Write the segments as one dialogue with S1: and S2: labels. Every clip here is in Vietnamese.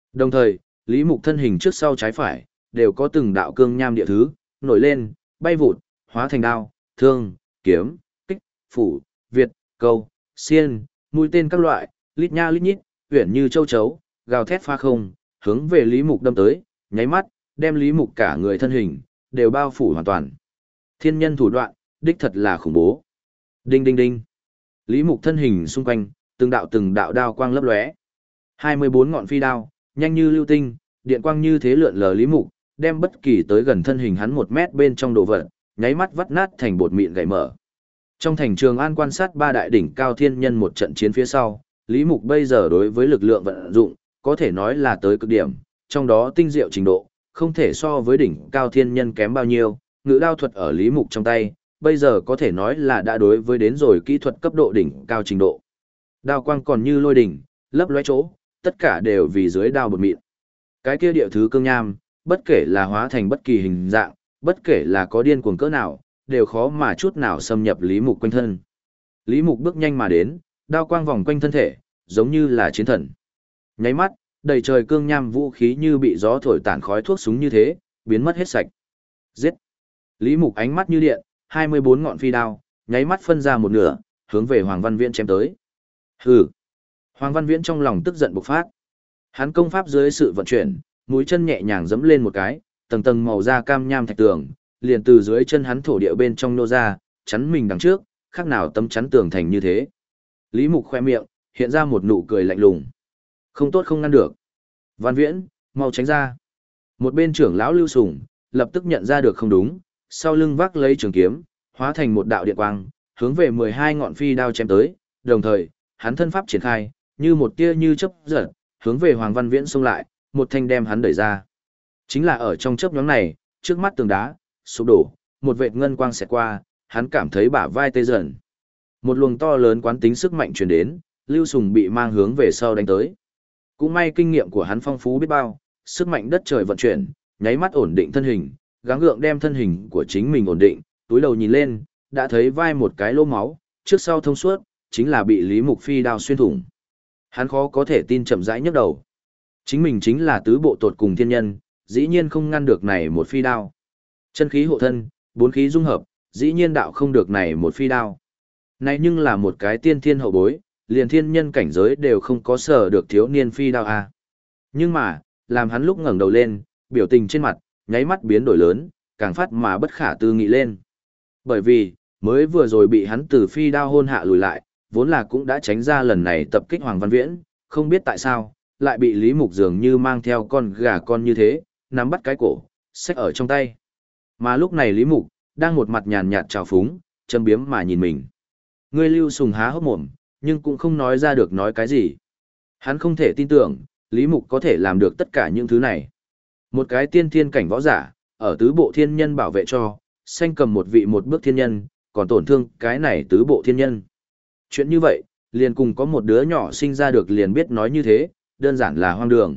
S1: Đồng thời, Lý Mục thân hình trước sau trái phải, đều có từng đạo cương nham địa thứ, nổi lên, bay vụt, hóa thành đao, thương, kiếm, kích, phủ, việt, câu, xiên, mũi tên các loại, lít nha lít nhít, uyển như châu chấu, gào thét pha không, hướng về Lý Mục đâm tới, nháy mắt, đem Lý Mục cả người thân hình, đều bao phủ hoàn toàn. Thiên nhân thủ đoạn, đích thật là khủng bố. Đinh đinh đinh. Lý Mục thân hình xung quanh, từng đạo đao quang lấp lóe. 24 ngọn phi đao, nhanh như lưu tinh, điện quang như thế lượn lờ Lý Mục, đem bất kỳ tới gần thân hình hắn 1 mét bên trong đồ vật, nháy mắt vắt nát thành bột mịn gãy mở. Trong thành Trường An quan sát 3 đại đỉnh cao thiên nhân một trận chiến phía sau, Lý Mục bây giờ đối với lực lượng vận dụng, có thể nói là tới cực điểm, trong đó tinh diệu trình độ, không thể so với đỉnh cao thiên nhân kém bao nhiêu, ngữ đao thuật ở Lý Mục trong tay, bây giờ có thể nói là đã đối với đến rồi kỹ thuật cấp độ đỉnh cao trình độ. Đao quang còn như lôi đỉnh, lấp lóe chỗ, tất cả đều vì dưới đao bột mịn. Cái kia địa thứ cương nham, bất kể là hóa thành bất kỳ hình dạng, bất kể là có điên cuồng cỡ nào, đều khó mà chút nào xâm nhập Lý Mục quanh thân. Lý Mục bước nhanh mà đến, đao quang vòng quanh thân thể, giống như là chiến thần. Nháy mắt, đầy trời cương nham vũ khí như bị gió thổi tản khói thuốc súng như thế, biến mất hết sạch. Giết! Lý Mục ánh mắt như điện, 24 ngọn phi đao, nháy mắt phân ra một nửa, hướng về Hoàng Văn Viễn chém tới. Hừ! Hoàng Văn Viễn trong lòng tức giận bộc phát. Hắn công pháp dưới sự vận chuyển, mũi chân nhẹ nhàng giẫm lên một cái, tầng tầng màu da cam nham thạch tường, liền từ dưới chân hắn thổ địa bên trong nô ra, chắn mình đằng trước, khác nào tấm chắn tường thành như thế. Lý Mục khoe miệng, hiện ra một nụ cười lạnh lùng. Không tốt không ngăn được. Văn Viễn, mau tránh ra. Một bên trưởng lão Lưu Sùng, lập tức nhận ra được không đúng, sau lưng vác lấy trường kiếm, hóa thành một đạo điện quang, hướng về 12 ngọn phi đao chém tới, đồng thời, hắn thân pháp triển khai, như một tia như chớp giật, hướng về Hoàng Văn Viễn xông lại, một thanh đem hắn đẩy ra. Chính là ở trong chớp nhoáng này, trước mắt tường đá sụp đổ, một vệt ngân quang xẹt qua, hắn cảm thấy bả vai tê dần. Một luồng to lớn quán tính sức mạnh truyền đến, Lưu Sùng bị mang hướng về sau đánh tới. Cũng may kinh nghiệm của hắn phong phú biết bao, sức mạnh đất trời vận chuyển, nháy mắt ổn định thân hình, gắng gượng đem thân hình của chính mình ổn định, túi đầu nhìn lên, đã thấy vai một cái lỗ máu, trước sau thông suốt, chính là bị Lý Mục phi đao xuyên thủng. Hắn khó có thể tin, chậm rãi nhấc đầu. Chính mình chính là tứ bộ tột cùng thiên nhân, dĩ nhiên không ngăn được này một phi đao. Chân khí hộ thân, 4 khí dung hợp, dĩ nhiên đạo không được này một phi đao. Này nhưng là một cái tiên thiên hậu bối, liền thiên nhân cảnh giới đều không có sở được thiếu niên phi đao a. Nhưng mà, làm hắn lúc ngẩng đầu lên, biểu tình trên mặt, nháy mắt biến đổi lớn, càng phát mà bất khả tư nghị lên. Bởi vì, mới vừa rồi bị hắn từ phi đao hôn hạ lùi lại, vốn là cũng đã tránh ra lần này tập kích Hoàng Văn Viễn, không biết tại sao, lại bị Lý Mục dường như mang theo con gà con như thế, nắm bắt cái cổ, xách ở trong tay. Mà lúc này Lý Mục, đang một mặt nhàn nhạt trào phúng, châm biếm mà nhìn mình. Ngươi Lưu Sùng há hốc mồm, nhưng cũng không nói ra được nói cái gì. Hắn không thể tin tưởng, Lý Mục có thể làm được tất cả những thứ này. Một cái tiên thiên cảnh võ giả, ở tứ bộ thiên nhân bảo vệ cho, xanh cầm một vị một bước thiên nhân, còn tổn thương cái này tứ bộ thiên nhân. Chuyện như vậy, liền cùng có một đứa nhỏ sinh ra được liền biết nói như thế, đơn giản là hoang đường.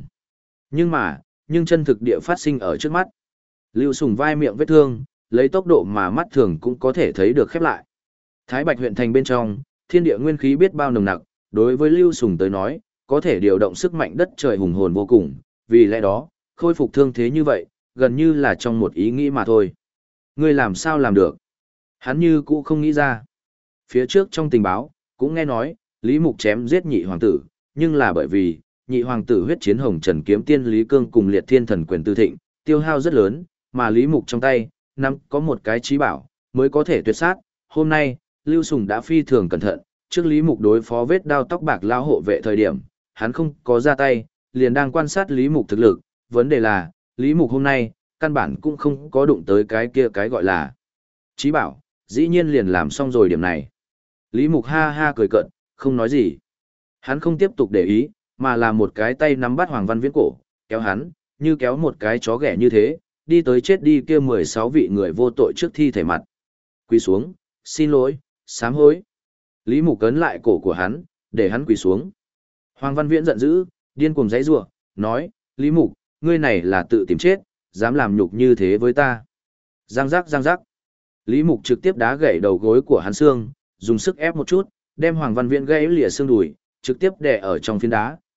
S1: Nhưng chân thực địa phát sinh ở trước mắt. Lưu Sùng vai miệng vết thương, lấy tốc độ mà mắt thường cũng có thể thấy được khép lại. Thái Bạch huyện thành bên trong, thiên địa nguyên khí biết bao nồng nặc, đối với Lưu Sùng tới nói, có thể điều động sức mạnh đất trời hùng hồn vô cùng, vì lẽ đó, khôi phục thương thế như vậy, gần như là trong một ý nghĩ mà thôi. Ngươi làm sao làm được? Hắn như cũ không nghĩ ra. Phía trước trong tình báo, cũng nghe nói, Lý Mục chém giết nhị hoàng tử, nhưng là bởi vì, nhị hoàng tử huyết chiến hồng trần kiếm tiên Lý Cương cùng liệt thiên thần quyền tư thịnh, tiêu hao rất lớn, mà Lý Mục trong tay, nắm có một cái trí bảo, mới có thể tuyệt sát. Hôm nay, Lưu Sùng đã phi thường cẩn thận, trước Lý Mục đối phó vết đao tóc bạc lao hộ vệ thời điểm, hắn không có ra tay, liền đang quan sát Lý Mục thực lực, vấn đề là, Lý Mục hôm nay, căn bản cũng không có đụng tới cái kia cái gọi là trí bảo, dĩ nhiên liền làm xong rồi điểm này. Lý Mục ha ha cười cợt, không nói gì. Hắn không tiếp tục để ý, mà là một cái tay nắm bắt Hoàng Văn Viễn cổ, kéo hắn, như kéo một cái chó ghẻ như thế, đi tới chết đi kia 16 vị người vô tội trước thi thể mặt. Quỳ xuống, xin lỗi, sám hối. Lý Mục cấn lại cổ của hắn, để hắn quỳ xuống. Hoàng Văn Viễn giận dữ, điên cuồng giãy giụa, nói, Lý Mục, ngươi này là tự tìm chết, dám làm nhục như thế với ta. Giang giác giang giác. Lý Mục trực tiếp đá gãy đầu gối của hắn xương, dùng sức ép một chút, đem Hoàng Văn Viễn gãy lìa xương đùi, trực tiếp đè ở trong phiến đá,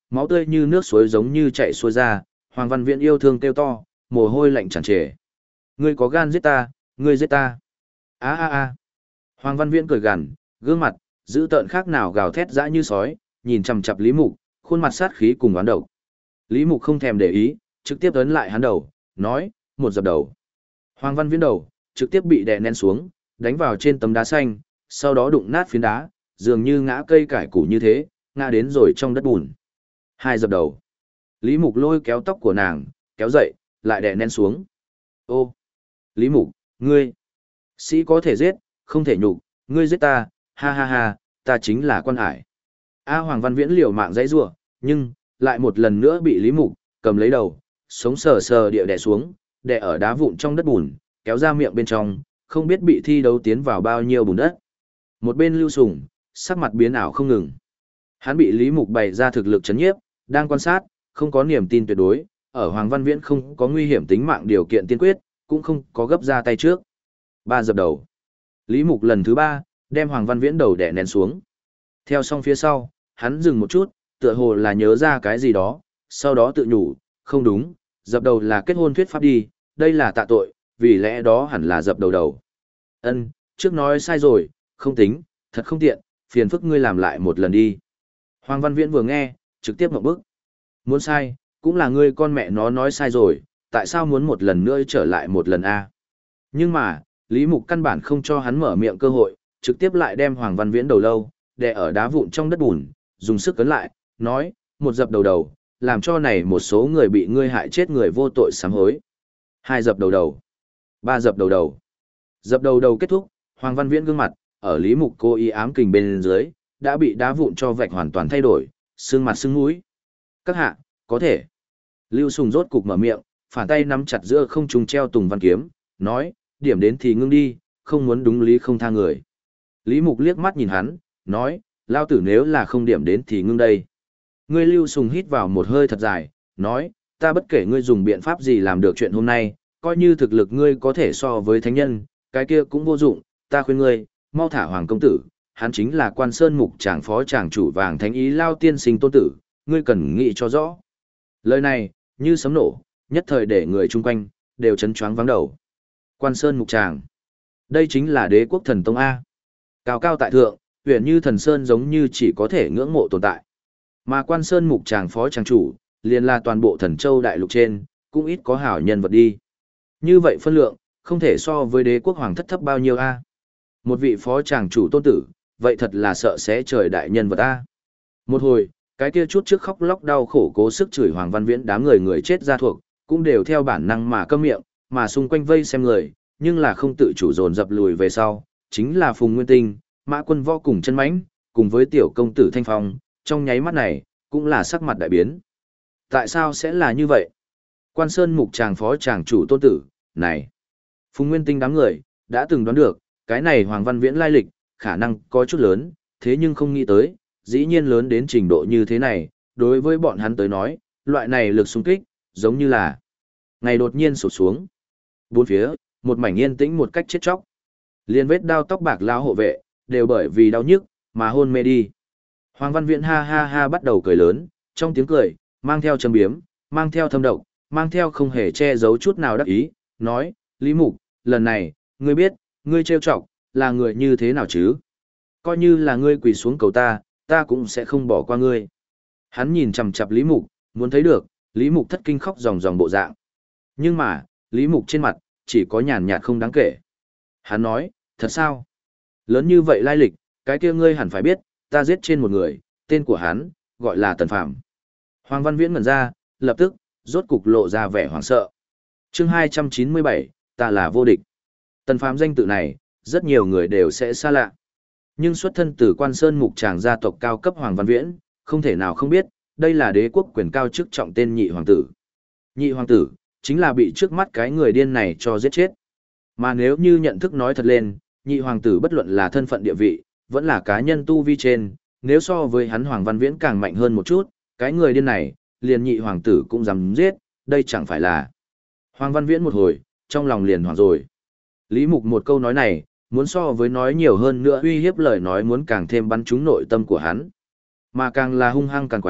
S1: máu tươi như nước suối giống như chảy xuôi ra, Hoàng Văn Viễn yêu thương kêu to, mồ hôi lạnh tràn trề. Ngươi có gan giết ta, ngươi giết ta. A a a. Hoàng Văn Viễn cười gằn, gương mặt dữ tợn khác nào gào thét dã như sói, nhìn chằm chằm Lý Mục, khuôn mặt sát khí cùng oán độc. Lý Mục không thèm để ý, trực tiếp ấn lại hắn đầu, nói, một dập đầu. Hoàng Văn Viễn đầu trực tiếp bị đè nén xuống, đánh vào trên tấm đá xanh, sau đó đụng nát phiến đá, dường như ngã cây cải củ như thế, ngã đến rồi trong đất bùn. Hai dập đầu. Lý Mục lôi kéo tóc của nàng, kéo dậy, lại đè nén xuống. Ô, Lý Mục, ngươi, sĩ có thể giết, không thể nhục, ngươi giết ta, ha ha ha, ta chính là Quan Hải. A Hoàng Văn Viễn liều mạng dãy rủa, nhưng lại một lần nữa bị Lý Mục cầm lấy đầu, sống sờ sờ địa đè xuống, đè ở đá vụn trong đất bùn, kéo ra miệng bên trong, không biết bị thi đấu tiến vào bao nhiêu bùn đất. Một bên Lưu Sùng, sắc mặt biến ảo không ngừng. Hắn bị Lý Mục bày ra thực lực chấn nhiếp, đang quan sát, không có niềm tin tuyệt đối, ở Hoàng Văn Viễn không có nguy hiểm tính mạng điều kiện tiên quyết, cũng không có gấp ra tay trước. Ba dập đầu. Lý Mục lần thứ ba, đem Hoàng Văn Viễn đầu đè nén xuống. Theo xong phía sau, hắn dừng một chút, tựa hồ là nhớ ra cái gì đó, sau đó tự nhủ, không đúng, dập đầu là kết hôn thuyết pháp đi, đây là tạ tội, vì lẽ đó hẳn là dập đầu đầu. Ân, trước nói sai rồi, không tính, thật không tiện, phiền phức ngươi làm lại một lần đi. Hoàng Văn Viễn vừa nghe, trực tiếp ngậm bức. Muốn sai, cũng là ngươi con mẹ nó nói sai rồi, tại sao muốn một lần nữa trở lại một lần a? Nhưng mà, Lý Mục căn bản không cho hắn mở miệng cơ hội, trực tiếp lại đem Hoàng Văn Viễn đầu lâu, đè ở đá vụn trong đất bùn, dùng sức cấn lại, nói, một dập đầu đầu, làm cho này một số người bị ngươi hại chết người vô tội sám hối. Hai dập đầu đầu. Ba dập đầu đầu. Dập đầu đầu kết thúc, Hoàng Văn Viễn gương mặt, ở Lý Mục cố ý ám kình bên dưới, đã bị đá vụn cho vạch hoàn toàn thay đổi, xương mặt xương mũi. Các hạ, có thể. Lưu Sùng rốt cục mở miệng, phản tay nắm chặt giữa không trung treo Tùng Văn kiếm, nói, điểm đến thì ngưng đi, không muốn đúng lý không tha người. Lý Mục liếc mắt nhìn hắn, nói, lao tử nếu là không điểm đến thì ngưng đây. Ngươi Lưu Sùng hít vào một hơi thật dài, nói, ta bất kể ngươi dùng biện pháp gì làm được chuyện hôm nay, coi như thực lực ngươi có thể so với thánh nhân, cái kia cũng vô dụng, ta khuyên ngươi, mau thả Hoàng công tử, hắn chính là Quan Sơn Mục tràng phó tràng chủ Vàng Thánh Ý Lao tiên sinh tôn tử, ngươi cần nghĩ cho rõ. Lời này, như sấm nổ, nhất thời để người chung quanh, đều chấn choáng vắng đầu. Quan Sơn Mục tràng. Đây chính là đế quốc thần tông A. Cao cao tại thượng, huyền như thần sơn giống như chỉ có thể ngưỡng mộ tồn tại. Mà Quan Sơn Mục tràng phó tràng chủ, liền là toàn bộ thần châu đại lục trên, cũng ít có hảo nhân vật đi. Như vậy phân lượng, không thể so với đế quốc hoàng thất thấp bao nhiêu A. Một vị phó tràng chủ tôn tử, vậy thật là sợ sẽ trời đại nhân vật A. Một hồi, cái kia chút trước khóc lóc đau khổ cố sức chửi Hoàng Văn Viễn đám người chết ra thuộc, cũng đều theo bản năng mà câm miệng, mà xung quanh vây xem người, nhưng là không tự chủ dồn dập lùi về sau, chính là Phùng Nguyên Tinh, Mã Quân Võ cùng Chân Mãnh, cùng với tiểu công tử Thanh Phong, trong nháy mắt này, cũng là sắc mặt đại biến. Tại sao sẽ là như vậy? Quan Sơn Mục tràng phó tràng chủ tôn tử, này. Phùng Nguyên Tinh đám người, đã từng đoán được, cái này Hoàng Văn Viễn lai lịch, khả năng có chút lớn, thế nhưng không nghĩ tới, dĩ nhiên lớn đến trình độ như thế này, đối với bọn hắn tới nói, loại này lực xung kích, giống như là ngày đột nhiên sụt xuống. Bốn phía, một mảnh yên tĩnh một cách chết chóc. Liên vết đao tóc bạc lao hộ vệ, đều bởi vì đau nhức, mà hôn mê đi. Hoàng Văn Viễn ha ha ha bắt đầu cười lớn, trong tiếng cười, mang theo châm biếm, mang theo thâm độc, mang theo không hề che giấu chút nào đắc ý, nói, Lý Mục, lần này, ngươi biết, ngươi trêu chọc, là người như thế nào chứ? Coi như là ngươi quỳ xuống cầu ta, ta cũng sẽ không bỏ qua ngươi. Hắn nhìn chằm chằm Lý Mục, muốn thấy được, Lý Mục thất kinh khóc ròng ròng bộ dạng. Nhưng mà, Lý Mục trên mặt, chỉ có nhàn nhạt không đáng kể. Hắn nói, thật sao? Lớn như vậy lai lịch, cái kia ngươi hẳn phải biết, ta giết trên một người, tên của hắn, gọi là Tần Phàm. Hoàng Văn Viễn ngẩn ra, lập tức, rốt cục lộ ra vẻ hoảng sợ. Chương 297, ta là vô địch. Tần Phàm danh tự này, rất nhiều người đều sẽ xa lạ. Nhưng xuất thân từ Quan Sơn Mục tràng gia tộc cao cấp Hoàng Văn Viễn, không thể nào không biết, đây là đế quốc quyền cao chức trọng tên nhị hoàng tử. Nhị hoàng tử, chính là bị trước mắt cái người điên này cho giết chết. Mà nếu như nhận thức nói thật lên, nhị hoàng tử bất luận là thân phận địa vị, vẫn là cá nhân tu vi trên, nếu so với hắn Hoàng Văn Viễn càng mạnh hơn một chút, cái người điên này, liền nhị hoàng tử cũng dám giết, đây chẳng phải là. Hoàng Văn Viễn một hồi, trong lòng liền hoảng rồi. Lý Mục một câu nói này, muốn so với nói nhiều hơn nữa uy hiếp lời nói muốn càng thêm bắn trúng nội tâm của hắn. Mà càng là hung hăng càng quái,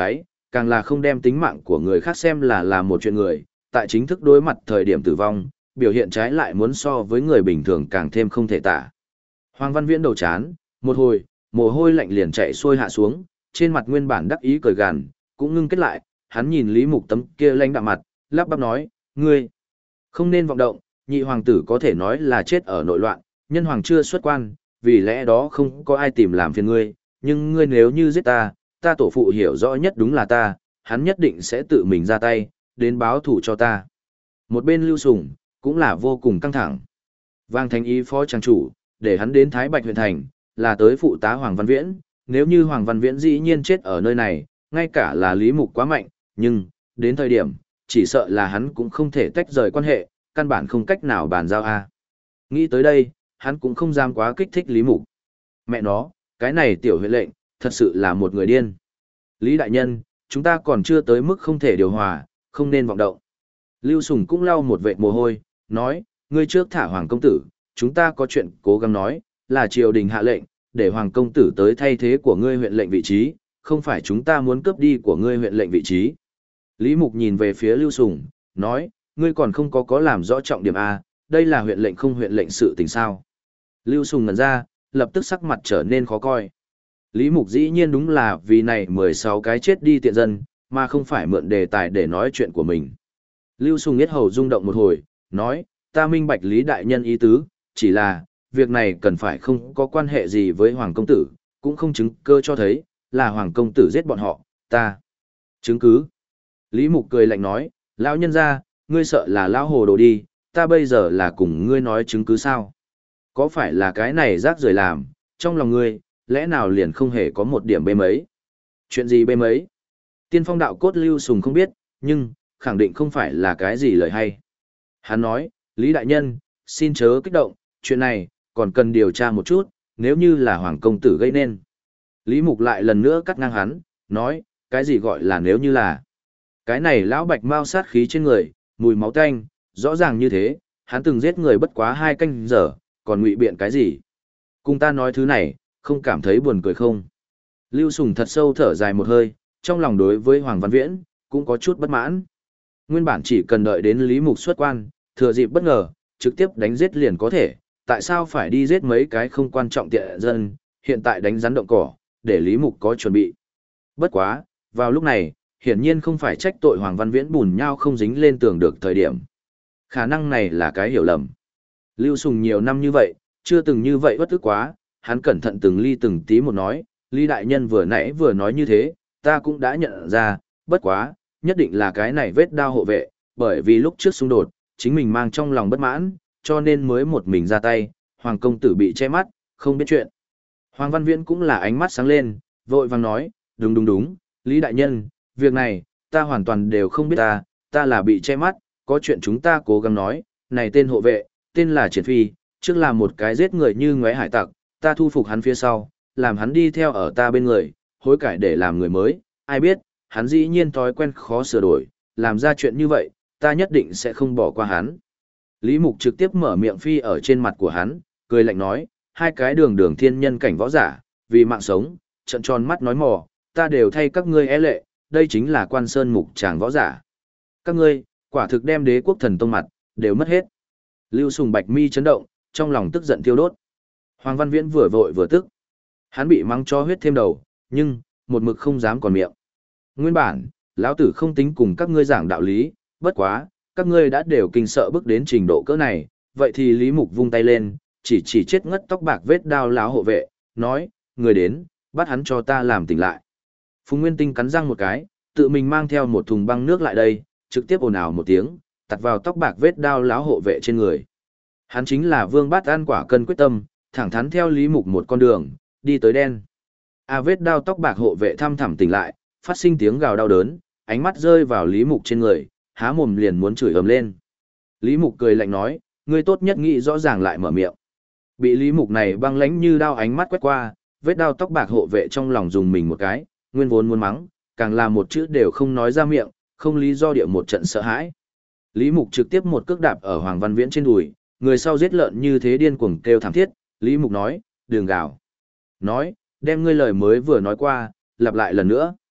S1: càng là không đem tính mạng của người khác xem là một chuyện người, tại chính thức đối mặt thời điểm tử vong, biểu hiện trái lại muốn so với người bình thường càng thêm không thể tả. Hoàng Văn Viễn đầu chán, một hồi, mồ hôi lạnh liền chạy xuôi hạ xuống, trên mặt nguyên bản đắc ý cười gằn, cũng ngưng kết lại, hắn nhìn Lý Mục tấm kia lãnh đạm mặt, lắp bắp nói, ngươi không nên vọng động, nhị hoàng tử có thể nói là chết ở nội loạn, nhân hoàng chưa xuất quan, vì lẽ đó không có ai tìm làm phiền ngươi, nhưng ngươi nếu như giết ta, ta tổ phụ hiểu rõ nhất đúng là ta, hắn nhất định sẽ tự mình ra tay, đến báo thù cho ta. Một bên Lưu Sùng, cũng là vô cùng căng thẳng. Vang Thành ý phó trang chủ, để hắn đến Thái Bạch huyện thành, là tới phụ tá Hoàng Văn Viễn, nếu như Hoàng Văn Viễn dĩ nhiên chết ở nơi này, ngay cả là Lý Mục quá mạnh, nhưng, đến thời điểm, chỉ sợ là hắn cũng không thể tách rời quan hệ, căn bản không cách nào bàn giao a. Nghĩ tới đây, hắn cũng không dám quá kích thích Lý Mục. Mẹ nó, cái này tiểu huyện lệnh, thật sự là một người điên. Lý đại nhân, chúng ta còn chưa tới mức không thể điều hòa, không nên vọng động. Lưu Sùng cũng lau một vệt mồ hôi, nói, ngươi trước thả Hoàng công tử, chúng ta có chuyện cố gắng nói, là triều đình hạ lệnh, để Hoàng công tử tới thay thế của ngươi huyện lệnh vị trí, không phải chúng ta muốn cướp đi của ngươi huyện lệnh vị trí. Lý Mục nhìn về phía Lưu Sùng, nói, ngươi còn không có làm rõ trọng điểm A, đây là huyện lệnh không huyện lệnh sự tình sao. Lưu Sùng ngẩn ra, lập tức sắc mặt trở nên khó coi. Lý Mục dĩ nhiên đúng là vì này 16 cái chết đi tiện dân, mà không phải mượn đề tài để nói chuyện của mình. Lưu Sùng yết hầu rung động một hồi, nói, ta minh bạch Lý đại nhân ý tứ, chỉ là, việc này cần phải không có quan hệ gì với Hoàng công tử, cũng không chứng cơ cho thấy, là Hoàng công tử giết bọn họ, ta. Chứng cứ. Lý Mục cười lạnh nói, lão nhân ra, ngươi sợ là lão hồ đồ đi, ta bây giờ là cùng ngươi nói chứng cứ sao? Có phải là cái này rác rưởi làm, trong lòng ngươi, lẽ nào liền không hề có một điểm bê mấy? Chuyện gì bê mấy? Tiên phong đạo cốt Lưu Sùng không biết, nhưng, khẳng định không phải là cái gì lời hay. Hắn nói, Lý đại nhân, xin chớ kích động, chuyện này, còn cần điều tra một chút, nếu như là Hoàng công tử gây nên. Lý Mục lại lần nữa cắt ngang hắn, nói, cái gì gọi là nếu như là. Cái này lão bạch mau sát khí trên người, mùi máu tanh, rõ ràng như thế, hắn từng giết người bất quá 2 canh giờ, còn ngụy biện cái gì? Cùng ta nói thứ này, không cảm thấy buồn cười không? Lưu Sùng thật sâu thở dài một hơi, trong lòng đối với Hoàng Văn Viễn, cũng có chút bất mãn. Nguyên bản chỉ cần đợi đến Lý Mục xuất quan, thừa dịp bất ngờ, trực tiếp đánh giết liền có thể, tại sao phải đi giết mấy cái không quan trọng tiện dân, hiện tại đánh rắn động cỏ, để Lý Mục có chuẩn bị. Bất quá, vào lúc này, hiển nhiên không phải trách tội Hoàng Văn Viễn bùn nhau không dính lên tường được thời điểm. Khả năng này là cái hiểu lầm. Lưu Sùng nhiều năm như vậy, chưa từng như vậy bất ức quá, hắn cẩn thận từng ly từng tí một nói, Lý đại nhân vừa nãy vừa nói như thế, ta cũng đã nhận ra, bất quá, nhất định là cái này vết đao hộ vệ, bởi vì lúc trước xung đột, chính mình mang trong lòng bất mãn, cho nên mới một mình ra tay, Hoàng công tử bị che mắt, không biết chuyện. Hoàng Văn Viễn cũng là ánh mắt sáng lên, vội vàng nói, đúng, Lý đại nhân, việc này, ta hoàn toàn đều không biết ta là bị che mắt, có chuyện chúng ta cố gắng nói, này tên hộ vệ, tên là Triển Phi, trước là một cái giết người như ngóe hải tặc, ta thu phục hắn phía sau, làm hắn đi theo ở ta bên người, hối cải để làm người mới, ai biết, hắn dĩ nhiên thói quen khó sửa đổi, làm ra chuyện như vậy, ta nhất định sẽ không bỏ qua hắn. Lý Mục trực tiếp mở miệng phi ở trên mặt của hắn, cười lạnh nói, 2 cái đường thiên nhân cảnh võ giả, vì mạng sống, trận tròn mắt nói mò, ta đều thay các ngươi e lệ, đây chính là Quan Sơn Mục tràng võ giả. Các ngươi, quả thực đem Đế Quốc Thần Tông mặt, đều mất hết. Lưu Sùng bạch mi chấn động, trong lòng tức giận thiêu đốt. Hoàng Văn Viễn vừa vội vừa tức. Hắn bị mắng cho huyết thêm đầu, nhưng, một mực không dám còn miệng. Nguyên bản, lão tử không tính cùng các ngươi giảng đạo lý, bất quá, các ngươi đã đều kinh sợ bước đến trình độ cỡ này, vậy thì Lý Mục vung tay lên, chỉ chết ngất tóc bạc vết đao lão hộ vệ, nói, người đến, bắt hắn cho ta làm tỉnh lại. Phùng Nguyên Tinh cắn răng một cái, tự mình mang theo một thùng băng nước lại đây, trực tiếp ồn ào một tiếng, tạt vào tóc bạc vết đao lão hộ vệ trên người. Hắn chính là Vương Bát An quả cân quyết tâm, thẳng thắn theo Lý Mục một con đường, đi tới đen. Vết đao tóc bạc hộ vệ thăm thẳm tỉnh lại, phát sinh tiếng gào đau đớn, ánh mắt rơi vào Lý Mục trên người, há mồm liền muốn chửi ầm lên. Lý Mục cười lạnh nói, ngươi tốt nhất nghĩ rõ ràng lại mở miệng. Bị Lý Mục này băng lãnh như đao ánh mắt quét qua, vết đao tóc bạc hộ vệ trong lòng dùng mình một cái, nguyên vốn muốn mắng, càng là một chữ đều không nói ra miệng, không lý do địa một trận sợ hãi. Lý Mục trực tiếp một cước đạp ở Hoàng Văn Viễn trên đùi, người sau giết lợn như thế điên cuồng kêu thảm thiết, Lý Mục nói, đừng gào. Nói, đem ngươi lời mới vừa nói qua, lặp lại lần nữa.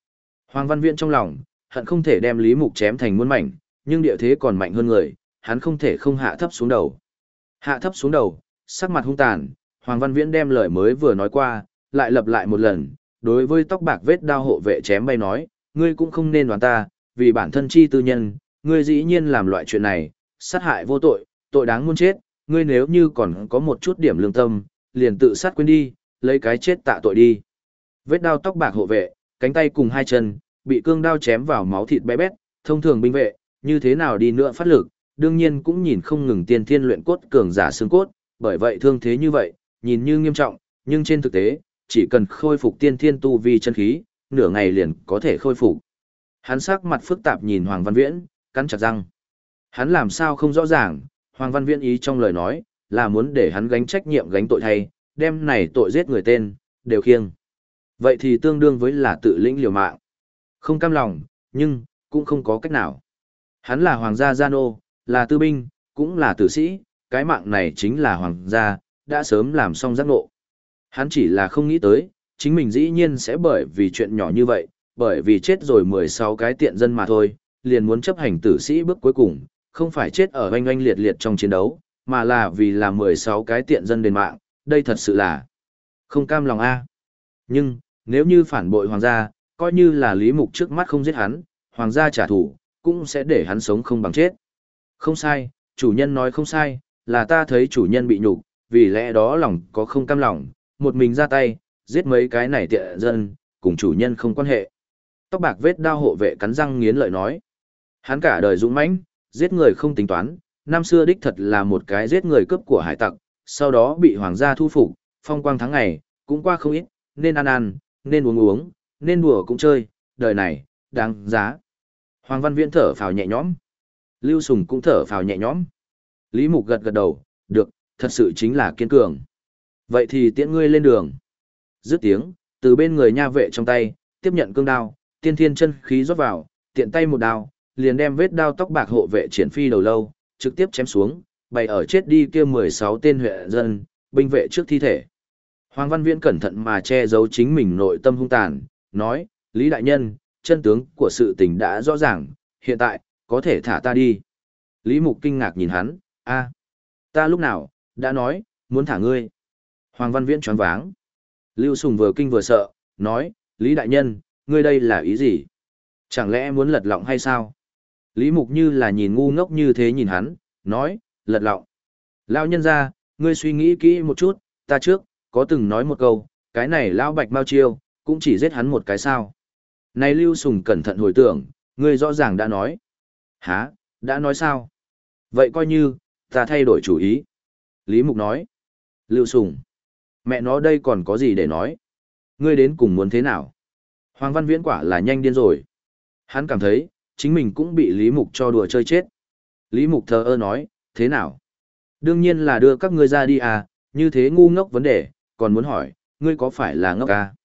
S1: Hoàng Văn Viễn trong lòng, hận không thể đem Lý Mục chém thành muôn mảnh, nhưng địa thế còn mạnh hơn người, hắn không thể không hạ thấp xuống đầu. Hạ thấp xuống đầu, sắc mặt hung tàn, Hoàng Văn Viễn đem lời mới vừa nói qua, lại lặp lại một lần, đối với tóc bạc vết đao hộ vệ chém bay nói, ngươi cũng không nên đoán ta, vì bản thân chi tư nhân, ngươi dĩ nhiên làm loại chuyện này, sát hại vô tội, tội đáng muôn chết, ngươi nếu như còn có một chút điểm lương tâm, liền tự sát quên đi, lấy cái chết tạ tội đi. Vết đao tóc bạc hộ vệ, cánh tay cùng hai chân, bị cương đao chém vào máu thịt bé bét, thông thường binh vệ, như thế nào đi nữa phát lực, đương nhiên cũng nhìn không ngừng tiên thiên luyện cốt cường giả xương cốt, bởi vậy thương thế như vậy, nhìn như nghiêm trọng, nhưng trên thực tế, chỉ cần khôi phục tiên thiên tu vi chân khí, nửa ngày liền có thể khôi phục. Hắn sắc mặt phức tạp nhìn Hoàng Văn Viễn, cắn chặt răng. Hắn làm sao không rõ ràng, Hoàng Văn Viễn ý trong lời nói, là muốn để hắn gánh trách nhiệm gánh tội thay, đem này tội giết người tên, đều khiêng. Vậy thì tương đương với là tự lĩnh liều mạng. Không cam lòng, nhưng, cũng không có cách nào. Hắn là hoàng gia gia nô, là tư binh, cũng là tử sĩ, cái mạng này chính là hoàng gia, đã sớm làm xong giác ngộ. Hắn chỉ là không nghĩ tới, chính mình dĩ nhiên sẽ bởi vì chuyện nhỏ như vậy, bởi vì chết rồi 16 cái tiện dân mà thôi, liền muốn chấp hành tử sĩ bước cuối cùng, không phải chết ở oanh oanh liệt liệt trong chiến đấu, mà là vì là 16 cái tiện dân đền mạng, đây thật sự là không cam lòng a. Nhưng, nếu như phản bội hoàng gia, coi như là Lý Mục trước mắt không giết hắn, hoàng gia trả thù, cũng sẽ để hắn sống không bằng chết. Không sai, chủ nhân nói không sai, là ta thấy chủ nhân bị nhục, vì lẽ đó lòng có không cam lòng, một mình ra tay, giết mấy cái này tiện dân, cùng chủ nhân không quan hệ. Tóc bạc vết đao hộ vệ cắn răng nghiến lợi nói. Hắn cả đời dũng mãnh, giết người không tính toán, năm xưa đích thật là một cái giết người cướp của hải tặc, sau đó bị hoàng gia thu phục, phong quang tháng ngày, cũng qua không ít, nên ăn ăn, nên uống uống, nên đùa cũng chơi, đời này, đáng giá. Hoàng Văn Viễn thở phào nhẹ nhõm. Lưu Sùng cũng thở phào nhẹ nhõm. Lý Mục gật gật đầu, được, thật sự chính là kiên cường. Vậy thì tiễn ngươi lên đường. Dứt tiếng, từ bên người nha vệ trong tay, tiếp nhận cương đao, tiên thiên chân khí rót vào, tiện tay một đao, liền đem vết đao tóc bạc hộ vệ triển phi đầu lâu, trực tiếp chém xuống, bày ở chết đi kia 16 tên huệ dân, binh vệ trước thi thể. Hoàng Văn Viễn cẩn thận mà che giấu chính mình nội tâm hung tàn, nói, Lý Đại Nhân, chân tướng của sự tình đã rõ ràng, hiện tại, có thể thả ta đi. Lý Mục kinh ngạc nhìn hắn, a, ta lúc nào, đã nói, muốn thả ngươi. Hoàng Văn Viễn choáng váng. Lưu Sùng vừa kinh vừa sợ, nói, Lý Đại Nhân, ngươi đây là ý gì? Chẳng lẽ muốn lật lọng hay sao? Lý Mục như là nhìn ngu ngốc như thế nhìn hắn, nói, lật lọng. Lão nhân ra, ngươi suy nghĩ kỹ một chút, ta trước, có từng nói một câu, cái này Lão Bạch Mao Chiêu, cũng chỉ giết hắn một cái sao. Này Lưu Sùng cẩn thận hồi tưởng, ngươi rõ ràng đã nói. Hả, đã nói sao? Vậy coi như, ta thay đổi chủ ý. Lý Mục nói. Lưu Sùng, mẹ nó đây còn có gì để nói? Ngươi đến cùng muốn thế nào? Hoàng Văn Viễn quả là nhanh điên rồi. Hắn cảm thấy, chính mình cũng bị Lý Mục cho đùa chơi chết. Lý Mục thờ ơ nói, thế nào? Đương nhiên là đưa các ngươi ra đi à, như thế ngu ngốc vấn đề, còn muốn hỏi, ngươi có phải là ngốc à?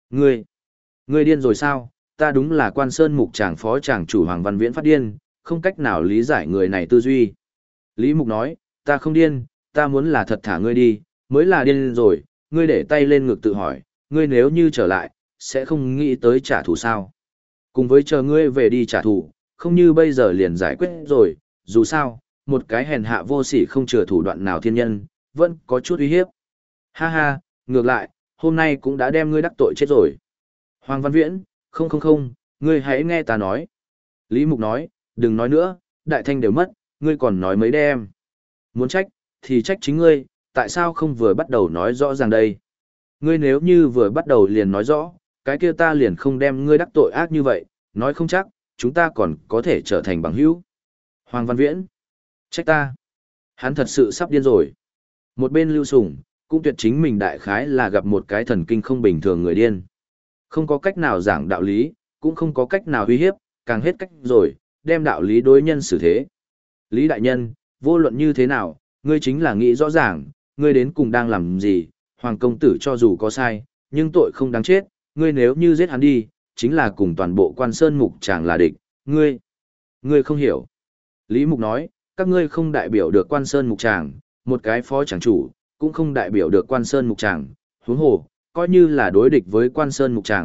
S1: Ngươi điên rồi sao? Ta đúng là Quan Sơn Mục Tràng phó tràng chủ Hoàng Văn Viễn phát điên, không cách nào lý giải người này tư duy. Lý Mục nói, ta không điên, ta muốn là thật thả ngươi đi, mới là điên rồi, ngươi để tay lên ngực tự hỏi, ngươi nếu như trở lại, sẽ không nghĩ tới trả thù sao? Cùng với chờ ngươi về đi trả thù, không như bây giờ liền giải quyết rồi, dù sao, một cái hèn hạ vô sỉ không chừa thủ đoạn nào thiên nhân, vẫn có chút uy hiếp. Ha ha, ngược lại, hôm nay cũng đã đem ngươi đắc tội chết rồi. Hoàng Văn Viễn, không, ngươi hãy nghe ta nói. Lý Mục nói, đừng nói nữa, đại thanh đều mất, ngươi còn nói mấy đêm. Muốn trách, thì trách chính ngươi, tại sao không vừa bắt đầu nói rõ ràng đây? Ngươi nếu như vừa bắt đầu liền nói rõ, cái kia ta liền không đem ngươi đắc tội ác như vậy, nói không chắc, chúng ta còn có thể trở thành bằng hữu. Hoàng Văn Viễn, trách ta. Hắn thật sự sắp điên rồi. Một bên Lưu Sùng, cũng tuyệt chính mình đại khái là gặp một cái thần kinh không bình thường người điên. Không có cách nào giảng đạo lý, cũng không có cách nào uy hiếp, càng hết cách rồi, đem đạo lý đối nhân xử thế. Lý Đại Nhân, vô luận như thế nào, ngươi chính là nghĩ rõ ràng, ngươi đến cùng đang làm gì, Hoàng Công Tử cho dù có sai, nhưng tội không đáng chết, ngươi nếu như giết hắn đi, chính là cùng toàn bộ Quan Sơn Mục Tràng là địch, ngươi không hiểu. Lý Mục nói, các ngươi không đại biểu được Quan Sơn Mục Tràng, một cái phó tràng chủ, cũng không đại biểu được Quan Sơn Mục Tràng, huống hồ, coi như là đối địch với Quan Sơn Mục Tràng,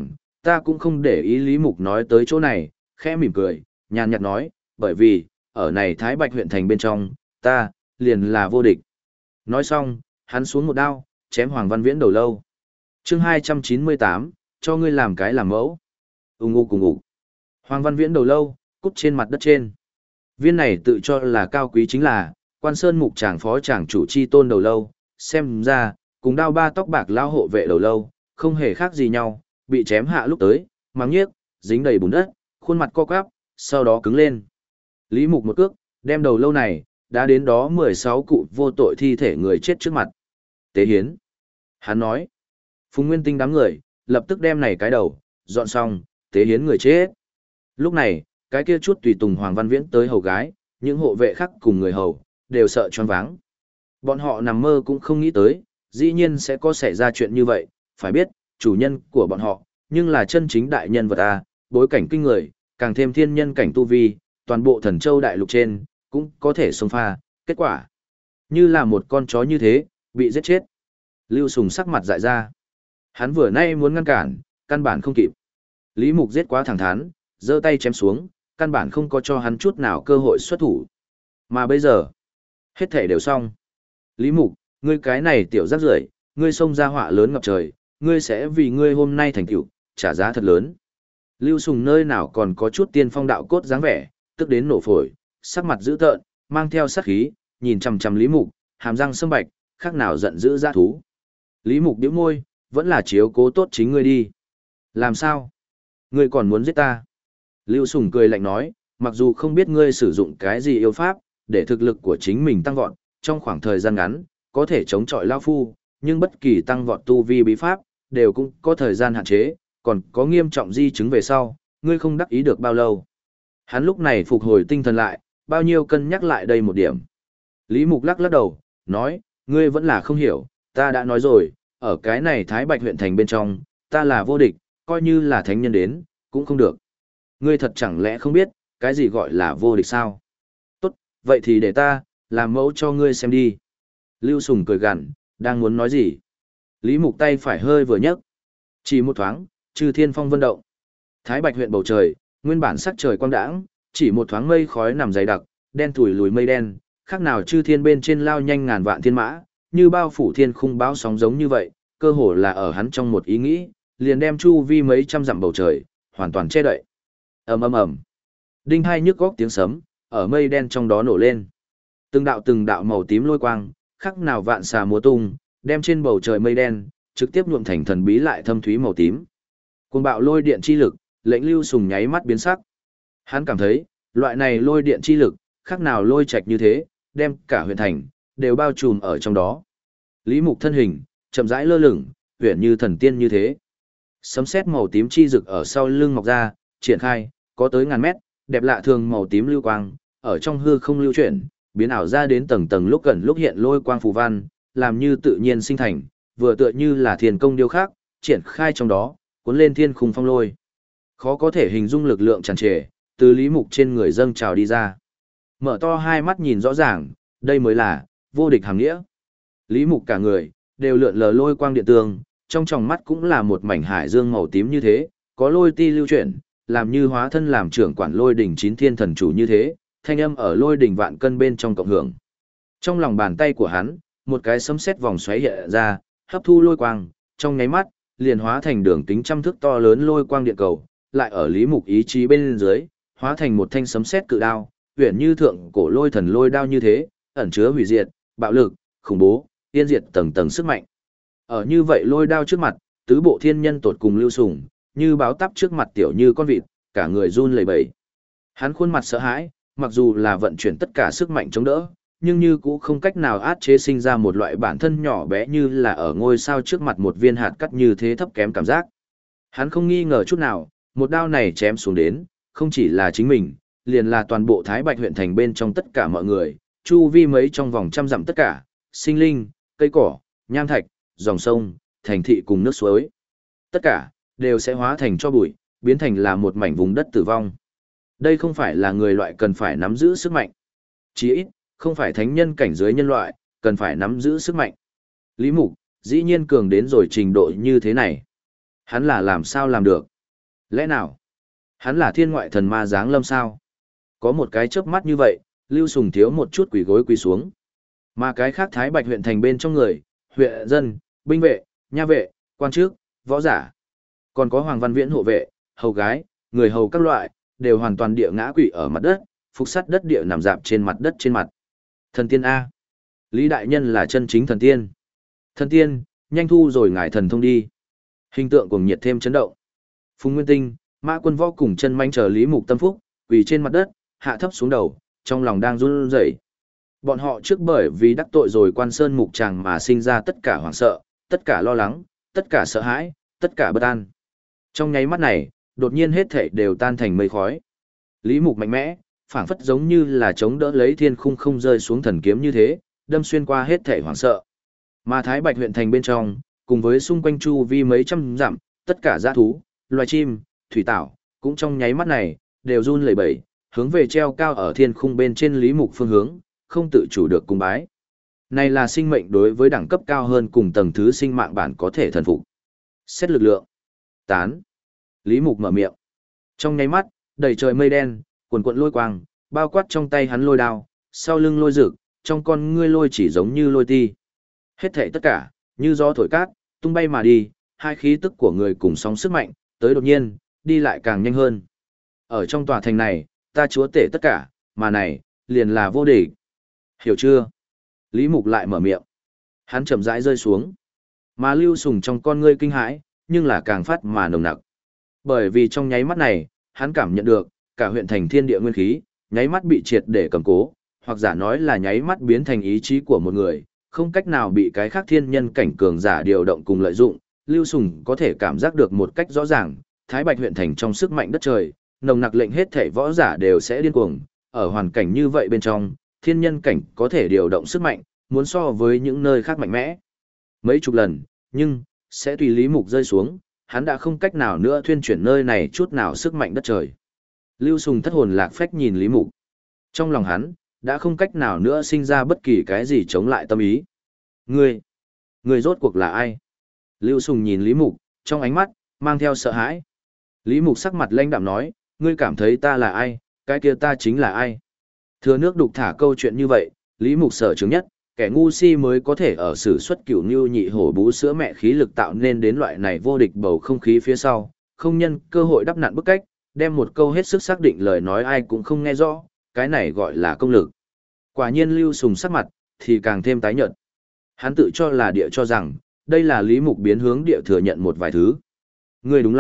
S1: Ta cũng không để ý Lý Mục nói tới chỗ này, khẽ mỉm cười, nhàn nhạt nói, bởi vì, ở này Thái Bạch huyện thành bên trong, ta, liền là vô địch. Nói xong, hắn xuống một đao, chém Hoàng Văn Viễn đầu lâu. chương 298, cho ngươi làm cái làm mẫu. Ung ung cùng ngủ. Hoàng Văn Viễn đầu lâu, cút trên mặt đất trên. Viên này tự cho là cao quý chính là, Quan Sơn Mục Tràng phó tràng chủ chi tôn đầu lâu, xem ra, cùng đao ba tóc bạc lao hộ vệ đầu lâu, không hề khác gì nhau, bị chém hạ lúc tới, mắng nhiếc, dính đầy bùn đất, khuôn mặt co quắp, sau đó cứng lên. Lý Mục một cước, đem đầu lâu này, đã đến đó 16 cụ vô tội thi thể người chết trước mặt. Tế hiến. Hắn nói. Phùng Nguyên Tinh đám người, lập tức đem này cái đầu, dọn xong, tế hiến người chết. Lúc này, cái kia chút tùy tùng Hoàng Văn Viễn tới hầu gái, những hộ vệ khác cùng người hầu, đều sợ choáng váng. Bọn họ nằm mơ cũng không nghĩ tới, dĩ nhiên sẽ có xảy ra chuyện như vậy, phải biết, chủ nhân của bọn họ, nhưng là chân chính đại nhân vật A, bối cảnh kinh người, càng thêm thiên nhân cảnh tu vi, toàn bộ thần châu đại lục trên, cũng có thể xông pha, kết quả. Như là một con chó như thế, bị giết chết. Lưu Sùng sắc mặt dại ra. Hắn vừa nay muốn ngăn cản, căn bản không kịp. Lý Mục giết quá thẳng thắn, giơ tay chém xuống, căn bản không có cho hắn chút nào cơ hội xuất thủ. Mà bây giờ, hết thể đều xong. Lý Mục, ngươi cái này tiểu rác rưởi, ngươi xông ra họa lớn ngập trời, ngươi sẽ vì ngươi hôm nay thành tựu trả giá thật lớn. Lưu Sùng nơi nào còn có chút tiên phong đạo cốt dáng vẻ, tức đến nổ phổi, sắc mặt dữ tợn, mang theo sát khí, nhìn chằm chằm Lý Mục, hàm răng sâm bạch, khác nào giận dữ dã thú. Lý Mục bĩu môi, vẫn là chiếu cố tốt chính ngươi đi. Làm sao? Ngươi còn muốn giết ta? Lưu Sùng cười lạnh nói, mặc dù không biết ngươi sử dụng cái gì yêu pháp, để thực lực của chính mình tăng vọt, trong khoảng thời gian ngắn, có thể chống chọi Lao Phu, nhưng bất kỳ tăng vọt tu vi bí pháp, đều cũng có thời gian hạn chế, còn có nghiêm trọng di chứng về sau, ngươi không đắc ý được bao lâu. Hắn lúc này phục hồi tinh thần lại, bao nhiêu cân nhắc lại đây một điểm. Lý Mục lắc lắc đầu, nói, ngươi vẫn là không hiểu, ta đã nói rồi, ở cái này Thái Bạch huyện thành bên trong, ta là vô địch, coi như là thánh nhân đến, cũng không được. Ngươi thật chẳng lẽ không biết, cái gì gọi là vô địch sao? Tốt, vậy thì để ta, làm mẫu cho ngươi xem đi. Lưu Sùng cười gằn, đang muốn nói gì? Lý Mục tay phải hơi vừa nhấc. Chỉ một thoáng, Chư Thiên Phong vân động. Thái Bạch huyện bầu trời, nguyên bản sắc trời quang đãng, chỉ một thoáng mây khói nằm dày đặc, đen thủi lùi mây đen, khác nào chư thiên bên trên lao nhanh ngàn vạn thiên mã, như bao phủ thiên khung bão sóng giống như vậy, cơ hồ là ở hắn trong một ý nghĩ, liền đem chu vi mấy trăm dặm bầu trời, hoàn toàn che đậy. Ầm ầm ầm. Đinh hai nhức góc tiếng sấm, ở mây đen trong đó nổ lên. Từng đạo màu tím lôi quang, khác nào vạn xà múa tung, đem trên bầu trời mây đen, trực tiếp nhuộm thành thần bí lại thâm thúy màu tím. Cuồng bạo lôi điện chi lực, lệnh Lưu Sùng nháy mắt biến sắc. Hắn cảm thấy, loại này lôi điện chi lực, khác nào lôi trạch như thế, đem cả huyện thành, đều bao trùm ở trong đó. Lý Mục thân hình, chậm rãi lơ lửng, huyền như thần tiên như thế. Sấm sét màu tím chi rực ở sau lưng mọc ra, triển khai, có tới ngàn mét, đẹp lạ thường màu tím lưu quang, ở trong hư không lưu chuyển, biến ảo ra đến tầng tầng lúc gần lúc hiện lôi quang phù văn, làm như tự nhiên sinh thành, vừa tựa như là thiền công điêu khắc, triển khai trong đó, cuốn lên thiên khung phong lôi. Khó có thể hình dung lực lượng tràn trề, từ Lý Mục trên người dâng trào đi ra. Mở to hai mắt nhìn rõ ràng, đây mới là vô địch hàng nghĩa. Lý Mục cả người đều lượn lờ lôi quang điện tường, trong tròng mắt cũng là một mảnh hải dương màu tím như thế, có lôi ti lưu chuyển, làm như hóa thân làm trưởng quản lôi đỉnh chín thiên thần chủ như thế, thanh âm ở lôi đỉnh vạn cân bên trong cộng hưởng. Trong lòng bàn tay của hắn, một cái sấm sét vòng xoáy hiện ra, hấp thu lôi quang, trong nháy mắt, liền hóa thành đường kính trăm thước to lớn lôi quang điện cầu, lại ở Lý Mục ý chí bên dưới, hóa thành một thanh sấm sét cự đao, uyển như thượng cổ lôi thần lôi đao như thế, ẩn chứa hủy diệt, bạo lực, khủng bố, tiên diệt tầng tầng sức mạnh. Ở như vậy lôi đao trước mặt, tứ bộ thiên nhân tột cùng Lưu Sùng, như báo táp trước mặt tiểu như con vịt, cả người run lẩy bẩy. Hắn khuôn mặt sợ hãi, mặc dù là vận chuyển tất cả sức mạnh chống đỡ, nhưng như cũng không cách nào át chế sinh ra một loại bản thân nhỏ bé như là ở ngôi sao trước mặt một viên hạt cát như thế thấp kém cảm giác. Hắn không nghi ngờ chút nào, một đao này chém xuống đến, không chỉ là chính mình, liền là toàn bộ Thái Bạch huyện thành bên trong tất cả mọi người, chu vi mấy trong vòng trăm dặm tất cả, sinh linh, cây cỏ, nham thạch, dòng sông, thành thị cùng nước suối. Tất cả, đều sẽ hóa thành cho bụi, biến thành là một mảnh vùng đất tử vong. Đây không phải là người loại cần phải nắm giữ sức mạnh. Chỉ ít, không phải thánh nhân cảnh giới nhân loại, cần phải nắm giữ sức mạnh. Lý Mục, dĩ nhiên cường đến rồi trình độ như thế này. Hắn là làm sao làm được? Lẽ nào? Hắn là thiên ngoại thần ma giáng lâm sao? Có một cái chớp mắt như vậy, Lưu Sùng thiếu một chút quỳ gối quỳ xuống. Mà cái khác Thái Bạch huyện thành bên trong người, huyện dân, binh vệ, nha vệ, quan chức, võ giả. Còn có Hoàng Văn Viễn hộ vệ, hầu gái, người hầu các loại, đều hoàn toàn địa ngã quỵ ở mặt đất, phục sát đất địa nằm dạp trên mặt đất trên mặt. Thần tiên A. Lý Đại Nhân là chân chính thần tiên. Thần tiên, nhanh thu rồi ngài thần thông đi. Hình tượng cùng nhiệt thêm chấn động. Phùng Nguyên Tinh, Mã Quân Võ cùng chân manh chờ Lý Mục tâm phúc, quỳ trên mặt đất, hạ thấp xuống đầu, trong lòng đang run rẩy. Bọn họ trước bởi vì đắc tội rồi Quan Sơn Mục Tràng mà sinh ra tất cả hoảng sợ, tất cả lo lắng, tất cả sợ hãi, tất cả bất an. Trong nháy mắt này, đột nhiên hết thảy đều tan thành mây khói. Lý Mục mạnh mẽ, phảng phất giống như là chống đỡ lấy thiên khung không rơi xuống thần kiếm như thế, đâm xuyên qua hết thảy hoảng sợ. Mà Thái Bạch huyện thành bên trong, cùng với xung quanh chu vi mấy trăm dặm, tất cả dã thú, loài chim, thủy tảo, cũng trong nháy mắt này, đều run lẩy bẩy, hướng về treo cao ở thiên khung bên trên Lý Mục phương hướng, không tự chủ được cung bái. Này là sinh mệnh đối với đẳng cấp cao hơn cùng tầng thứ sinh mạng bản có thể thần phục. Xét lực lượng. Tán. Lý Mục mở miệng. Trong nháy mắt, đầy trời mây đen, cuồn cuộn lôi quang, bao quát trong tay hắn lôi đao, sau lưng lôi rực, trong con ngươi lôi chỉ giống như lôi ti. Hết thảy tất cả, như gió thổi cát, tung bay mà đi, hai khí tức của người cùng sóng sức mạnh, tới đột nhiên, đi lại càng nhanh hơn. Ở trong tòa thành này, ta chúa tể tất cả, mà này, liền là vô địch. Hiểu chưa? Lý Mục lại mở miệng. Hắn chậm rãi rơi xuống. Mà Lưu Sùng trong con ngươi kinh hãi, nhưng là càng phát mà nồng nặc. Bởi vì trong nháy mắt này, hắn cảm nhận được, cả huyện thành thiên địa nguyên khí, nháy mắt bị triệt để cầm cố, hoặc giả nói là nháy mắt biến thành ý chí của một người, không cách nào bị cái khác thiên nhân cảnh cường giả điều động cùng lợi dụng. Lưu Sùng có thể cảm giác được một cách rõ ràng, Thái Bạch huyện thành trong sức mạnh đất trời, nồng nặc lệnh hết thể võ giả đều sẽ điên cuồng. Ở hoàn cảnh như vậy bên trong, thiên nhân cảnh có thể điều động sức mạnh, muốn so với những nơi khác mạnh mẽ mấy chục lần, nhưng sẽ tùy Lý Mục rơi xuống, hắn đã không cách nào nữa thuyên chuyển nơi này chút nào sức mạnh đất trời. Lưu Sùng thất hồn lạc phách nhìn Lý Mục. Trong lòng hắn, đã không cách nào nữa sinh ra bất kỳ cái gì chống lại tâm ý. Ngươi rốt cuộc là ai? Lưu Sùng nhìn Lý Mục, trong ánh mắt, mang theo sợ hãi. Lý Mục sắc mặt lãnh đạm nói, ngươi cảm thấy ta là ai, cái kia ta chính là ai? Thừa nước đục thả câu chuyện như vậy, Lý Mục sở chứng nhất, kẻ ngu si mới có thể ở sử xuất cửu như nhị hổ bú sữa mẹ khí lực tạo nên đến loại này vô địch bầu không khí phía sau, không nhân cơ hội đắp nặn bức cách, đem một câu hết sức xác định lời nói ai cũng không nghe rõ, cái này gọi là công lực. Quả nhiên Lưu Sùng sắc mặt, thì càng thêm tái nhợt. Hắn tự cho là địa cho rằng, đây là Lý Mục biến hướng địa thừa nhận một vài thứ. Ngươi đúng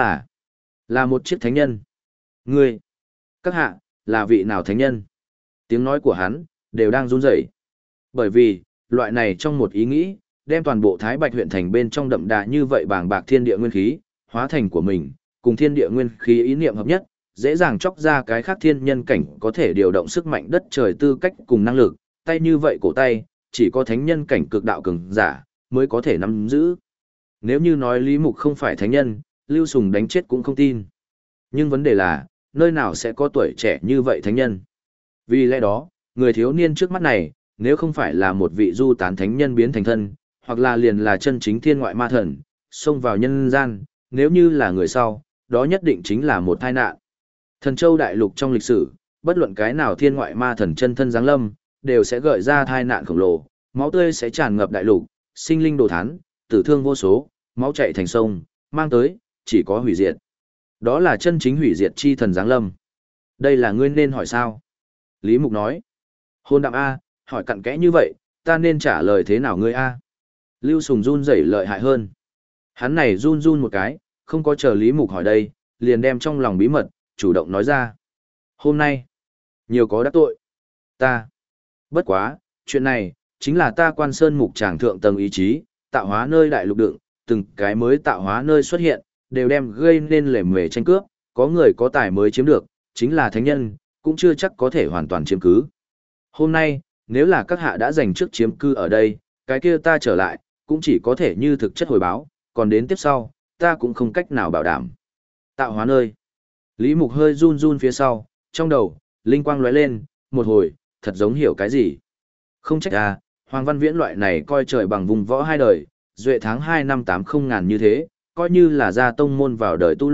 S1: là một chiếc thánh nhân. Ngươi, các hạ, là vị nào thánh nhân? Tiếng nói của hắn, đều đang run rẩy. Bởi vì, loại này trong một ý nghĩ, đem toàn bộ Thái Bạch huyện thành bên trong đậm đà như vậy bàng bạc thiên địa nguyên khí, hóa thành của mình, cùng thiên địa nguyên khí ý niệm hợp nhất, dễ dàng chọc ra cái khác thiên nhân cảnh có thể điều động sức mạnh đất trời tư cách cùng năng lực, tay như vậy cổ tay, chỉ có thánh nhân cảnh cực đạo cường giả mới có thể nắm giữ. Nếu như nói Lý Mục không phải thánh nhân, Lưu Sùng đánh chết cũng không tin. Nhưng vấn đề là, nơi nào sẽ có tuổi trẻ như vậy thánh nhân? Vì lẽ đó, người thiếu niên trước mắt này, nếu không phải là một vị du tán thánh nhân biến thành thân, hoặc là liền là chân chính thiên ngoại ma thần, xông vào nhân gian, nếu như là người sau, đó nhất định chính là một tai nạn. Thần Châu đại lục trong lịch sử, bất luận cái nào thiên ngoại ma thần chân thân giáng lâm, đều sẽ gợi ra tai nạn khổng lồ, máu tươi sẽ tràn ngập đại lục, sinh linh đồ thán, tử thương vô số, máu chảy thành sông, mang tới, chỉ có hủy diệt. Đó là chân chính hủy diệt chi thần giáng lâm. Đây là ngươi nên hỏi sao? Lý Mục nói. Hôn đạm A, hỏi cặn kẽ như vậy, ta nên trả lời thế nào ngươi A? Lưu Sùng run rẩy lợi hại hơn. Hắn này run run một cái, không có chờ Lý Mục hỏi đây, liền đem trong lòng bí mật, chủ động nói ra. Hôm nay, nhiều có đắc tội. Ta. Bất quá, chuyện này, chính là ta Quan Sơn Mục Tràng thượng tầng ý chí, tạo hóa nơi đại lục đựng, từng cái mới tạo hóa nơi xuất hiện, đều đem gây nên lề mề tranh cướp, có người có tài mới chiếm được, chính là thánh nhân, cũng chưa chắc có thể hoàn toàn chiếm cứ. Hôm nay, nếu là các hạ đã giành trước chiếm cư ở đây, cái kia ta trở lại, cũng chỉ có thể như thực chất hồi báo, còn đến tiếp sau, ta cũng không cách nào bảo đảm. Tạo hóa nơi. Lý Mục hơi run run phía sau, trong đầu, linh quang lóe lên, một hồi, thật giống hiểu cái gì. Không trách à, Hoàng Văn Viễn loại này coi trời bằng vùng võ hai đời, duệ tháng 2 năm 80 ngàn như thế, coi như là gia tông môn vào đời tu luyện,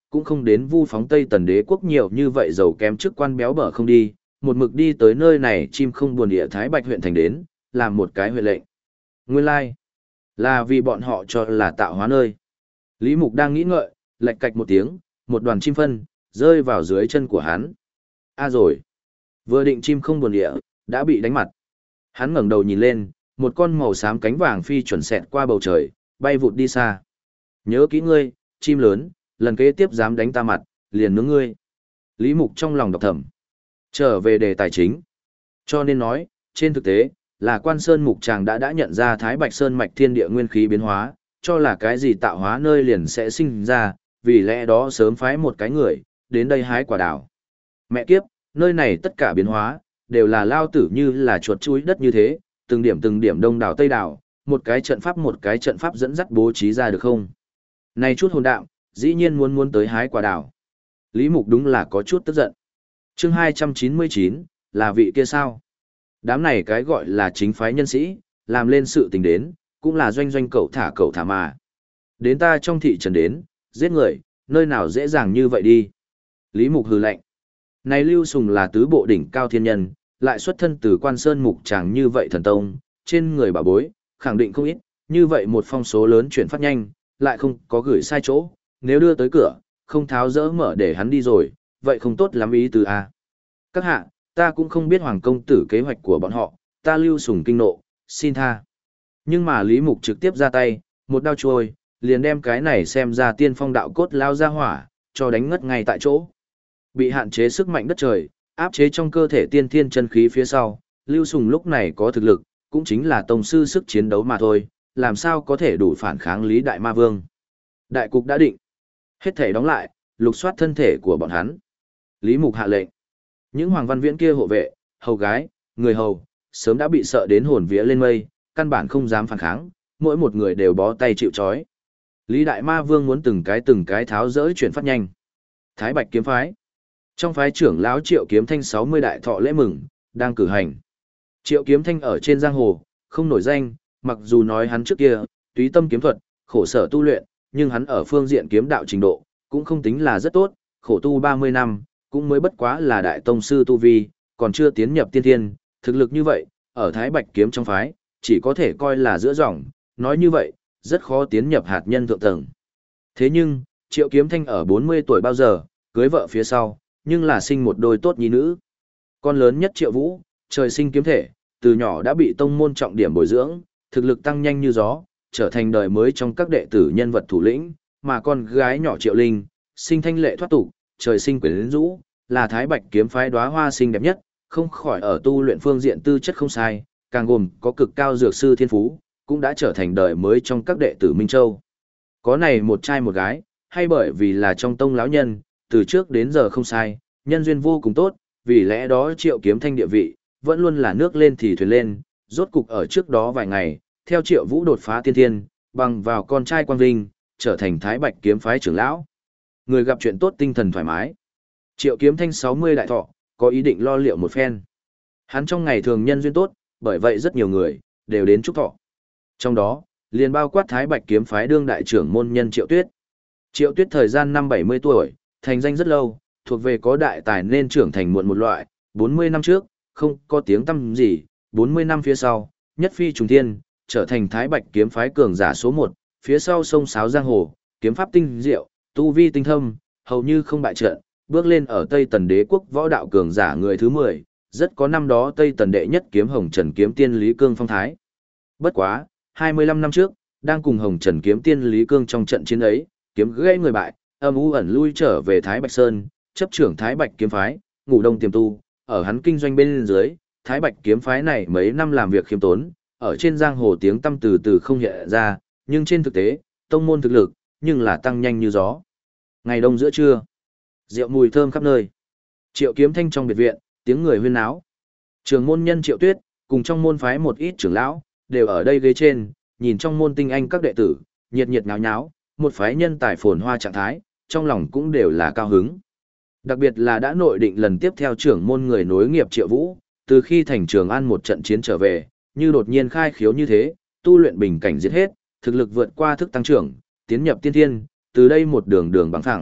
S1: cũng không đến vu phóng Tây Tần đế quốc nhiều như vậy giàu kém chức quan béo bở không đi, một mực đi tới nơi này chim không buồn địa Thái Bạch huyện thành đến, làm một cái huyện lệnh. Nguyên lai, là vì bọn họ cho là tạo hóa nơi. Lý Mục đang nghĩ ngợi, lạch cạch một tiếng, một đoàn chim phân, rơi vào dưới chân của hắn. Rồi, vừa định chim không buồn địa, đã bị đánh mặt. Hắn ngẩng đầu nhìn lên, một con màu xám cánh vàng phi chuẩn xẹt qua bầu trời, bay vụt đi xa. Nhớ kỹ ngươi, chim lớn, lần kế tiếp dám đánh ta mặt, liền nướng ngươi. Lý Mục trong lòng đọc thầm. Trở về đề tài chính. Cho nên nói, trên thực tế, là Quan Sơn Mục Tràng đã nhận ra Thái Bạch Sơn mạch thiên địa nguyên khí biến hóa, cho là cái gì tạo hóa nơi liền sẽ sinh ra, vì lẽ đó sớm phái một cái người, đến đây hái quả đào. Mẹ kiếp, nơi này tất cả biến hóa, đều là lao tử như là chuột chuối đất như thế, từng điểm đông đảo tây đảo, một cái trận pháp dẫn dắt bố trí ra được không? Này chút hồn đạo, dĩ nhiên muốn tới hái quả đào. Lý Mục đúng là có chút tức giận. Chương 299, là vị kia sao? Đám này cái gọi là chính phái nhân sĩ, làm lên sự tình đến, cũng là doanh cậu thả mà. Đến ta trong thị trấn đến, giết người, nơi nào dễ dàng như vậy đi. Lý Mục hừ lạnh. Này Lưu Sùng là tứ bộ đỉnh cao thiên nhân, lại xuất thân từ Quan Sơn Mục Tràng như vậy thần tông, trên người bà bối, khẳng định không ít, như vậy một phong số lớn chuyển phát nhanh, lại không có gửi sai chỗ, nếu đưa tới cửa, không tháo dỡ mở để hắn đi rồi, vậy không tốt lắm ý từ a. Các hạ, ta cũng không biết Hoàng công tử kế hoạch của bọn họ, ta Lưu Sùng kinh nộ, xin tha. Nhưng mà Lý Mục trực tiếp ra tay, một đao trôi, liền đem cái này xem ra tiên phong đạo cốt lao ra hỏa, cho đánh ngất ngay tại chỗ. Bị hạn chế sức mạnh đất trời, áp chế trong cơ thể tiên thiên chân khí phía sau, Lưu Sùng lúc này có thực lực, cũng chính là tông sư sức chiến đấu mà thôi, làm sao có thể đủ phản kháng Lý Đại Ma Vương. Đại cục đã định. Hết thể đóng lại, lục soát thân thể của bọn hắn. Lý Mục hạ lệnh. Những Hoàng Văn Viễn kia hộ vệ, hầu gái, người hầu, sớm đã bị sợ đến hồn vía lên mây, căn bản không dám phản kháng, mỗi một người đều bó tay chịu trói. Lý Đại Ma Vương muốn từng cái tháo dỡ chuyển phát nhanh. Thái Bạch kiếm phái. Trong phái trưởng lão Triệu Kiếm Thanh 60 đại thọ lễ mừng, đang cử hành. Triệu Kiếm Thanh ở trên giang hồ, không nổi danh, mặc dù nói hắn trước kia, túy tâm kiếm thuật, khổ sở tu luyện, nhưng hắn ở phương diện kiếm đạo trình độ, cũng không tính là rất tốt, khổ tu 30 năm, cũng mới bất quá là đại tông sư tu vi, còn chưa tiến nhập tiên thiên, thực lực như vậy, ở Thái Bạch kiếm trong phái, chỉ có thể coi là giữa dòng, nói như vậy, rất khó tiến nhập hạt nhân thượng tầng. Thế nhưng, Triệu Kiếm Thanh ở 40 tuổi bao giờ, cưới vợ phía sau, nhưng là sinh một đôi tốt nhi nữ. Con lớn nhất Triệu Vũ, trời sinh kiếm thể, từ nhỏ đã bị tông môn trọng điểm bồi dưỡng, thực lực tăng nhanh như gió, trở thành đời mới trong các đệ tử nhân vật thủ lĩnh, mà con gái nhỏ Triệu Linh, sinh thanh lệ thoát tục, trời sinh quyến rũ, là Thái Bạch kiếm phái đóa hoa xinh đẹp nhất, không khỏi ở tu luyện phương diện tư chất không sai, càng gồm có cực cao dược sư thiên phú, cũng đã trở thành đời mới trong các đệ tử Minh Châu. Có này một trai một gái, hay bởi vì là trong tông lão nhân, từ trước đến giờ không sai, nhân duyên vô cùng tốt, vì lẽ đó Triệu Kiếm Thanh địa vị, vẫn luôn là nước lên thì thuyền lên, rốt cục ở trước đó vài ngày, theo Triệu Vũ đột phá tiên thiên, bằng vào con trai Quang Vinh, trở thành Thái Bạch kiếm phái trưởng lão. Người gặp chuyện tốt tinh thần thoải mái. Triệu Kiếm Thanh 60 đại thọ, có ý định lo liệu một phen. Hắn trong ngày thường nhân duyên tốt, bởi vậy rất nhiều người, đều đến chúc thọ. Trong đó, liền bao quát Thái Bạch kiếm phái đương đại trưởng môn nhân Triệu Tuyết. Triệu Tuyết thời gian năm 70 tuổi, thành danh rất lâu, thuộc về có đại tài nên trưởng thành muộn một loại, 40 năm trước, không có tiếng tăm gì, 40 năm phía sau, nhất phi trùng thiên, trở thành Thái Bạch kiếm phái cường giả số 1, phía sau sông sáo giang hồ, kiếm pháp tinh diệu, tu vi tinh thâm, hầu như không bại trận, bước lên ở Tây Tần đế quốc võ đạo cường giả người thứ 10, rất có năm đó Tây Tần đệ nhất kiếm Hồng Trần kiếm tiên Lý Cương phong thái. Bất quá, 25 năm trước, đang cùng Hồng Trần kiếm tiên Lý Cương trong trận chiến ấy, kiếm gãy người bại, âm u ẩn lui trở về Thái Bạch Sơn, chấp trưởng Thái Bạch kiếm phái, ngủ đông tiềm tu, ở hắn kinh doanh bên dưới, Thái Bạch kiếm phái này mấy năm làm việc khiêm tốn, ở trên giang hồ tiếng tăm từ từ không hiện ra, nhưng trên thực tế, tông môn thực lực, nhưng là tăng nhanh như gió. Ngày đông giữa trưa, rượu mùi thơm khắp nơi. Triệu Kiếm Thanh trong biệt viện, tiếng người huyên náo. Trường môn nhân Triệu Tuyết, cùng trong môn phái một ít trưởng lão, đều ở đây ghế trên, nhìn trong môn tinh anh các đệ tử, nhiệt nhiệt nháo nháo, một phái nhân tài phồn hoa trạng thái, trong lòng cũng đều là cao hứng. Đặc biệt là đã nội định lần tiếp theo trưởng môn người nối nghiệp Triệu Vũ, từ khi thành Trường An một trận chiến trở về, như đột nhiên khai khiếu như thế, tu luyện bình cảnh giết hết, thực lực vượt qua thức tăng trưởng, tiến nhập tiên thiên, từ đây một đường đường bằng thẳng,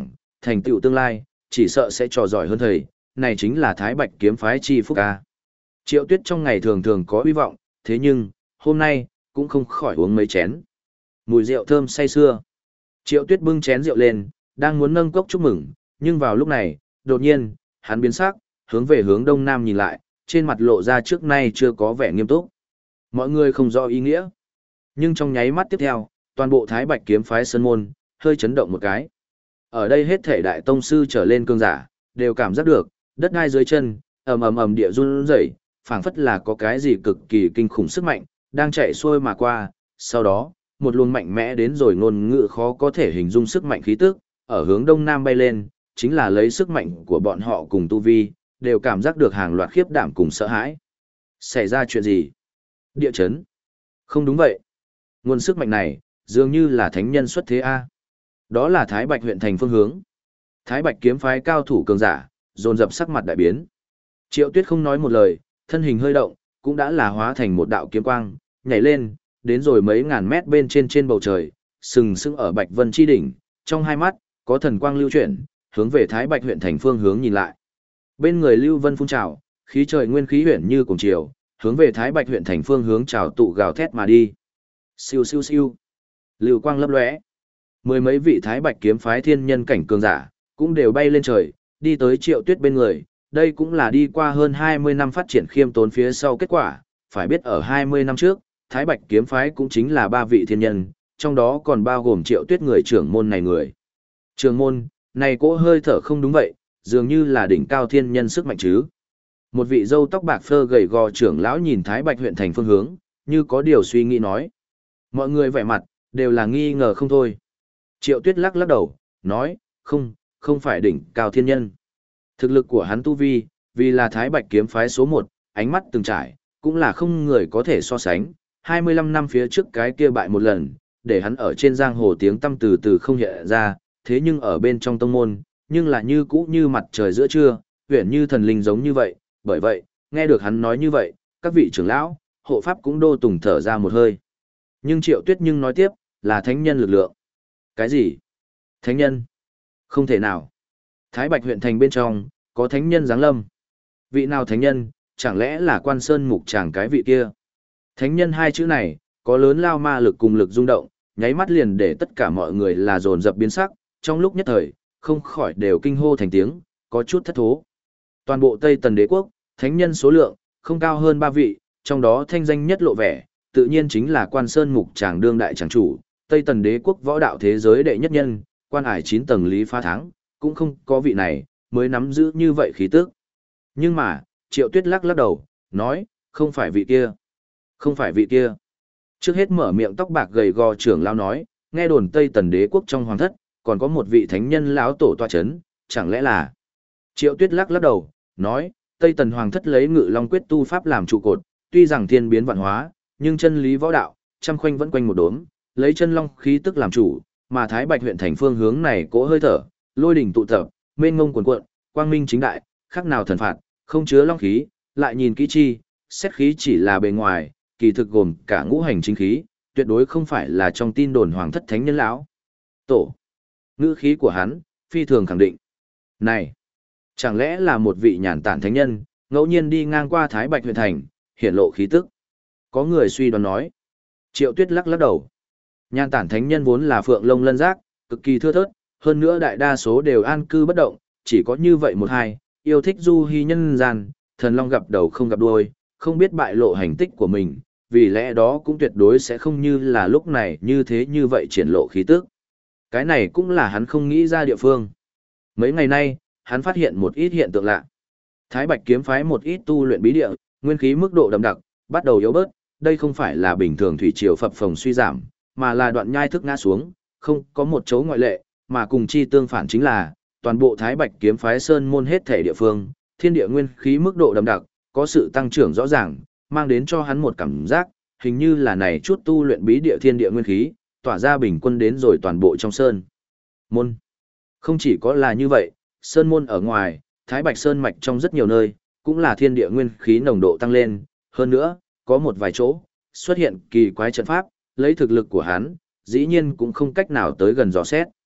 S1: thành tựu tương lai, chỉ sợ sẽ trò giỏi hơn thầy, này chính là Thái Bạch kiếm phái chi phúc ca. Triệu Tuyết trong ngày thường thường có hy vọng, thế nhưng, hôm nay, cũng không khỏi uống mấy chén. Mùi rượu thơm say sưa. Triệu Tuyết bưng chén rượu lên, đang muốn nâng cốc chúc mừng, nhưng vào lúc này, đột nhiên, hắn biến sắc, hướng về hướng đông nam nhìn lại, trên mặt lộ ra trước nay chưa có vẻ nghiêm túc. Mọi người không rõ ý nghĩa. Nhưng trong nháy mắt tiếp theo, toàn bộ Thái Bạch kiếm phái sơn môn, hơi chấn động một cái. Ở đây hết thể đại tông sư trở lên cường giả, đều cảm giác được, đất đai dưới chân, ầm ầm ầm địa run rẩy, phảng phất là có cái gì cực kỳ kinh khủng sức mạnh, đang chạy xuôi mà qua, sau đó, một luồng mạnh mẽ đến rồi ngôn ngữ khó có thể hình dung sức mạnh khí tức, ở hướng đông nam bay lên, chính là lấy sức mạnh của bọn họ cùng tu vi, đều cảm giác được hàng loạt khiếp đảm cùng sợ hãi. Xảy ra chuyện gì? Địa chấn? Không đúng vậy. Nguồn sức mạnh này, dường như là thánh nhân xuất thế A. Đó là Thái Bạch huyện thành phương hướng. Thái Bạch kiếm phái cao thủ cường giả, dồn dập sắc mặt đại biến. Triệu Tuyết không nói một lời, thân hình hơi động, cũng đã là hóa thành một đạo kiếm quang, nhảy lên, đến rồi mấy ngàn mét bên trên bầu trời, sừng sững ở Bạch Vân chi đỉnh, trong hai mắt, có thần quang lưu chuyển, hướng về Thái Bạch huyện thành phương hướng nhìn lại. Bên người Lưu Vân phun trào, khí trời nguyên khí huyền như cùng chiều, hướng về Thái Bạch huyện thành phương hướng trào tụ gào thét mà đi. Siêu siêu siêu. Lưu quang lấp lóe. Mười mấy vị Thái Bạch kiếm phái thiên nhân cảnh cường giả, cũng đều bay lên trời, đi tới Triệu Tuyết bên người. Đây cũng là đi qua hơn 20 năm phát triển khiêm tốn phía sau kết quả, phải biết ở 20 năm trước, Thái Bạch kiếm phái cũng chính là ba vị thiên nhân, trong đó còn bao gồm Triệu Tuyết người trưởng môn này người. Trưởng môn, này cỗ hơi thở không đúng vậy, dường như là đỉnh cao thiên nhân sức mạnh chứ. Một vị râu tóc bạc phơ gầy gò trưởng lão nhìn Thái Bạch huyện thành phương hướng, như có điều suy nghĩ nói. Mọi người vẻ mặt, đều là nghi ngờ không thôi. Triệu Tuyết lắc lắc đầu, nói, không phải đỉnh cao thiên nhân. Thực lực của hắn tu vi, vì là Thái Bạch kiếm phái số 1, ánh mắt từng trải, cũng là không người có thể so sánh. 25 năm phía trước cái kia bại một lần, để hắn ở trên giang hồ tiếng tăm từ từ không hiện ra, thế nhưng ở bên trong tông môn, nhưng là như cũ như mặt trời giữa trưa, huyền như thần linh giống như vậy, bởi vậy, nghe được hắn nói như vậy, các vị trưởng lão, hộ pháp cũng đô tùng thở ra một hơi. Nhưng Triệu Tuyết nhưng nói tiếp, là thánh nhân lực lượng. Cái gì? Thánh nhân? Không thể nào. Thái Bạch huyện thành bên trong, có thánh nhân giáng lâm. Vị nào thánh nhân, chẳng lẽ là Quan Sơn Mục Tràng cái vị kia? Thánh nhân hai chữ này, có lớn lao ma lực cùng lực rung động, nháy mắt liền để tất cả mọi người là dồn dập biến sắc, trong lúc nhất thời, không khỏi đều kinh hô thành tiếng, có chút thất thố. Toàn bộ Tây Tần Đế quốc, thánh nhân số lượng, không cao hơn 3 vị, trong đó thanh danh nhất lộ vẻ, tự nhiên chính là Quan Sơn Mục Tràng đương đại tràng chủ, Tây Tần Đế quốc võ đạo thế giới đệ nhất nhân, quan ải 9 tầng Lý Phá Thắng, cũng không có vị này, mới nắm giữ như vậy khí tức. Nhưng mà, Triệu Tuyết lắc lắc đầu, nói, không phải vị kia. Không phải vị kia. Trước hết mở miệng tóc bạc gầy gò trưởng lão nói, nghe đồn Tây Tần Đế quốc trong hoàng thất, còn có một vị thánh nhân lão tổ tọa chấn, chẳng lẽ là... Triệu Tuyết lắc lắc đầu, nói, Tây Tần hoàng thất lấy Ngự Long quyết tu pháp làm trụ cột, tuy rằng thiên biến vạn hóa, nhưng chân lý võ đạo, trăm khoanh vẫn quanh một đốm, lấy chân long khí tức làm chủ, mà Thái Bạch huyện thành phương hướng này cỗ hơi thở, lôi đỉnh tụ tập, mênh mông cuồn cuộn, quang minh chính đại, khác nào thần phạt, không chứa long khí, lại nhìn kỹ chi, xét khí chỉ là bề ngoài, kỳ thực gồm cả ngũ hành chính khí, tuyệt đối không phải là trong tin đồn hoàng thất thánh nhân lão tổ. Ngữ khí của hắn, phi thường khẳng định. Này, chẳng lẽ là một vị nhàn tản thánh nhân, ngẫu nhiên đi ngang qua Thái Bạch huyện thành, hiển lộ khí tức. Có người suy đoán nói. Triệu Tuyết lắc lắc đầu. Nhàn tản thánh nhân vốn là phượng lông lân giác, cực kỳ thưa thớt, hơn nữa đại đa số đều an cư bất động, chỉ có như vậy một hai, yêu thích du hy nhân gian, thần long gặp đầu không gặp đuôi, không biết bại lộ hành tích của mình, vì lẽ đó cũng tuyệt đối sẽ không như là lúc này như thế như vậy triển lộ khí tức. Cái này cũng là hắn không nghĩ ra địa phương. Mấy ngày nay, hắn phát hiện một ít hiện tượng lạ. Thái Bạch kiếm phái một ít tu luyện bí địa, nguyên khí mức độ đậm đặc, bắt đầu yếu bớt, đây không phải là bình thường thủy triều phập phồng suy giảm, mà là đoạn nhai thức ngã xuống, không có một chỗ ngoại lệ, mà cùng chi tương phản chính là, toàn bộ Thái Bạch kiếm phái sơn môn hết thể địa phương, thiên địa nguyên khí mức độ đậm đặc, có sự tăng trưởng rõ ràng, mang đến cho hắn một cảm giác, hình như là này chút tu luyện bí địa thiên địa nguyên khí, tỏa ra bình quân đến rồi toàn bộ trong sơn môn. Không chỉ có là như vậy, sơn môn ở ngoài, Thái Bạch sơn mạch trong rất nhiều nơi, cũng là thiên địa nguyên khí nồng độ tăng lên, hơn nữa, có một vài chỗ, xuất hiện kỳ quái trận pháp, lấy thực lực của hắn, dĩ nhiên cũng không cách nào tới gần dò xét.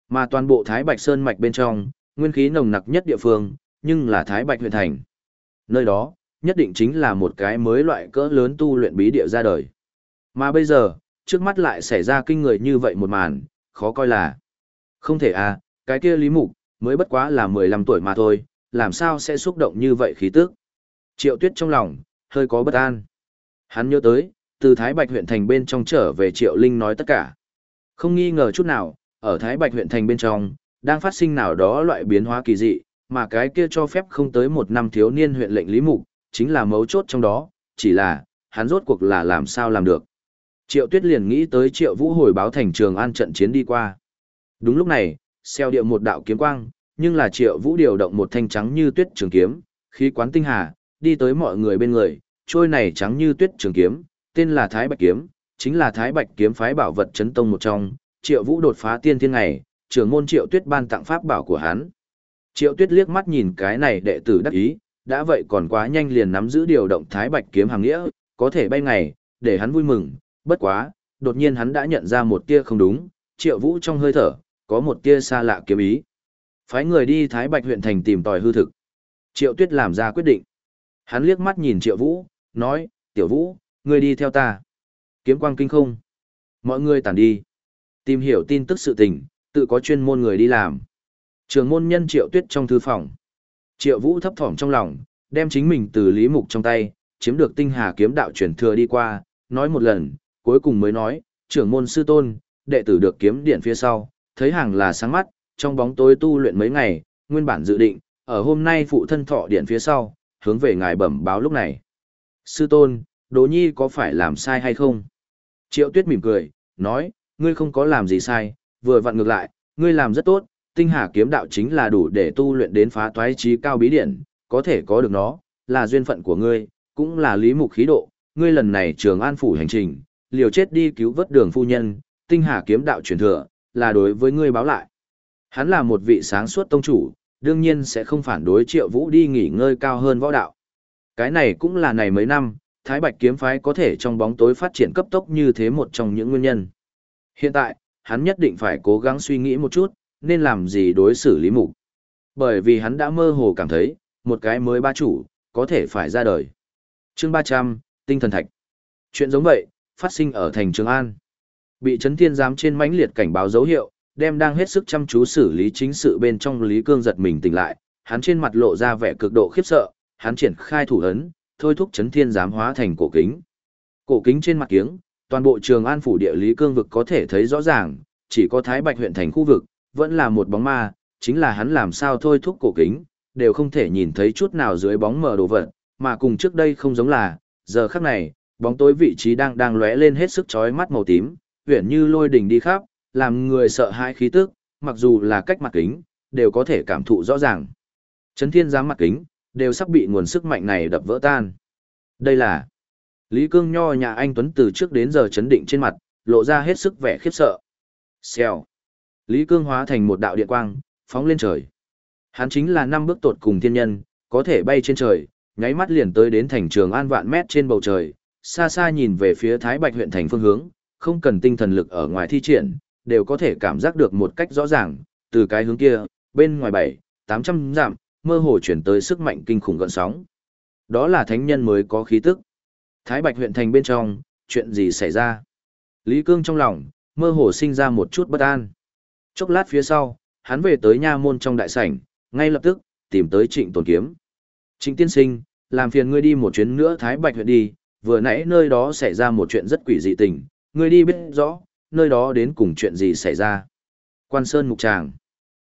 S1: Mà toàn bộ Thái Bạch Sơn mạch bên trong, nguyên khí nồng nặc nhất địa phương, nhưng là Thái Bạch huyện thành. Nơi đó, nhất định chính là một cái mới loại cỡ lớn tu luyện bí địa ra đời. Mà bây giờ, trước mắt lại xảy ra kinh người như vậy một màn, khó coi là. Không thể à, cái kia Lý Mục, mới bất quá là 15 tuổi mà thôi, làm sao sẽ xúc động như vậy khí tức. Triệu Tuyết trong lòng, hơi có bất an. Hắn nhớ tới, từ Thái Bạch huyện thành bên trong trở về Triệu Linh nói tất cả. Không nghi ngờ chút nào, ở Thái Bạch huyện thành bên trong, đang phát sinh nào đó loại biến hóa kỳ dị, mà cái kia cho phép không tới một năm thiếu niên huyện lệnh Lý Mục, chính là mấu chốt trong đó, chỉ là, hắn rốt cuộc là làm sao làm được. Triệu Tuyết liền nghĩ tới Triệu Vũ hồi báo thành Trường An trận chiến đi qua. Đúng lúc này, xeo điệu một đạo kiếm quang, nhưng là Triệu Vũ điều động một thanh trắng như tuyết trường kiếm, khí quán tinh hà, đi tới mọi người bên người, trôi này trắng như tuyết trường kiếm, tên là Thái Bạch kiếm, chính là Thái Bạch kiếm phái bảo vật chấn tông một trong, Triệu Vũ đột phá tiên thiên ngày, trưởng môn Triệu Tuyết ban tặng pháp bảo của hắn. Triệu Tuyết liếc mắt nhìn cái này đệ tử đắc ý, đã vậy còn quá nhanh liền nắm giữ điều động Thái Bạch kiếm hàng nghĩa, có thể bay ngày, để hắn vui mừng, bất quá, đột nhiên hắn đã nhận ra một tia không đúng, Triệu Vũ trong hơi thở, có một tia xa lạ kiếm ý. Phái người đi Thái Bạch huyện thành tìm tòi hư thực. Triệu Tuyết làm ra quyết định. Hắn liếc mắt nhìn Triệu Vũ, nói, Tiểu Vũ, ngươi đi theo ta. Kiếm quang kinh không. Mọi người tản đi. Tìm hiểu tin tức sự tình, tự có chuyên môn người đi làm. Trường môn nhân Triệu Tuyết trong thư phòng. Triệu Vũ thấp thỏm trong lòng, đem chính mình từ Lý Mục trong tay, chiếm được tinh hà kiếm đạo truyền thừa đi qua, nói một lần, cuối cùng mới nói, trưởng môn sư tôn, đệ tử được kiếm điện phía sau, thấy hàng là sáng mắt, trong bóng tối tu luyện mấy ngày, nguyên bản dự định, ở hôm nay phụ thân thọ điện phía sau, hướng về ngài bẩm báo lúc này. Sư tôn, Đỗ Nhi có phải làm sai hay không? Triệu Tuyết mỉm cười, nói, ngươi không có làm gì sai, vừa vặn ngược lại, ngươi làm rất tốt, tinh hà kiếm đạo chính là đủ để tu luyện đến phá toái trí cao bí điển, có thể có được nó, là duyên phận của ngươi, cũng là Lý Mục khí độ, ngươi lần này Trường An phủ hành trình, liều chết đi cứu vớt Đường phu nhân, tinh hà kiếm đạo truyền thừa, là đối với ngươi báo lại. Hắn là một vị sáng suốt tông chủ, đương nhiên sẽ không phản đối Triệu Vũ đi nghỉ ngơi cao hơn võ đạo. Cái này cũng là này mấy năm, Thái Bạch kiếm phái có thể trong bóng tối phát triển cấp tốc như thế một trong những nguyên nhân. Hiện tại, hắn nhất định phải cố gắng suy nghĩ một chút, nên làm gì đối xử Lý Mục. Bởi vì hắn đã mơ hồ cảm thấy, một cái mới ba chủ, có thể phải ra đời. Chương 300, Tinh thần thạch. Chuyện giống vậy, phát sinh ở thành Trường An. Bị Trấn Thiên Giám trên mãnh liệt cảnh báo dấu hiệu, đem đang hết sức chăm chú xử lý chính sự bên trong Lý Cương giật mình tỉnh lại, hắn trên mặt lộ ra vẻ cực độ khiếp sợ, hắn triển khai thủ ấn, thôi thúc Trấn Thiên Giám hóa thành cổ kính. Cổ kính trên mặt kiếng, toàn bộ Trường An phủ địa Lý Cương vực có thể thấy rõ ràng, chỉ có Thái Bạch huyện thành khu vực, vẫn là một bóng ma, chính là hắn làm sao thôi thúc cổ kính, đều không thể nhìn thấy chút nào dưới bóng mờ đồ vật, mà cùng trước đây không giống là, giờ khắc này, bóng tối vị trí đang lóe lên hết sức chói mắt màu tím, huyền như lôi đỉnh đi khắp, làm người sợ hãi khí tức, mặc dù là cách mặt kính, đều có thể cảm thụ rõ ràng. Trấn Thiên Giám mặt kính, đều sắp bị nguồn sức mạnh này đập vỡ tan. Đây là Lý Cương nho nhà anh Tuấn từ trước đến giờ chấn định trên mặt, lộ ra hết sức vẻ khiếp sợ. Xèo. Lý Cương hóa thành một đạo điện quang, phóng lên trời. Hắn chính là 5 bước tột cùng thiên nhân, có thể bay trên trời, nháy mắt liền tới đến thành Trường An vạn mét trên bầu trời, xa xa nhìn về phía Thái Bạch huyện thành phương hướng, không cần tinh thần lực ở ngoài thi triển, đều có thể cảm giác được một cách rõ ràng, từ cái hướng kia, bên ngoài 700-800 dặm, mơ hồ chuyển tới sức mạnh kinh khủng gợn sóng. Đó là thánh nhân mới có khí tức. Thái Bạch huyện thành bên trong, chuyện gì xảy ra? Lý Cương trong lòng, mơ hồ sinh ra một chút bất an. Chốc lát phía sau, hắn về tới nha môn trong đại sảnh, ngay lập tức, tìm tới Trịnh Tồn Kiếm. Trịnh tiên sinh, làm phiền ngươi đi một chuyến nữa Thái Bạch huyện đi, vừa nãy nơi đó xảy ra một chuyện rất quỷ dị tình, ngươi đi biết rõ, nơi đó đến cùng chuyện gì xảy ra. Quan Sơn Mục Tràng.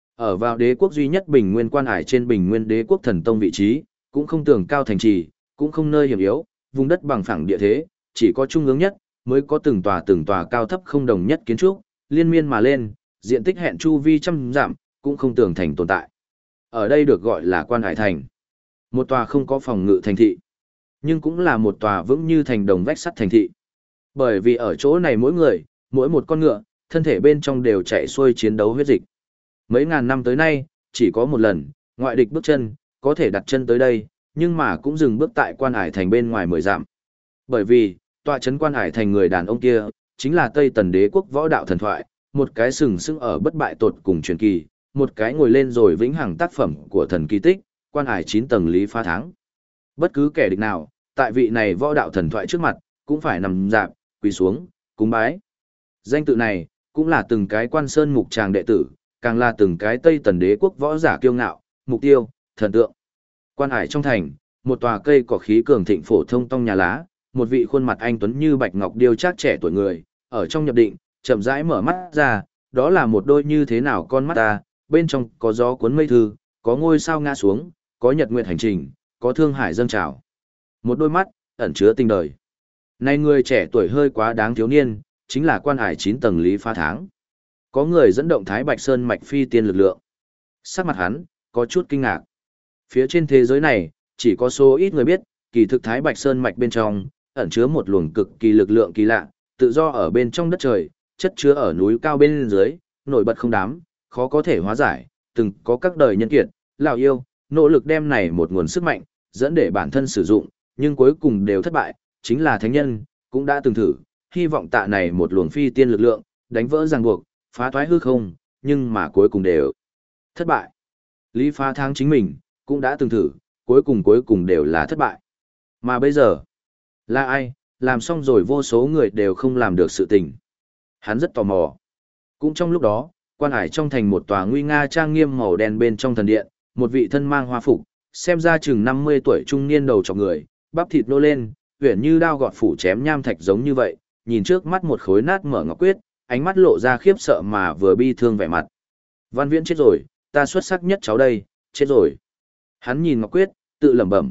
S1: Ở vào đế quốc duy nhất Bình Nguyên quan hải trên Bình Nguyên đế quốc thần tông vị trí, cũng không tường cao thành trì, cũng không nơi hiểm yếu, vùng đất bằng phẳng địa thế, chỉ có trung ương nhất, mới có từng tòa cao thấp không đồng nhất kiến trúc, liên miên mà lên, diện tích hẹn chu vi trăm dặm, cũng không tường thành tồn tại. Ở đây được gọi là Quan Hải Thành. Một tòa không có phòng ngự thành thị, nhưng cũng là một tòa vững như thành đồng vách sắt thành thị. Bởi vì ở chỗ này mỗi người, mỗi một con ngựa, thân thể bên trong đều chạy xuôi chiến đấu huyết dịch. Mấy ngàn năm tới nay, chỉ có một lần, ngoại địch bước chân, có thể đặt chân tới đây, nhưng mà cũng dừng bước tại Quan Hải Thành bên ngoài 10 dặm. Bởi vì, tọa trấn Quan Hải Thành người đàn ông kia, chính là Tây Tần đế quốc võ đạo thần thoại, một cái sừng sững ở bất bại tột cùng truyền kỳ, một cái ngồi lên rồi vĩnh hằng tác phẩm của thần kỳ tích, quan hải 9 tầng Lý Phá Thắng. Bất cứ kẻ địch nào, tại vị này võ đạo thần thoại trước mặt, cũng phải nằm dạp, quỳ xuống, cúng bái. Danh tự này, cũng là từng cái quan sơn mục tràng đệ tử, càng là từng cái Tây Tần đế quốc võ giả kiêu ngạo, mục tiêu, thần tượng. Quan hải trong thành, một tòa cây cỏ khí cường thịnh phổ thông tông nhà lá, một vị khuôn mặt anh tuấn như bạch ngọc điêu chắc trẻ tuổi người, ở trong nhập định, chậm rãi mở mắt ra, đó là một đôi như thế nào con mắt ta, bên trong có gió cuốn mây thư, có ngôi sao ngã xuống, có nhật nguyệt hành trình, có thương hải dâng trào. Một đôi mắt, ẩn chứa tình đời. Này người trẻ tuổi hơi quá đáng thiếu niên, chính là quan hải 9 tầng Lý Phá Thắng. Có người dẫn động Thái Bạch Sơn mạch phi tiên lực lượng. Sắc mặt hắn, có chút kinh ngạc. Phía trên thế giới này, chỉ có số ít người biết, kỳ thực Thái Bạch Sơn mạch bên trong, ẩn chứa một luồng cực kỳ lực lượng kỳ lạ, tự do ở bên trong đất trời, chất chứa ở núi cao bên dưới, nổi bật không đám, khó có thể hóa giải, từng có các đời nhân kiệt, lão yêu, nỗ lực đem này một nguồn sức mạnh, dẫn để bản thân sử dụng, nhưng cuối cùng đều thất bại, chính là thánh nhân, cũng đã từng thử, hy vọng tạ này một luồng phi tiên lực lượng, đánh vỡ ràng buộc, phá thoái hư không, nhưng mà cuối cùng đều thất bại. Lý Phá Thắng chính mình, cũng đã từng thử, cuối cùng đều là thất bại. Mà bây giờ, là ai, làm xong rồi vô số người đều không làm được sự tình. Hắn rất tò mò. Cũng trong lúc đó, quan hải trong thành một tòa nguy nga trang nghiêm màu đen bên trong thần điện, một vị thân mang hoa phục, xem ra chừng 50 tuổi trung niên đầu trọc người, bắp thịt nô lên, uyển như đao gọt phủ chém nham thạch giống như vậy, nhìn trước mắt một khối nát mở ngọc quyết, ánh mắt lộ ra khiếp sợ mà vừa bi thương vẻ mặt. Văn Viễn chết rồi, ta xuất sắc nhất cháu đây, chết rồi. Hắn nhìn ngọc quyết, tự lẩm bẩm.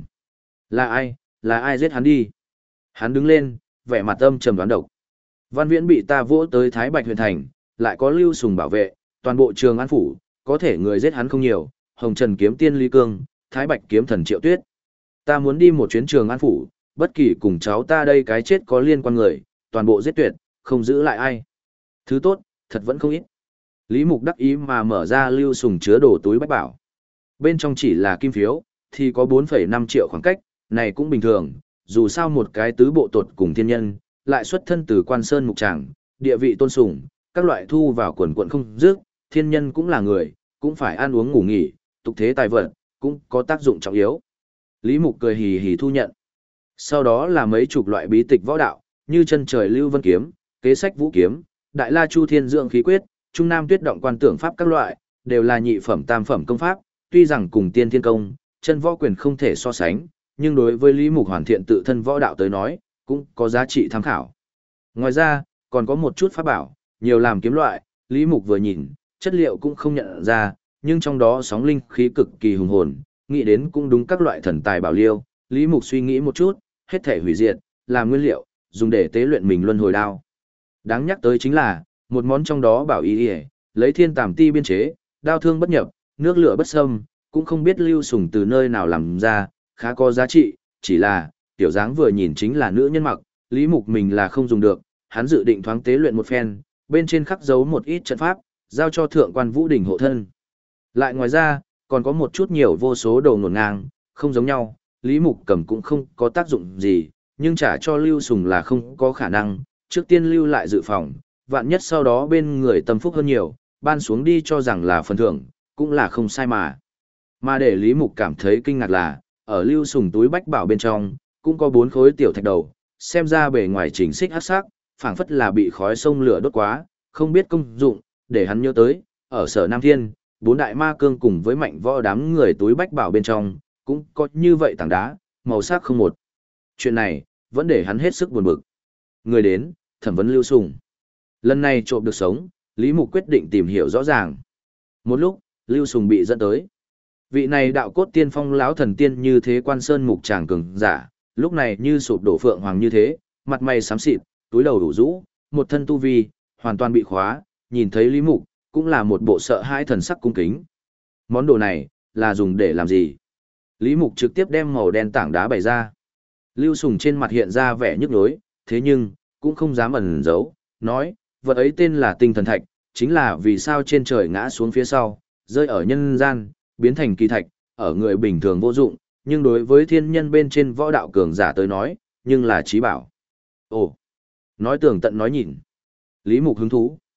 S1: Là ai giết hắn đi? Hắn đứng lên, vẻ mặt âm trầm đoán độc. Văn Viễn bị ta vỗ tới Thái Bạch huyện thành, lại có Lưu Sùng bảo vệ, toàn bộ Trường An phủ, có thể người giết hắn không nhiều, Hồng Trần kiếm tiên Lý Cương, Thái Bạch kiếm thần Triệu Tuyết. Ta muốn đi một chuyến Trường An phủ, bất kỳ cùng cháu ta đây cái chết có liên quan người, toàn bộ giết tuyệt, không giữ lại ai. Thứ tốt, thật vẫn không ít. Lý Mục đắc ý mà mở ra Lưu Sùng chứa đồ túi bách bảo. Bên trong chỉ là kim phiếu, thì có 4,5 triệu khoảng cách, này cũng bình thường, dù sao một cái tứ bộ tột cùng thiên nhân, lại xuất thân từ quan sơn mục tràng, địa vị tôn sùng, các loại thu vào quần quận không dứt, thiên nhân cũng là người, cũng phải ăn uống ngủ nghỉ, tục thế tài vật, cũng có tác dụng trọng yếu. Lý Mục cười hì hì thu nhận. Sau đó là mấy chục loại bí tịch võ đạo, như chân trời lưu vân kiếm, kế sách vũ kiếm, đại la chu thiên dưỡng khí quyết, trung nam tuyết động quan tưởng pháp các loại, đều là nhị phẩm tam phẩm công pháp, tuy rằng cùng tiên thiên công, chân võ quyền không thể so sánh, nhưng đối với Lý Mục hoàn thiện tự thân võ đạo tới nói, cũng có giá trị tham khảo. Ngoài ra, còn có một chút pháp bảo, nhiều làm kiếm loại, Lý Mục vừa nhìn, chất liệu cũng không nhận ra, nhưng trong đó sóng linh khí cực kỳ hùng hồn, nghĩ đến cũng đúng các loại thần tài bảo liêu, Lý Mục suy nghĩ một chút, hết thể hủy diệt, làm nguyên liệu, dùng để tế luyện mình luân hồi đao. Đáng nhắc tới chính là, một món trong đó bảo y lấy thiên tàm ti biên chế, đao thương bất nhập, nước lửa bất xâm, cũng không biết Lưu Sùng từ nơi nào làm ra, khá có giá trị, chỉ là, tiểu dáng vừa nhìn chính là nữ nhân mặc, Lý Mục mình là không dùng được, hắn dự định thoáng tế luyện một phen, bên trên khắc dấu một ít trận pháp, giao cho thượng quan Vũ Đình hộ thân. Lại ngoài ra, còn có một chút nhiều vô số đồ ngổn ngang, không giống nhau, Lý Mục cầm cũng không có tác dụng gì, nhưng trả cho Lưu Sùng là không có khả năng, trước tiên lưu lại dự phòng, vạn nhất sau đó bên người tâm phúc hơn nhiều, ban xuống đi cho rằng là phần thưởng, cũng là không sai mà. Mà để Lý Mục cảm thấy kinh ngạc là, ở Lưu Sùng túi bách bảo bên trong, cũng có 4 khối tiểu thạch đầu, xem ra bề ngoài chỉnh xích hắc sắc, phảng phất là bị khói sông lửa đốt quá, không biết công dụng, để hắn nhớ tới, ở Sở Nam Thiên, 4 đại ma cương cùng với mạnh võ đám người túi bách bảo bên trong, cũng có như vậy tảng đá, màu sắc không một. Chuyện này, vẫn để hắn hết sức buồn bực. Người đến, thẩm vấn Lưu Sùng. Lần này trộm được sống, Lý Mục quyết định tìm hiểu rõ ràng. Một lúc, Lưu Sùng bị dẫn tới. Vị này đạo cốt tiên phong lão thần tiên như thế quan sơn mục tràng cường giả, lúc này như sụp đổ phượng hoàng như thế, mặt mày xám xịt, túi đầu đủ rũ, một thân tu vi, hoàn toàn bị khóa, nhìn thấy Lý Mục, cũng là một bộ sợ hãi thần sắc cung kính. Món đồ này, là dùng để làm gì? Lý Mục trực tiếp đem màu đen tảng đá bày ra. Lưu Sùng trên mặt hiện ra vẻ nhức nhối, thế nhưng, cũng không dám ẩn giấu, nói, vật ấy tên là tinh thần thạch, chính là vì sao trên trời ngã xuống phía sau, rơi ở nhân gian, biến thành kỳ thạch, ở người bình thường vô dụng, nhưng đối với thiên nhân bên trên võ đạo cường giả tới nói, nhưng là trí bảo. Ồ, nói tường tận nói nhìn. Lý Mục hứng thú.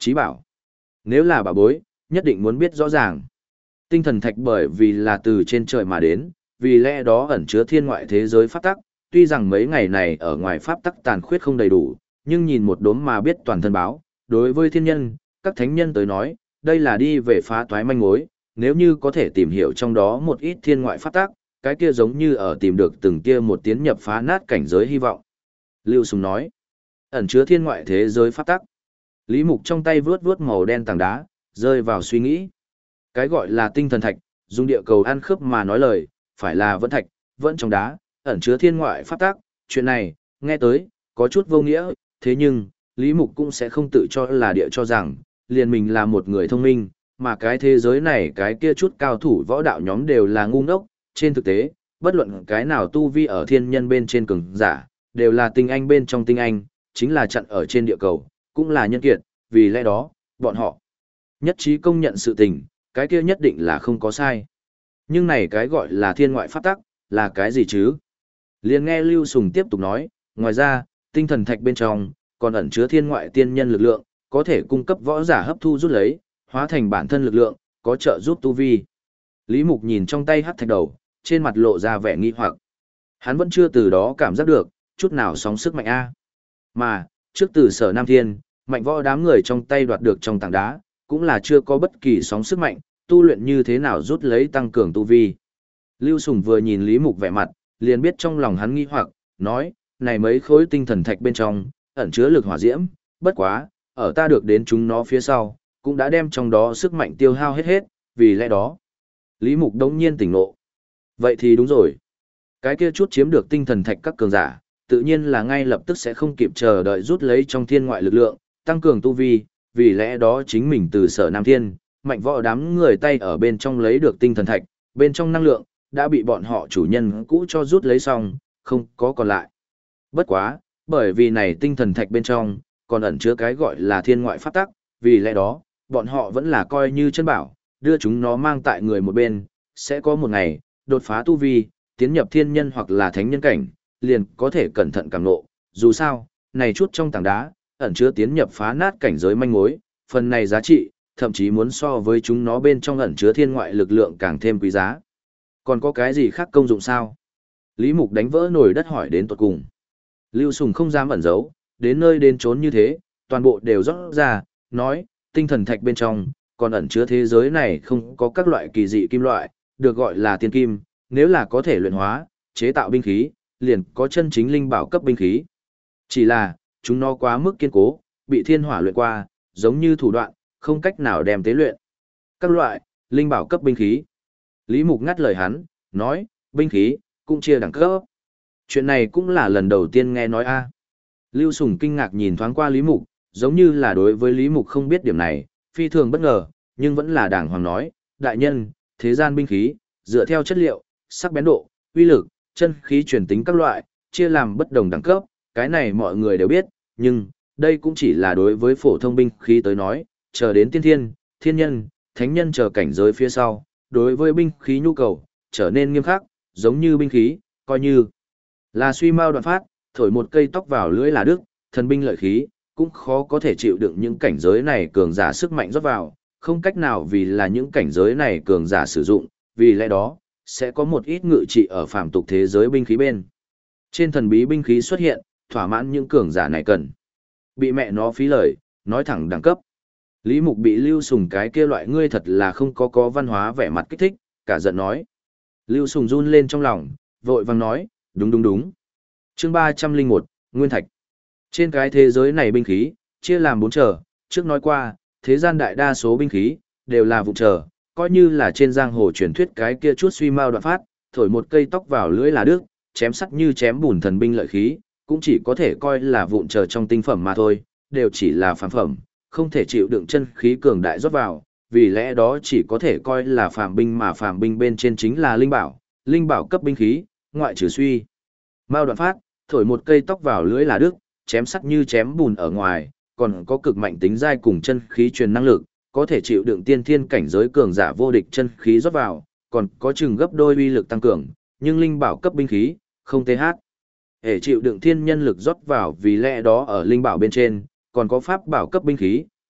S1: Chí bảo. Nếu là bảo bối, nhất định muốn biết rõ ràng. Tinh thần thạch bởi vì là từ trên trời mà đến, vì lẽ đó ẩn chứa thiên ngoại thế giới pháp tắc, tuy rằng mấy ngày này ở ngoài pháp tắc tàn khuyết không đầy đủ, nhưng nhìn một đốm mà biết toàn thân báo, đối với thiên nhân, các thánh nhân tới nói, đây là đi về phá toái manh mối, nếu như có thể tìm hiểu trong đó một ít thiên ngoại pháp tắc, cái kia giống như ở tìm được từng kia một tiến nhập phá nát cảnh giới hy vọng. Lưu Sùng nói, ẩn chứa thiên ngoại thế giới pháp tắc. Lý Mục trong tay vướt vướt màu đen tảng đá, rơi vào suy nghĩ. Cái gọi là tinh thần thạch, dùng địa cầu ăn khớp mà nói lời, phải là vẫn thạch, vẫn trong đá, ẩn chứa thiên ngoại pháp tắc. Chuyện này, nghe tới, có chút vô nghĩa, thế nhưng, Lý Mục cũng sẽ không tự cho là địa cho rằng, liền mình là một người thông minh, mà cái thế giới này cái kia chút cao thủ võ đạo nhóm đều là ngu ngốc. Trên thực tế, bất luận cái nào tu vi ở thiên nhân bên trên cường giả, đều là tinh anh bên trong tinh anh, chính là chặn ở trên địa cầu, cũng là nhân kiệt, vì lẽ đó, bọn họ nhất trí công nhận sự tình, cái kia nhất định là không có sai. Nhưng này cái gọi là thiên ngoại pháp tắc, là cái gì chứ? Liền nghe Lưu Sùng tiếp tục nói, ngoài ra, tinh thần thạch bên trong, còn ẩn chứa thiên ngoại tiên nhân lực lượng, có thể cung cấp võ giả hấp thu rút lấy, hóa thành bản thân lực lượng, có trợ giúp tu vi. Lý Mục nhìn trong tay hắc thạch đầu, trên mặt lộ ra vẻ nghi hoặc. Hắn vẫn chưa từ đó cảm giác được, chút nào sóng sức mạnh A. Mà, trước từ Sở Nam Thiên, mạnh võ đám người trong tay đoạt được trong tảng đá, cũng là chưa có bất kỳ sóng sức mạnh, tu luyện như thế nào rút lấy tăng cường tu vi. Lưu Sùng vừa nhìn Lý Mục vẻ mặt, liền biết trong lòng hắn nghi hoặc, nói, này mấy khối tinh thần thạch bên trong, ẩn chứa lực hỏa diễm, bất quá, ở ta được đến chúng nó phía sau, cũng đã đem trong đó sức mạnh tiêu hao hết, vì lẽ đó. Lý Mục đống nhiên tỉnh ngộ. Vậy thì đúng rồi. Cái kia chút chiếm được tinh thần thạch các cường giả, tự nhiên là ngay lập tức sẽ không kịp chờ đợi rút lấy trong thiên ngoại lực lượng, tăng cường tu vi, vì lẽ đó chính mình từ Sở Nam Thiên, mạnh võ đám người tay ở bên trong lấy được tinh thần thạch, bên trong năng lượng, đã bị bọn họ chủ nhân cũ cho rút lấy xong, không có còn lại. Bất quá, bởi vì này tinh thần thạch bên trong, còn ẩn chứa cái gọi là thiên ngoại pháp tắc, vì lẽ đó, bọn họ vẫn là coi như chân bảo, đưa chúng nó mang tại người một bên, sẽ có một ngày, đột phá tu vi, tiến nhập thiên nhân hoặc là thánh nhân cảnh, liền có thể cẩn thận càng ngộ. Dù sao, này chút trong tảng đá, ẩn chứa tiến nhập phá nát cảnh giới manh mối, phần này giá trị, thậm chí muốn so với chúng nó bên trong ẩn chứa thiên ngoại lực lượng càng thêm quý giá. Còn có cái gì khác công dụng sao? Lý Mục đánh vỡ nồi đất hỏi đến tuột cùng. Lưu Sùng không dám ẩn giấu, đến nơi đến trốn như thế, toàn bộ đều rót ra, nói, tinh thần thạch bên trong, còn ẩn chứa thế giới này không có các loại kỳ dị kim loại, được gọi là tiên kim, nếu là có thể luyện hóa, chế tạo binh khí, liền có chân chính linh bảo cấp binh khí. Chỉ là, chúng nó quá mức kiên cố, bị thiên hỏa luyện qua, giống như thủ đoạn, không cách nào đem tế luyện. Các loại, linh bảo cấp binh khí. Lý Mục ngắt lời hắn, nói, binh khí, cũng chia đẳng cấp. Chuyện này cũng là lần đầu tiên nghe nói a. Lưu Sùng kinh ngạc nhìn thoáng qua Lý Mục, giống như là đối với Lý Mục không biết điểm này, phi thường bất ngờ, nhưng vẫn là đàng hoàng nói, đại nhân, thế gian binh khí, dựa theo chất liệu, sắc bén độ, uy lực, chân khí truyền tính các loại, chia làm bất đồng đẳng cấp, cái này mọi người đều biết, nhưng, đây cũng chỉ là đối với phổ thông binh khí tới nói, chờ đến tiên thiên, thiên nhân, thánh nhân chờ cảnh giới phía sau, đối với binh khí nhu cầu, trở nên nghiêm khắc, giống như binh khí, coi như là suy mao đoạn phát, thổi một cây tóc vào lưỡi là đứt, thần binh lợi khí, cũng khó có thể chịu đựng những cảnh giới này cường giả sức mạnh rót vào, không cách nào vì là những cảnh giới này cường giả sử dụng, vì lẽ đó, sẽ có một ít ngự trị ở phàm tục thế giới binh khí bên. Trên thần bí binh khí xuất hiện, thỏa mãn những cường giả này cần. Bị mẹ nó phí lời, nói thẳng đẳng cấp. Lý Mục bị Lưu Sùng cái kia loại ngươi thật là không có văn hóa vẻ mặt kích thích, cả giận nói. Lưu Sùng run lên trong lòng, vội vàng nói, đúng. Chương 301, Nguyên Thạch. Trên cái thế giới này binh khí, chia làm 4 trở, trước nói qua, thế gian đại đa số binh khí, đều là vụ trở, coi như là trên giang hồ truyền thuyết cái kia chút suy mao đoạn phát, thổi một cây tóc vào lưỡi là đứt, chém sắc như chém bùn thần binh lợi khí, cũng chỉ có thể coi là vụn trở trong tinh phẩm mà thôi, đều chỉ là phàm phẩm, không thể chịu đựng chân khí cường đại rót vào, vì lẽ đó chỉ có thể coi là phàm binh mà phàm binh bên trên chính là linh bảo cấp binh khí, ngoại trừ suy mao đoạn phát, thổi một cây tóc vào lưỡi là đứt, chém sắc như chém bùn ở ngoài, còn có cực mạnh tính dai cùng chân khí truyền năng lực, có thể chịu đựng tiên thiên cảnh giới cường giả vô địch chân khí rót vào, còn có chừng gấp đôi uy lực tăng cường, nhưng linh bảo cấp binh khí, không TH. Hệ chịu đựng thiên nhân lực rót vào vì lẽ đó ở linh bảo bên trên, còn có pháp bảo cấp binh khí,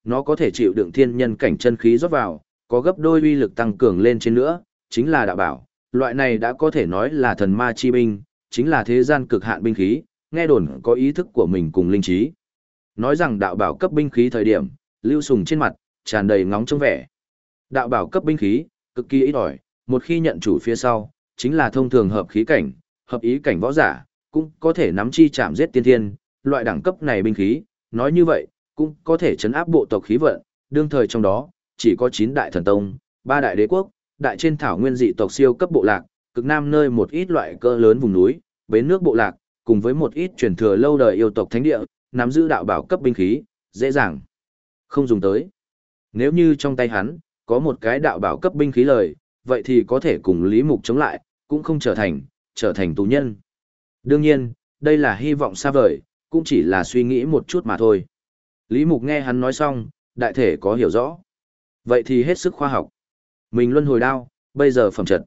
S1: nó có thể chịu đựng thiên nhân cảnh chân khí rót vào, có gấp đôi uy lực tăng cường lên trên nữa, chính là đạo bảo, loại này đã có thể nói là thần ma chi binh, chính là thế gian cực hạn binh khí, nghe đồn có ý thức của mình cùng linh trí. Nói rằng đạo bảo cấp binh khí thời điểm, Lưu Sùng trên mặt tràn đầy ngóng trông vẻ. Đạo bảo cấp binh khí, cực kỳ ít ỏi, một khi nhận chủ phía sau, chính là thông thường hợp khí cảnh, hợp ý cảnh võ giả, cũng có thể nắm chi chạm giết tiên thiên, loại đẳng cấp này binh khí, nói như vậy, cũng có thể chấn áp bộ tộc khí vận, đương thời trong đó, chỉ có 9 đại thần tông, 3 đại đế quốc, đại trên thảo nguyên dị tộc siêu cấp bộ lạc, cực nam nơi một ít loại cỡ lớn vùng núi, bến nước bộ lạc, cùng với một ít truyền thừa lâu đời yêu tộc thánh địa, nắm giữ đạo bảo cấp binh khí, dễ dàng không dùng tới. Nếu như trong tay hắn có một cái đạo bảo cấp binh khí lời, vậy thì có thể cùng Lý Mục chống lại, cũng không trở thành tù nhân. Đương nhiên, đây là hy vọng xa vời, cũng chỉ là suy nghĩ một chút mà thôi. Lý Mục nghe hắn nói xong, đại thể có hiểu rõ. Vậy thì hết sức khoa học. Mình luân hồi đao, bây giờ phẩm trật.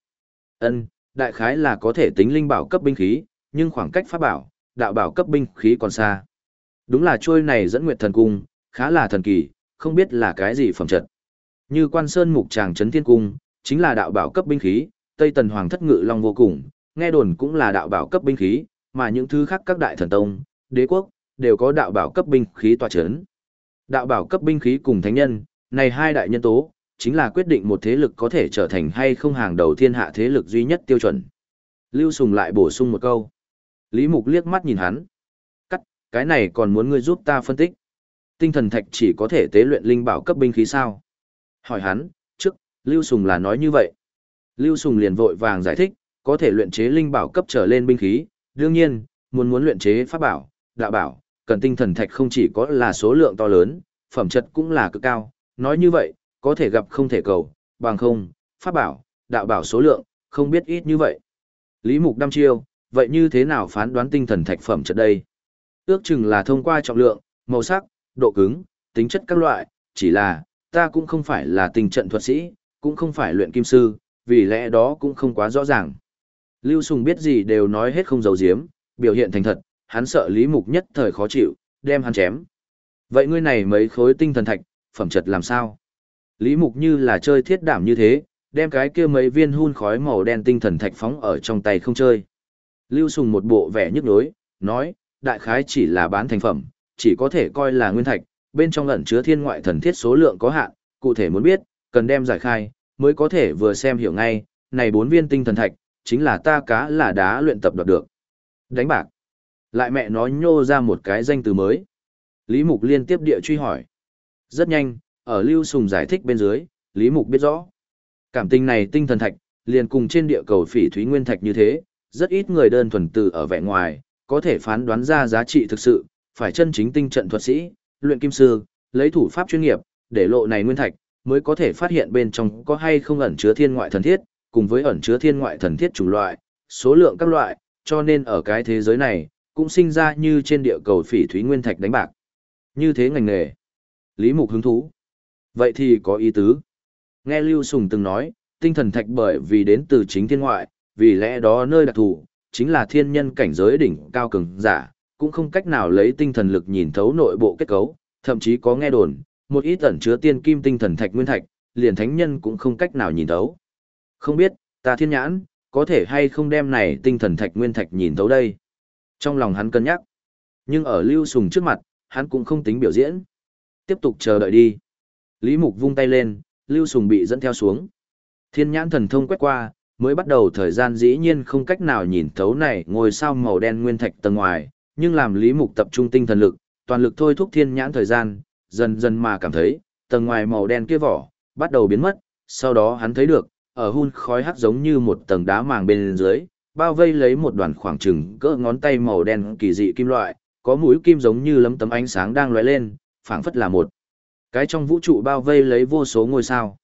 S1: Đại khái là có thể tính linh bảo cấp binh khí, nhưng khoảng cách pháp bảo, đạo bảo cấp binh khí còn xa. Đúng là trôi này dẫn nguyệt thần cung, khá là thần kỳ, không biết là cái gì phẩm trật. Như Quan Sơn Mục Tràng Trấn Thiên Cung, chính là đạo bảo cấp binh khí, Tây Tần Hoàng Thất Ngự Long vô cùng, nghe đồn cũng là đạo bảo cấp binh khí, mà những thứ khác các đại thần tông, đế quốc, đều có đạo bảo cấp binh khí tọa chấn. Đạo bảo cấp binh khí cùng thánh nhân, này hai đại nhân tố, chính là quyết định một thế lực có thể trở thành hay không hàng đầu thiên hạ thế lực duy nhất tiêu chuẩn. Lưu Sùng lại bổ sung một câu. Lý Mục liếc mắt nhìn hắn. Cắt, cái này còn muốn ngươi giúp ta phân tích. Tinh thần thạch chỉ có thể tế luyện linh bảo cấp binh khí sao? Hỏi hắn, trước, Lưu Sùng là nói như vậy. Lưu Sùng liền vội vàng giải thích, có thể luyện chế linh bảo cấp trở lên binh khí, đương nhiên, muốn luyện chế pháp bảo, đạo bảo, cần tinh thần thạch không chỉ có là số lượng to lớn, phẩm chất cũng là cực cao, nói như vậy, có thể gặp không thể cầu, bằng không, pháp bảo, đạo bảo số lượng, không biết ít như vậy. Lý Mục đăm chiêu, vậy như thế nào phán đoán tinh thần thạch phẩm chất đây? Ước chừng là thông qua trọng lượng, màu sắc, độ cứng, tính chất các loại, chỉ là, ta cũng không phải là tinh trận thuật sĩ, cũng không phải luyện kim sư, vì lẽ đó cũng không quá rõ ràng. Lưu Sùng biết gì đều nói hết không giấu giếm, biểu hiện thành thật, hắn sợ Lý Mục nhất thời khó chịu, đem hắn chém. Vậy ngươi này mấy khối tinh thần thạch, phẩm chất làm sao? Lý Mục như là chơi thiết đảm như thế, đem cái kia mấy viên hun khói màu đen tinh thần thạch phóng ở trong tay không chơi. Lưu Sùng một bộ vẻ nhức nhối, nói, đại khái chỉ là bán thành phẩm, chỉ có thể coi là nguyên thạch, bên trong ẩn chứa thiên ngoại thần thiết số lượng có hạn, cụ thể muốn biết, cần đem giải khai, mới có thể vừa xem hiểu ngay, này 4 viên tinh thần thạch, chính là ta cá là đá luyện tập đoạt được. Đánh bạc. Lại mẹ nó nhô ra một cái danh từ mới. Lý Mục liên tiếp địa truy hỏi. Rất nhanh, ở Lưu Sùng giải thích bên dưới, Lý Mục biết rõ. Cảm tình này tinh thần thạch, liền cùng trên địa cầu phỉ thúy nguyên thạch như thế, rất ít người đơn thuần từ ở vẻ ngoài, có thể phán đoán ra giá trị thực sự, phải chân chính tinh trận thuật sĩ, luyện kim sư, lấy thủ pháp chuyên nghiệp, để lộ này nguyên thạch, mới có thể phát hiện bên trong có hay không ẩn chứa thiên ngoại thần thiết, cùng với ẩn chứa thiên ngoại thần thiết chủng loại, số lượng các loại, cho nên ở cái thế giới này, cũng sinh ra như trên địa cầu phỉ thúy nguyên thạch đánh bạc. Như thế ngành nghề. Lý Mục hứng thú. Vậy thì có ý tứ. Nghe Lưu Sùng từng nói, tinh thần thạch bởi vì đến từ chính thiên ngoại, vì lẽ đó nơi đặc thù, chính là thiên nhân cảnh giới đỉnh cao cường giả, cũng không cách nào lấy tinh thần lực nhìn thấu nội bộ kết cấu, thậm chí có nghe đồn, một ít ẩn chứa tiên kim tinh thần thạch nguyên thạch, liền thánh nhân cũng không cách nào nhìn thấu. Không biết, ta thiên nhãn, có thể hay không đem này tinh thần thạch nguyên thạch nhìn thấu đây. Trong lòng hắn cân nhắc, nhưng ở Lưu Sùng trước mặt, hắn cũng không tính biểu diễn. Tiếp tục chờ đợi đi. Lý Mục vung tay lên, Lưu Sùng bị dẫn theo xuống. Thiên nhãn thần thông quét qua, mới bắt đầu thời gian dĩ nhiên không cách nào nhìn thấu này ngôi sao màu đen nguyên thạch tầng ngoài, nhưng làm Lý Mục tập trung tinh thần lực, toàn lực thôi thúc thiên nhãn thời gian, dần dần mà cảm thấy, tầng ngoài màu đen kia vỏ, bắt đầu biến mất, sau đó hắn thấy được, ở hun khói hắc giống như một tầng đá màng bên dưới, bao vây lấy một đoàn khoảng chừng cỡ ngón tay màu đen kỳ dị kim loại, có mũi kim giống như lấm tấm ánh sáng đang lóe lên, phảng phất là một cái trong vũ trụ bao vây lấy vô số ngôi sao.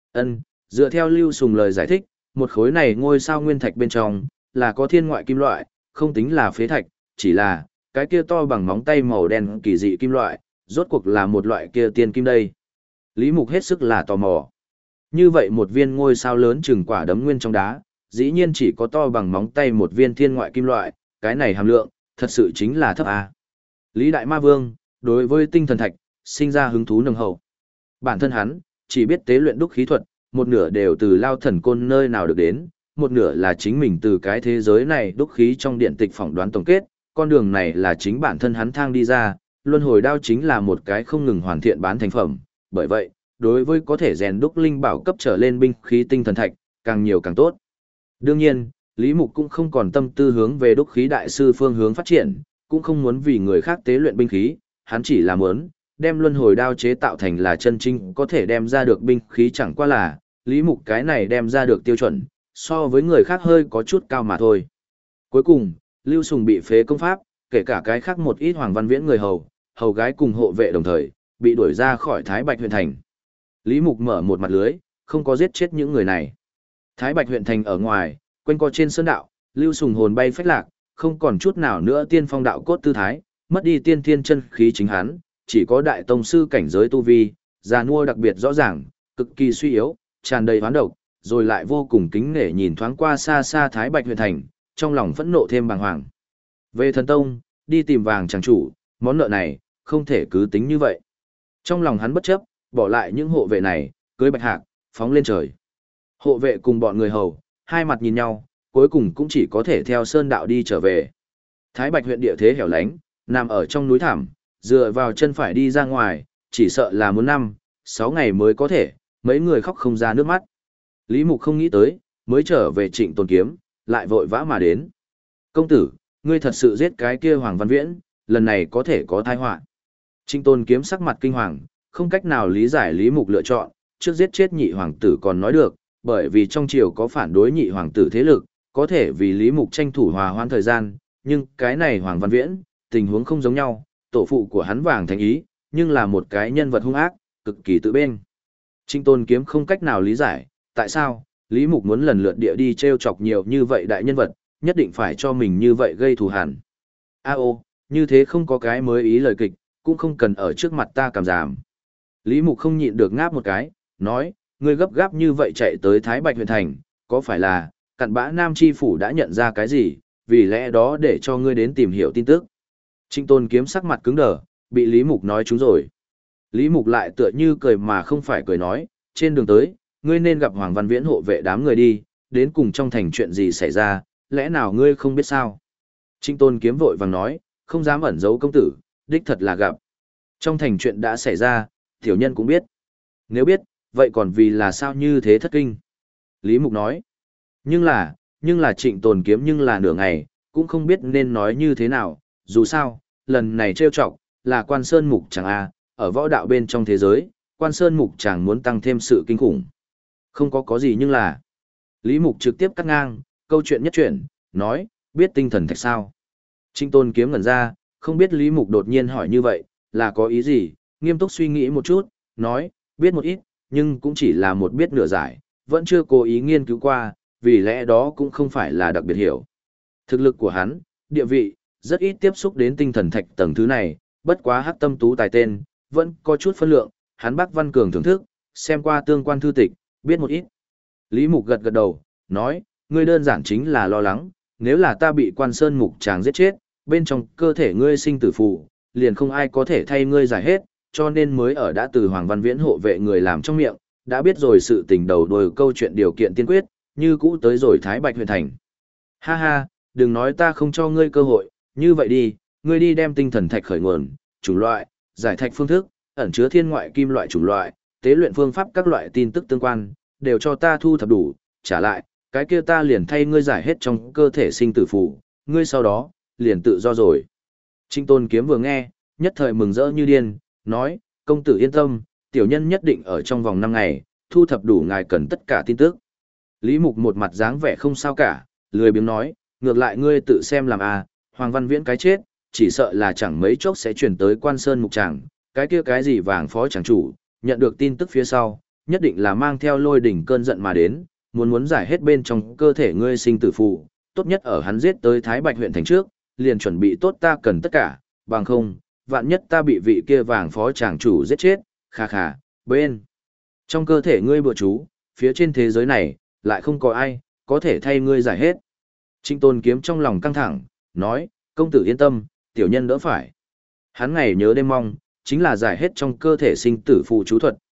S1: Dựa theo Lưu Sùng lời giải thích, một khối này ngôi sao nguyên thạch bên trong là có thiên ngoại kim loại, không tính là phế thạch, chỉ là cái kia to bằng móng tay màu đen kỳ dị kim loại, rốt cuộc là một loại kia tiên kim đây. Lý Mục hết sức là tò mò. Như vậy một viên ngôi sao lớn chừng quả đấm nguyên trong đá, dĩ nhiên chỉ có to bằng móng tay một viên thiên ngoại kim loại, cái này hàm lượng, thật sự chính là thấp à. Lý Đại Ma Vương, đối với tinh thần thạch, sinh ra hứng thú nồng hậu. Bản thân hắn, chỉ biết tế luyện đúc khí thuật, một nửa đều từ Lao Thần Côn nơi nào được đến, một nửa là chính mình từ cái thế giới này đúc khí trong điện tịch phỏng đoán tổng kết, con đường này là chính bản thân hắn thang đi ra, luân hồi đao chính là một cái không ngừng hoàn thiện bán thành phẩm, bởi vậy, đối với có thể rèn đúc linh bảo cấp trở lên binh khí tinh thần thạch, càng nhiều càng tốt. Đương nhiên, Lý Mục cũng không còn tâm tư hướng về đúc khí đại sư phương hướng phát triển, cũng không muốn vì người khác tế luyện binh khí, hắn chỉ là muốn đem luân hồi đao chế tạo thành là chân chính có thể đem ra được binh khí, chẳng qua là Lý Mục cái này đem ra được tiêu chuẩn, so với người khác hơi có chút cao mà thôi. Cuối cùng, Lưu Sùng bị phế công pháp, kể cả cái khác một ít Hoàng Văn Viễn người hầu gái cùng hộ vệ đồng thời, bị đuổi ra khỏi Thái Bạch huyện thành. Lý Mục mở một mặt lưới, không có giết chết những người này. Thái Bạch huyện thành ở ngoài, quanh co trên sơn đạo, Lưu Sùng hồn bay phách lạc, không còn chút nào nữa tiên phong đạo cốt tư thái, mất đi tiên thiên chân khí chính hắn, chỉ có đại tông sư cảnh giới tu vi, già nua đặc biệt rõ ràng, cực kỳ suy yếu, tràn đầy hoán độc, rồi lại vô cùng kính nể nhìn thoáng qua xa xa Thái Bạch huyện thành, trong lòng phẫn nộ thêm bàng hoàng. Về thần tông, đi tìm vàng chàng chủ, món nợ này, không thể cứ tính như vậy. Trong lòng hắn bất chấp, bỏ lại những hộ vệ này, cưới bạch hạc, phóng lên trời. Hộ vệ cùng bọn người hầu, hai mặt nhìn nhau, cuối cùng cũng chỉ có thể theo sơn đạo đi trở về. Thái Bạch huyện địa thế hẻo lánh, nằm ở trong núi thẳm, dựa vào chân phải đi ra ngoài, chỉ sợ là muốn 5-6 ngày mới có thể, mấy người khóc không ra nước mắt. Lý Mục không nghĩ tới, mới trở về Trịnh Tồn Kiếm, lại vội vã mà đến. Công tử, ngươi thật sự giết cái kia Hoàng Văn Viễn, lần này có thể có tai họa. Trịnh Tồn Kiếm sắc mặt kinh hoàng, không cách nào lý giải Lý Mục lựa chọn, trước giết chết nhị hoàng tử còn nói được, bởi vì trong triều có phản đối nhị hoàng tử thế lực, có thể vì Lý Mục tranh thủ hòa hoãn thời gian, nhưng cái này Hoàng Văn Viễn, tình huống không giống nhau, tổ phụ của hắn Vàng Thành Ý, nhưng là một cái nhân vật hung ác, cực kỳ tự bên. Trịnh Tôn Kiếm không cách nào lý giải, tại sao Lý Mục muốn lần lượt địa đi treo chọc nhiều như vậy đại nhân vật, nhất định phải cho mình như vậy gây thù hằn. Như thế không có cái mới ý lời kịch, cũng không cần ở trước mặt ta cảm giảm. Lý Mục không nhịn được ngáp một cái, nói, ngươi gấp gáp như vậy chạy tới Thái Bạch huyện thành, có phải là, cặn bã Nam Chi Phủ đã nhận ra cái gì, vì lẽ đó để cho ngươi đến tìm hiểu tin tức. Trịnh Tôn Kiếm sắc mặt cứng đờ, bị Lý Mục nói trúng rồi. Lý Mục lại tựa như cười mà không phải cười nói, trên đường tới, ngươi nên gặp Hoàng Văn Viễn hộ vệ đám người đi, đến cùng trong thành chuyện gì xảy ra, lẽ nào ngươi không biết sao? Trịnh Tôn Kiếm vội vàng nói, không dám ẩn giấu công tử, đích thật là gặp. Trong thành chuyện đã xảy ra, tiểu nhân cũng biết. Nếu biết, vậy còn vì là sao như thế thất kinh? Lý Mục nói, nhưng là Trịnh Tồn Kiếm nhưng là nửa ngày, cũng không biết nên nói như thế nào, dù sao, lần này trêu chọc, là Quan Sơn Mục Tràng A, ở võ đạo bên trong thế giới, Quan Sơn Mục Tràng muốn tăng thêm sự kinh khủng. Không có gì nhưng là, Lý Mục trực tiếp cắt ngang, câu chuyện nhất chuyển, nói, biết tinh thần thạch sao? Trịnh Tôn Kiếm ngẩn ra, không biết Lý Mục đột nhiên hỏi như vậy, là có ý gì, nghiêm túc suy nghĩ một chút, nói, biết một ít, nhưng cũng chỉ là một biết nửa giải, vẫn chưa cố ý nghiên cứu qua, vì lẽ đó cũng không phải là đặc biệt hiểu. Thực lực của hắn, địa vị, rất ít tiếp xúc đến tinh thần thạch tầng thứ này, bất quá hắc tâm tú tài tên, vẫn có chút phân lượng, hắn Bắc Văn Cường thưởng thức, xem qua tương quan thư tịch, biết một ít. Lý Mục gật gật đầu, nói, ngươi đơn giản chính là lo lắng, nếu là ta bị Quan Sơn Mục Tràng giết chết, bên trong cơ thể ngươi sinh tử phù, liền không ai có thể thay ngươi giải hết, cho nên mới ở đã từ Hoàng Văn Viễn hộ vệ người làm trong miệng, đã biết rồi sự tình đầu đuôi câu chuyện điều kiện tiên quyết, như cũ tới rồi Thái Bạch huyện thành. Ha ha, đừng nói ta không cho ngươi cơ hội, như vậy đi, ngươi đi đem tinh thần thạch khởi nguồn, chủng loại, giải thạch phương thức, ẩn chứa thiên ngoại kim loại chủng loại, tế luyện phương pháp các loại tin tức tương quan, đều cho ta thu thập đủ, trả lại, cái kia ta liền thay ngươi giải hết trong cơ thể sinh tử phù, ngươi sau đó, liền tự do rồi. Trịnh Tôn Kiếm vừa nghe, nhất thời mừng rỡ như điên, nói, công tử yên tâm, tiểu nhân nhất định ở trong vòng 5 ngày, thu thập đủ ngài cần tất cả tin tức. Lý Mục một mặt dáng vẻ không sao cả, lười biếng nói, ngược lại ngươi tự xem làm Hoàng Văn Viễn cái chết, chỉ sợ là chẳng mấy chốc sẽ chuyển tới Quan Sơn Mục Tràng, cái kia cái gì Vàng phó tràng chủ, nhận được tin tức phía sau, nhất định là mang theo lôi đỉnh cơn giận mà đến, muốn giải hết bên trong cơ thể ngươi sinh tử phù, tốt nhất ở hắn giết tới Thái Bạch huyện thành trước, liền chuẩn bị tốt ta cần tất cả, bằng không, vạn nhất ta bị vị kia Vàng phó tràng chủ giết chết, khà khà, bên trong cơ thể ngươi bừa chú, phía trên thế giới này, lại không có ai, có thể thay ngươi giải hết. Trịnh Tôn Kiếm trong lòng căng thẳng, nói, công tử yên tâm, tiểu nhân đỡ phải. Hắn ngày nhớ đêm mong, chính là giải hết trong cơ thể sinh tử phù chú thuật,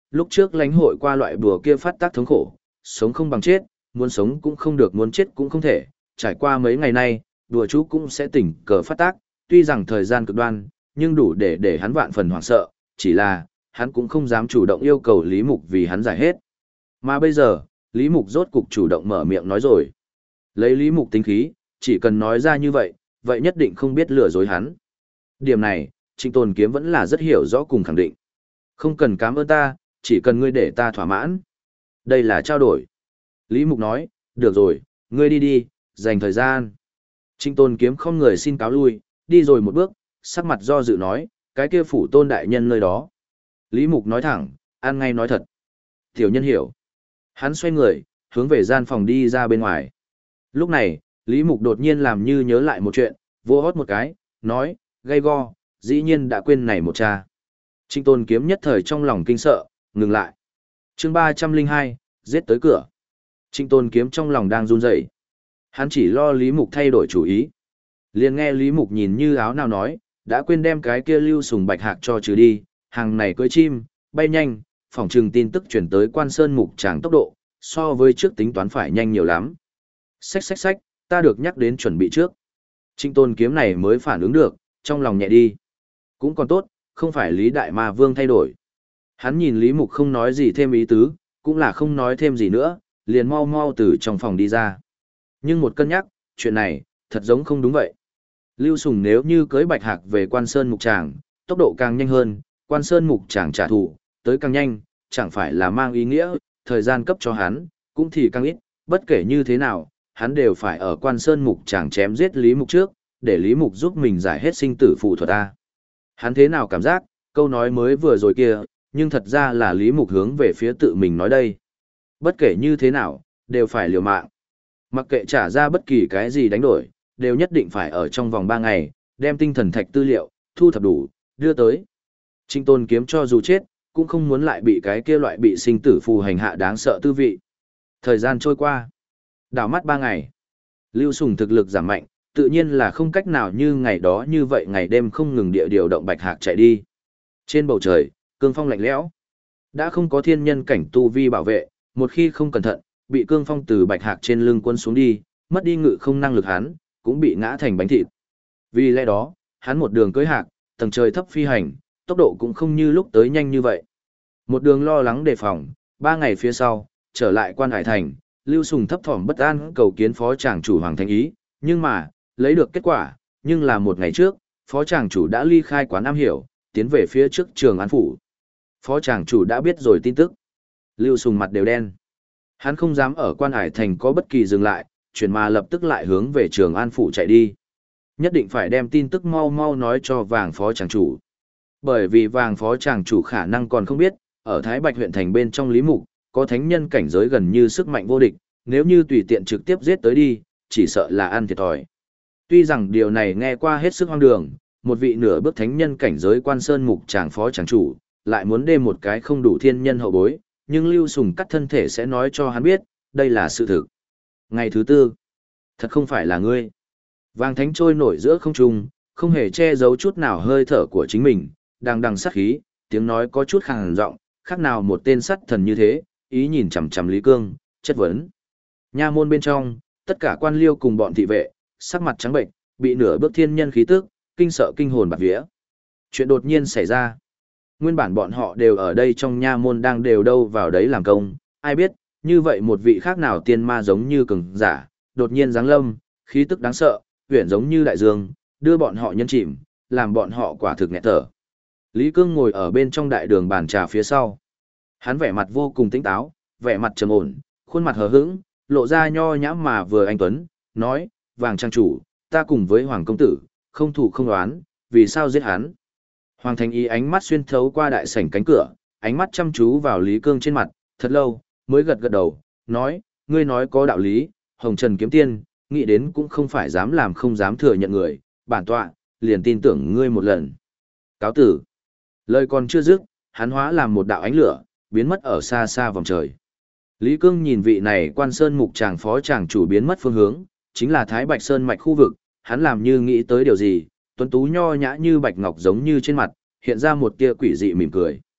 S1: lúc trước lãnh hội qua loại bùa kia phát tác thống khổ, sống không bằng chết, muốn sống cũng không được, muốn chết cũng không thể, trải qua mấy ngày nay, đùa chú cũng sẽ tỉnh cờ phát tác, tuy rằng thời gian cực đoan, nhưng đủ để hắn vạn phần hoảng sợ, chỉ là, hắn cũng không dám chủ động yêu cầu Lý Mục vì hắn giải hết. Mà bây giờ, Lý Mục rốt cục chủ động mở miệng nói rồi. Lấy Lý Mục tính khí, chỉ cần nói ra như vậy, vậy nhất định không biết lừa dối hắn. Điểm này, Trịnh Tồn Kiếm vẫn là rất hiểu rõ cùng khẳng định. Không cần cảm ơn ta, chỉ cần ngươi để ta thỏa mãn. Đây là trao đổi. Lý Mục nói, được rồi, ngươi đi đi, dành thời gian. Trịnh Tồn Kiếm không người xin cáo lui, đi rồi một bước, sắc mặt do dự nói, cái kia phủ tôn đại nhân nơi đó. Lý Mục nói thẳng, ăn ngay nói thật. Tiểu nhân hiểu. Hắn xoay người, hướng về gian phòng đi ra bên ngoài. Lúc này, Lý Mục đột nhiên làm như nhớ lại một chuyện, vô hót một cái, nói, gay go, dĩ nhiên đã quên này một cha. Trịnh Tồn Kiếm nhất thời trong lòng kinh sợ, ngừng lại. Chương 302, giết tới cửa. Trịnh Tồn Kiếm trong lòng đang run rẩy. Hắn chỉ lo Lý Mục thay đổi chủ ý. Liền nghe Lý Mục nhìn như áo nào nói, đã quên đem cái kia Lưu Sùng Bạch Hạc cho trừ đi, hàng này cưỡi chim, bay nhanh, phỏng chừng tin tức chuyển tới Quan Sơn Mục Tràng tốc độ, so với trước tính toán phải nhanh nhiều lắm. Xách, ta được nhắc đến chuẩn bị trước. Trịnh Tồn Kiếm này mới phản ứng được, trong lòng nhẹ đi. Cũng còn tốt, không phải Lý Đại Ma Vương thay đổi. Hắn nhìn Lý Mục không nói gì thêm ý tứ, cũng là không nói thêm gì nữa, liền mau mau từ trong phòng đi ra. Nhưng một cân nhắc, chuyện này, thật giống không đúng vậy. Lưu Sùng nếu như cưới Bạch Hạc về Quan Sơn Mục Tràng, tốc độ càng nhanh hơn, Quan Sơn Mục Tràng trả thù, tới càng nhanh, chẳng phải là mang ý nghĩa, thời gian cấp cho hắn, cũng thì càng ít, bất kể như thế nào, hắn đều phải ở Quan Sơn Mục Tràng chém giết Lý Mục trước, để Lý Mục giúp mình giải hết sinh tử phù thuật ta. Hắn thế nào cảm giác, câu nói mới vừa rồi kia, nhưng thật ra là Lý Mục hướng về phía tự mình nói đây. Bất kể như thế nào, đều phải liều mạng. Mặc kệ trả ra bất kỳ cái gì đánh đổi, đều nhất định phải ở trong vòng 3 ngày, đem tinh thần thạch tư liệu, thu thập đủ, đưa tới. Trịnh Tồn Kiếm cho dù chết, cũng không muốn lại bị cái kia loại bị sinh tử phù hành hạ đáng sợ tư vị. Thời gian trôi qua. Đảo mắt 3 ngày. Lưu Sùng thực lực giảm mạnh, tự nhiên là không cách nào như ngày đó như vậy ngày đêm không ngừng địa điều động Bạch Hạc chạy đi. Trên bầu trời, cương phong lạnh lẽo. Đã không có thiên nhân cảnh tu vi bảo vệ, một khi không cẩn thận, bị cương phong từ Bạch Hạc trên lưng quân xuống đi, mất đi ngự không năng lực hắn, cũng bị ngã thành bánh thịt. Vì lẽ đó, hắn một đường cưỡi hạc, tầng trời thấp phi hành, tốc độ cũng không như lúc tới nhanh như vậy. Một đường lo lắng đề phòng, 3 ngày phía sau, trở lại Quan Hải Thành, Lưu Sùng thấp thỏm bất an cầu kiến phó tràng chủ Hoàng Thanh Ý, nhưng mà, lấy được kết quả, nhưng là một ngày trước, phó tràng chủ đã ly khai quán Am Hiểu, tiến về phía trước Trường An Phủ. Phó tràng chủ đã biết rồi tin tức. Lưu Sùng mặt đều đen. Hắn không dám ở Quan Hải Thành có bất kỳ dừng lại, chuyển mà lập tức lại hướng về Trường An Phủ chạy đi. Nhất định phải đem tin tức mau mau nói cho Vàng phó tràng chủ. Bởi vì Vàng phó tràng chủ khả năng còn không biết, ở Thái Bạch huyện thành bên trong Lý Mục, có thánh nhân cảnh giới gần như sức mạnh vô địch, nếu như tùy tiện trực tiếp giết tới đi, chỉ sợ là ăn thiệt thòi. Tuy rằng điều này nghe qua hết sức hoang đường, một vị nửa bước thánh nhân cảnh giới Quan Sơn Mục Tràng phó tràng chủ, lại muốn đêm một cái không đủ thiên nhân hậu bối, nhưng Lưu Sùng cắt thân thể sẽ nói cho hắn biết, đây là sự thực. Ngày thứ tư, thật không phải là ngươi. Vàng thánh trôi nổi giữa không trung, không hề che giấu chút nào hơi thở của chính mình, đang đằng sát khí, tiếng nói có chút khàn giọng, khác nào một tên sắt thần như thế, ý nhìn chằm chằm Lý Cương, chất vấn. Nha môn bên trong, tất cả quan liêu cùng bọn thị vệ, sắc mặt trắng bệnh, bị nửa bước thiên nhân khí tức, kinh sợ kinh hồn bạt vía. Chuyện đột nhiên xảy ra. Nguyên bản bọn họ đều ở đây trong nha môn đang đều đâu vào đấy làm công, ai biết, như vậy một vị khác nào tiên ma giống như cường giả, đột nhiên giáng lâm, khí tức đáng sợ, huyền giống như đại dương, đưa bọn họ nhân chìm, làm bọn họ quả thực nghẹt thở. Lý Cương ngồi ở bên trong đại đường bàn trà phía sau. Hắn vẻ mặt vô cùng tỉnh táo, vẻ mặt trầm ổn, khuôn mặt hờ hững, lộ ra nho nhã mà vừa anh tuấn, nói, Vàng trang chủ, ta cùng với Hoàng công tử, không thủ không đoán, vì sao giết hắn. Hoàng Thành Ý ánh mắt xuyên thấu qua đại sảnh cánh cửa, ánh mắt chăm chú vào Lý Cương trên mặt, thật lâu, mới gật gật đầu, nói, ngươi nói có đạo lý, Hồng Trần kiếm tiên, nghĩ đến cũng không phải dám làm không dám thừa nhận người, bản tọa, liền tin tưởng ngươi một lần. Cáo tử. Lời còn chưa dứt, hắn hóa làm một đạo ánh lửa, biến mất ở xa xa vòng trời. Lý Cương nhìn vị này Quan Sơn Mục Tràng phó tràng chủ biến mất phương hướng, chính là Thái Bạch Sơn mạch khu vực, hắn làm như nghĩ tới điều gì, tuấn tú nho nhã như bạch ngọc giống như trên mặt, hiện ra một tia quỷ dị mỉm cười.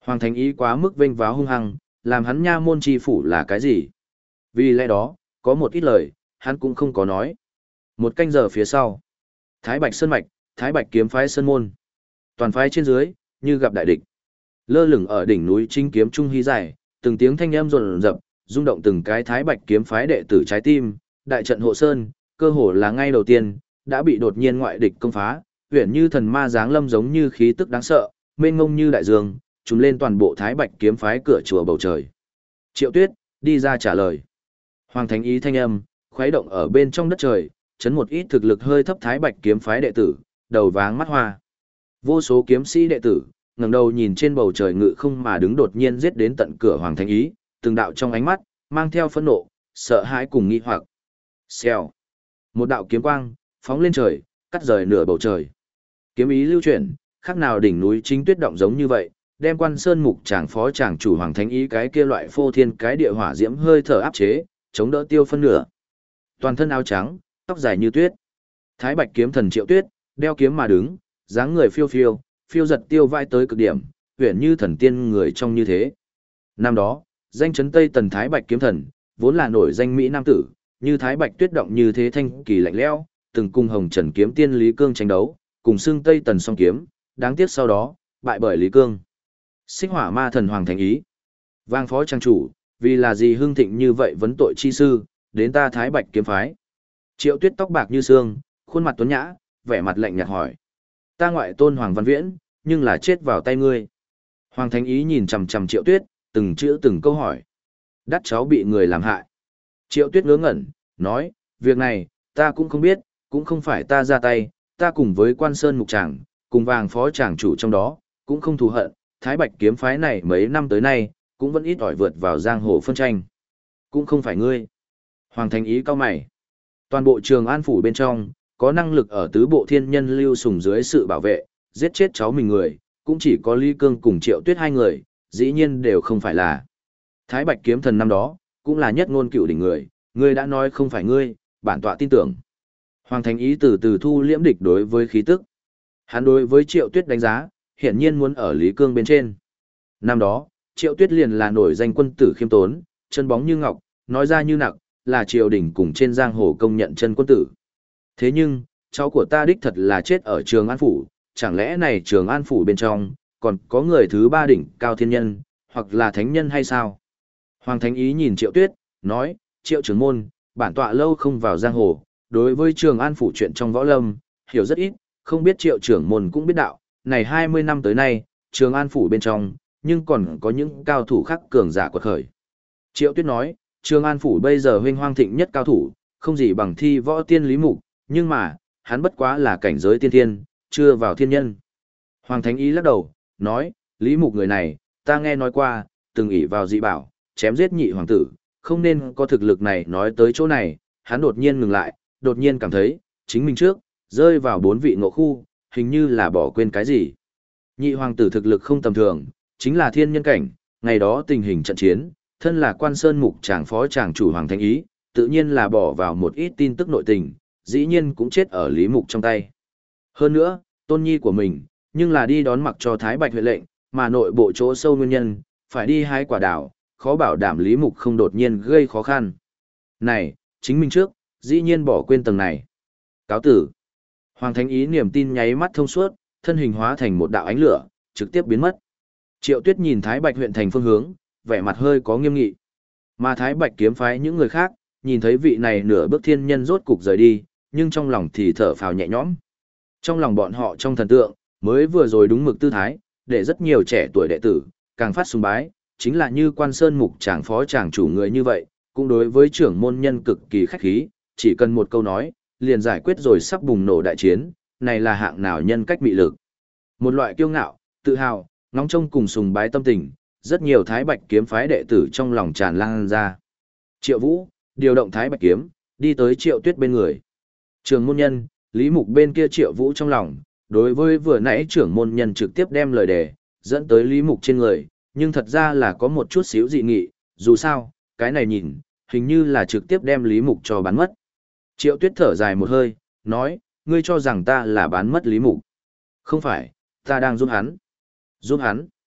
S1: Hoàng Thánh Ý quá mức vênh váo hung hăng, làm hắn nha môn chi phủ là cái gì? Vì lẽ đó, có một ít lời, hắn cũng không có nói. Một canh giờ phía sau, Thái Bạch Sơn Mạch, Thái Bạch kiếm phái Sơn Môn. Toàn phái trên dưới, như gặp đại địch. Lơ lửng ở đỉnh núi Chính kiếm trung hí dài, từng tiếng thanh âm rồn rập, rung động từng cái Thái Bạch kiếm phái đệ tử trái tim, đại trận hộ sơn, cơ hồ là ngay đầu tiên, đã bị đột nhiên ngoại địch công phá, huyền như thần ma giáng lâm giống như khí tức đáng sợ, mênh mông như đại dương, trùm lên toàn bộ Thái Bạch kiếm phái cửa chùa bầu trời. Triệu Tuyết đi ra trả lời. Hoàng Thánh Ý thanh âm khuấy động ở bên trong đất trời, chấn một ít thực lực hơi thấp Thái Bạch kiếm phái đệ tử, đầu váng mắt hoa. Vô số kiếm sĩ đệ tử ngẩng đầu nhìn trên bầu trời ngự không mà đứng đột nhiên giết đến tận cửa Hoàng Thánh Ý, từng đạo trong ánh mắt mang theo phẫn nộ, sợ hãi cùng nghi hoặc. Xèo. Một đạo kiếm quang phóng lên trời, cắt rời nửa bầu trời. Kiếm ý lưu chuyển, khác nào đỉnh núi Chính tuyết động giống như vậy, đem Quan Sơn mục tràng phó tràng chủ Hoàng Thánh Ý cái kia loại phô thiên cái địa hỏa diễm hơi thở áp chế, chống đỡ tiêu phân nửa. Toàn thân áo trắng, tóc dài như tuyết. Thái Bạch kiếm thần Triệu Tuyết, đeo kiếm mà đứng, dáng người phiêu phiêu, phiêu giật tiêu vai tới cực điểm, huyền như thần tiên người trong như thế. Năm đó, danh chấn Tây Tần Thái Bạch kiếm thần, vốn là nổi danh mỹ nam tử, như Thái Bạch tuyết động như thế thanh kỳ lạnh lẽo, từng cùng Hồng Trần kiếm tiên Lý Cương tranh đấu, cùng xưng Tây Tần song kiếm, đáng tiếc sau đó bại bởi Lý Cương. Xích Hỏa ma thần Hoàng Thánh Ý, vang phó trang chủ, vì là gì hưng thịnh như vậy vấn tội chi sư, đến ta Thái Bạch kiếm phái. Triệu Tuyết tóc bạc như sương, khuôn mặt tuấn nhã, vẻ mặt lạnh nhạt hỏi: "Ta ngoại tôn Hoàng Văn Viễn, nhưng là chết vào tay ngươi." Hoàng Thánh Ý nhìn chằm chằm Triệu Tuyết, từng chữ từng câu hỏi: "Đắt cháu bị người làm hại?" Triệu Tuyết ngớ ngẩn, nói: "Việc này, ta cũng không biết, cũng không phải ta ra tay, ta cùng với Quan Sơn mục tràng, cùng Vàng phó tràng chủ trong đó, cũng không thù hận, Thái Bạch kiếm phái này mấy năm tới nay, cũng vẫn ít ỏi vượt vào giang hồ phân tranh. Cũng không phải ngươi." Hoàng Thánh Ý cau mày. Toàn bộ Trường An phủ bên trong, có năng lực ở tứ bộ thiên nhân lưu sùng dưới sự bảo vệ, giết chết cháu mình người, cũng chỉ có Lý Cương cùng Triệu Tuyết hai người, dĩ nhiên đều không phải là. Thái Bạch kiếm thần năm đó, cũng là nhất ngôn cựu đỉnh người, ngươi đã nói không phải ngươi, bản tọa tin tưởng. Hoàng Thánh Ý từ từ thu liễm địch đối với khí tức. Hắn đối với Triệu Tuyết đánh giá, hiển nhiên muốn ở Lý Cương bên trên. Năm đó, Triệu Tuyết liền là nổi danh quân tử khiêm tốn, chân bóng như ngọc, nói ra như nặng, là triều đình cùng trên giang hồ công nhận chân quân tử. Thế nhưng, cháu của ta đích thật là chết ở Trường An phủ, chẳng lẽ này Trường An phủ bên trong, còn có người thứ ba đỉnh cao thiên nhân, hoặc là thánh nhân hay sao? Hoàng Thánh Ý nhìn Triệu Tuyết, nói: "Triệu trưởng môn, bản tọa lâu không vào giang hồ, đối với Trường An phủ chuyện trong võ lâm, hiểu rất ít, không biết Triệu trưởng môn cũng biết đạo, này 20 năm tới nay, Trường An phủ bên trong, nhưng còn có những cao thủ khác cường giả quật khởi." Triệu Tuyết nói: "Trường An phủ bây giờ huynh hoang thịnh nhất cao thủ, không gì bằng Thi Võ Tiên Lý Mục, nhưng mà, hắn bất quá là cảnh giới tiên thiên, chưa vào thiên nhân." Hoàng Thánh Ý lắc đầu, nói: "Lý Mục người này, ta nghe nói qua, từng ỷ vào dị bảo, chém giết nhị hoàng tử, không nên có thực lực này." Nói tới chỗ này, hắn đột nhiên ngừng lại, đột nhiên cảm thấy, chính mình trước, rơi vào 4 vị ngộ khu, hình như là bỏ quên cái gì. Nhị hoàng tử thực lực không tầm thường, chính là thiên nhân cảnh, ngày đó tình hình trận chiến, thân là Quan Sơn mục tràng phó tràng chủ Hoàng Thánh Ý, tự nhiên là bỏ vào một ít tin tức nội tình, dĩ nhiên cũng chết ở Lý Mục trong tay. Hơn nữa, tôn nhi của mình, nhưng là đi đón mặc cho Thái Bạch huyện lệnh, mà nội bộ chỗ sâu nguyên nhân, phải đi hái quả đào, khó bảo đảm Lý Mục không đột nhiên gây khó khăn. Này, chính mình trước, dĩ nhiên bỏ quên tầng này. Cáo tử. Hoàng Thánh Ý niềm tin nháy mắt thông suốt, thân hình hóa thành một đạo ánh lửa, trực tiếp biến mất. Triệu Tuyết nhìn Thái Bạch huyện thành phương hướng, vẻ mặt hơi có nghiêm nghị. Mà Thái Bạch kiếm phái những người khác, nhìn thấy vị này nửa bước thiên nhân rốt cục rời đi, nhưng trong lòng thì thở phào nhẹ nhõm. Trong lòng bọn họ trong thần tượng, mới vừa rồi đúng mực tư thái, để rất nhiều trẻ tuổi đệ tử, càng phát sùng bái, chính là như Quan Sơn mục tràng phó tràng chủ người như vậy, cũng đối với trưởng môn nhân cực kỳ khách khí, chỉ cần một câu nói, liền giải quyết rồi sắp bùng nổ đại chiến, này là hạng nào nhân cách mị lực. Một loại kiêu ngạo, tự hào, ngóng trông cùng sùng bái tâm tình, rất nhiều Thái Bạch kiếm phái đệ tử trong lòng tràn lan ra. Triệu Vũ, điều động Thái Bạch kiếm, đi tới Triệu Tuyết bên người. Trưởng môn nhân, Lý Mục bên kia Triệu Vũ trong lòng, đối với vừa nãy trưởng môn nhân trực tiếp đem lời đề, dẫn tới Lý Mục trên người, nhưng thật ra là có một chút xíu dị nghị, dù sao, cái này nhìn, hình như là trực tiếp đem Lý Mục cho bán mất. Triệu Tuyết thở dài một hơi, nói: "Ngươi cho rằng ta là bán mất Lý Mục?" "Không phải, ta đang giúp hắn." "Giúp hắn?"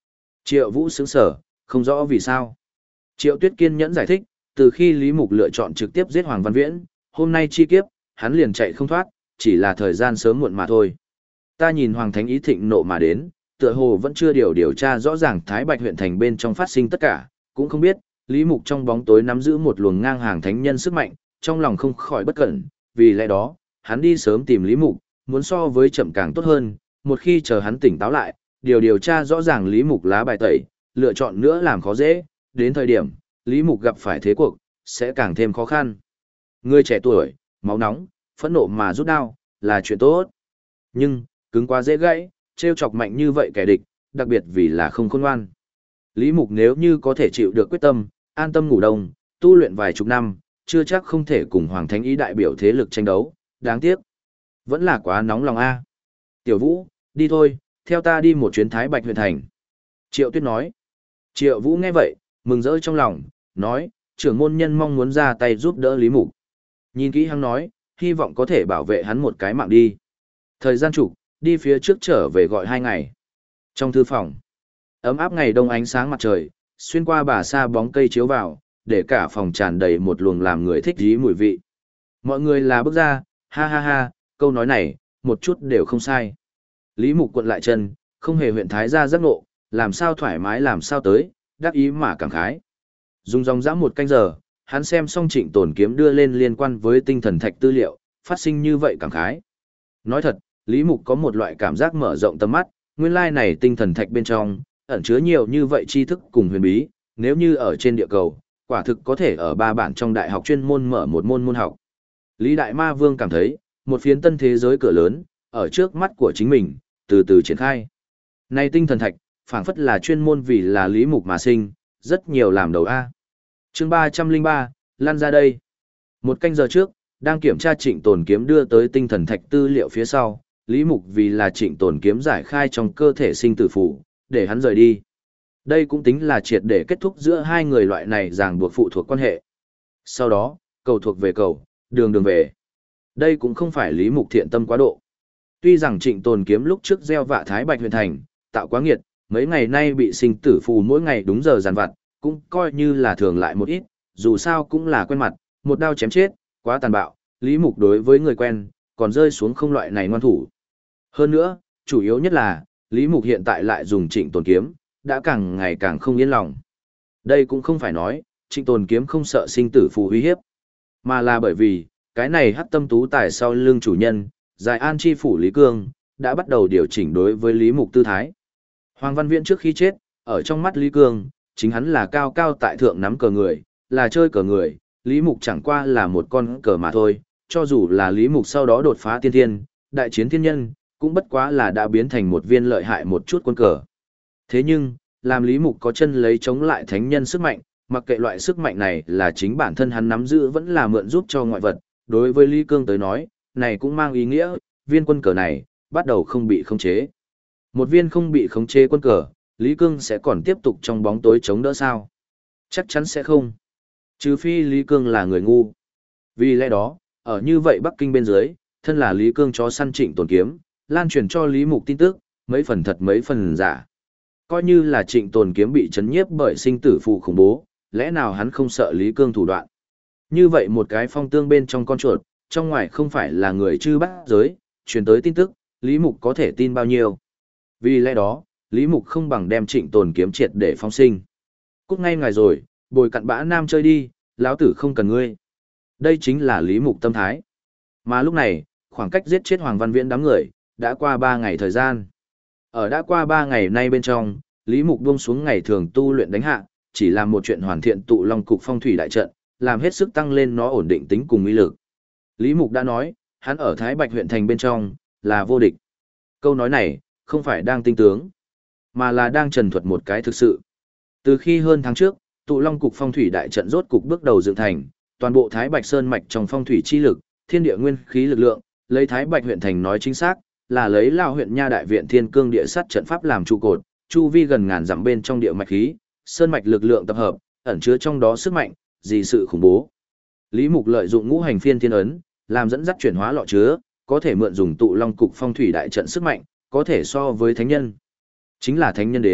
S1: Triệu Vũ sững sở, không rõ vì sao. Triệu Tuyết kiên nhẫn giải thích, từ khi Lý Mục lựa chọn trực tiếp giết Hoàng Văn Viễn, hôm nay chi kiếp, hắn liền chạy không thoát, chỉ là thời gian sớm muộn mà thôi. Ta nhìn Hoàng Thánh ý thịnh nộ mà đến, tựa hồ vẫn chưa điều tra rõ ràng Thái Bạch huyện thành bên trong phát sinh tất cả, cũng không biết, Lý Mục trong bóng tối nắm giữ một luồng ngang hàng thánh nhân sức mạnh, trong lòng không khỏi bất cẩn, vì lẽ đó, hắn đi sớm tìm Lý Mục, muốn so với chậm càng tốt hơn, một khi chờ hắn tỉnh táo lại, điều tra rõ ràng Lý Mục lá bài tẩy, lựa chọn nữa làm khó dễ, đến thời điểm, Lý Mục gặp phải thế cuộc, sẽ càng thêm khó khăn. Người trẻ tuổi, máu nóng, phẫn nộ mà rút đao, là chuyện tốt. Nhưng, cứng quá dễ gãy, trêu chọc mạnh như vậy kẻ địch, đặc biệt vì là không khôn ngoan. Lý Mục nếu như có thể chịu được quyết tâm, an tâm ngủ đông, tu luyện vài chục năm, chưa chắc không thể cùng Hoàng Thánh ý đại biểu thế lực tranh đấu, đáng tiếc. Vẫn là quá nóng lòng a. Tiểu Vũ, đi thôi, theo ta đi một chuyến Thái Bạch huyện thành. Triệu Tuyết nói. Triệu Vũ nghe vậy, mừng rỡ trong lòng, nói, trưởng môn nhân mong muốn ra tay giúp đỡ Lý Mục. Nhìn kỹ hắn nói, hy vọng có thể bảo vệ hắn một cái mạng đi. Thời gian trục, đi phía trước trở về gọi 2 ngày. Trong thư phòng, ấm áp ngày đông ánh sáng mặt trời, xuyên qua bà sa bóng cây chiếu vào, để cả phòng tràn đầy một luồng làm người thích dí mùi vị. Mọi người là bước ra, ha ha ha, câu nói này, một chút đều không sai. Lý Mục cuộn lại chân, không hề huyện thái ra giác ngộ, làm sao thoải mái làm sao tới, đắc ý mà cảm khái. Dùng dòng dã 1 canh giờ, hắn xem xong Trịnh Tồn Kiếm đưa lên liên quan với tinh thần thạch tư liệu, phát sinh như vậy cảm khái. Nói thật, Lý Mục có một loại cảm giác mở rộng tầm mắt, nguyên lai này tinh thần thạch bên trong, ẩn chứa nhiều như vậy tri thức cùng huyền bí, nếu như ở trên địa cầu, quả thực có thể ở 3 bản trong đại học chuyên môn mở một môn học. Lý Đại Ma Vương cảm thấy, một phiến tân thế giới cửa lớn, ở trước mắt của chính mình, từ từ triển khai. Này tinh thần thạch, phảng phất là chuyên môn vì là Lý Mục mà sinh, rất nhiều làm đầu A. Chương 303, lan ra đây. 1 canh giờ trước, đang kiểm tra Trịnh Tồn Kiếm đưa tới tinh thần thạch tư liệu phía sau, Lý Mục vì là Trịnh Tồn Kiếm giải khai trong cơ thể sinh tử phủ, để hắn rời đi. Đây cũng tính là triệt để kết thúc giữa hai người loại này ràng buộc phụ thuộc quan hệ. Sau đó, cầu thuộc về cầu, đường đường về. Đây cũng không phải Lý Mục thiện tâm quá độ. Tuy rằng Trịnh Tồn Kiếm lúc trước gieo vạ Thái Bạch huyện thành, tạo quá nghiệt, mấy ngày nay bị sinh tử phù mỗi ngày đúng giờ giàn vặt, cũng coi như là thường lại một ít, dù sao cũng là quen mặt, một đao chém chết, quá tàn bạo, Lý Mục đối với người quen, còn rơi xuống không loại này ngoan thủ. Hơn nữa, chủ yếu nhất là, Lý Mục hiện tại lại dùng Trịnh Tồn Kiếm, đã càng ngày càng không yên lòng. Đây cũng không phải nói, Trịnh Tồn Kiếm không sợ sinh tử phù uy hiếp, mà là bởi vì, cái này hắc tâm tú tài sau lưng chủ nhân, Giải An chi phủ Lý Cương, đã bắt đầu điều chỉnh đối với Lý Mục tư thái. Hoàng Văn Viễn trước khi chết, ở trong mắt Lý Cương, chính hắn là cao cao tại thượng nắm cờ người, là chơi cờ người, Lý Mục chẳng qua là một con cờ mà thôi, cho dù là Lý Mục sau đó đột phá tiên thiên, đại chiến thiên nhân, cũng bất quá là đã biến thành một viên lợi hại một chút quân cờ. Thế nhưng, làm Lý Mục có chân lấy chống lại thánh nhân sức mạnh, mặc kệ loại sức mạnh này là chính bản thân hắn nắm giữ vẫn là mượn giúp cho ngoại vật, đối với Lý Cương tới nói, này cũng mang ý nghĩa, viên quân cờ này, bắt đầu không bị khống chế. Một viên không bị khống chế quân cờ, Lý Cương sẽ còn tiếp tục trong bóng tối chống đỡ sao? Chắc chắn sẽ không. Trừ phi Lý Cương là người ngu. Vì lẽ đó, ở như vậy Bắc Kinh bên dưới, thân là Lý Cương chó săn Trịnh Tồn Kiếm, lan truyền cho Lý Mục tin tức, mấy phần thật mấy phần giả. Coi như là Trịnh Tồn Kiếm bị chấn nhiếp bởi sinh tử phù khủng bố, lẽ nào hắn không sợ Lý Cương thủ đoạn? Như vậy một cái phong tương bên trong con chuột, trong ngoài không phải là người chư bát giới, truyền tới tin tức, Lý Mục có thể tin bao nhiêu? Vì lẽ đó, Lý Mục không bằng đem Trịnh Tồn Kiếm triệt để phong sinh. Cút ngay ngài rồi, bồi cặn bã nam chơi đi, lão tử không cần ngươi. Đây chính là Lý Mục tâm thái. Mà lúc này, khoảng cách giết chết Hoàng Văn Viễn đám người, đã qua 3 ngày thời gian. Ở đã qua 3 ngày nay bên trong, Lý Mục buông xuống ngày thường tu luyện đánh hạ, chỉ làm một chuyện hoàn thiện tụ long cục phong thủy đại trận, làm hết sức tăng lên nó ổn định tính cùng uy lực. Lý Mục đã nói, hắn ở Thái Bạch huyện thành bên trong, là vô địch. Câu nói này, không phải đang tinh tướng, mà là đang trần thuật một cái thực sự. Từ khi hơn tháng trước, tụ long cục phong thủy đại trận rốt cục bước đầu dựng thành, toàn bộ Thái Bạch Sơn mạch trong phong thủy chi lực, thiên địa nguyên khí lực lượng, lấy Thái Bạch huyện thành nói chính xác, là lấy Lão huyện nha đại viện thiên cương địa sát trận pháp làm trụ cột, chu vi gần ngàn dặm bên trong địa mạch khí, sơn mạch lực lượng tập hợp, ẩn chứa trong đó sức mạnh, dị sự khủng bố. Lý Mục lợi dụng ngũ hành phiên thiên ấn, làm dẫn dắt chuyển hóa lọ chứa, có thể mượn dùng tụ long cục phong thủy đại trận sức mạnh, có thể so với thánh nhân. Chính là thánh nhân đến,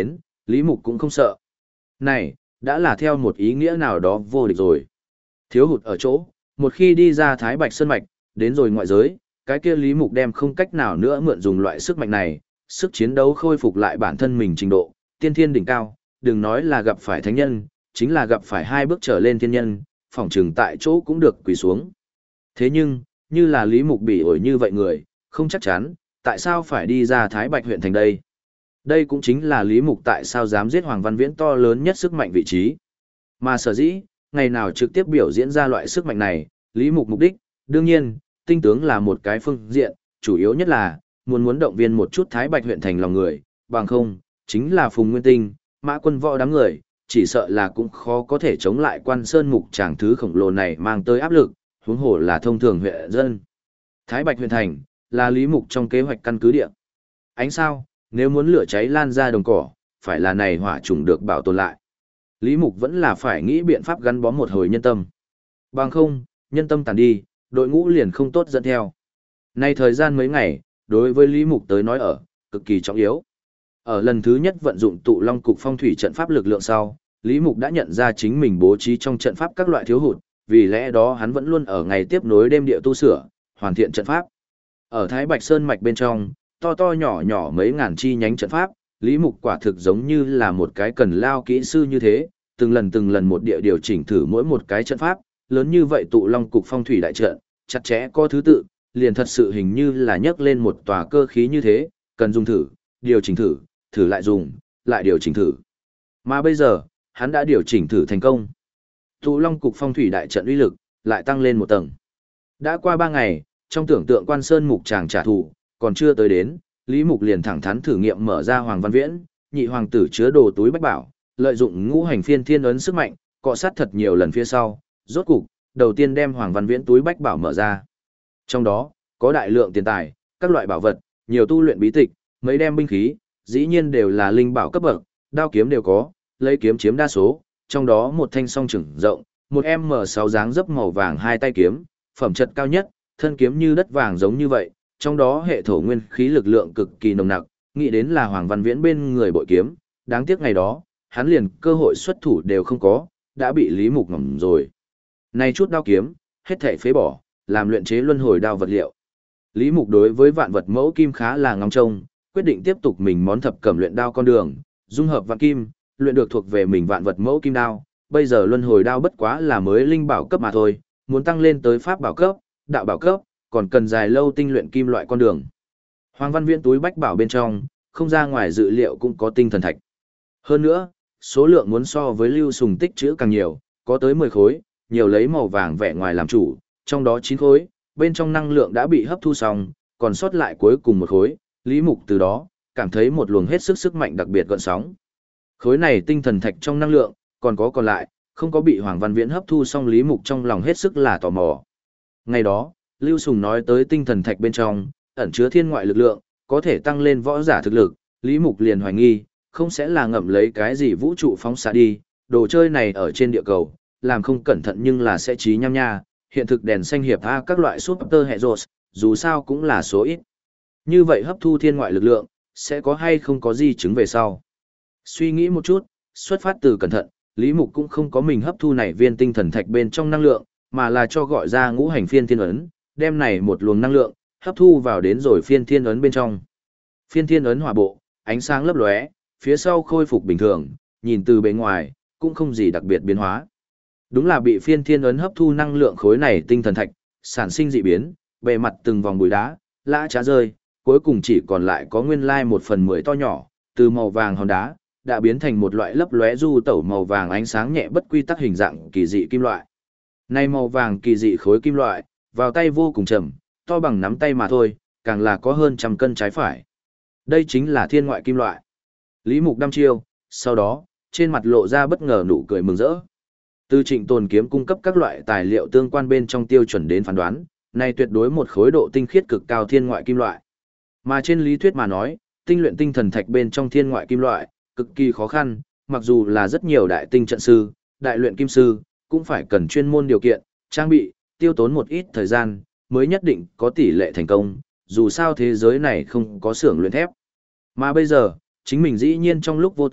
S1: Lý Mục cũng không sợ. Này, đã là theo một ý nghĩa nào đó vô địch rồi. Thiếu hụt ở chỗ, một khi đi ra Thái Bạch Sơn Mạch, đến rồi ngoại giới, cái kia Lý Mục đem không cách nào nữa mượn dùng loại sức mạnh này, sức chiến đấu khôi phục lại bản thân mình trình độ, tiên thiên đỉnh cao, đừng nói là gặp phải thánh nhân, chính là gặp phải 2 bước trở lên thiên nhân, phỏng trừng tại chỗ cũng được quỳ xuống. Thế nhưng, như là Lý Mục bị ổi như vậy người, không chắc chắn, tại sao phải đi ra Thái Bạch huyện thành đây? Đây cũng chính là Lý Mục tại sao dám giết Hoàng Văn Viễn to lớn nhất sức mạnh vị trí. Mà sở dĩ, ngày nào trực tiếp biểu diễn ra loại sức mạnh này, Lý Mục mục đích, đương nhiên, tinh tướng là một cái phương diện, chủ yếu nhất là, muốn động viên một chút Thái Bạch huyện thành lòng người, bằng không, chính là Phùng Nguyên Tinh, Mã Quân Võ đám người, chỉ sợ là cũng khó có thể chống lại Quan Sơn Mục Tràng thứ khổng lồ này mang tới áp lực, huống hồ là thông thường huyện dân. Thái Bạch huyện thành, là Lý Mục trong kế hoạch căn cứ địa. Ánh sao, nếu muốn lửa cháy lan ra đồng cỏ, phải là này hỏa trùng được bảo tồn lại. Lý Mục vẫn là phải nghĩ biện pháp gắn bó một hồi nhân tâm. Bằng không, nhân tâm tàn đi, đội ngũ liền không tốt dẫn theo. Nay thời gian mấy ngày, đối với Lý Mục tới nói cực kỳ trọng yếu. Ở lần thứ nhất vận dụng tụ long cục phong thủy trận pháp lực lượng sau, Lý Mục đã nhận ra chính mình bố trí trong trận pháp các loại thiếu hụt, vì lẽ đó hắn vẫn luôn ở ngày tiếp nối đêm địa tu sửa, hoàn thiện trận pháp. Ở Thái Bạch Sơn mạch bên trong, to to nhỏ nhỏ mấy ngàn chi nhánh trận pháp, Lý Mục quả thực giống như là một cái cần lao kỹ sư như thế, từng lần một địa điều chỉnh thử mỗi một cái trận pháp, lớn như vậy tụ long cục phong thủy đại trận, chặt chẽ có thứ tự, liền thật sự hình như là nhấc lên một tòa cơ khí như thế, cần dùng thử, điều chỉnh thử, thử lại dùng, lại điều chỉnh thử. Mà bây giờ, hắn đã điều chỉnh thử thành công. Tụ long cục phong thủy đại trận uy lực, lại tăng lên một tầng. Đã qua 3 ngày, trong tưởng tượng Quan Sơn Mục Tràng trả thù, còn chưa tới đến, Lý Mục liền thẳng thắn thử nghiệm mở ra Hoàng Văn Viễn, nhị hoàng tử chứa đồ túi bách bảo, lợi dụng ngũ hành phiên thiên ấn sức mạnh, cọ sát thật nhiều lần phía sau, rốt cục, đầu tiên đem Hoàng Văn Viễn túi bách bảo mở ra. Trong đó, có đại lượng tiền tài, các loại bảo vật, nhiều tu luyện bí tịch, mấy đem binh khí, dĩ nhiên đều là linh bảo cấp bậc, đao kiếm đều có, lấy kiếm chiếm đa số, trong đó một thanh song chừng rộng, một M6 dáng dấp màu vàng 2 tay kiếm, phẩm chất cao nhất, thân kiếm như đất vàng giống như vậy, trong đó hệ thổ nguyên khí lực lượng cực kỳ nồng nặc, nghĩ đến là Hoàng Văn Viễn bên người bội kiếm, đáng tiếc ngày đó, hắn liền cơ hội xuất thủ đều không có, đã bị Lý Mục ngỏm rồi. Này chút đao kiếm, hết thảy phế bỏ, làm luyện chế luân hồi đao vật liệu. Lý Mục đối với vạn vật mẫu kim khá là ngóng trông, quyết định tiếp tục mình món thập cẩm luyện đao con đường, dung hợp vạn kim, luyện được thuộc về mình vạn vật mẫu kim đao. Bây giờ luân hồi đao bất quá là mới linh bảo cấp mà thôi, muốn tăng lên tới pháp bảo cấp, đạo bảo cấp, còn cần dài lâu tinh luyện kim loại con đường. Hoàng Văn Viễn túi bách bảo bên trong, không ra ngoài dự liệu cũng có tinh thần thạch. Hơn nữa, số lượng muốn so với Lưu Sùng tích trữ càng nhiều, có tới 10 khối, nhiều lấy màu vàng vẻ ngoài làm chủ, trong đó 9 khối, bên trong năng lượng đã bị hấp thu xong, còn sót lại cuối cùng một khối, Lý Mục từ đó, cảm thấy một luồng hết sức mạnh đặc biệt gợn sóng. Khối này tinh thần thạch trong năng lượng, còn lại, không có bị Hoàng Văn Viễn hấp thu xong, Lý Mục trong lòng hết sức là tò mò. Ngày đó, Lưu Sùng nói tới tinh thần thạch bên trong, ẩn chứa thiên ngoại lực lượng, có thể tăng lên võ giả thực lực, Lý Mục liền hoài nghi, không sẽ là ngậm lấy cái gì vũ trụ phóng xạ đi, đồ chơi này ở trên địa cầu, làm không cẩn thận nhưng là sẽ trí nhăm nha, hiện thực đèn xanh hiệp A các loại super hệ rột, dù sao cũng là số ít. Như vậy hấp thu thiên ngoại lực lượng, sẽ có hay không có gì chứng về sau. Suy nghĩ một chút, xuất phát từ cẩn thận, Lý Mục cũng không có mình hấp thu này viên tinh thần thạch bên trong năng lượng, mà là cho gọi ra ngũ hành phiên thiên ấn, đem này một luồng năng lượng, hấp thu vào đến rồi phiên thiên ấn bên trong. Phiên thiên ấn hỏa bộ, ánh sáng lấp lóe, phía sau khôi phục bình thường, nhìn từ bề ngoài, cũng không gì đặc biệt biến hóa. Đúng là bị phiên thiên ấn hấp thu năng lượng khối này tinh thần thạch, sản sinh dị biến, bề mặt từng vòng bụi đá, lã trá rơi, cuối cùng chỉ còn lại có nguyên lai 1/10 to nhỏ, từ màu vàng hòn đá, đã biến thành một loại lấp lóe du tẩu màu vàng ánh sáng nhẹ bất quy tắc hình dạng kỳ dị kim loại. Này màu vàng kỳ dị khối kim loại, vào tay vô cùng trầm, to bằng nắm tay mà thôi, càng là có hơn 100 cân trái phải. Đây chính là thiên ngoại kim loại. Lý Mục đăm chiêu, sau đó, trên mặt lộ ra bất ngờ nụ cười mừng rỡ. Từ Trịnh Tồn kiếm cung cấp các loại tài liệu tương quan bên trong tiêu chuẩn đến phán đoán, này tuyệt đối một khối độ tinh khiết cực cao thiên ngoại kim loại. Mà trên lý thuyết mà nói, tinh luyện tinh thần thạch bên trong thiên ngoại kim loại, cực kỳ khó khăn, mặc dù là rất nhiều đại tinh trận sư, đại luyện kim sư, cũng phải cần chuyên môn điều kiện, trang bị, tiêu tốn một ít thời gian, mới nhất định có tỷ lệ thành công, dù sao thế giới này không có xưởng luyện thép. Mà bây giờ, chính mình dĩ nhiên trong lúc vô tình,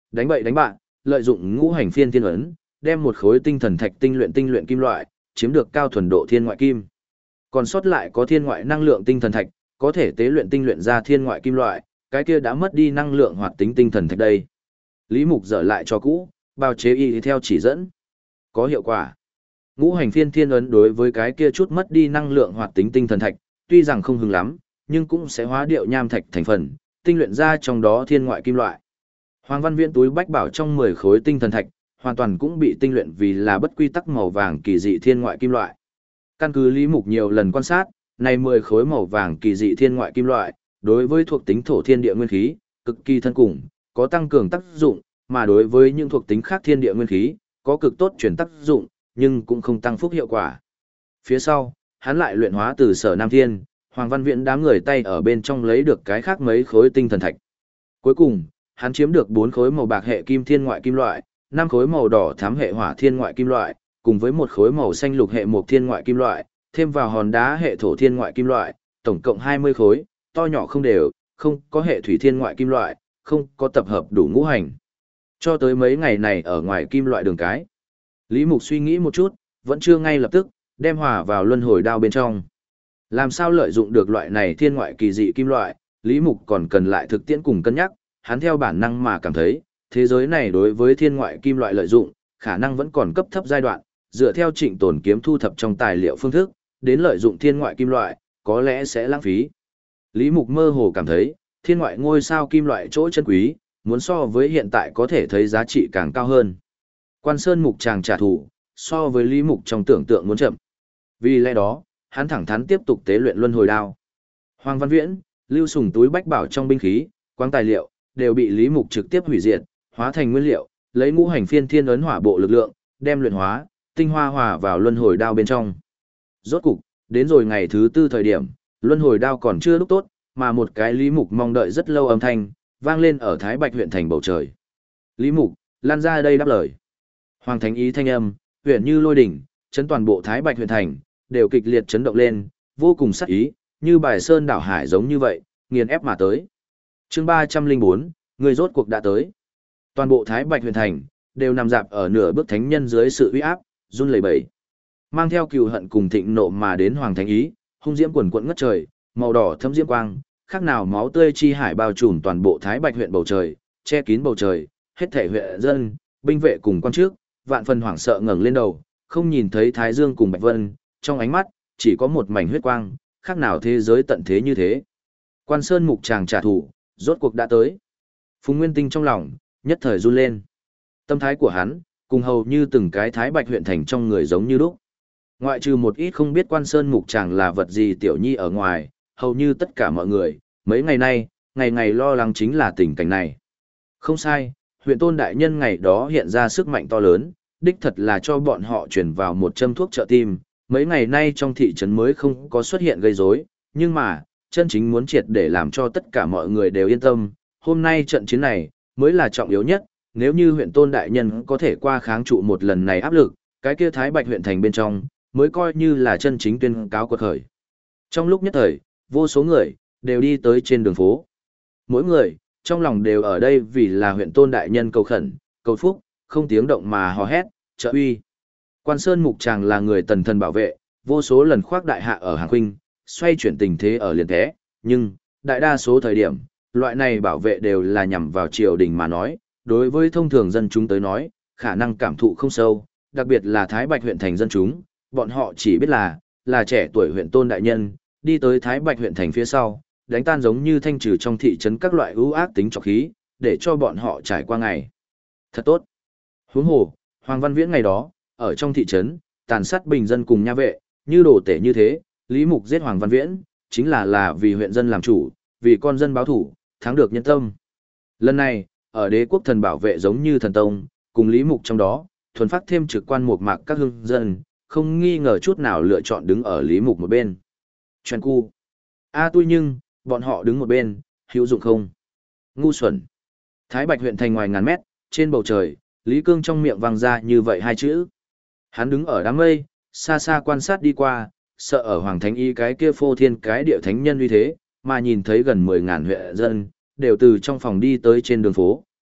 S1: đánh bậy đánh bạn, lợi dụng ngũ hành phiên thiên ấn, đem một khối tinh thần thạch tinh luyện kim loại, chiếm được cao thuần độ thiên ngoại kim. Còn sót lại có thiên ngoại năng lượng tinh thần thạch, có thể tế luyện tinh luyện ra thiên ngoại kim loại, cái kia đã mất đi năng lượng hoạt tính tinh thần thạch đây. Lý Mục dở lại cho cũ, bào chế y theo chỉ dẫn. Có hiệu quả. Ngũ hành phiên thiên ấn đối với cái kia chút mất đi năng lượng hoạt tính tinh thần thạch, tuy rằng không hứng lắm, nhưng cũng sẽ hóa điệu nham thạch thành phần, tinh luyện ra trong đó thiên ngoại kim loại. Hoàng Văn Viễn túi bách bảo trong 10 khối tinh thần thạch, hoàn toàn cũng bị tinh luyện vì là bất quy tắc màu vàng kỳ dị thiên ngoại kim loại. Căn cứ Lý Mục nhiều lần quan sát, này 10 khối màu vàng kỳ dị thiên ngoại kim loại, đối với thuộc tính thổ thiên địa nguyên khí, cực kỳ thân cùng, có tăng cường tác dụng, mà đối với những thuộc tính khác thiên địa nguyên khí, có cực tốt chuyển tác dụng, nhưng cũng không tăng phúc hiệu quả. Phía sau, hắn lại luyện hóa từ Sở Nam Thiên, Hoàng Văn Viễn đám người tay ở bên trong lấy được cái khác mấy khối tinh thần thạch. Cuối cùng, hắn chiếm được 4 khối màu bạc hệ kim thiên ngoại kim loại, 5 khối màu đỏ thắm hệ hỏa thiên ngoại kim loại, cùng với một khối màu xanh lục hệ mộc thiên ngoại kim loại, thêm vào hòn đá hệ thổ thiên ngoại kim loại, tổng cộng 20 khối, to nhỏ không đều, không có hệ thủy thiên ngoại kim loại, không có tập hợp đủ ngũ hành. Cho tới mấy ngày này ở ngoài kim loại đường cái. Lý Mục suy nghĩ một chút, vẫn chưa ngay lập tức, đem hòa vào luân hồi đao bên trong. Làm sao lợi dụng được loại này thiên ngoại kỳ dị kim loại, Lý Mục còn cần lại thực tiễn cùng cân nhắc, hắn theo bản năng mà cảm thấy, thế giới này đối với thiên ngoại kim loại lợi dụng, khả năng vẫn còn cấp thấp giai đoạn, dựa theo Trịnh Tồn kiếm thu thập trong tài liệu phương thức, đến lợi dụng thiên ngoại kim loại, có lẽ sẽ lãng phí. Lý Mục mơ hồ cảm thấy, thiên ngoại ngôi sao kim loại chỗ chân quý, muốn so với hiện tại có thể thấy giá trị càng cao hơn. Quan Sơn Mục chàng trả thù, so với Lý Mục trong tưởng tượng muốn chậm. Vì lẽ đó, hắn thẳng thắn tiếp tục tế luyện luân hồi đao. Hoàng Văn Viễn, Lưu Sùng túi bách bảo trong binh khí, quang tài liệu, đều bị Lý Mục trực tiếp hủy diệt, hóa thành nguyên liệu, lấy ngũ hành phiên thiên ấn hỏa bộ lực lượng, đem luyện hóa, tinh hoa hòa vào luân hồi đao bên trong. Rốt cục, đến rồi ngày thứ 4 thời điểm, luân hồi đao còn chưa lúc tốt, mà một cái Lý Mục mong đợi rất lâu âm thanh, vang lên ở Thái Bạch huyện thành bầu trời. Lý Mục, lan ra đây đáp lời. Hoàng Thánh Ý thanh âm, huyền như lôi đỉnh, chấn toàn bộ Thái Bạch huyện thành, đều kịch liệt chấn động lên, vô cùng sắc ý, như bài sơn đảo hải giống như vậy, nghiền ép mà tới. Chương 304, người rốt cuộc đã tới. Toàn bộ Thái Bạch huyện thành đều nằm dạp ở nửa bước thánh nhân dưới sự uy áp, run lẩy bẩy. Mang theo cừu hận cùng thịnh nộ mà đến Hoàng Thánh Ý, hung diễm quần quần ngất trời, màu đỏ thấm diễm quang, khác nào máu tươi chi hải bao trùm toàn bộ Thái Bạch huyện bầu trời, che kín bầu trời, hết thảy huyện dân, binh vệ cùng quan trước, vạn phần hoảng sợ ngẩng lên đầu, không nhìn thấy Thái Dương cùng Bạch Vân, trong ánh mắt chỉ có một mảnh huyết quang, khác nào thế giới tận thế như thế. Quan Sơn Mục chàng trả thù, rốt cuộc đã tới. Phùng Nguyên Tinh trong lòng nhất thời run lên. Tâm thái của hắn, cùng hầu như từng cái Thái Bạch huyện thành trong người giống như lúc. Ngoại trừ một ít không biết Quan Sơn Mục chàng là vật gì tiểu nhi ở ngoài, hầu như tất cả mọi người, mấy ngày nay, ngày ngày lo lắng chính là tình cảnh này. Không sai, huyện tôn đại nhân ngày đó hiện ra sức mạnh to lớn, đích thật là cho bọn họ chuyển vào một châm thuốc trợ tim. Mấy ngày nay trong thị trấn mới không có xuất hiện gây rối, nhưng mà, chân chính muốn triệt để làm cho tất cả mọi người đều yên tâm, hôm nay trận chiến này, mới là trọng yếu nhất, nếu như huyện tôn đại nhân có thể qua kháng trụ một lần này áp lực, cái kia Thái Bạch huyện thành bên trong, mới coi như là chân chính tuyên cáo quật khởi. Trong lúc nhất thời, vô số người, đều đi tới trên đường phố. Mỗi người, trong lòng đều ở đây vì là huyện tôn đại nhân cầu khẩn, cầu phúc, không tiếng động mà hò hét, trợ uy. Quan Sơn Mục chàng là người tần thần bảo vệ, vô số lần khoác đại hạ ở hàng huynh, xoay chuyển tình thế ở liền thế, nhưng, đại đa số thời điểm, loại này bảo vệ đều là nhằm vào triều đình mà nói, đối với thông thường dân chúng tới nói, khả năng cảm thụ không sâu, đặc biệt là Thái Bạch huyện thành dân chúng, bọn họ chỉ biết là trẻ tuổi huyện tôn đại nhân, đi tới Thái Bạch huyện thành phía sau, đánh tan giống như thanh trừ trong thị trấn các loại ưu ác tính trọc khí, để cho bọn họ trải qua ngày. Thật tốt. Huống hồ, Hoàng Văn Viễn ngày đó, ở trong thị trấn, tàn sát bình dân cùng nha vệ, như đồ tể như thế, Lý Mục giết Hoàng Văn Viễn, chính là vì huyện dân làm chủ, vì con dân báo thủ, thắng được nhân tâm. Lần này, ở đế quốc thần bảo vệ giống như thần tông, cùng Lý Mục trong đó, thuần phát thêm trực quan một mạc các hương dân, không nghi ngờ chút nào lựa chọn đứng ở Lý Mục một bên. Chuyện cu. Tuy nhưng, bọn họ đứng một bên, hữu dụng không? Ngu xuẩn. Thái Bạch huyện thành ngoài ngàn mét, trên bầu trời, Lý Cương trong miệng vang ra như vậy hai chữ. Hắn đứng ở đám mây, xa xa quan sát đi qua, sợ ở Hoàng Thánh Y cái kia phô thiên cái địa thánh nhân uy thế, mà nhìn thấy gần 10.000 huyện dân, đều từ trong phòng đi tới trên đường phố,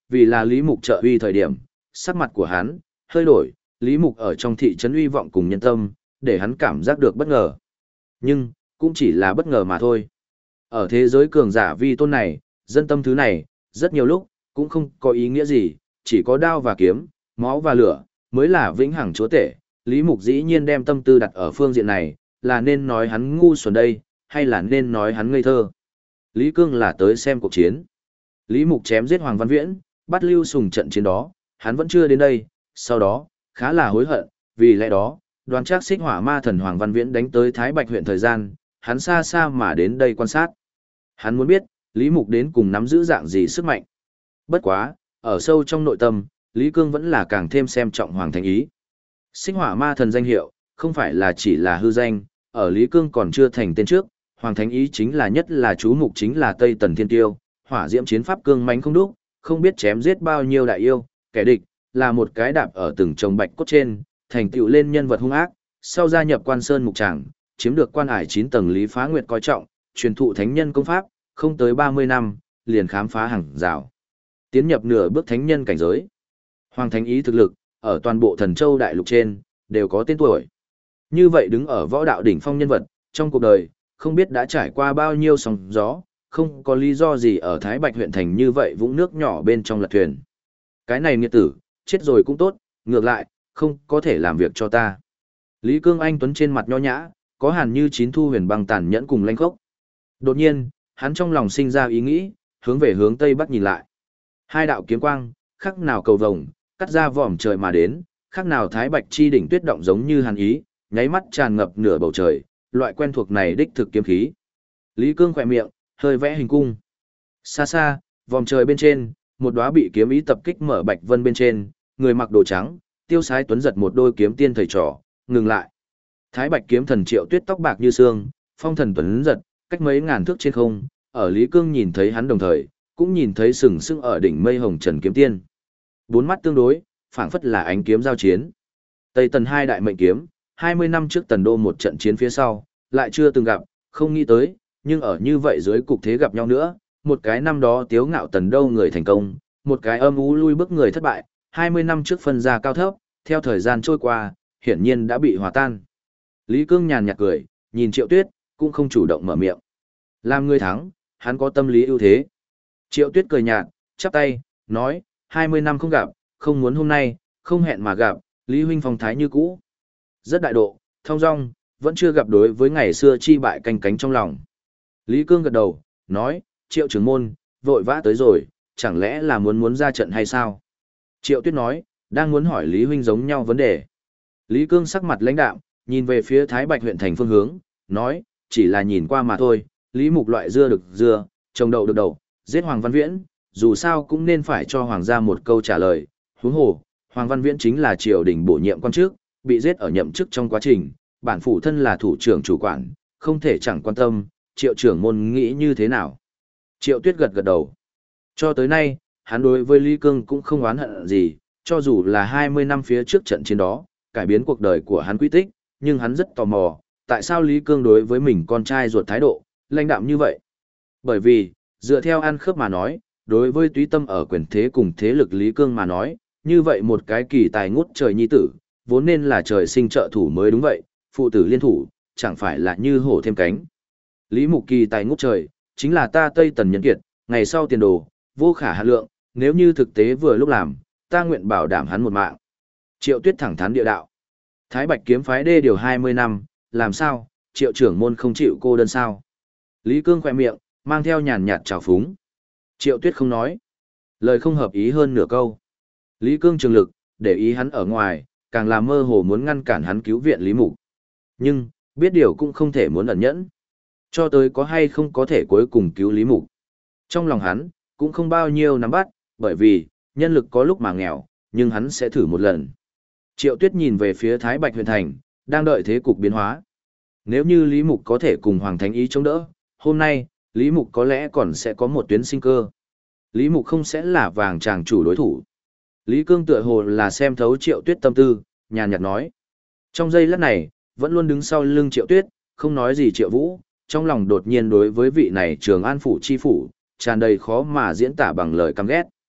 S1: vì là Lý Mục trợ uy thời điểm, sắc mặt của hắn hơi đổi, Lý Mục ở trong thị trấn uy vọng cùng nhân tâm, để hắn cảm giác được bất ngờ. Nhưng, cũng chỉ là bất ngờ mà thôi. Ở thế giới cường giả vi tôn này, dân tâm thứ này, rất nhiều lúc, cũng không có ý nghĩa gì, chỉ có đao và kiếm, máu và lửa, mới là vĩnh hằng chúa tể. Lý Mục dĩ nhiên đem tâm tư đặt ở phương diện này, là nên nói hắn ngu xuẩn đây, hay là nên nói hắn ngây thơ. Lý Cương là tới xem cuộc chiến. Lý Mục chém giết Hoàng Văn Viễn, bắt Lưu Sùng trận chiến đó, hắn vẫn chưa đến đây, sau đó, khá là hối hận, vì lẽ đó, đoán chắc xích hỏa ma thần Hoàng Văn Viễn đánh tới Thái Bạch huyện thời gian, hắn xa xa mà đến đây quan sát. Hắn muốn biết, Lý Mục đến cùng nắm giữ dạng gì sức mạnh. Bất quá, ở sâu trong nội tâm, Lý Cương vẫn là càng thêm xem trọng Hoàng Thánh Ý. Xích hỏa ma thần danh hiệu, không phải là chỉ là hư danh, ở Lý Cương còn chưa thành tên trước, Hoàng Thánh Ý chính là nhất là chú mục chính là Tây Tần Thiên Tiêu, hỏa diễm chiến pháp cương mãnh không đúc, không biết chém giết bao nhiêu đại yêu, kẻ địch, là một cái đạp ở từng chồng bạch cốt trên, thành tựu lên nhân vật hung ác, sau gia nhập Quan Sơn Mục Tràng, chiếm được quan hải 9 tầng Lý Phá Nguyệt coi trọng, truyền thụ thánh nhân công pháp, không tới 30 năm, liền khám phá hàng rào. Tiến nhập nửa bước thánh nhân cảnh giới. Hoàng Thánh Ý thực lực, ở toàn bộ Thần Châu đại lục trên, đều có tên tuổi. Như vậy đứng ở võ đạo đỉnh phong nhân vật, trong cuộc đời, không biết đã trải qua bao nhiêu sóng gió, không có lý do gì ở Thái Bạch huyện thành như vậy vũng nước nhỏ bên trong lật thuyền. Cái này nghiệt tử, chết rồi cũng tốt, ngược lại, không có thể làm việc cho ta. Lý Cương Anh Tuấn trên mặt nho nhã, có hàn như chín thu huyền băng tàn nhẫn cùng lanh khốc. Đột nhiên, hắn trong lòng sinh ra ý nghĩ, hướng về hướng Tây Bắc nhìn lại. Hai đạo kiếm quang, khắc nào cầu vồng, cắt ra vòm trời mà đến, khắc nào thái bạch chi đỉnh tuyết động giống như hàn ý, nháy mắt tràn ngập nửa bầu trời, loại quen thuộc này đích thực kiếm khí. Lý Cương khỏe miệng, hơi vẽ hình cung. Xa xa, vòm trời bên trên, một đóa bị kiếm ý tập kích mở bạch vân bên trên, người mặc đồ trắng, tiêu sái tuấn giật một đôi kiếm tiên thầy trò, ngừng lại. Thái bạch kiếm thần Triệu Tuyết tóc bạc như sương, phong thần tuấn giật, cách mấy ngàn thước trên không, ở Lý Cương nhìn thấy hắn đồng thời, cũng nhìn thấy sừng sững ở đỉnh mây hồng trần kiếm tiên. Bốn mắt tương đối, phảng phất là ánh kiếm giao chiến. Tây Tần hai đại mệnh kiếm, 20 năm trước Tần Đô một trận chiến phía sau, lại chưa từng gặp, không nghĩ tới, nhưng ở như vậy dưới cục thế gặp nhau nữa, một cái năm đó tiếu ngạo Tần Đô người thành công, một cái âm u lui bước người thất bại, 20 năm trước phân ra cao thấp, theo thời gian trôi qua, hiển nhiên đã bị hòa tan. Lý Cương nhàn nhạt cười, nhìn Triệu Tuyết, cũng không chủ động mở miệng. Làm người thắng, hắn có tâm lý ưu thế. Triệu Tuyết cười nhạt, chắp tay, nói, 20 năm không gặp, không muốn hôm nay, không hẹn mà gặp, Lý huynh phong thái như cũ. Rất đại độ, thong dong, vẫn chưa gặp đối với ngày xưa chi bại canh cánh trong lòng. Lý Cương gật đầu, nói, Triệu trưởng môn, vội vã tới rồi, chẳng lẽ là muốn ra trận hay sao? Triệu Tuyết nói, đang muốn hỏi Lý huynh giống nhau vấn đề. Lý Cương sắc mặt lãnh đạm, nhìn về phía Thái Bạch huyện thành phương hướng, nói, chỉ là nhìn qua mà thôi, Lý Mục loại dưa được dưa, trồng đậu được đậu, giết Hoàng Văn Viễn, dù sao cũng nên phải cho Hoàng gia một câu trả lời. Huống hồ, Hoàng Văn Viễn chính là triều đình bổ nhiệm quan chức, bị giết ở nhậm chức trong quá trình, bản phủ thân là thủ trưởng chủ quản, không thể chẳng quan tâm, Triệu trưởng môn nghĩ như thế nào. Triệu Tuyết gật gật đầu. Cho tới nay, hắn đối với Lý Cương cũng không oán hận gì, cho dù là 20 năm phía trước trận chiến đó, cải biến cuộc đời của hắn quy tích, nhưng hắn rất tò mò, tại sao Lý Cương đối với mình con trai ruột thái độ, lãnh đạm như vậy. Bởi vì, dựa theo ăn khớp mà nói, đối với túy tâm ở quyền thế cùng thế lực Lý Cương mà nói, như vậy một cái kỳ tài ngút trời nhi tử, vốn nên là trời sinh trợ thủ mới đúng vậy, phụ tử liên thủ, chẳng phải là như hổ thêm cánh. Lý Mục kỳ tài ngút trời, chính là ta Tây Tần nhân kiệt, ngày sau tiền đồ, vô khả hạn lượng, nếu như thực tế vừa lúc làm, ta nguyện bảo đảm hắn một mạng. Triệu Tuyết thẳng thắn địa đạo. Thái Bạch kiếm phái đê điều 20 năm, làm sao, Triệu trưởng môn không chịu cô đơn sao? Lý Cương khỏe miệng, mang theo nhàn nhạt trào phúng. Triệu Tuyết không nói. Lời không hợp ý hơn nửa câu. Lý Cương trường lực, để ý hắn ở ngoài, càng làm mơ hồ muốn ngăn cản hắn cứu viện Lý Mục. Nhưng, biết điều cũng không thể muốn ẩn nhẫn. Cho tới có hay không có thể cuối cùng cứu Lý Mục. Trong lòng hắn, cũng không bao nhiêu nắm bắt, bởi vì, nhân lực có lúc mà nghèo, nhưng hắn sẽ thử một lần. Triệu Tuyết nhìn về phía Thái Bạch huyện thành, đang đợi thế cục biến hóa. Nếu như Lý Mục có thể cùng Hoàng Thánh Ý chống đỡ, hôm nay, Lý Mục có lẽ còn sẽ có một tuyến sinh cơ. Lý Mục không sẽ là vàng chàng chủ đối thủ. Lý Cương tựa hồ là xem thấu Triệu Tuyết tâm tư, nhàn nhạt nói. Trong giây lát này, vẫn luôn đứng sau lưng Triệu Tuyết, không nói gì Triệu Vũ, trong lòng đột nhiên đối với vị này Trường An phủ chi phủ, tràn đầy khó mà diễn tả bằng lời căm ghét.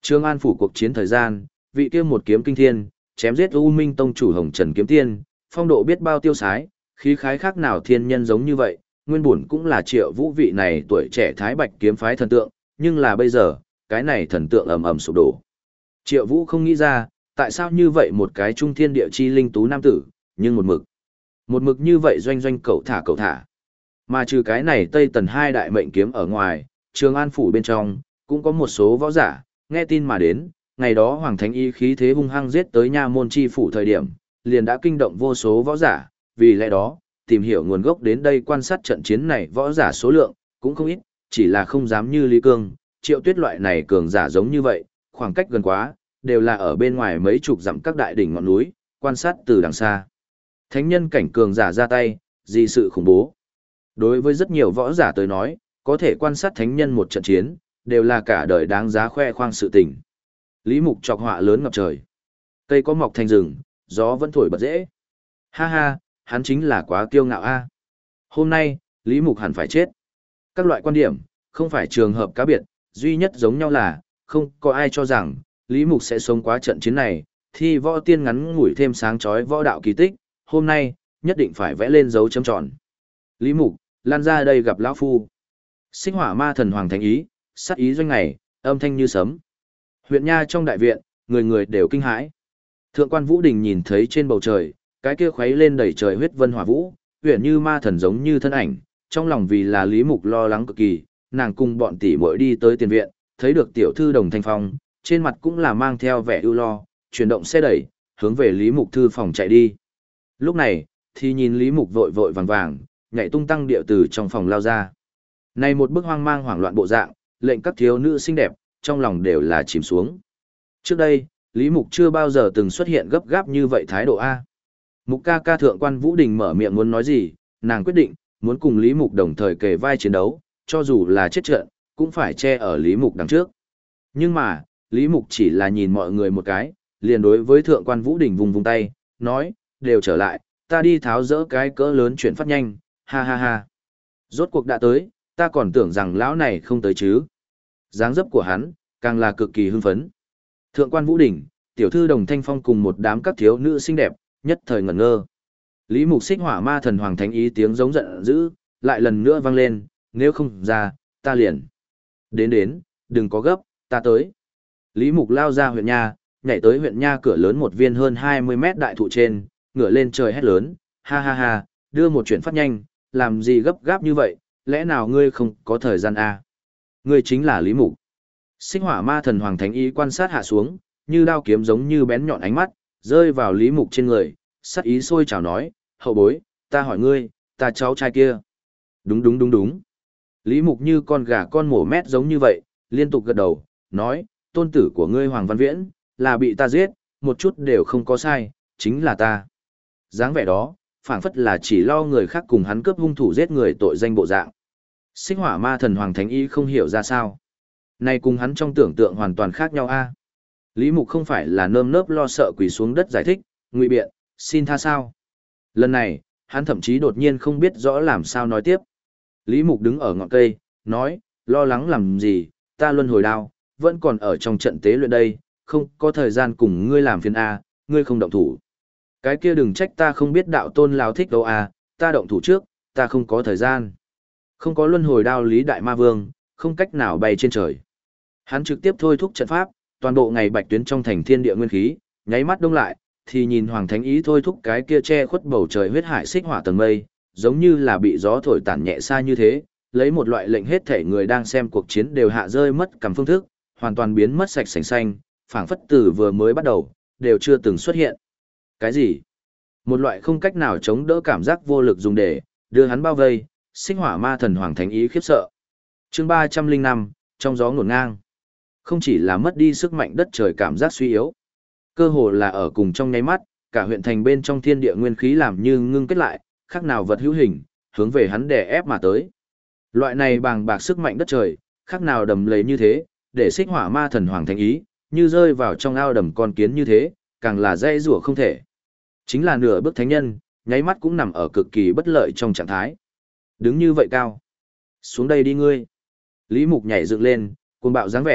S1: Trường An phủ cuộc chiến thời gian, vị kia một kiếm kinh thiên, chém giết U Minh tông chủ Hồng Trần kiếm tiên, phong độ biết bao tiêu sái, khí khái khác nào thiên nhân giống như vậy, nguyên bổn cũng là Triệu Vũ vị này tuổi trẻ thái bạch kiếm phái thần tượng, nhưng là bây giờ, cái này thần tượng ầm ầm sụp đổ. Triệu Vũ không nghĩ ra, tại sao như vậy một cái trung thiên địa chi linh tú nam tử, nhưng một mực như vậy doanh doanh cậu thả. Mà trừ cái này Tây Tần hai đại mệnh kiếm ở ngoài, Trường An phủ bên trong, cũng có một số võ giả, nghe tin mà đến, ngày đó Hoàng Thánh Y khí thế hung hăng giết tới nha môn chi phủ thời điểm, liền đã kinh động vô số võ giả, vì lẽ đó, tìm hiểu nguồn gốc đến đây quan sát trận chiến này võ giả số lượng, cũng không ít, chỉ là không dám như Lý Cương, Triệu Tuyết loại này cường giả giống như vậy, khoảng cách gần quá, đều là ở bên ngoài mấy chục dặm các đại đỉnh ngọn núi, quan sát từ đằng xa. Thánh nhân cảnh cường giả ra tay, gì sự khủng bố. Đối với rất nhiều võ giả tới nói, có thể quan sát thánh nhân một trận chiến, đều là cả đời đáng giá khoe khoang sự tình. Lý Mục chọc họa lớn ngập trời. Cây có mọc thành rừng, gió vẫn thổi bật dễ. Ha ha, hắn chính là quá kiêu ngạo a. Hôm nay, Lý Mục hẳn phải chết. Các loại quan điểm, không phải trường hợp cá biệt, duy nhất giống nhau là, không có ai cho rằng, Lý Mục sẽ sống qua trận chiến này, thì võ tiên ngắn ngủi thêm sáng chói võ đạo kỳ tích, hôm nay, nhất định phải vẽ lên dấu chấm tròn. Lý Mục, lan ra đây gặp lão phu. Xích Hỏa Ma Thần Hoàng Thánh Ý, sát ý doanh ngày, âm thanh như sấm. Huyện Nha trong đại viện, người người đều kinh hãi. Thượng quan Vũ Đình nhìn thấy trên bầu trời, cái kia khuấy lên đầy trời huyết vân hỏa vũ, huyện như ma thần giống như thân ảnh, trong lòng vì là Lý Mục lo lắng cực kỳ, nàng cùng bọn tỷ muội đi tới tiền viện, thấy được tiểu thư Đồng Thanh Phong, trên mặt cũng là mang theo vẻ ưu lo, chuyển động xe đẩy, hướng về Lý Mục thư phòng chạy đi. Lúc này, thì nhìn Lý Mục vội vội vàng vàng, nhảy tung tăng điệu từ trong phòng lao ra. Này một bức hoang mang hoảng loạn bộ dạng, lệnh các thiếu nữ xinh đẹp, trong lòng đều là chìm xuống. Trước đây, Lý Mục chưa bao giờ từng xuất hiện gấp gáp như vậy thái độ A. Mục ca ca thượng quan Vũ Đình mở miệng muốn nói gì, nàng quyết định, muốn cùng Lý Mục đồng thời kề vai chiến đấu, cho dù là chết trận, cũng phải che ở Lý Mục đằng trước. Nhưng mà, Lý Mục chỉ là nhìn mọi người một cái, liền đối với thượng quan Vũ Đình vùng vùng tay, nói, đều trở lại, ta đi tháo dỡ cái cỡ lớn chuyển phát nhanh, ha ha ha. Rốt cuộc đã tới, ta còn tưởng rằng lão này không tới chứ. Dáng dấp của hắn, càng là cực kỳ hưng phấn. Thượng quan Vũ Đình, tiểu thư Đồng Thanh Phong cùng một đám các thiếu nữ xinh đẹp, nhất thời ngẩn ngơ. Lý Mục Xích Hỏa Ma Thần Hoàng Thánh Ý tiếng giống giận dữ, lại lần nữa vang lên, nếu không ra, ta liền. Đến, đừng có gấp, ta tới. Lý Mục lao ra huyện Nha, nhảy tới huyện Nha cửa lớn một viên hơn 20 mét đại thụ trên, ngửa lên trời hét lớn, ha ha ha, đưa một chuyển phát nhanh, làm gì gấp gáp như vậy, lẽ nào ngươi không có thời gian à? Ngươi chính là Lý Mục. Xích Hỏa Ma Thần Hoàng Thánh Ý quan sát hạ xuống, như đao kiếm giống như bén nhọn ánh mắt, rơi vào Lý Mục trên người, sát ý sôi trào nói, hậu bối, ta hỏi ngươi, ta cháu trai kia. Đúng. Lý Mục như con gà con mổ mét giống như vậy, liên tục gật đầu, nói, tôn tử của ngươi Hoàng Văn Viễn, là bị ta giết, một chút đều không có sai, chính là ta. Dáng vẻ đó, phảng phất là chỉ lo người khác cùng hắn cướp hung thủ giết người tội danh bộ dạng. Xích Hỏa Ma Thần Hoàng Thánh Y không hiểu ra sao. Này cùng hắn trong tưởng tượng hoàn toàn khác nhau a. Lý Mục không phải là nơm nớp lo sợ quỳ xuống đất giải thích, ngụy biện, xin tha sao. Lần này, hắn thậm chí đột nhiên không biết rõ làm sao nói tiếp. Lý Mục đứng ở ngọn cây, nói, lo lắng làm gì, ta luân hồi đao, vẫn còn ở trong trận tế luyện đây, không có thời gian cùng ngươi làm phiền A, ngươi không động thủ. Cái kia đừng trách ta không biết đạo tôn lao thích đâu A, ta động thủ trước, ta không có thời gian. Không có luân hồi đao Lý Đại Ma Vương, không cách nào bay trên trời. Hắn trực tiếp thôi thúc trận pháp, toàn bộ ngày bạch tuyến trong thành thiên địa nguyên khí, nháy mắt đông lại, thì nhìn Hoàng Thánh Ý thôi thúc cái kia che khuất bầu trời huyết hải xích hỏa tầng mây, giống như là bị gió thổi tản nhẹ xa như thế, lấy một loại lệnh hết thể người đang xem cuộc chiến đều hạ rơi mất cầm phương thức, hoàn toàn biến mất sạch sành xanh, phảng phất từ vừa mới bắt đầu, đều chưa từng xuất hiện. Cái gì? Một loại không cách nào chống đỡ cảm giác vô lực dùng để đưa hắn bao vây, Xích Hỏa Ma Thần Hoàng Thánh Ý khiếp sợ. Chương 305, trong gió ngổn ngang. Không chỉ là mất đi sức mạnh đất trời cảm giác suy yếu, cơ hồ là ở cùng trong nháy mắt, cả huyện thành bên trong thiên địa nguyên khí làm như ngưng kết lại, khác nào vật hữu hình, hướng về hắn đè ép mà tới. Loại này bàng bạc sức mạnh đất trời, khác nào đầm lầy như thế, để Xích Hỏa Ma Thần Hoàng Thánh Ý, như rơi vào trong ao đầm con kiến như thế, càng là dây rủa không thể. Chính là nửa bước thánh nhân, nháy mắt cũng nằm ở cực kỳ bất lợi trong trạng thái. Đứng như vậy cao. Xuống đây đi ngươi. Lý Mục nhảy dựng lên, cuồng bạo dáng vẻ,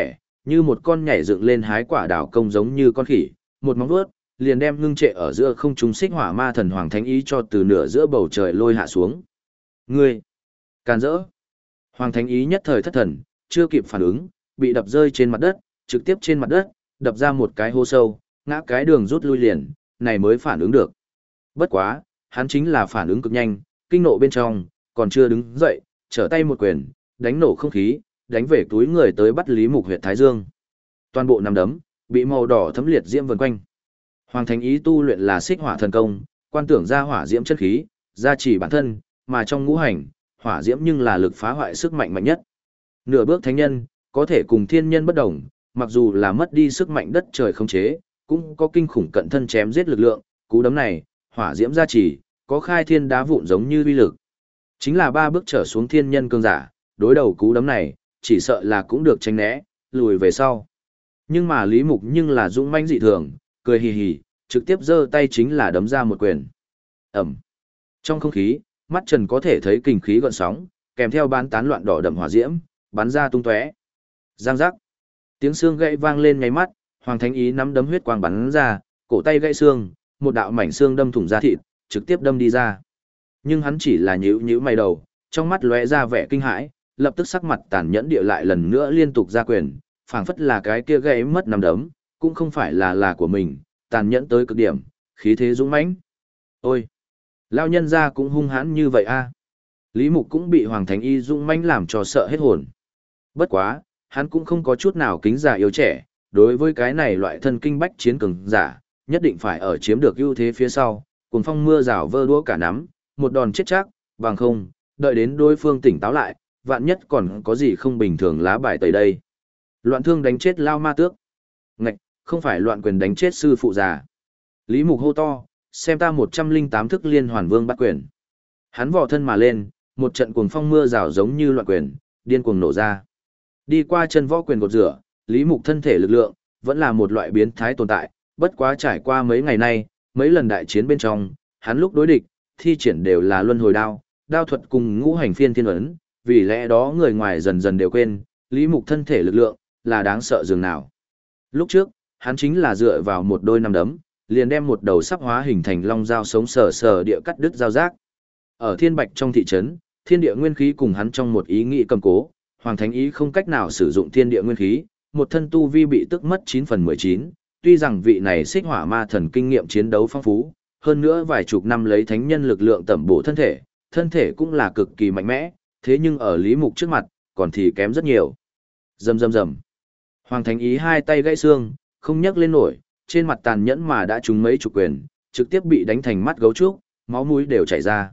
S1: Như một con nhảy dựng lên hái quả đào công giống như con khỉ, một móng vuốt liền đem ngưng trệ ở giữa không trung xích hỏa ma thần Hoàng Thánh Ý cho từ nửa giữa bầu trời lôi hạ xuống. Ngươi! Càn rỡ! Hoàng Thánh Ý nhất thời thất thần, chưa kịp phản ứng, bị đập rơi trên mặt đất, trực tiếp trên mặt đất, đập ra một cái hố sâu, ngã cái đường rút lui liền, này mới phản ứng được. Bất quá, hắn chính là phản ứng cực nhanh, kinh nộ bên trong, còn chưa đứng dậy, trở tay một quyền, đánh nổ không khí, đánh về túi người tới bắt Lý Mục huyệt thái dương. Toàn bộ nắm đấm, bị màu đỏ thấm liệt diễm vần quanh. Hoàng Thánh Ý tu luyện là xích hỏa thần công, quan tưởng ra hỏa diễm chân khí, gia trì bản thân, mà trong ngũ hành, hỏa diễm nhưng là lực phá hoại sức mạnh mạnh nhất. Nửa bước thánh nhân, có thể cùng thiên nhân bất đồng, mặc dù là mất đi sức mạnh đất trời không chế, cũng có kinh khủng cận thân chém giết lực lượng, cú đấm này, hỏa diễm gia trì, có khai thiên đá vụn giống như uy lực. Chính là 3 bước trở xuống thiên nhân cương giả, đối đầu cú đấm này, chỉ sợ là cũng được tránh né, lùi về sau. Nhưng mà Lý Mục nhưng là dũng mãnh dị thường, cười hì hì, trực tiếp giơ tay chính là đấm ra một quyền. Ẩm. Trong không khí, mắt trần có thể thấy kình khí gợn sóng, kèm theo bán tán loạn đỏ đậm hỏa diễm, bắn ra tung tóe. Giang giác. Tiếng xương gãy vang lên ngay mắt, Hoàng Thánh Ý nắm đấm huyết quang bắn ra, cổ tay gãy xương, một đạo mảnh xương đâm thủng da thịt, trực tiếp đâm đi ra. Nhưng hắn chỉ là nhíu nhíu mày đầu, trong mắt lóe ra vẻ kinh hãi, lập tức sắc mặt tàn nhẫn địa lại lần nữa liên tục ra quyền, phảng phất là cái kia gãy mất nắm đấm, cũng không phải là của mình, tàn nhẫn tới cực điểm, khí thế dũng mãnh. Ôi, lão nhân gia cũng hung hãn như vậy a. Lý Mục cũng bị Hoàng Thánh Y dũng mãnh làm cho sợ hết hồn. Bất quá, hắn cũng không có chút nào kính già yêu trẻ, đối với cái này loại thân kinh bách chiến cường giả, nhất định phải ở chiếm được ưu thế phía sau, cùng phong mưa rào vơ đũa cả nắm, một đòn chết chắc, bằng không, đợi đến đối phương tỉnh táo lại, vạn nhất còn có gì không bình thường lá bài tẩy đây. Loạn thương đánh chết lao ma tước. Ngạch, không phải loạn quyền đánh chết sư phụ già. Lý Mục hô to, xem ta 108 thức liên hoàn vương bắt quyền. Hắn vò thân mà lên, một trận cuồng phong mưa rào giống như loạn quyền, điên cuồng nổ ra. Đi qua chân võ quyền gột rửa, Lý Mục thân thể lực lượng, vẫn là một loại biến thái tồn tại, bất quá trải qua mấy ngày nay, mấy lần đại chiến bên trong, hắn lúc đối địch, thi triển đều là luân hồi đao, đao thuật cùng ngũ hành phiên thiên ấn, vì lẽ đó người ngoài dần dần đều quên, Lý Mục thân thể lực lượng, là đáng sợ dường nào. Lúc trước, hắn chính là dựa vào một đôi nắm đấm, liền đem một đầu sắp hóa hình thành long dao sống sờ sờ địa cắt đứt dao giác. Ở Thiên Bạch trong thị trấn, thiên địa nguyên khí cùng hắn trong một ý nghĩ cầm cố, Hoàng Thánh Ý không cách nào sử dụng thiên địa nguyên khí, một thân tu vi bị tức mất 9 phần 19, tuy rằng vị này xích hỏa ma thần kinh nghiệm chiến đấu phong phú, hơn nữa vài chục năm lấy thánh nhân lực lượng tẩm bổ thân thể cũng là cực kỳ mạnh mẽ, thế nhưng ở Lý Mục trước mặt, còn thì kém rất nhiều. Rầm rầm rầm. Hoàng Thánh Ý hai tay gãy xương, không nhấc lên nổi, trên mặt tàn nhẫn mà đã trúng mấy chục quyền, trực tiếp bị đánh thành mắt gấu trúc, máu mũi đều chảy ra.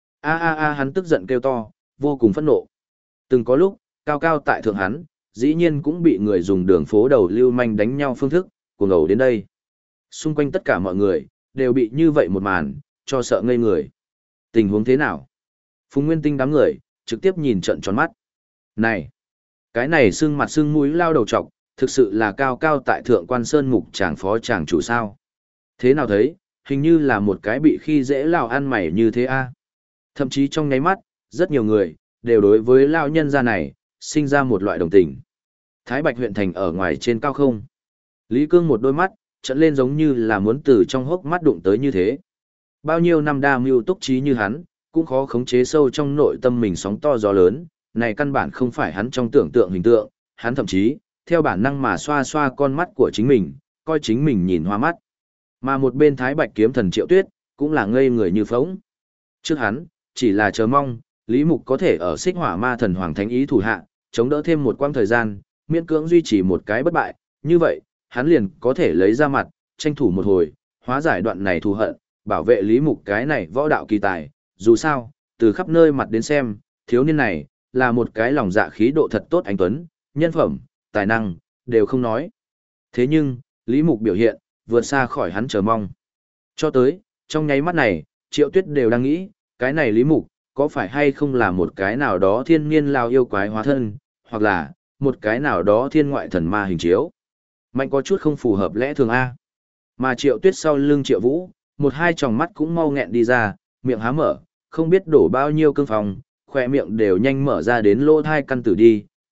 S1: Hắn tức giận kêu to, vô cùng phẫn nộ. Từng có lúc, cao cao tại thượng hắn, dĩ nhiên cũng bị người dùng đường phố đầu lưu manh đánh nhau phương thức, cuồng ẩu đến đây. Xung quanh tất cả mọi người, đều bị như vậy một màn, cho sợ ngây người. Tình huống thế nào? Phùng Nguyên Tinh đám người, trực tiếp nhìn trận tròn mắt. Này! Cái này xương mặt xương mũi lao đầu trọc, thực sự là cao cao tại thượng quan sơn mục chàng phó chàng chủ sao. Thế nào thấy, hình như là một cái bị khi dễ lao ăn mày như thế a. Thậm chí trong nháy mắt, rất nhiều người, đều đối với lao nhân gia này, sinh ra một loại đồng tình. Thái Bạch huyện thành ở ngoài trên cao không. Lý Cương một đôi mắt, trợn lên giống như là muốn từ trong hốc mắt đụng tới như thế. Bao nhiêu năm đa mưu túc trí như hắn, cũng khó khống chế sâu trong nội tâm mình sóng to gió lớn, này căn bản không phải hắn trong tưởng tượng hình tượng, hắn thậm chí, theo bản năng mà xoa xoa con mắt của chính mình, coi chính mình nhìn hoa mắt. Mà một bên Thái Bạch kiếm thần Triệu Tuyết, cũng là ngây người như phóng. Trước hắn, chỉ là chờ mong, Lý Mục có thể ở xích hỏa ma thần Hoàng Thánh Ý thủ hạ, chống đỡ thêm một quãng thời gian, miễn cưỡng duy trì một cái bất bại, như vậy, hắn liền có thể lấy ra mặt, tranh thủ một hồi, hóa giải đoạn này thù hận, bảo vệ Lý Mục cái này võ đạo kỳ tài, dù sao, từ khắp nơi mặt đến xem, thiếu niên này, là một cái lòng dạ khí độ thật tốt anh tuấn, nhân phẩm, tài năng, đều không nói. Thế nhưng, Lý Mục biểu hiện, vượt xa khỏi hắn chờ mong. Cho tới, trong nháy mắt này, Triệu Tuyết đều đang nghĩ, cái này Lý Mục, có phải hay không là một cái nào đó thiên niên lao yêu quái hóa thân, hoặc là, một cái nào đó thiên ngoại thần ma hình chiếu. Mạnh có chút không phù hợp lẽ thường A. Mà Triệu Tuyết sau lưng Triệu Vũ, một hai tròng mắt cũng mau nghẹn đi ra, miệng há mở, không biết đổ bao nhiêu cương phòng, khỏe miệng đều nhanh mở ra đến lỗ thai căn tử đi,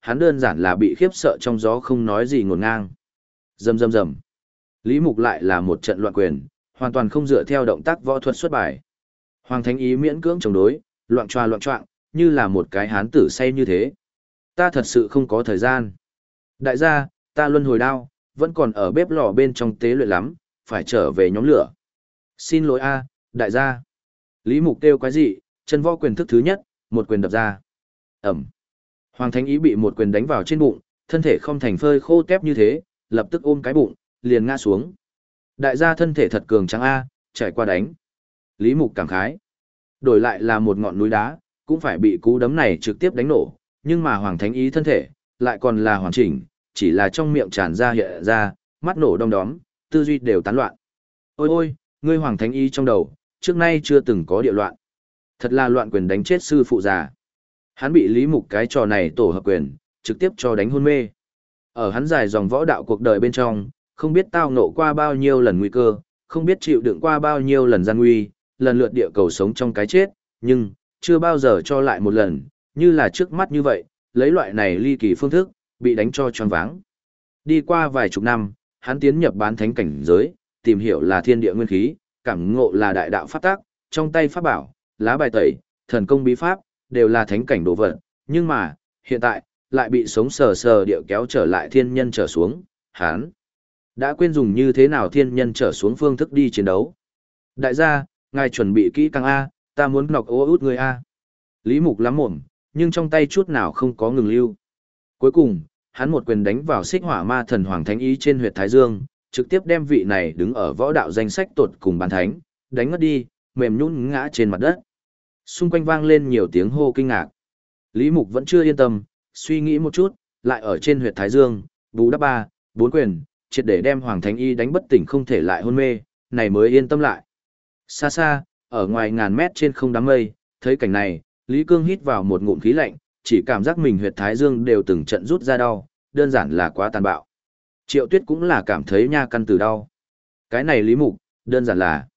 S1: hắn đơn giản là bị khiếp sợ trong gió không nói gì ngổn ngang. Rầm rầm rầm. Lý Mục lại là một trận loạn quyền, hoàn toàn không dựa theo động tác võ thuật xuất bài. Hoàng Thánh Ý miễn cưỡng chống đối, loạn choạng, như là một cái hán tử say như thế. Ta thật sự không có thời gian. Đại gia, ta luân hồi đao, vẫn còn ở bếp lò bên trong tế luyện lắm, phải trở về nhóm lửa. Xin lỗi a, đại gia. Lý Mục kêu quái dị, chân võ quyền thức thứ nhất, một quyền đập ra. Ẩm. Hoàng Thánh Ý bị một quyền đánh vào trên bụng, thân thể không thành phơi khô tép như thế, lập tức ôm cái bụng, liền ngã xuống. Đại gia thân thể thật cường tráng a, trải qua đánh. Lý Mục cảm khái. Đổi lại là một ngọn núi đá, cũng phải bị cú đấm này trực tiếp đánh nổ, nhưng mà Hoàng Thánh Ý thân thể, lại còn là hoàn chỉnh, chỉ là trong miệng tràn ra hiện ra, mắt nổ đom đóm, tư duy đều tán loạn. Ôi ôi, ngươi Hoàng Thánh Ý trong đầu, trước nay chưa từng có địa loạn. Thật là loạn quyền đánh chết sư phụ già. Hắn bị Lý Mục cái trò này tổ hợp quyền, trực tiếp cho đánh hôn mê. Ở hắn dài dòng võ đạo cuộc đời bên trong, không biết tao ngộ qua bao nhiêu lần nguy cơ, không biết chịu đựng qua bao nhiêu lần gian nguy, lần lượt địa cầu sống trong cái chết, nhưng, chưa bao giờ cho lại một lần, như là trước mắt như vậy, lấy loại này ly kỳ phương thức, bị đánh cho choáng váng. Đi qua vài chục năm, hắn tiến nhập bán thánh cảnh giới, tìm hiểu là thiên địa nguyên khí, cảm ngộ là đại đạo pháp tác, trong tay pháp bảo, lá bài tẩy, thần công bí pháp, đều là thánh cảnh đồ vật, nhưng mà, hiện tại, lại bị sống sờ sờ địa kéo trở lại thiên nhân trở xuống, hắn đã quên dùng như thế nào thiên nhân trở xuống phương thức đi chiến đấu. Đại gia, ngài chuẩn bị kỹ càng A, ta muốn nọc ô út người A. Lý Mục lắm mồm, nhưng trong tay chút nào không có ngừng lưu. Cuối cùng, hắn một quyền đánh vào xích hỏa ma thần Hoàng Thánh Ý trên huyệt Thái Dương, trực tiếp đem vị này đứng ở võ đạo danh sách tột cùng bán thánh, đánh ngất đi, mềm nhũn ngã trên mặt đất. Xung quanh vang lên nhiều tiếng hô kinh ngạc. Lý Mục vẫn chưa yên tâm, suy nghĩ một chút, lại ở trên huyệt Thái Dương, bù đắp 4 quyền, triệt để đem Hoàng Thánh Y đánh bất tỉnh không thể lại hôn mê, này mới yên tâm lại. Xa xa, ở ngoài ngàn mét trên không đám mây, thấy cảnh này, Lý Cương hít vào một ngụm khí lạnh, chỉ cảm giác mình huyệt Thái Dương đều từng trận rút ra đau, đơn giản là quá tàn bạo. Triệu Tuyết cũng là cảm thấy nha căn từ đau. Cái này Lý Mục, đơn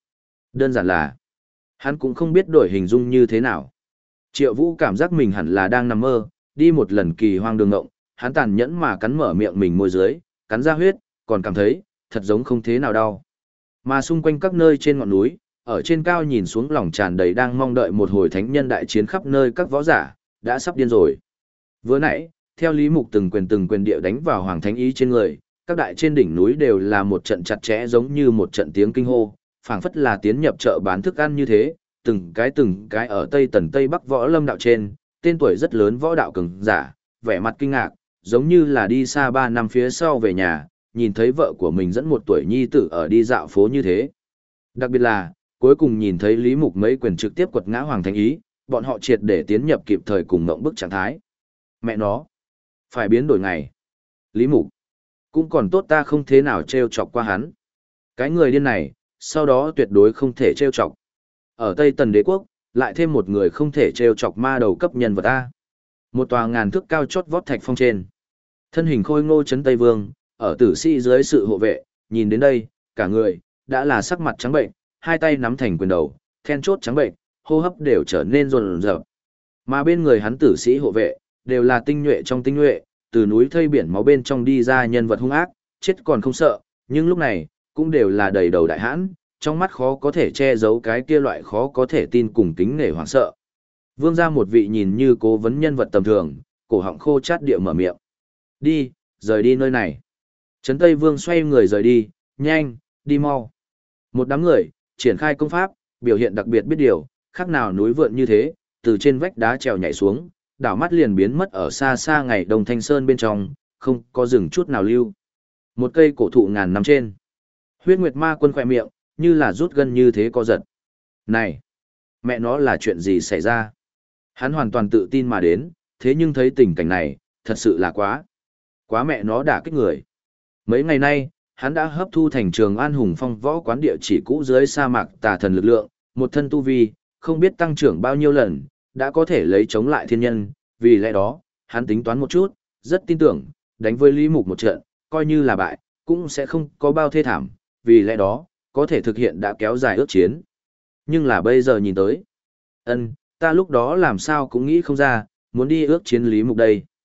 S1: giản là, hắn cũng không biết đổi hình dung như thế nào. Triệu Vũ cảm giác mình hẳn là đang nằm mơ, đi một lần kỳ hoang đường ngộng, hắn tàn nhẫn mà cắn mở miệng mình môi dưới, cắn ra huyết, còn cảm thấy, thật giống không thế nào đau. Mà xung quanh các nơi trên ngọn núi, ở trên cao nhìn xuống lòng tràn đầy đang mong đợi một hồi thánh nhân đại chiến khắp nơi các võ giả, đã sắp điên rồi. Vừa nãy, theo Lý Mục từng quyền địa đánh vào Hoàng Thánh Ý trên người, các đại trên đỉnh núi đều là một trận chặt chẽ giống như một trận tiếng kinh hô, phảng phất là tiến nhập chợ bán thức ăn như thế, từng cái ở Tây Tần Tây Bắc võ lâm đạo trên, tên tuổi rất lớn võ đạo cường giả, vẻ mặt kinh ngạc, giống như là đi xa 3 năm phía sau về nhà, nhìn thấy vợ của mình dẫn một tuổi nhi tử ở đi dạo phố như thế. Đặc biệt là, cuối cùng nhìn thấy Lý Mục mấy quyền trực tiếp quật ngã Hoàng Thánh Ý, bọn họ triệt để tiến nhập kịp thời cùng ngộng bức trạng thái. Mẹ nó, phải biến đổi ngày. Lý Mục, cũng còn tốt ta không thế nào trêu chọc qua hắn. Cái người điên này, sau đó tuyệt đối không thể trêu chọc. Ở Tây Tần Đế quốc, lại thêm một người không thể trêu chọc ma đầu cấp nhân vật A. Một tòa ngàn thước cao chót vót thạch phong trên. Thân hình khôi ngô trấn Tây Vương, ở tử sĩ dưới sự hộ vệ, nhìn đến đây, cả người, đã là sắc mặt trắng bệnh, hai tay nắm thành quyền đầu, then chốt trắng bệnh, hô hấp đều trở nên rồn rợp. Mà bên người hắn tử sĩ hộ vệ, đều là tinh nhuệ trong tinh nhuệ, từ núi thây biển máu bên trong đi ra nhân vật hung ác, chết còn không sợ, nhưng lúc này, cũng đều là đầy đầu đại hãn, trong mắt khó có thể che giấu cái kia loại khó có thể tin cùng kính nể hoảng sợ. Vương gia một vị nhìn như cố vấn nhân vật tầm thường, cổ họng khô chát địa mở miệng. Đi, rời đi nơi này. Trấn Tây Vương xoay người rời đi, nhanh, đi mau. Một đám người, triển khai công pháp, biểu hiện đặc biệt biết điều, khác nào núi vượn như thế, từ trên vách đá trèo nhảy xuống, đảo mắt liền biến mất ở xa xa ngày Đông Thanh Sơn bên trong, không có dừng chút nào lưu. Một cây cổ thụ ngàn năm trên. Huyết Nguyệt Ma Quân khỏe miệng, như là rút gân như thế co giật. Này, mẹ nó là chuyện gì xảy ra? Hắn hoàn toàn tự tin mà đến, thế nhưng thấy tình cảnh này, thật sự là quá mẹ nó đả kích người. Mấy ngày nay, hắn đã hấp thu thành Trường An Hùng Phong võ quán địa chỉ cũ dưới sa mạc tà thần lực lượng, một thân tu vi, không biết tăng trưởng bao nhiêu lần, đã có thể lấy chống lại thiên nhân, vì lẽ đó, hắn tính toán một chút, rất tin tưởng, đánh với Lý Mục một trận, coi như là bại, cũng sẽ không có bao thê thảm, vì lẽ đó, có thể thực hiện đã kéo dài ước chiến. Nhưng là bây giờ nhìn tới, ta lúc đó làm sao cũng nghĩ không ra, muốn đi ước chiến Lý Mục đây.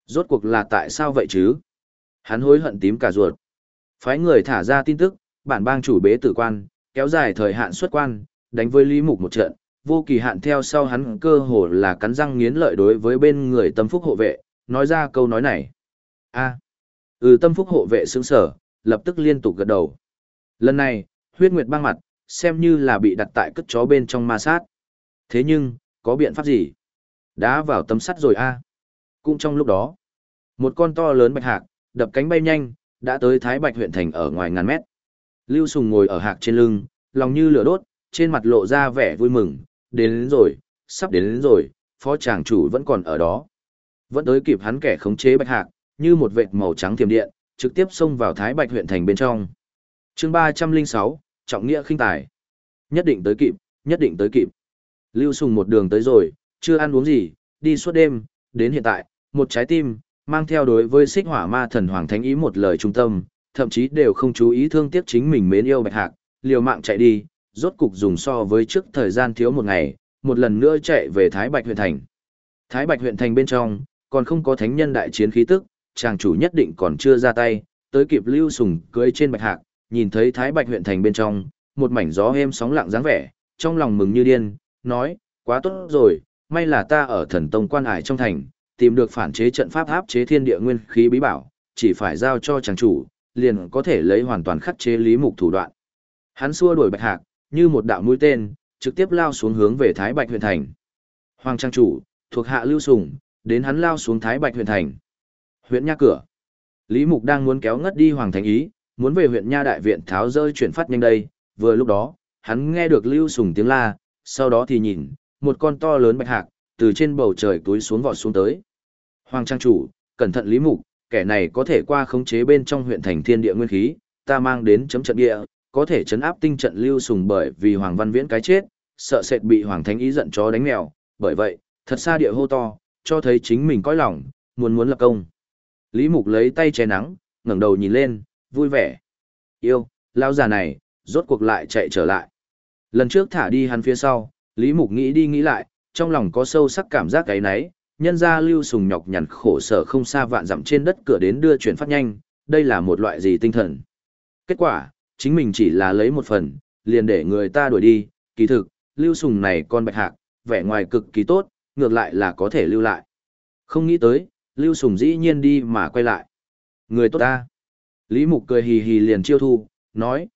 S1: Rốt cuộc là tại sao vậy chứ? Hắn hối hận tím cả ruột. Phái người thả ra tin tức, bản bang chủ bế tử quan, kéo dài thời hạn xuất quan, đánh với Lý Mục một trận, vô kỳ hạn theo sau hắn cơ hồ là cắn răng nghiến lợi đối với bên người tâm phúc hộ vệ, nói ra câu nói này. Tâm phúc hộ vệ sững sở, lập tức liên tục gật đầu. Lần này, huyết nguyệt băng mặt, xem như là bị đặt tại cất chó bên trong ma sát. Thế nhưng, có biện pháp gì? Đá vào tấm sắt rồi Cũng trong lúc đó, một con to lớn bạch hạc, đập cánh bay nhanh, đã tới Thái Bạch huyện thành ở ngoài ngàn mét. Lưu Sùng ngồi ở hạc trên lưng, lòng như lửa đốt, trên mặt lộ ra vẻ vui mừng, đến rồi, sắp đến rồi, phó tràng chủ vẫn còn ở đó. Vẫn tới kịp hắn kẻ khống chế bạch hạc, như một vệt màu trắng thiểm điện, trực tiếp xông vào Thái Bạch huyện thành bên trong. Chương 306, trọng nghĩa khinh tài. Nhất định tới kịp, nhất định tới kịp. Lưu Sùng một đường tới rồi, chưa ăn uống gì, đi suốt đêm, đến hiện tại, một trái tim, mang theo đối với xích hỏa ma thần Hoàng Thánh Ý một lời trung tâm, thậm chí đều không chú ý thương tiếc chính mình mến yêu bạch hạc, liều mạng chạy đi, rốt cục dùng so với trước thời gian thiếu một ngày, một lần nữa chạy về Thái Bạch huyện thành. Thái Bạch huyện thành bên trong, còn không có thánh nhân đại chiến khí tức, chàng chủ nhất định còn chưa ra tay, tới kịp Lưu Sùng cưỡi trên bạch hạc, nhìn thấy Thái Bạch huyện thành bên trong, một mảnh gió êm sóng lặng dáng vẻ, trong lòng mừng như điên, nói, quá tốt rồi, may là ta ở Thần Tông quan ải trong thành, tìm được phản chế trận pháp áp chế thiên địa nguyên khí bí bảo, chỉ phải giao cho chàng chủ, liền có thể lấy hoàn toàn khắc chế Lý Mục thủ đoạn. Hắn xua đuổi bạch hạc, như một đạo mũi tên, trực tiếp lao xuống hướng về Thái Bạch huyện thành. Hoàng trang chủ, thuộc hạ Lưu Sùng, đến hắn lao xuống Thái Bạch huyện thành. Huyện nha cửa. Lý Mục đang muốn kéo ngất đi Hoàng Thánh Ý, muốn về huyện nha đại viện tháo rơi chuyển phát nhanh đây, vừa lúc đó, hắn nghe được Lưu Sùng tiếng la, sau đó thì nhìn, một con to lớn bạch hạc, từ trên bầu trời túi xuống vọt xuống tới. Hoàng trang chủ, cẩn thận Lý Mục, kẻ này có thể qua khống chế bên trong huyện thành thiên địa nguyên khí, ta mang đến chấm trận địa, có thể chấn áp tinh trận Lưu Sùng bởi vì Hoàng Văn Viễn cái chết, sợ sệt bị Hoàng Thánh Ý giận chó đánh mèo, bởi vậy, thật xa địa hô to, cho thấy chính mình cõi lòng, muốn lập công. Lý Mục lấy tay che nắng, ngẩng đầu nhìn lên, vui vẻ. Yêu, lão già này, rốt cuộc lại chạy trở lại. Lần trước thả đi hắn phía sau, Lý Mục nghĩ đi nghĩ lại, trong lòng có sâu sắc cảm giác cái nấy, nhân ra Lưu Sùng nhọc nhằn khổ sở không xa vạn dặm trên đất cửa đến đưa chuyển phát nhanh, đây là một loại gì tinh thần. Kết quả, chính mình chỉ là lấy một phần, liền để người ta đuổi đi, kỳ thực, Lưu Sùng này con bạch hạc, vẻ ngoài cực kỳ tốt, ngược lại là có thể lưu lại. Không nghĩ tới, Lưu Sùng dĩ nhiên đi mà quay lại. Người tốt ta. Lý Mục cười hì hì liền chiêu thu, nói,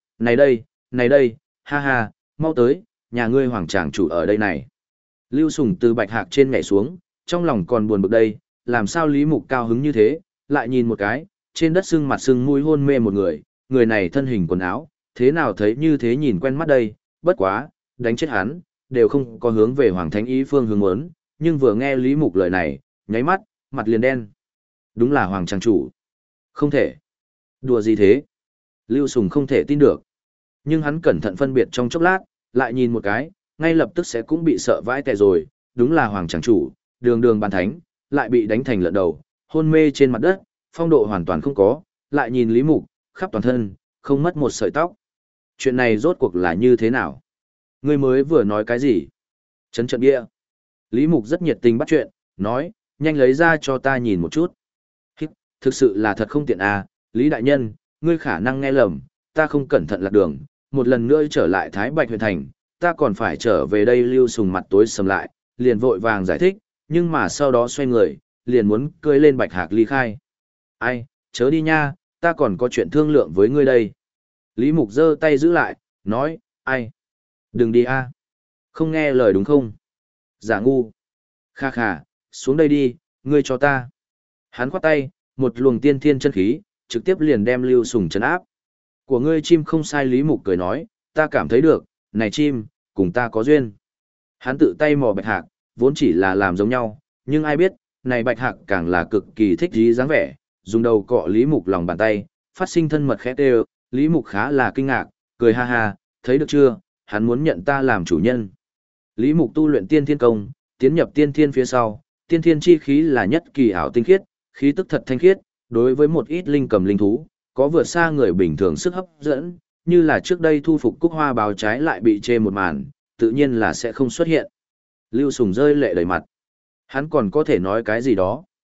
S1: này đây, ha ha, mau tới, nhà ngươi hoàng tràng chủ ở đây này. Lưu Sùng từ bạch hạc trên nhảy xuống, trong lòng còn buồn bực đây, làm sao Lý Mục cao hứng như thế, lại nhìn một cái, trên đất sưng mặt sưng mũi hôn mê một người này thân hình quần áo, thế nào thấy như thế nhìn quen mắt đây, bất quá, đánh chết hắn, đều không có hướng về Hoàng Thánh Ý phương hướng muốn, nhưng vừa nghe Lý Mục lời này, nháy mắt, mặt liền đen. Đúng là Hoàng Trang Chủ. Không thể. Đùa gì thế? Lưu Sùng không thể tin được. Nhưng hắn cẩn thận phân biệt trong chốc lát, lại nhìn một cái, ngay lập tức sẽ cũng bị sợ vãi tè rồi, đúng là Hoàng Trang Chủ, đường đường bàn thánh, lại bị đánh thành lợn đầu, hôn mê trên mặt đất, phong độ hoàn toàn không có, lại nhìn Lý Mục, khắp toàn thân, không mất một sợi tóc. Chuyện này rốt cuộc là như thế nào? Ngươi mới vừa nói cái gì? Trấn trận bia. Lý Mục rất nhiệt tình bắt chuyện, nói, nhanh lấy ra cho ta nhìn một chút. Thực sự là thật không tiện à, Lý Đại Nhân, ngươi khả năng nghe lầm, ta không cẩn thận lạc đường, một lần nữa trở lại Thái Bạch huyện thành, ta còn phải trở về đây. Lưu Sùng mặt tối sầm lại, liền vội vàng giải thích, nhưng mà sau đó xoay người, liền muốn cưỡi lên bạch hạc ly khai. Ai, chớ đi nha, ta còn có chuyện thương lượng với ngươi đây. Lý Mục giơ tay giữ lại, nói, ai? Đừng đi a, không nghe lời đúng không? Giả ngu. Kha khà, xuống đây đi, ngươi cho ta. Hắn khoát tay, một luồng tiên thiên chân khí, trực tiếp liền đem Lưu Sùng trấn áp. Của ngươi chim không sai. Lý Mục cười nói, ta cảm thấy được, này chim, cùng ta có duyên. Hắn tự tay mò bạch hạc, vốn chỉ là làm giống nhau, nhưng ai biết, này bạch hạc càng là cực kỳ thích dí dáng vẻ, dùng đầu cọ Lý Mục lòng bàn tay, phát sinh thân mật khẽ đều, Lý Mục khá là kinh ngạc, cười ha ha, thấy được chưa, hắn muốn nhận ta làm chủ nhân. Lý Mục tu luyện tiên thiên công, tiến nhập tiên thiên phía sau, tiên thiên chi khí là nhất kỳ ảo tinh khiết, khí tức thật thanh khiết, đối với một ít linh cầm linh thú, có vượt xa người bình thường sức hấp dẫn, như là trước đây thu phục cúc hoa báo trái lại bị chê một màn, tự nhiên là sẽ không xuất hiện. Lưu Sùng rơi lệ đầy mặt. Hắn còn có thể nói cái gì đó.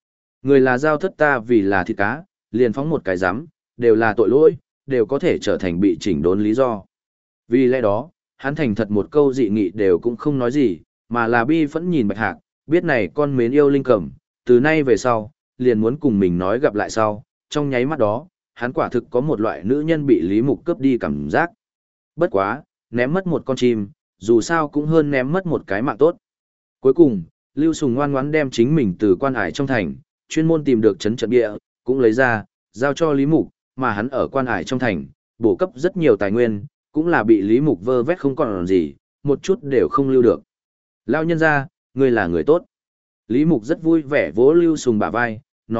S1: Người là dao thất ta vì là thịt cá, liền phóng một cái giám, đều là tội lỗi, đều có thể trở thành bị chỉnh đốn lý do. Vì lẽ đó, hắn thành thật một câu dị nghị đều cũng không nói gì, mà là bi phẫn nhìn Bạch Hạc, biết này con mến yêu linh cầm, từ nay về sau, liền muốn cùng mình nói gặp lại sau, trong nháy mắt đó, hắn quả thực có một loại nữ nhân bị Lý Mục cướp đi cảm giác. Bất quá, ném mất một con chim, dù sao cũng hơn ném mất một cái mạng tốt. Cuối cùng, Lưu Sùng ngoan ngoãn đem chính mình từ quan ải trong thành, chuyên môn tìm được trấn trận địa, cũng lấy ra, giao cho Lý Mục, mà hắn ở quan ải trong thành, bổ cấp rất nhiều tài nguyên, cũng là bị Lý Mục vơ vét không còn gì, một chút đều không lưu được. Lao nhân ra, ngươi là người tốt. Lý Mục rất vui vẻ vỗ Lưu Sùng bả vai,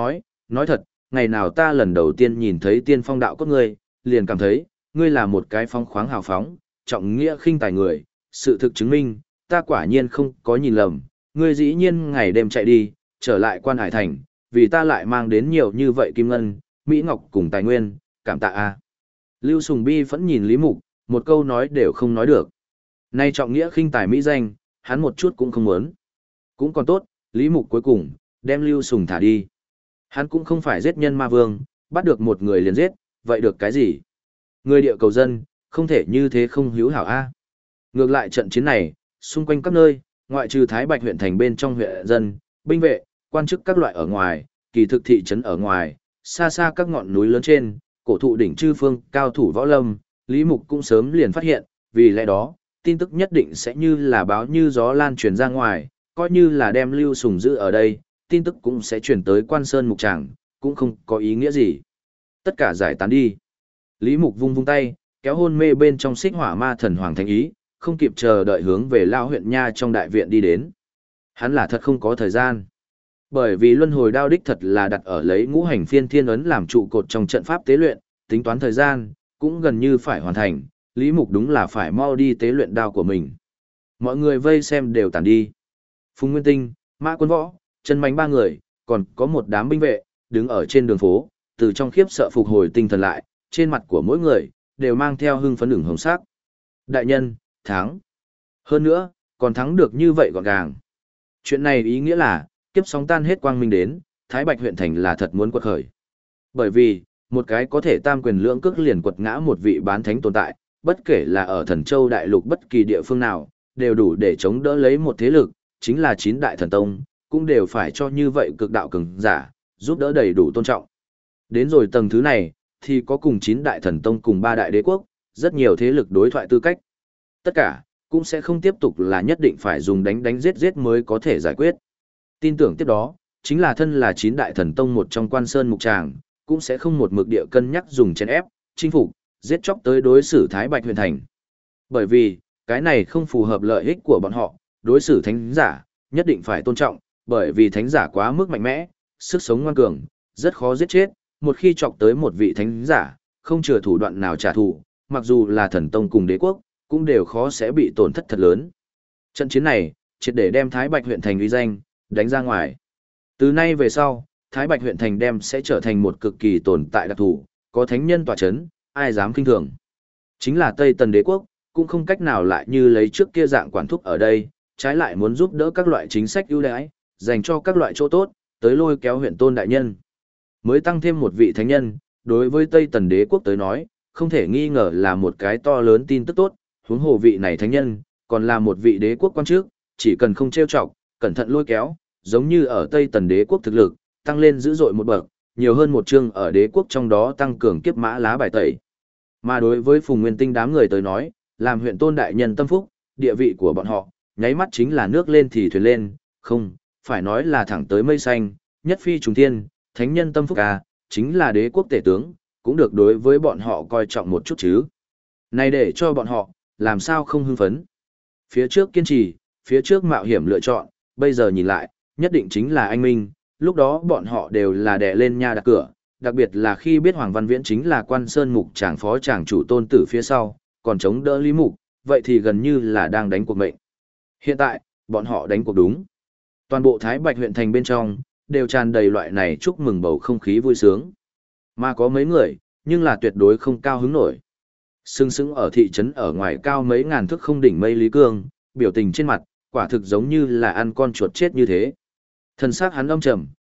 S1: nói thật, ngày nào ta lần đầu tiên nhìn thấy tiên phong đạo cốt ngươi, liền cảm thấy, ngươi là một cái phong khoáng hào phóng, trọng nghĩa khinh tài người, sự thực chứng minh, ta quả nhiên không có nhìn lầm, ngươi dĩ nhiên ngày đêm chạy đi, trở lại quan hải thành, vì ta lại mang đến nhiều như vậy kim ngân, mỹ ngọc cùng tài nguyên, cảm tạ a. Lưu Sùng bi vẫn nhìn Lý Mục, một câu nói đều không nói được. Nay trọng nghĩa khinh tài mỹ danh, hắn một chút cũng không muốn. Cũng còn tốt, Lý Mục cuối cùng, đem Lưu Sùng thả đi. Hắn cũng không phải giết nhân ma vương, bắt được một người liền giết, vậy được cái gì? Người địa cầu dân, không thể như thế không hữu hảo a. Ngược lại trận chiến này, xung quanh các nơi, ngoại trừ Thái Bạch huyện thành bên trong huyện dân, binh vệ, quan chức các loại ở ngoài, kỳ thực thị trấn ở ngoài, xa xa các ngọn núi lớn trên, cổ thụ đỉnh chư phương, cao thủ võ lâm, Lý Mục cũng sớm liền phát hiện, vì lẽ đó, tin tức nhất định sẽ như là báo như gió lan truyền ra ngoài, coi như là đem Lưu Sùng giữ ở đây, tin tức cũng sẽ truyền tới Quan Sơn Mục Tràng, cũng không có ý nghĩa gì. Tất cả giải tán đi. Lý Mục vung vung tay, kéo hôn mê bên trong xích hỏa ma thần Hoàng Thánh Ý, không kịp chờ đợi hướng về Lao huyện Nha trong đại viện đi đến. Hắn là thật không có thời gian. Bởi vì luân hồi đao đích thật là đặt ở lấy ngũ hành phiên thiên ấn làm trụ cột trong trận pháp tế luyện, tính toán thời gian, cũng gần như phải hoàn thành, Lý Mục đúng là phải mau đi tế luyện đao của mình. Mọi người vây xem đều tản đi. Phùng Nguyên Tinh, Mã Quân Võ, Trần Mạnh ba người, còn có một đám binh vệ, đứng ở trên đường phố, từ trong khiếp sợ phục hồi tinh thần lại, trên mặt của mỗi người, đều mang theo hưng phấn ửng hồng sắc. Đại nhân, thắng. Hơn nữa, còn thắng được như vậy gọn gàng. Chuyện này ý nghĩa là, kiếp sóng tan hết quang minh đến, Thái Bạch huyện thành là thật muốn quật khởi. Bởi vì, một cái có thể tam quyền lưỡng cước liền quật ngã một vị bán thánh tồn tại, bất kể là ở Thần Châu đại lục bất kỳ địa phương nào, đều đủ để chống đỡ lấy một thế lực, chính là 9 đại thần tông, cũng đều phải cho như vậy cực đạo cường giả, giúp đỡ đầy đủ tôn trọng. Đến rồi tầng thứ này, thì có cùng 9 đại thần tông cùng 3 đại đế quốc, rất nhiều thế lực đối thoại tư cách. Tất cả, cũng sẽ không tiếp tục là nhất định phải dùng đánh đánh giết giết mới có thể giải quyết. Tin tưởng tiếp đó, chính là thân là 9 đại thần tông một trong Quan Sơn Mục Tràng, cũng sẽ không một mực địa cân nhắc dùng chèn ép, chinh phục, giết chóc tới đối xử Thái Bạch huyện thành. Bởi vì, cái này không phù hợp lợi ích của bọn họ, đối xử thánh giả, nhất định phải tôn trọng, bởi vì thánh giả quá mức mạnh mẽ, sức sống ngoan cường, rất khó giết chết, một khi chọc tới một vị thánh giả, không chừa thủ đoạn nào trả thù, mặc dù là thần tông cùng đế quốc, cũng đều khó sẽ bị tổn thất thật lớn. Trận chiến này, triệt để đem Thái Bạch huyện thành uy danh đánh ra ngoài. Từ nay về sau, Thái Bạch huyện thành đem sẽ trở thành một cực kỳ tồn tại đặc thù, có thánh nhân tọa chấn, ai dám khinh thường. Chính là Tây Tần đế quốc, cũng không cách nào lại như lấy trước kia dạng quản thúc ở đây, trái lại muốn giúp đỡ các loại chính sách ưu đãi, dành cho các loại chỗ tốt, tới lôi kéo huyện tôn đại nhân. Mới tăng thêm một vị thánh nhân, đối với Tây Tần đế quốc tới nói, không thể nghi ngờ là một cái to lớn tin tức tốt, huống hồ vị này thánh nhân, còn là một vị đế quốc quan chức, chỉ cần không trêu chọc, cẩn thận lôi kéo, giống như ở Tây Tần đế quốc thực lực, tăng lên dữ dội một bậc, nhiều hơn một chương ở đế quốc trong đó tăng cường kiếp mã lá bài tẩy. Mà đối với Phùng Nguyên Tinh đám người tới nói, làm huyện tôn đại nhân tâm phúc, địa vị của bọn họ, nháy mắt chính là nước lên thì thuyền lên, không, phải nói là thẳng tới mây xanh, nhất phi trùng thiên, thánh nhân tâm phúc à, chính là đế quốc tể tướng, cũng được đối với bọn họ coi trọng một chút chứ. Này để cho bọn họ, làm sao không hưng phấn. Phía trước kiên trì, phía trước mạo hiểm lựa chọn, bây giờ nhìn lại, nhất định chính là anh minh, lúc đó bọn họ đều là đè lên nha đặt cửa, đặc biệt là khi biết Hoàng Văn Viễn chính là Quan Sơn Mục Tràng phó tràng chủ tôn tử phía sau, còn chống đỡ Lý Mục, vậy thì gần như là đang đánh cuộc mệnh. Hiện tại, bọn họ đánh cuộc đúng. Toàn bộ Thái Bạch huyện thành bên trong, đều tràn đầy loại này chúc mừng bầu không khí vui sướng. Mà có mấy người, nhưng là tuyệt đối không cao hứng nổi. Sưng sững ở thị trấn ở ngoài cao mấy ngàn thước không đỉnh mây Lý Cương, biểu tình trên mặt, quả thực giống như là ăn con chuột chết như thế. Thần sắc hắn âm trầm,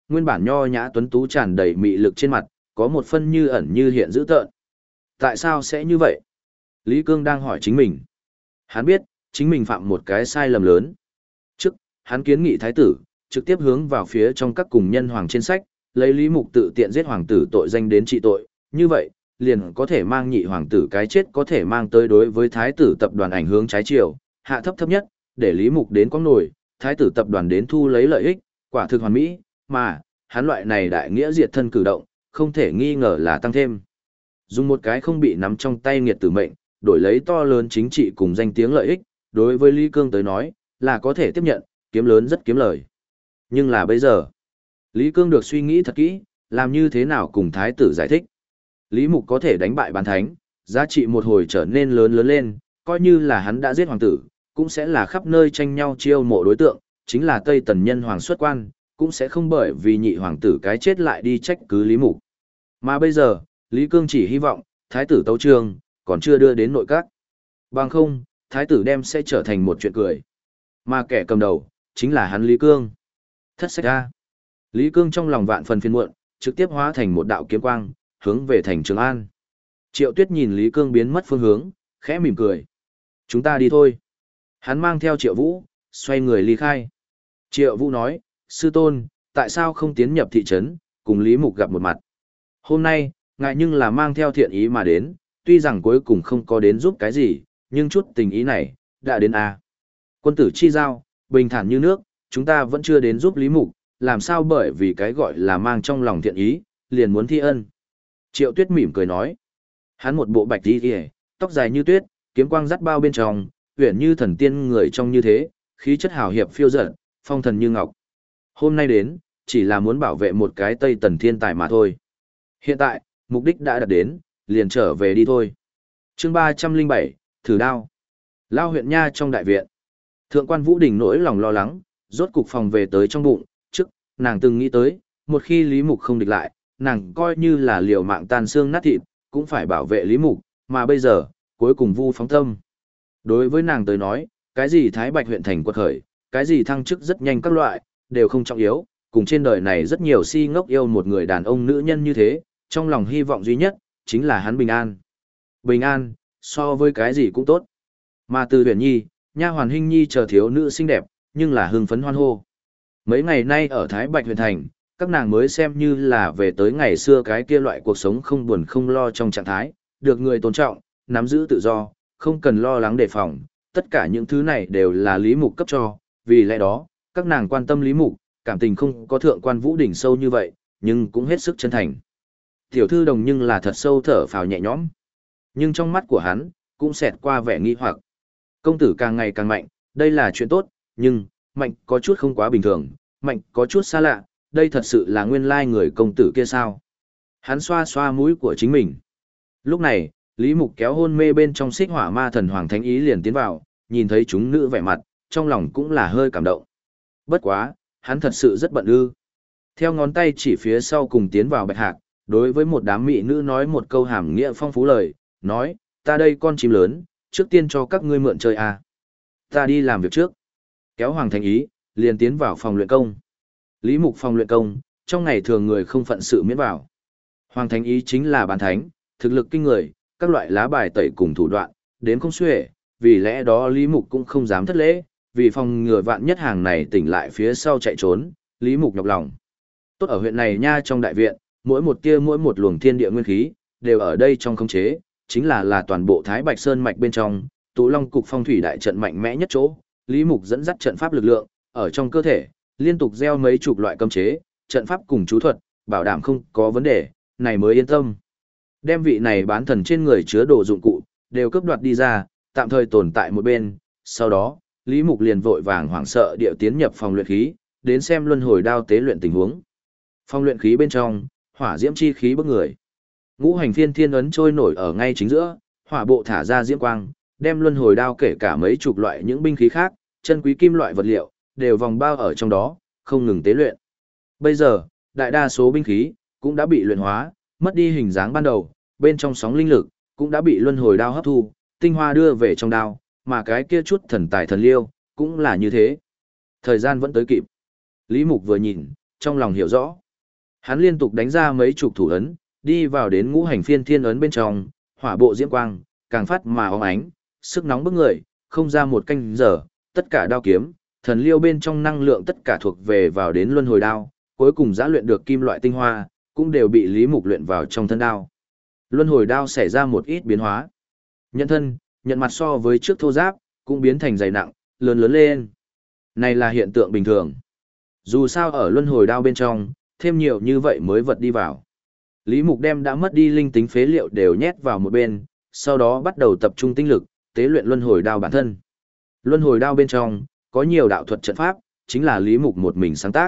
S1: nguyên bản nho nhã tuấn tú tràn đầy mị lực trên mặt, có một phân như ẩn như hiện dữ tợn. Tại sao sẽ như vậy? Lý Cương đang hỏi chính mình. Hắn biết, chính mình phạm một cái sai lầm lớn. Trước, hắn kiến nghị thái tử, trực tiếp hướng vào phía trong các cùng nhân hoàng trên sách, lấy Lý Mục tự tiện giết hoàng tử tội danh đến trị tội, như vậy, liền có thể mang nhị hoàng tử cái chết có thể mang tới đối với thái tử tập đoàn ảnh hướng trái chiều, hạ thấp thấp nhất, để Lý Mục đến quăng nổi, thái tử tập đoàn đến thu lấy lợi ích, quả thực hoàn mỹ, mà, hắn loại này đại nghĩa diệt thân cử động, không thể nghi ngờ là tăng thêm. Dùng một cái không bị nắm trong tay nghiệt tử mệnh, đổi lấy to lớn chính trị cùng danh tiếng lợi ích, đối với Lý Cương tới nói, là có thể tiếp nhận, kiếm lớn rất kiếm lời. Nhưng là bây giờ, Lý Cương được suy nghĩ thật kỹ, làm như thế nào cùng thái tử giải thích. Lý Mục có thể đánh bại bán thánh, giá trị một hồi trở nên lớn lớn lên, coi như là hắn đã giết hoàng tử, cũng sẽ là khắp nơi tranh nhau chiêu mộ đối tượng, chính là Tây Tần nhân hoàng xuất quan, cũng sẽ không bởi vì nhị hoàng tử cái chết lại đi trách cứ Lý Mục. Mà bây giờ, Lý Cương chỉ hy vọng, thái tử tấu trương, còn chưa đưa đến nội các. Bằng không, thái tử đem sẽ trở thành một chuyện cười. Mà kẻ cầm đầu, chính là hắn Lý Cương. Thất sách ra. Lý Cương trong lòng vạn phần phiền muộn, trực tiếp hóa thành một đạo kiếm quang, hướng về thành Trường An. Triệu Tuyết nhìn Lý Cương biến mất phương hướng, khẽ mỉm cười. Chúng ta đi thôi. Hắn mang theo Triệu Vũ, xoay người ly khai. Triệu Vũ nói, sư tôn, tại sao không tiến nhập thị trấn, cùng Lý Mục gặp một mặt. Hôm nay, ngài nhưng là mang theo thiện ý mà đến, tuy rằng cuối cùng không có đến giúp cái gì, nhưng chút tình ý này, đã đến à. Quân tử chi giao, bình thản như nước, chúng ta vẫn chưa đến giúp Lý Mục, làm sao bởi vì cái gọi là mang trong lòng thiện ý, liền muốn thi ân. Triệu Tuyết mỉm cười nói. Hắn một bộ bạch đi kìa, tóc dài như tuyết, kiếm quang dắt bao bên trong, uyển như thần tiên người trong như thế, khí chất hào hiệp phiêu dật, phong thần như ngọc. Hôm nay đến, chỉ là muốn bảo vệ một cái Tây Tần thiên tài mà thôi. Hiện tại, mục đích đã đạt đến, liền trở về đi thôi. Chương 307, thử đao. Lao huyện nha trong đại viện. Thượng quan Vũ Đình nỗi lòng lo lắng, rốt cục phòng về tới trong bụng, trước, nàng từng nghĩ tới, một khi Lý Mục không địch lại, nàng coi như là liều mạng tan xương nát thịt, cũng phải bảo vệ Lý Mục, mà bây giờ, cuối cùng vu phóng tâm. Đối với nàng tới nói, cái gì Thái Bạch huyện thành quật khởi, cái gì thăng chức rất nhanh các loại, đều không trọng yếu, cùng trên đời này rất nhiều si ngốc yêu một người đàn ông nữ nhân như thế, trong lòng hy vọng duy nhất, chính là hắn bình an. Bình an, so với cái gì cũng tốt. Mà từ Huyền Nhi, nha hoàn Hinh Nhi chờ thiếu nữ xinh đẹp, nhưng là hưng phấn hoan hô. Mấy ngày nay ở Thái Bạch huyện thành, các nàng mới xem như là về tới ngày xưa cái kia loại cuộc sống không buồn không lo trong trạng thái, được người tôn trọng, nắm giữ tự do, không cần lo lắng đề phòng, tất cả những thứ này đều là Lý Mục cấp cho, vì lẽ đó, các nàng quan tâm Lý Mục, cảm tình không có thượng quan Vũ Đỉnh sâu như vậy, nhưng cũng hết sức chân thành. Tiểu thư đồng nhưng là thật sâu thở phào nhẹ nhõm. Nhưng trong mắt của hắn, cũng xẹt qua vẻ nghi hoặc. Công tử càng ngày càng mạnh, đây là chuyện tốt, nhưng, mạnh có chút không quá bình thường, mạnh có chút xa lạ, đây thật sự là nguyên lai người công tử kia sao. Hắn xoa xoa mũi của chính mình. Lúc này, Lý Mục kéo hôn mê bên trong xích hỏa ma thần Hoàng Thánh Ý liền tiến vào, nhìn thấy chúng nữ vẻ mặt, trong lòng cũng là hơi cảm động. Bất quá, hắn thật sự rất bận ư. Theo ngón tay chỉ phía sau cùng tiến vào bạch hạc, đối với một đám mỹ nữ nói một câu hàm nghĩa phong phú lời, nói, ta đây con chim lớn, trước tiên cho các ngươi mượn chơi à. Ta đi làm việc trước. Kéo Hoàng Thánh Ý, liền tiến vào phòng luyện công. Lý Mục phòng luyện công, trong ngày thường người không phận sự miễn vào. Hoàng Thánh Ý chính là bán thánh, thực lực kinh người, các loại lá bài tẩy cùng thủ đoạn, đến không xuể, vì lẽ đó Lý Mục cũng không dám thất lễ, vì phòng ngừa vạn nhất hàng này tỉnh lại phía sau chạy trốn, Lý Mục nhọc lòng. Tốt ở huyện này nha trong đại viện, mỗi một tia mỗi một luồng thiên địa nguyên khí, đều ở đây trong khống chế, chính là toàn bộ Thái Bạch Sơn mạch bên trong, Tụ Long cục phong thủy đại trận mạnh mẽ nhất chỗ, Lý Mục dẫn dắt trận pháp lực lượng, ở trong cơ thể, liên tục gieo mấy chục loại cấm chế, trận pháp cùng chú thuật, bảo đảm không có vấn đề, này mới yên tâm. Đem vị này bán thần trên người chứa đồ dụng cụ, đều cướp đoạt đi ra, tạm thời tồn tại một bên, sau đó, Lý Mục liền vội vàng hoảng sợ điệu tiến nhập phòng luyện khí, đến xem luân hồi đao tế luyện tình huống. Phòng luyện khí bên trong, hỏa diễm chi khí bức người. Ngũ hành phiên thiên ấn trôi nổi ở ngay chính giữa, hỏa bộ thả ra diễm quang, đem luân hồi đao kể cả mấy chục loại những binh khí khác, chân quý kim loại vật liệu, đều vòng bao ở trong đó, không ngừng tế luyện. Bây giờ, đại đa số binh khí cũng đã bị luyện hóa, mất đi hình dáng ban đầu, bên trong sóng linh lực cũng đã bị luân hồi đao hấp thu, tinh hoa đưa về trong đao, mà cái kia chút thần tài thần liêu cũng là như thế. Thời gian vẫn tới kịp. Lý Mục vừa nhìn, trong lòng hiểu rõ. Hắn liên tục đánh ra mấy chục thủ ấn, đi vào đến ngũ hành phiên thiên ấn bên trong, hỏa bộ diễm quang, càng phát mà óng ánh, sức nóng bức người, không ra một canh giờ, tất cả đao kiếm, thần liêu bên trong năng lượng tất cả thuộc về vào đến luân hồi đao, cuối cùng giã luyện được kim loại tinh hoa, cũng đều bị Lý Mục luyện vào trong thân đao. Luân hồi đao xảy ra một ít biến hóa. Nhận thân, nhận mặt so với trước thô giáp, cũng biến thành dày nặng, lớn lớn lên. Này là hiện tượng bình thường. Dù sao ở luân hồi đao bên trong, thêm nhiều như vậy mới vật đi vào. Lý Mục đem đã mất đi linh tính phế liệu đều nhét vào một bên, sau đó bắt đầu tập trung tinh lực, tế luyện luân hồi đao bản thân. Luân hồi đao bên trong, có nhiều đạo thuật trận pháp, chính là Lý Mục một mình sáng tác.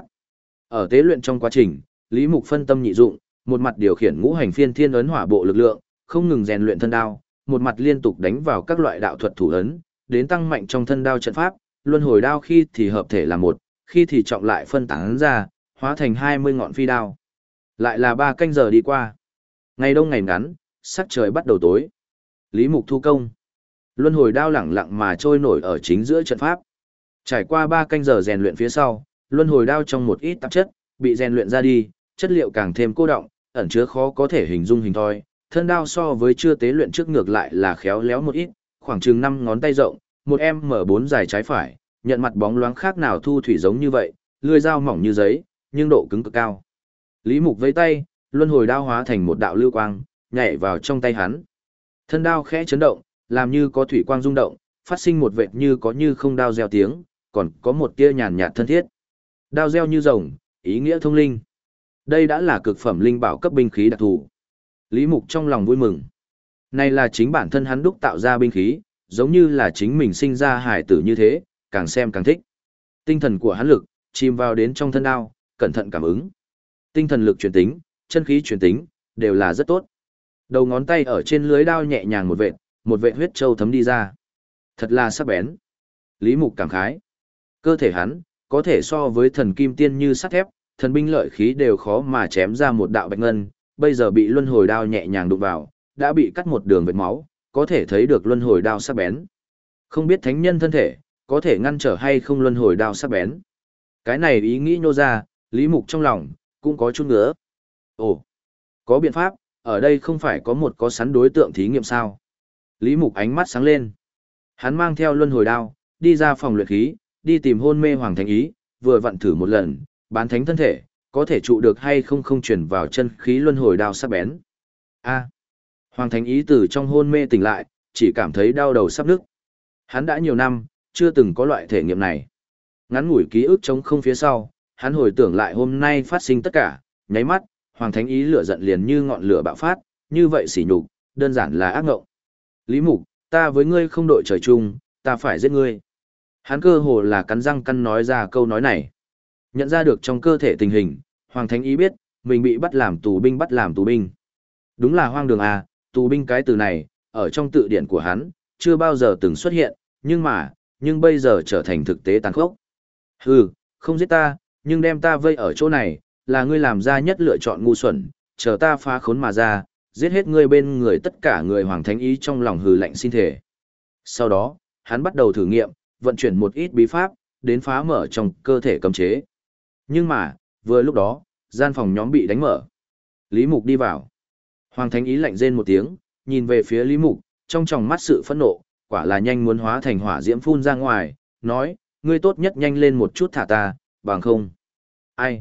S1: Ở tế luyện trong quá trình, Lý Mục phân tâm nhị dụng, một mặt điều khiển ngũ hành phiên thiên ấn hỏa bộ lực lượng, không ngừng rèn luyện thân đao, một mặt liên tục đánh vào các loại đạo thuật thủ ấn, đến tăng mạnh trong thân đao trận pháp, luân hồi đao khi thì hợp thể là một, khi thì trọng lại phân tán ra, hóa thành 20 ngọn phi đao. Lại là 3 canh giờ đi qua. Ngày đông ngày ngắn, sắc trời bắt đầu tối. Lý Mục thu công. Luân hồi đao lẳng lặng mà trôi nổi ở chính giữa trận pháp. Trải qua 3 canh giờ rèn luyện phía sau, luân hồi đao trong một ít tạp chất, bị rèn luyện ra đi, chất liệu càng thêm cô đọng, ẩn chứa khó có thể hình dung hình thoi. Thân đao so với chưa tế luyện trước ngược lại là khéo léo một ít, khoảng chừng 5 ngón tay rộng, một M4 dài trái phải, nhận mặt bóng loáng khác nào thu thủy giống như vậy, lưỡi dao mỏng như giấy, nhưng độ cứng cực cao. Lý Mục vẫy tay, luân hồi đao hóa thành một đạo lưu quang, nhảy vào trong tay hắn. Thân đao khẽ chấn động, làm như có thủy quang rung động, phát sinh một vệt như có như không đao reo tiếng, còn có một tia nhàn nhạt thân thiết. Đao reo như rồng, ý nghĩa thông linh. Đây đã là cực phẩm linh bảo cấp binh khí đặc thù. Lý Mục trong lòng vui mừng. Này là chính bản thân hắn đúc tạo ra binh khí, giống như là chính mình sinh ra hải tử như thế, càng xem càng thích. Tinh thần của hắn lực, chìm vào đến trong thân đao, cẩn thận cảm ứng. Tinh thần lực truyền tính, chân khí truyền tính, đều là rất tốt. Đầu ngón tay ở trên lưới đao nhẹ nhàng một vệt huyết châu thấm đi ra. Thật là sắc bén. Lý Mục cảm khái. Cơ thể hắn, có thể so với thần kim tiên như sắt thép, thần binh lợi khí đều khó mà chém ra một đạo bạch ngân, bây giờ bị luân hồi đao nhẹ nhàng đụng vào, đã bị cắt một đường vết máu, có thể thấy được luân hồi đao sắc bén. Không biết thánh nhân thân thể, có thể ngăn trở hay không luân hồi đao sắc bén. Cái này ý nghĩ nhô ra, Lý Mục trong lòng, cũng có chút ngứa. Ồ, có biện pháp, ở đây không phải có một có sẵn đối tượng thí nghiệm sao? Lý Mục ánh mắt sáng lên. Hắn mang theo luân hồi đao, đi ra phòng luyện khí, đi tìm hôn mê Hoàng Thánh Ý, vừa vặn thử một lần, bán thánh thân thể, có thể trụ được hay không không chuyển vào chân khí luân hồi đao sắc bén. A. Hoàng Thánh Ý từ trong hôn mê tỉnh lại, chỉ cảm thấy đau đầu sắp nức. Hắn đã nhiều năm, chưa từng có loại thể nghiệm này. Ngắn ngủi ký ức trống không phía sau, hắn hồi tưởng lại hôm nay phát sinh tất cả, nháy mắt, Hoàng Thánh Ý lửa giận liền như ngọn lửa bạo phát, như vậy sỉ nhục, đơn giản là ác ngộng. Lý Mục, ta với ngươi không đội trời chung, ta phải giết ngươi. Hắn cơ hồ là cắn răng căn nói ra câu nói này. Nhận ra được trong cơ thể tình hình, Hoàng Thánh Ý biết, mình bị bắt làm tù binh. Đúng là hoang đường à, tù binh cái từ này, ở trong tự điển của hắn, chưa bao giờ từng xuất hiện, nhưng bây giờ trở thành thực tế tàn khốc. Hừ, không giết ta, nhưng đem ta vây ở chỗ này, là ngươi làm ra nhất lựa chọn ngu xuẩn, chờ ta phá khốn mà ra, giết hết ngươi bên người tất cả người Hoàng Thánh Ý trong lòng hừ lạnh xin thể. Sau đó, hắn bắt đầu thử nghiệm, vận chuyển một ít bí pháp, đến phá mở trong cơ thể cấm chế. Nhưng mà, vừa lúc đó, gian phòng nhóm bị đánh mở. Lý Mục đi vào. Hoàng Thánh Ý lạnh rên một tiếng, nhìn về phía Lý Mục, trong tròng mắt sự phẫn nộ, quả là nhanh muốn hóa thành hỏa diễm phun ra ngoài, nói, ngươi tốt nhất nhanh lên một chút thả ta, bằng không. Ai?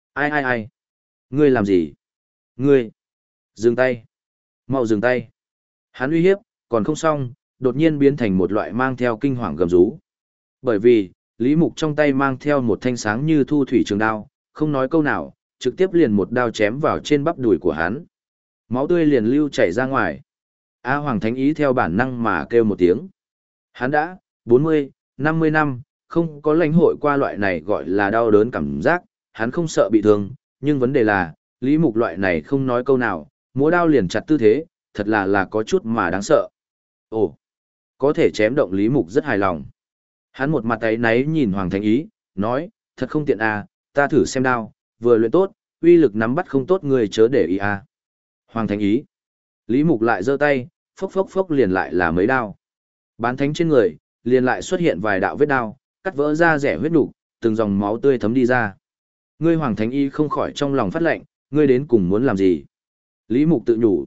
S1: Ngươi làm gì? Ngươi! Dừng tay! Mau dừng tay! Hắn uy hiếp, còn không xong, đột nhiên biến thành một loại mang theo kinh hoàng gầm rú. Bởi vì, Lý Mục trong tay mang theo một thanh sáng như thu thủy trường đao, không nói câu nào, trực tiếp liền một đao chém vào trên bắp đùi của hắn. Máu tươi liền lưu chảy ra ngoài. Hoàng Thánh Ý theo bản năng mà kêu một tiếng. Hắn đã 40, 50 năm, không có lãnh hội qua loại này gọi là đau đớn cảm giác, hắn không sợ bị thương, nhưng vấn đề là, Lý Mục loại này không nói câu nào, múa đao liền chặt tư thế, thật là có chút mà đáng sợ. Ồ, có thể chém động Lý Mục rất hài lòng. Hắn một mặt áy náy nhìn Hoàng Thánh Ý, nói, thật không tiện à, ta thử xem đao, vừa luyện tốt, uy lực nắm bắt không tốt người chớ để ý à. Hoàng Thánh Ý. Lý Mục lại giơ tay, phốc phốc liền lại là mấy đao. Bán thánh trên người, liền lại xuất hiện vài đạo vết đao, cắt vỡ ra rẻ huyết nục, từng dòng máu tươi thấm đi ra. Ngươi Hoàng Thánh Y không khỏi trong lòng phát lệnh, ngươi đến cùng muốn làm gì? Lý Mục tự nhủ,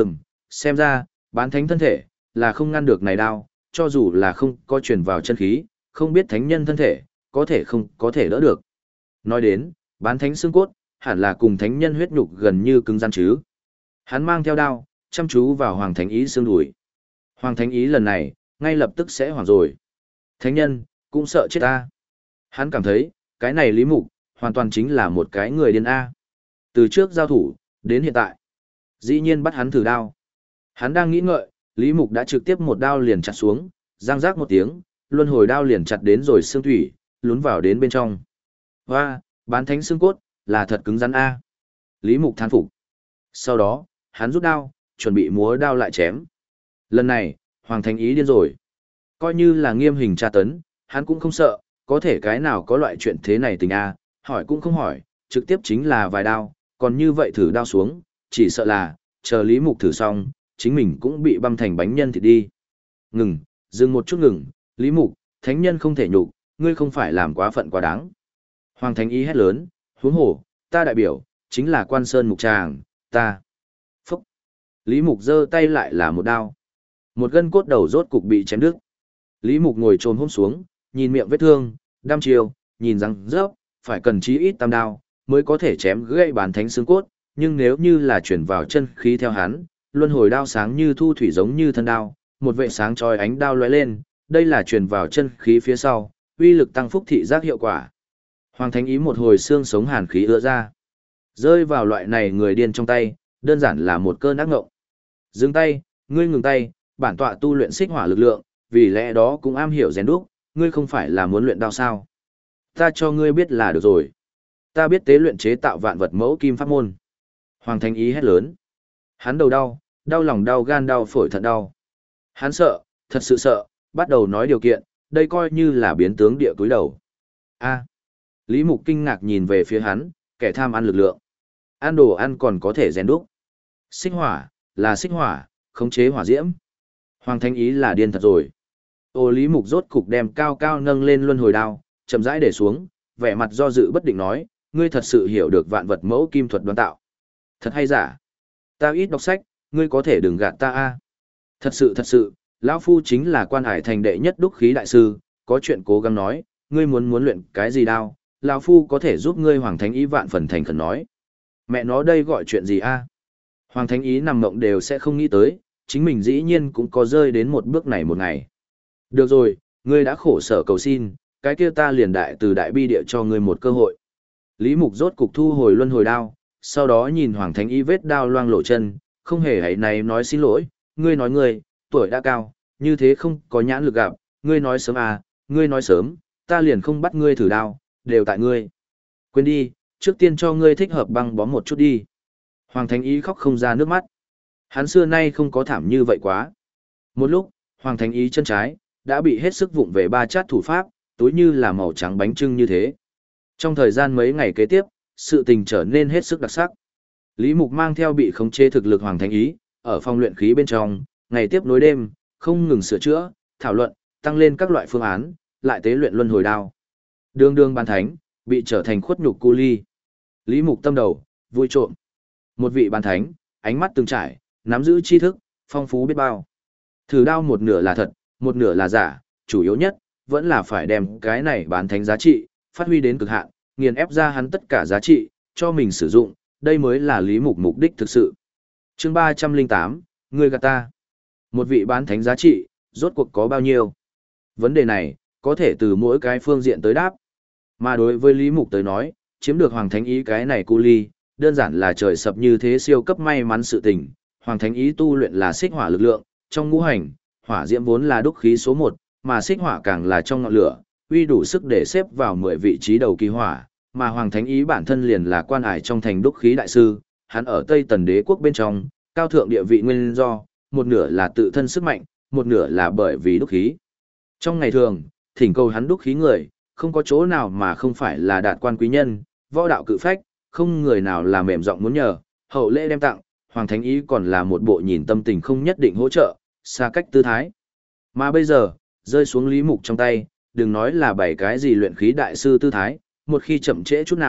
S1: xem ra, bán thánh thân thể, là không ngăn được này đao, cho dù là không có truyền vào chân khí, không biết thánh nhân thân thể, có thể không có thể đỡ được. Nói đến, bán thánh xương cốt, hẳn là cùng thánh nhân huyết nhục gần như cứng rắn chứ. Hắn mang theo đao, chăm chú vào Hoàng Thánh Ý xương đùi. Hoàng Thánh Ý lần này, ngay lập tức sẽ hoảng rồi. Thánh nhân, cũng sợ chết ta. Hắn cảm thấy, cái này Lý Mục, hoàn toàn chính là một cái người điên A. Từ trước giao thủ, đến hiện tại. Dĩ nhiên bắt hắn thử đao. Hắn đang nghĩ ngợi, Lý Mục đã trực tiếp một đao liền chặt xuống, răng rác một tiếng, luân hồi đao liền chặt đến rồi xương thủy, lún vào đến bên trong. Hoa, bán thánh xương cốt, là thật cứng rắn A. Lý Mục thán phục. Sau đó, hắn rút đao, chuẩn bị múa đao lại chém. Lần này, Hoàng Thánh Ý điên rồi. Coi như là nghiêm hình tra tấn, hắn cũng không sợ, có thể cái nào có loại chuyện thế này tình A, hỏi cũng không hỏi, trực tiếp chính là vài đao, còn như vậy thử đao xuống, chỉ sợ là, chờ Lý Mục thử xong, chính mình cũng bị băm thành bánh nhân thịt đi. Ngừng, dừng một chút ngừng, Lý Mục, thánh nhân không thể nhục, ngươi không phải làm quá phận quá đáng. Hoàng Thánh Ý hét lớn, huống hồ, ta đại biểu, chính là Quan Sơn Mục Tràng, ta. Phúc. Lý Mục giơ tay lại là một đao. Một gân cốt đầu rốt cục bị chém đứt. Lý Mục ngồi chồm hổm xuống, nhìn miệng vết thương, đăm chiều, nhìn răng rớp, phải cần chí ít tam đao, mới có thể chém gãy bán thánh xương cốt, nhưng nếu như là chuyển vào chân khí theo hắn, luân hồi đao sáng như thu thủy giống như thân đao, một vệ sáng chói ánh đao lóe lên, đây là chuyển vào chân khí phía sau, uy lực tăng phúc thị giác hiệu quả. Hoàng Thánh Ý một hồi xương sống hàn khí ứa ra. Rơi vào loại này người điên trong tay, đơn giản là một cơn ác ngộng. Dừng tay, ngươi ngừng tay, bản tọa tu luyện xích hỏa lực lượng, vì lẽ đó cũng am hiểu rèn đúc, ngươi không phải là muốn luyện đao sao? Ta cho ngươi biết là được rồi. Ta biết tế luyện chế tạo vạn vật mẫu kim pháp môn. Hoàng Thánh Ý hét lớn. Hắn đầu đau, đau lòng đau gan đau phổi thận đau. Hắn sợ, thật sự sợ, bắt đầu nói điều kiện, đây coi như là biến tướng địa túi đầu. A. Lý Mục kinh ngạc nhìn về phía hắn, kẻ tham ăn lực lượng. Ăn đồ ăn còn có thể rèn đúc. Xích hỏa, là xích hỏa, khống chế hỏa diễm. Hoàng Thánh Ý là điên thật rồi. Ô Lý Mục rốt cục đem cao cao nâng lên luân hồi đao, chậm rãi để xuống, vẻ mặt do dự bất định nói, ngươi thật sự hiểu được vạn vật mẫu kim thuật đoán tạo. Thật hay giả? Ta ít đọc sách, ngươi có thể đừng gạt ta a. Thật sự, lão phu chính là Quan Hải thành đệ nhất đúc khí đại sư, có chuyện cố gắng nói, ngươi muốn luyện cái gì đao, lão phu có thể giúp ngươi. Hoàng Thánh Ý vạn phần thành khẩn nói. Mẹ nó đây gọi chuyện gì a? Hoàng Thánh Ý nằm mộng đều sẽ không nghĩ tới, chính mình dĩ nhiên cũng có rơi đến một bước này một ngày. Được rồi, ngươi đã khổ sở cầu xin, cái kia ta liền đại từ đại bi địa cho ngươi một cơ hội. Lý Mục rốt cục thu hồi luân hồi đao, sau đó nhìn Hoàng Thánh Ý vết đao loang lộ chân, không hề hãy này nói xin lỗi, ngươi, tuổi đã cao, như thế không có nhãn lực gặp, ngươi nói sớm à, ngươi nói sớm, ta liền không bắt ngươi thử đao, đều tại ngươi. Quên đi, trước tiên cho ngươi thích hợp băng bó một chút đi. Hoàng Thánh Ý khóc không ra nước mắt. Hắn xưa nay không có thảm như vậy quá. Một lúc, Hoàng Thánh Ý chân trái, đã bị hết sức vụng về ba chát thủ pháp, túi như là màu trắng bánh trưng như thế. Trong thời gian mấy ngày kế tiếp, sự tình trở nên hết sức đặc sắc. Lý Mục mang theo bị khống chế thực lực Hoàng Thánh Ý, ở phòng luyện khí bên trong, ngày tiếp nối đêm, không ngừng sửa chữa, thảo luận, tăng lên các loại phương án, lại tế luyện luân hồi đao. Đường đường bán thánh, bị trở thành khuất nhục cu ly. Lý Mục tâm đầu, vui trộm. Một vị bán thánh, ánh mắt từng trải, nắm giữ tri thức, phong phú biết bao. Thử đao một nửa là thật, một nửa là giả, chủ yếu nhất, vẫn là phải đem cái này bán thánh giá trị, phát huy đến cực hạn, nghiền ép ra hắn tất cả giá trị, cho mình sử dụng, đây mới là Lý Mục mục đích thực sự. Chương 308, người gạt ta. Một vị bán thánh giá trị, rốt cuộc có bao nhiêu? Vấn đề này, có thể từ mỗi cái phương diện tới đáp. Mà đối với Lý Mục tới nói, chiếm được Hoàng Thánh Ý cái này cu ly, đơn giản là trời sập như thế siêu cấp may mắn sự tình. Hoàng Thánh Ý tu luyện là xích hỏa lực lượng, trong ngũ hành, hỏa diễm vốn là đúc khí số 1, mà xích hỏa càng là trong ngọn lửa, uy đủ sức để xếp vào 10 vị trí đầu kỳ hỏa, mà Hoàng Thánh Ý bản thân liền là Quan Hải trong thành đúc khí đại sư, hắn ở Tây Tần Đế quốc bên trong, cao thượng địa vị nguyên do, một nửa là tự thân sức mạnh, một nửa là bởi vì đúc khí. Trong ngày thường, thỉnh cầu hắn đúc khí người, không có chỗ nào mà không phải là đạt quan quý nhân, võ đạo cự phách, không người nào là mềm giọng muốn nhờ, hậu lễ đem tặng, Hoàng Thánh Ý còn là một bộ nhìn tâm tình không nhất định hỗ trợ, xa cách tư thái. Mà bây giờ, rơi xuống Lý Mục trong tay, đừng nói là bảy cái gì luyện khí đại sư tư thái, một khi chậm trễ chút nào,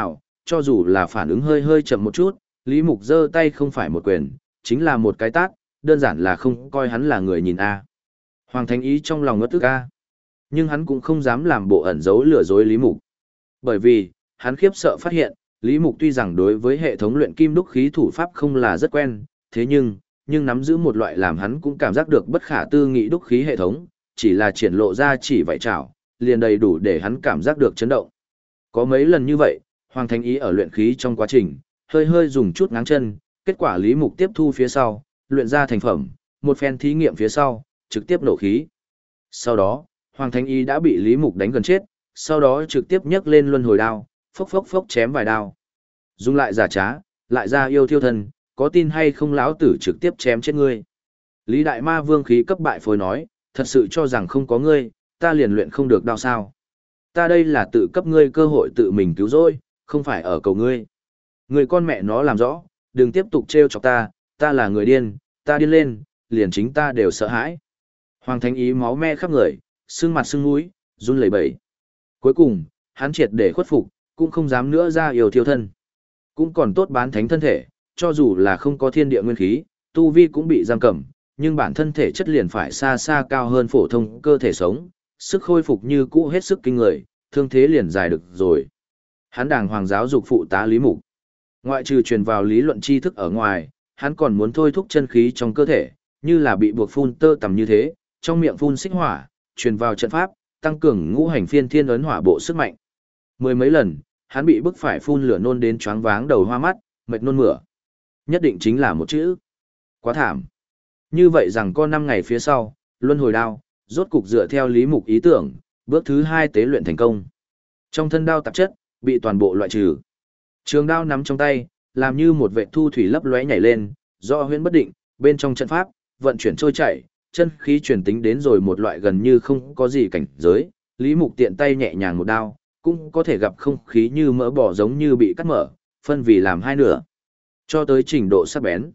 S1: cho dù là phản ứng hơi hơi chậm một chút, Lý Mục giơ tay không phải một quyền, chính là một cái tát, đơn giản là không coi hắn là người nhìn a. Hoàng Thánh Ý trong lòng ngất tức a. Nhưng hắn cũng không dám làm bộ ẩn giấu lừa dối Lý Mục. Bởi vì, hắn khiếp sợ phát hiện, Lý Mục tuy rằng đối với hệ thống luyện kim đúc khí thủ pháp không là rất quen, thế nhưng nắm giữ một loại làm hắn cũng cảm giác được bất khả tư nghị đúc khí hệ thống, chỉ là triển lộ ra chỉ vảy chảo, liền đầy đủ để hắn cảm giác được chấn động. Có mấy lần như vậy, Hoàng Thánh Ý ở luyện khí trong quá trình, hơi hơi dùng chút ngáng chân, kết quả Lý Mục tiếp thu phía sau, luyện ra thành phẩm, một phen thí nghiệm phía sau, trực tiếp nổ khí. Sau đó, Hoàng Thánh Ý đã bị Lý Mục đánh gần chết, sau đó trực tiếp nhấc lên luân hồi đao, phốc phốc phốc chém vài đao. Dùng lại giả trá, lại ra yêu thiêu thân, có tin hay không lão tử trực tiếp chém chết ngươi. Lý Đại Ma Vương khí cấp bại phôi nói, thật sự cho rằng không có ngươi, ta liền luyện không được đao sao. Ta đây là tự cấp ngươi cơ hội tự mình cứu rỗi, không phải ở cầu ngươi. Người con mẹ nó làm rõ, đừng tiếp tục trêu chọc ta là người điên, ta điên lên, liền chính ta đều sợ hãi. Hoàng Thánh Ý máu me khắp người, sưng mặt sưng mũi, run lẩy bẩy. Cuối cùng, hắn triệt để khuất phục, cũng không dám nữa ra yêu thiêu thân. Cũng còn tốt bán thánh thân thể, cho dù là không có thiên địa nguyên khí, tu vi cũng bị giam cầm, nhưng bản thân thể chất liền phải xa xa cao hơn phổ thông cơ thể sống, sức khôi phục như cũ hết sức kinh người, thương thế liền dài được rồi. Hắn đàng hoàng giáo dục phụ tá Lý Mục. Ngoại trừ truyền vào lý luận tri thức ở ngoài, hắn còn muốn thôi thúc chân khí trong cơ thể, như là bị buộc phun tơ tằm như thế, trong miệng phun xích hỏa, truyền vào trận pháp, tăng cường ngũ hành phiên thiên ấn hỏa bộ sức mạnh. Mười mấy lần, hắn bị bức phải phun lửa nôn đến choáng váng đầu hoa mắt, mệt nôn mửa. Nhất định chính là một chữ. Quá thảm. Như vậy rằng có 5 ngày phía sau, luân hồi đao, rốt cục dựa theo Lý Mục ý tưởng, bước thứ 2 tế luyện thành công. Trong thân đao tạp chất, bị toàn bộ loại trừ. Trường đao nắm trong tay, làm như một vệt thu thủy lấp lóe nhảy lên, do huyễn bất định, bên trong trận pháp, vận chuyển trôi chảy, chân khí truyền tính đến rồi một loại gần như không có gì cảnh giới, Lý Mục tiện tay nhẹ nhàng một đao, cũng có thể gặp không khí như mỡ bò giống như bị cắt mở, phân vì làm hai nửa. Cho tới trình độ sắc bén.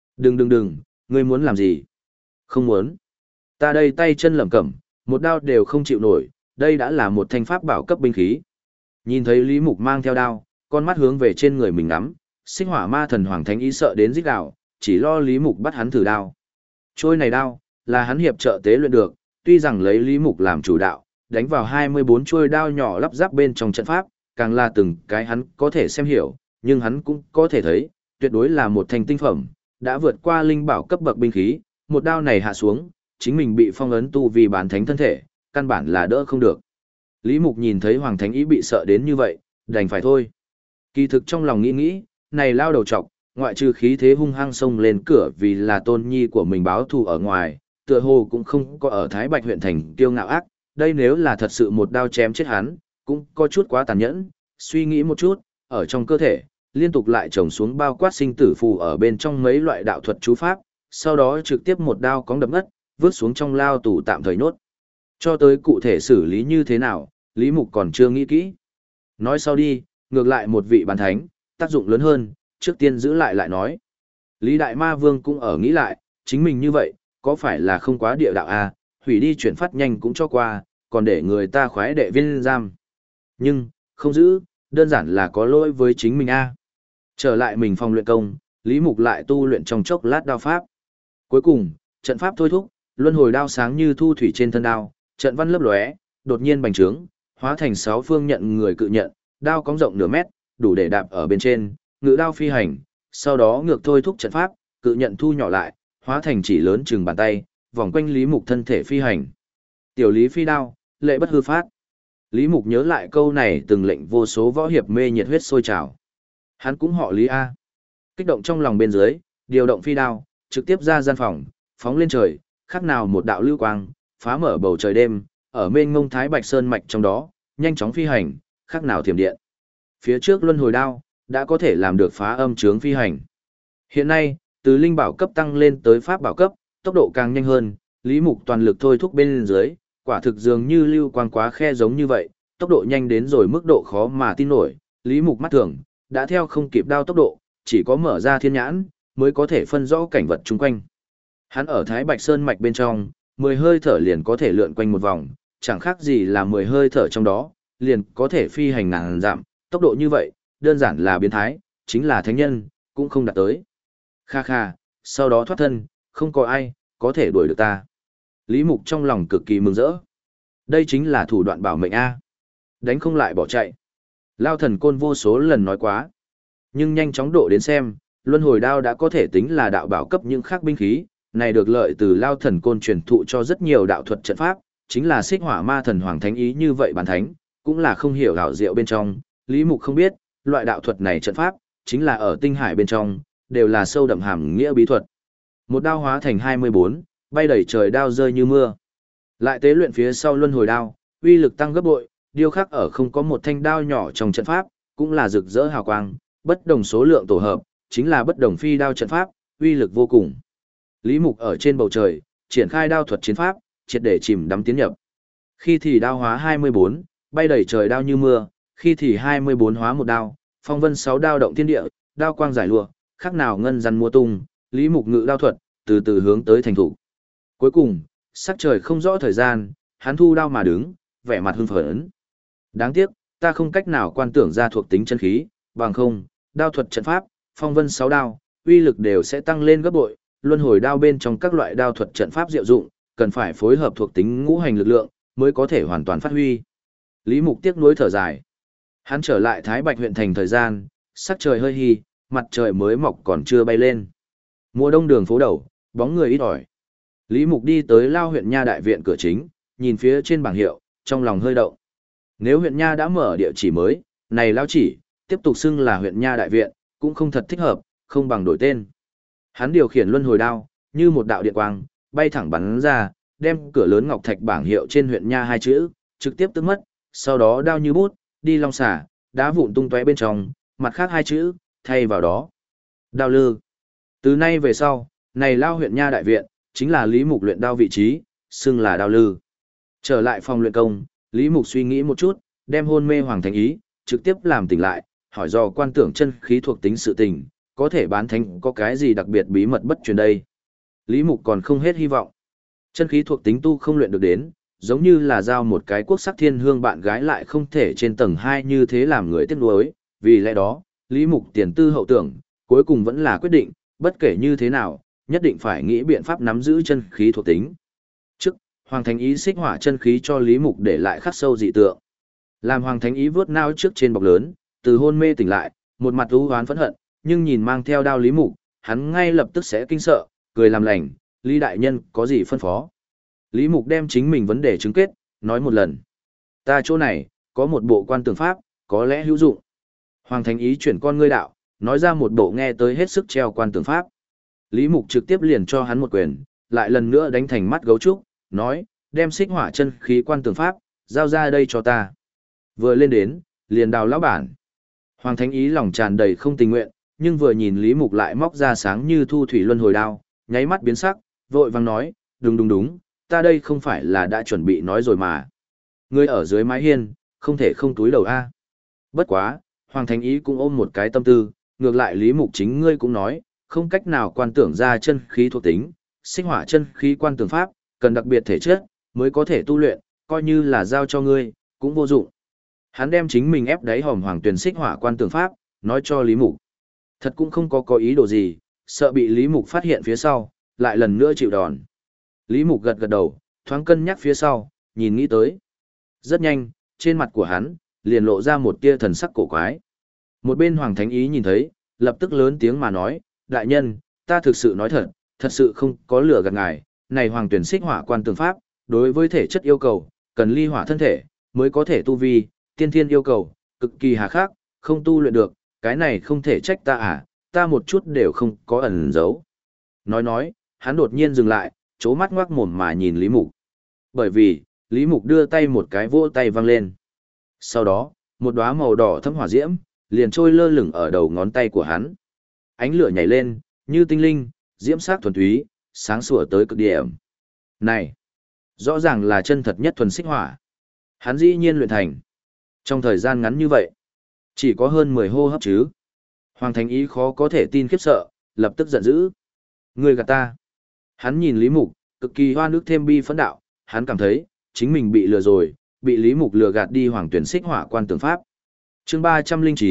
S1: Đừng, ngươi muốn làm gì? Không muốn. Ta đây tay chân lẩm cẩm, một đao đều không chịu nổi, đây đã là một thanh pháp bảo cấp binh khí. Nhìn thấy Lý Mục mang theo đao, con mắt hướng về trên người mình ngắm, Sinh Hỏa Ma Thần Hoàng Thánh Ý sợ đến rít gào, chỉ lo Lý Mục bắt hắn thử đao. Trôi này đao, là hắn hiệp trợ tế luyện được, tuy rằng lấy Lý Mục làm chủ đạo, đánh vào 24 chuôi đao nhỏ lắp ráp bên trong trận pháp, càng là từng cái hắn có thể xem hiểu, nhưng hắn cũng có thể thấy, tuyệt đối là một thanh tinh phẩm, đã vượt qua linh bảo cấp bậc binh khí, một đao này hạ xuống, chính mình bị phong ấn tu vì bán thánh thân thể, căn bản là đỡ không được. Lý Mục nhìn thấy Hoàng Thánh Ý bị sợ đến như vậy, đành phải thôi. Kỳ thực trong lòng nghĩ, này lao đầu trọc, ngoại trừ khí thế hung hăng xông lên cửa vì là tôn nhi của mình báo thù ở ngoài, tựa hồ cũng không có ở Thái Bạch huyện thành kiêu ngạo ác, đây nếu là thật sự một đao chém chết hắn, cũng có chút quá tàn nhẫn, suy nghĩ một chút, ở trong cơ thể, liên tục lại trồng xuống bao quát sinh tử phù ở bên trong mấy loại đạo thuật chú pháp, sau đó trực tiếp một đao cóng đập ngất, vứt xuống trong lao tù tạm thời nốt. Cho tới cụ thể xử lý như thế nào, Lý Mục còn chưa nghĩ kỹ. Nói sau đi, ngược lại một vị bán thánh, tác dụng lớn hơn, trước tiên giữ lại nói. Lý Đại Ma Vương cũng ở nghĩ lại, chính mình như vậy, có phải là không quá địa đạo à, hủy đi chuyển phát nhanh cũng cho qua, còn để người ta khoái đệ viên giam. Nhưng, không giữ, đơn giản là có lỗi với chính mình a. Trở lại mình phòng luyện công, Lý Mục lại tu luyện trong chốc lát đao pháp. Cuối cùng, trận pháp thôi thúc, luân hồi đao sáng như thu thủy trên thân đao, trận văn lấp lóe, đột nhiên bành trướng, hóa thành 6 phương nhận người cự nhận, đao cong rộng nửa mét, đủ để đạp ở bên trên, ngự đao phi hành, sau đó ngược thôi thúc trận pháp, cự nhận thu nhỏ lại, hóa thành chỉ lớn chừng bàn tay, vòng quanh Lý Mục thân thể phi hành. Tiểu Lý phi đao, lệ bất hư phát. Lý Mục nhớ lại câu này từng lệnh vô số võ hiệp mê nhiệt huyết sôi trào. Hắn cũng họ Lý A. Kích động trong lòng bên dưới, điều động phi đao, trực tiếp ra gian phòng, phóng lên trời, khác nào một đạo lưu quang, phá mở bầu trời đêm, ở mênh mông Thái Bạch Sơn mạch trong đó, nhanh chóng phi hành, khác nào thiểm điện. Phía trước luân hồi đao, đã có thể làm được phá âm chướng phi hành. Hiện nay, từ linh bảo cấp tăng lên tới pháp bảo cấp, tốc độ càng nhanh hơn, Lý Mục toàn lực thôi thúc bên dưới, quả thực dường như lưu quang quá khe giống như vậy, tốc độ nhanh đến rồi mức độ khó mà tin nổi, Lý Mục mắt thường, đã theo không kịp đao tốc độ, chỉ có mở ra thiên nhãn, mới có thể phân rõ cảnh vật chung quanh. Hắn ở Thái Bạch Sơn mạch bên trong, 10 hơi thở liền có thể lượn quanh một vòng, chẳng khác gì là 10 hơi thở trong đó, liền có thể phi hành ngàn dặm, tốc độ như vậy, đơn giản là biến thái, chính là thánh nhân, cũng không đạt tới. Kha kha, sau đó thoát thân, không có ai, có thể đuổi được ta. Lý Mục trong lòng cực kỳ mừng rỡ. Đây chính là thủ đoạn bảo mệnh A. Đánh không lại bỏ chạy. Lao thần côn vô số lần nói quá. Nhưng nhanh chóng độ đến xem, luân hồi đao đã có thể tính là đạo bảo cấp những khác binh khí, này được lợi từ Lao thần côn truyền thụ cho rất nhiều đạo thuật trận pháp, chính là xích hỏa ma thần hoàng thánh ý như vậy bản thánh, cũng là không hiểu đạo diệu bên trong. Lý Mục không biết, loại đạo thuật này trận pháp, chính là ở tinh hải bên trong, đều là sâu đậm hàm nghĩa bí thuật. Một đao hóa thành 24, bay đẩy trời đao rơi như mưa. Lại tế luyện phía sau luân hồi đao, uy lực tăng gấp bội, điêu khắc ở không có một thanh đao nhỏ trong trận pháp, cũng là rực rỡ hào quang, bất đồng số lượng tổ hợp, chính là bất đồng phi đao trận pháp, uy lực vô cùng. Lý Mục ở trên bầu trời, triển khai đao thuật chiến pháp, triệt để chìm đắm tiến nhập. Khi thì đao hóa 24, bay đẩy trời đao như mưa, khi thì 24 hóa một đao, phong vân 6 đao động thiên địa, đao quang giải lụa, khác nào ngân rắn múa tung, Lý Mục ngự đao thuật, từ từ hướng tới thành thủ. Cuối cùng, sắc trời không rõ thời gian, hắn thu đao mà đứng, vẻ mặt hưng phấn. Đáng tiếc, ta không cách nào quan tưởng ra thuộc tính chân khí, bằng không, đao thuật trận pháp, phong vân 6 đao, uy lực đều sẽ tăng lên gấp bội, luân hồi đao bên trong các loại đao thuật trận pháp diệu dụng, cần phải phối hợp thuộc tính ngũ hành lực lượng, mới có thể hoàn toàn phát huy. Lý Mục tiếc nuối thở dài. Hắn trở lại Thái Bạch huyện thành thời gian, sắc trời hơi hi, mặt trời mới mọc còn chưa bay lên. Mùa đông đường phố đầu, bóng người ít ỏi. Lý Mục đi tới Lao huyện Nha đại viện cửa chính, nhìn phía trên bảng hiệu, trong lòng hơi động. Nếu huyện Nha đã mở địa chỉ mới, này Lao chỉ, tiếp tục xưng là huyện Nha đại viện, cũng không thật thích hợp, không bằng đổi tên. Hắn điều khiển luân hồi đao, như một đạo điện quang, bay thẳng bắn ra, đem cửa lớn ngọc thạch bảng hiệu trên huyện Nha hai chữ, trực tiếp tước mất, sau đó đao như bút, đi long xả, đá vụn tung tóe bên trong, mặt khác hai chữ, thay vào đó. Đao lư. Từ nay về sau, này Lao huyện Nha đại viện, chính là Lý Mục luyện đao vị trí, xưng là đao lư. Trở lại phòng luyện công, Lý Mục suy nghĩ một chút, đem hôn mê Hoàng Thánh Ý, trực tiếp làm tỉnh lại, hỏi do quan tưởng chân khí thuộc tính sự tình, có thể bán thánh có cái gì đặc biệt bí mật bất truyền đây. Lý Mục còn không hết hy vọng. Chân khí thuộc tính tu không luyện được đến, giống như là giao một cái quốc sắc thiên hương bạn gái lại không thể trên tầng 2 như thế làm người tiếc nuối, vì lẽ đó, Lý Mục tiền tư hậu tưởng, cuối cùng vẫn là quyết định, bất kể như thế nào, nhất định phải nghĩ biện pháp nắm giữ chân khí thuộc tính. Trước, Hoàng Thánh Ý xích hỏa chân khí cho Lý Mục để lại khắc sâu dị tượng. Làm Hoàng Thánh Ý vớt nao trước trên bọc lớn, từ hôn mê tỉnh lại, một mặt u hoán phẫn hận, nhưng nhìn mang theo đao Lý Mục, hắn ngay lập tức sẽ kinh sợ, cười làm lành, Lý đại nhân có gì phân phó. Lý Mục đem chính mình vấn đề chứng kết, nói một lần. Ta chỗ này, có một bộ quan tưởng pháp, có lẽ hữu dụng. Hoàng Thánh Ý chuyển con ngươi đạo, nói ra một bộ nghe tới hết sức treo quan tưởng pháp. Lý Mục trực tiếp liền cho hắn một quyền, lại lần nữa đánh thành mắt gấu trúc, nói, đem xích hỏa chân khí quan tưởng pháp, giao ra đây cho ta. Vừa lên đến, liền đào lão bản. Hoàng Thánh Ý lòng tràn đầy không tình nguyện, nhưng vừa nhìn Lý Mục lại móc ra sáng như thu thủy luân hồi đao, nháy mắt biến sắc, vội vàng nói, đúng, ta đây không phải là đã chuẩn bị nói rồi mà. Ngươi ở dưới mái hiên, không thể không túi đầu a. Bất quá, Hoàng Thánh Ý cũng ôm một cái tâm tư, ngược lại Lý Mục chính ngươi cũng nói, không cách nào quan tưởng ra chân khí thuộc tính, sinh hỏa chân khí quan tưởng pháp, cần đặc biệt thể chất mới có thể tu luyện, coi như là giao cho ngươi, cũng vô dụng. Hắn đem chính mình ép đáy hòm hoàng tuyển xích hỏa quan tưởng pháp, nói cho Lý Mục. Thật cũng không có ý đồ gì, sợ bị Lý Mục phát hiện phía sau, lại lần nữa chịu đòn. Lý Mục gật gật đầu, thoáng cân nhắc phía sau, nhìn nghĩ tới. Rất nhanh, trên mặt của hắn, liền lộ ra một tia thần sắc cổ quái. Một bên Hoàng Thánh Ý nhìn thấy, lập tức lớn tiếng mà nói, đại nhân, ta thực sự nói thật sự không có lửa gạt ngài, này hoàng tuyển xích hỏa quan tưởng pháp, đối với thể chất yêu cầu, cần ly hỏa thân thể, mới có thể tu vi, tiên thiên yêu cầu, cực kỳ hà khắc, không tu luyện được, cái này không thể trách ta à, ta một chút đều không có ẩn giấu. Nói, hắn đột nhiên dừng lại, chố mắt ngoác mồm mà nhìn Lý Mục. Bởi vì, Lý Mục đưa tay một cái vỗ tay văng lên. Sau đó, một đóa màu đỏ thấm hỏa diễm, liền trôi lơ lửng ở đầu ngón tay của hắn. Ánh lửa nhảy lên, như tinh linh, diễm sắc thuần túy, sáng sủa tới cực điểm. Này, rõ ràng là chân thật nhất thuần xích hỏa. Hắn dĩ nhiên luyện thành. Trong thời gian ngắn như vậy, chỉ có hơn 10 hô hấp chứ. Hoàng Thánh Ý khó có thể tin khiếp sợ, lập tức giận dữ. Ngươi gạt ta. Hắn nhìn Lý Mục, cực kỳ hoa nước thêm bi phẫn đạo, hắn cảm thấy, chính mình bị lừa rồi, bị Lý Mục lừa gạt đi hoàng tuyển xích hỏa quan tưởng pháp. Chương 309,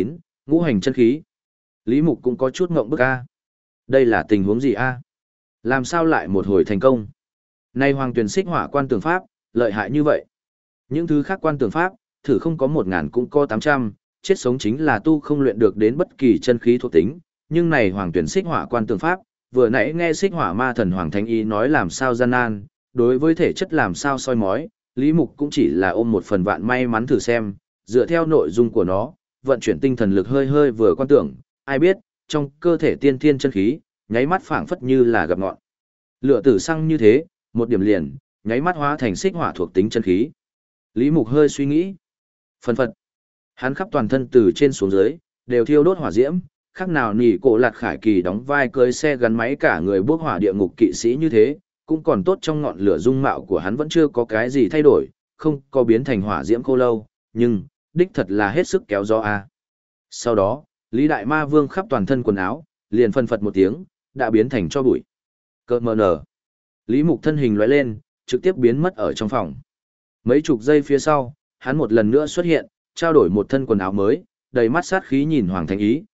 S1: Ngũ hành chân khí. Lý Mục cũng có chút ngộng bức a. Đây là tình huống gì a? Làm sao lại một hồi thành công? Nay Hoàng Tuyền Xích Hỏa quan tường pháp, lợi hại như vậy. Những thứ khác quan tường pháp, thử không có 1000 cũng có 800, chết sống chính là tu không luyện được đến bất kỳ chân khí thuộc tính, nhưng này Hoàng Tuyền Xích Hỏa quan tường pháp, vừa nãy nghe Xích Hỏa Ma Thần Hoàng Thánh Ý nói làm sao gian nan, đối với thể chất làm sao soi mói, Lý Mục cũng chỉ là ôm một phần vạn may mắn thử xem, dựa theo nội dung của nó, vận chuyển tinh thần lực hơi hơi vừa quan tưởng, ai biết, trong cơ thể tiên thiên chân khí, nháy mắt phảng phất như là gặp ngọn. Lửa tử xăng như thế, một điểm liền, nháy mắt hóa thành xích hỏa thuộc tính chân khí. Lý Mục hơi suy nghĩ. Phân phật. Hắn khắp toàn thân từ trên xuống dưới, đều thiêu đốt hỏa diễm, khác nào nỉ cổ lạt khải kỳ đóng vai cưới xe gắn máy cả người bước hỏa địa ngục kỵ sĩ như thế, cũng còn tốt trong ngọn lửa dung mạo của hắn vẫn chưa có cái gì thay đổi, không có biến thành hỏa diễm khô lâu, nhưng, đích thật là hết sức kéo gió a. Sau đó, Lý Đại Ma Vương khắp toàn thân quần áo, liền phân phật một tiếng, đã biến thành cho bụi. Cơ mờ nở. Lý Mục thân hình lóe lên, trực tiếp biến mất ở trong phòng. Mấy chục giây phía sau, hắn một lần nữa xuất hiện, trao đổi một thân quần áo mới, đầy mắt sát khí nhìn Hoàng Thánh Ý,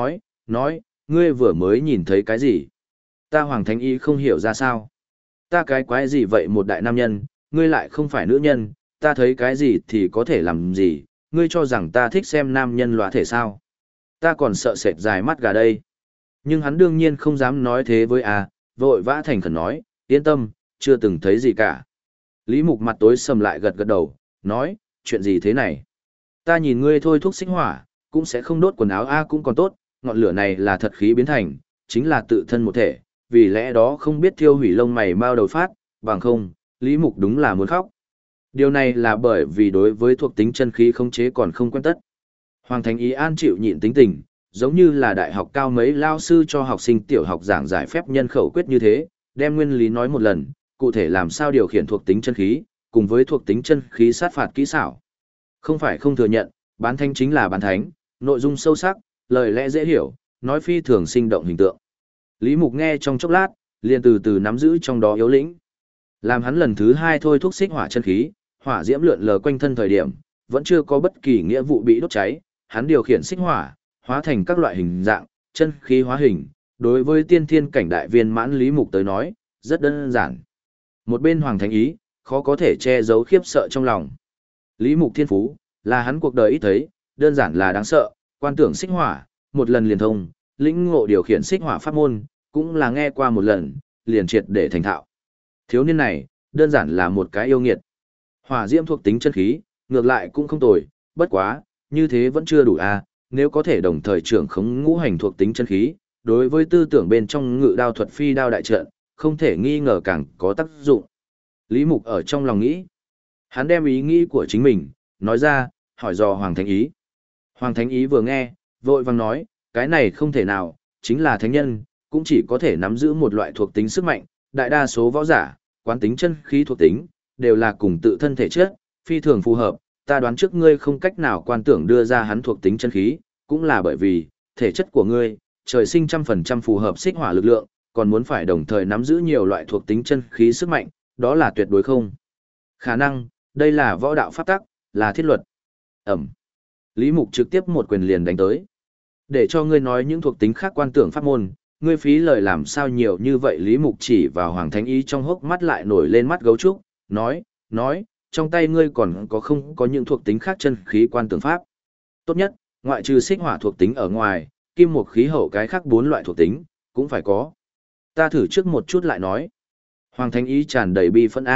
S1: nói, ngươi vừa mới nhìn thấy cái gì? Ta Hoàng Thánh Ý không hiểu ra sao. Ta cái quái gì vậy một đại nam nhân, ngươi lại không phải nữ nhân, ta thấy cái gì thì có thể làm gì, ngươi cho rằng ta thích xem nam nhân lóa thể sao? Ta còn sợ sệt dài mắt gà đây. Nhưng hắn đương nhiên không dám nói thế với vội vã thành khẩn nói, yên tâm, chưa từng thấy gì cả. Lý Mục mặt tối sầm lại gật gật đầu, nói, chuyện gì thế này? Ta nhìn ngươi thôi thúc xích hỏa, cũng sẽ không đốt quần áo cũng còn tốt, ngọn lửa này là thật khí biến thành, chính là tự thân một thể, vì lẽ đó không biết thiêu hủy lông mày mau đầu phát, bằng không, Lý Mục đúng là muốn khóc. Điều này là bởi vì đối với thuộc tính chân khí khống chế còn không quen tất. Hoàng Thánh Ý an chịu nhịn tính tình, giống như là đại học cao mấy lao sư cho học sinh tiểu học giảng giải phép nhân khẩu quyết như thế, đem nguyên lý nói một lần, cụ thể làm sao điều khiển thuộc tính chân khí, cùng với thuộc tính chân khí sát phạt kỹ xảo. Không phải không thừa nhận, bán thánh chính là bán thánh, nội dung sâu sắc, lời lẽ dễ hiểu, nói phi thường sinh động hình tượng. Lý Mục nghe trong chốc lát, liền từ từ nắm giữ trong đó yếu lĩnh. Làm hắn lần thứ 2 thôi thúc xích hỏa chân khí, hỏa diễm lượn lờ quanh thân thời điểm, vẫn chưa có bất kỳ nghĩa vụ bị đốt cháy, hắn điều khiển xích hỏa, hóa thành các loại hình dạng, chân khí hóa hình, đối với tiên thiên cảnh đại viên mãn Lý Mục tới nói, rất đơn giản. Một bên Hoàng Thánh Ý, khó có thể che giấu khiếp sợ trong lòng. Lý Mục thiên phú, là hắn cuộc đời ít thấy, đơn giản là đáng sợ, quan tưởng xích hỏa, một lần liền thông, lĩnh ngộ điều khiển xích hỏa pháp môn, cũng là nghe qua một lần, liền triệt để thành thạo. Thiếu niên này, đơn giản là một cái yêu nghiệt. Hỏa diễm thuộc tính chân khí, ngược lại cũng không tồi, bất quá, như thế vẫn chưa đủ nếu có thể đồng thời trưởng khống ngũ hành thuộc tính chân khí, đối với tư tưởng bên trong ngự đao thuật phi đao đại trận, không thể nghi ngờ càng có tác dụng. Lý Mục ở trong lòng nghĩ, hắn đem ý nghĩ của chính mình, nói ra, hỏi dò Hoàng Thánh Ý. Hoàng Thánh Ý vừa nghe, vội vàng nói, cái này không thể nào, chính là thánh nhân, cũng chỉ có thể nắm giữ một loại thuộc tính sức mạnh, đại đa số võ giả, quán tính chân khí thuộc tính, đều là cùng tự thân thể chất, phi thường phù hợp, ta đoán trước ngươi không cách nào quan tưởng đưa ra hắn thuộc tính chân khí, cũng là bởi vì, thể chất của ngươi, trời sinh 100% phù hợp xích hỏa lực lượng, còn muốn phải đồng thời nắm giữ nhiều loại thuộc tính chân khí sức mạnh, đó là tuyệt đối không. Khả năng, đây là võ đạo pháp tắc, là thiết luật. Ẩm. Lý Mục trực tiếp một quyền liền đánh tới. Để cho ngươi nói những thuộc tính khác quan tưởng pháp môn, ngươi phí lời làm sao nhiều như vậy. Lý Mục chỉ vào Hoàng Thánh Ý trong hốc mắt lại nổi lên mắt gấu trúc, nói, trong tay ngươi còn có không có những thuộc tính khác chân khí quan tưởng pháp. Tốt nhất, ngoại trừ xích hỏa thuộc tính ở ngoài, kim một khí hậu cái khác 4 loại thuộc tính, cũng phải có. Ta thử trước một chút lại nói. Hoàng Thánh Ý tràn đầy bi phẫn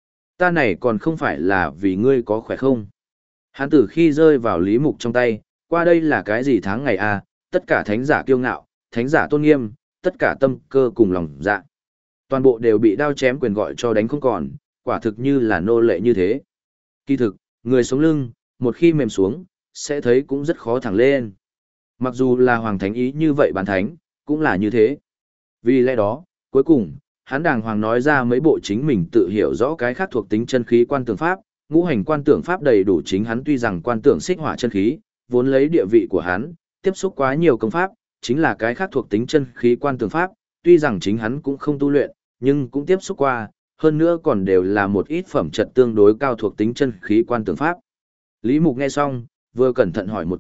S1: ta này còn không phải là vì ngươi có khỏe không? Hắn từ khi rơi vào Lý Mục trong tay, qua đây là cái gì tháng ngày tất cả thánh giả kiêu ngạo, thánh giả tôn nghiêm, tất cả tâm cơ cùng lòng dạ. Toàn bộ đều bị đao chém quyền gọi cho đánh không còn, quả thực như là nô lệ như thế. Kỳ thực, người sống lưng, một khi mềm xuống, sẽ thấy cũng rất khó thẳng lên. Mặc dù là Hoàng Thánh Ý như vậy bán thánh, cũng là như thế. Vì lẽ đó, cuối cùng, hắn đàng hoàng nói ra mấy bộ chính mình tự hiểu rõ cái khác thuộc tính chân khí quan tưởng pháp, ngũ hành quan tưởng pháp đầy đủ chính hắn tuy rằng quan tưởng xích hỏa chân khí, vốn lấy địa vị của hắn, tiếp xúc quá nhiều công pháp, chính là cái khác thuộc tính chân khí quan tưởng pháp, tuy rằng chính hắn cũng không tu luyện, nhưng cũng tiếp xúc qua, hơn nữa còn đều là một ít phẩm chất tương đối cao thuộc tính chân khí quan tưởng pháp. Lý Mục nghe xong, vừa cẩn thận hỏi một câu,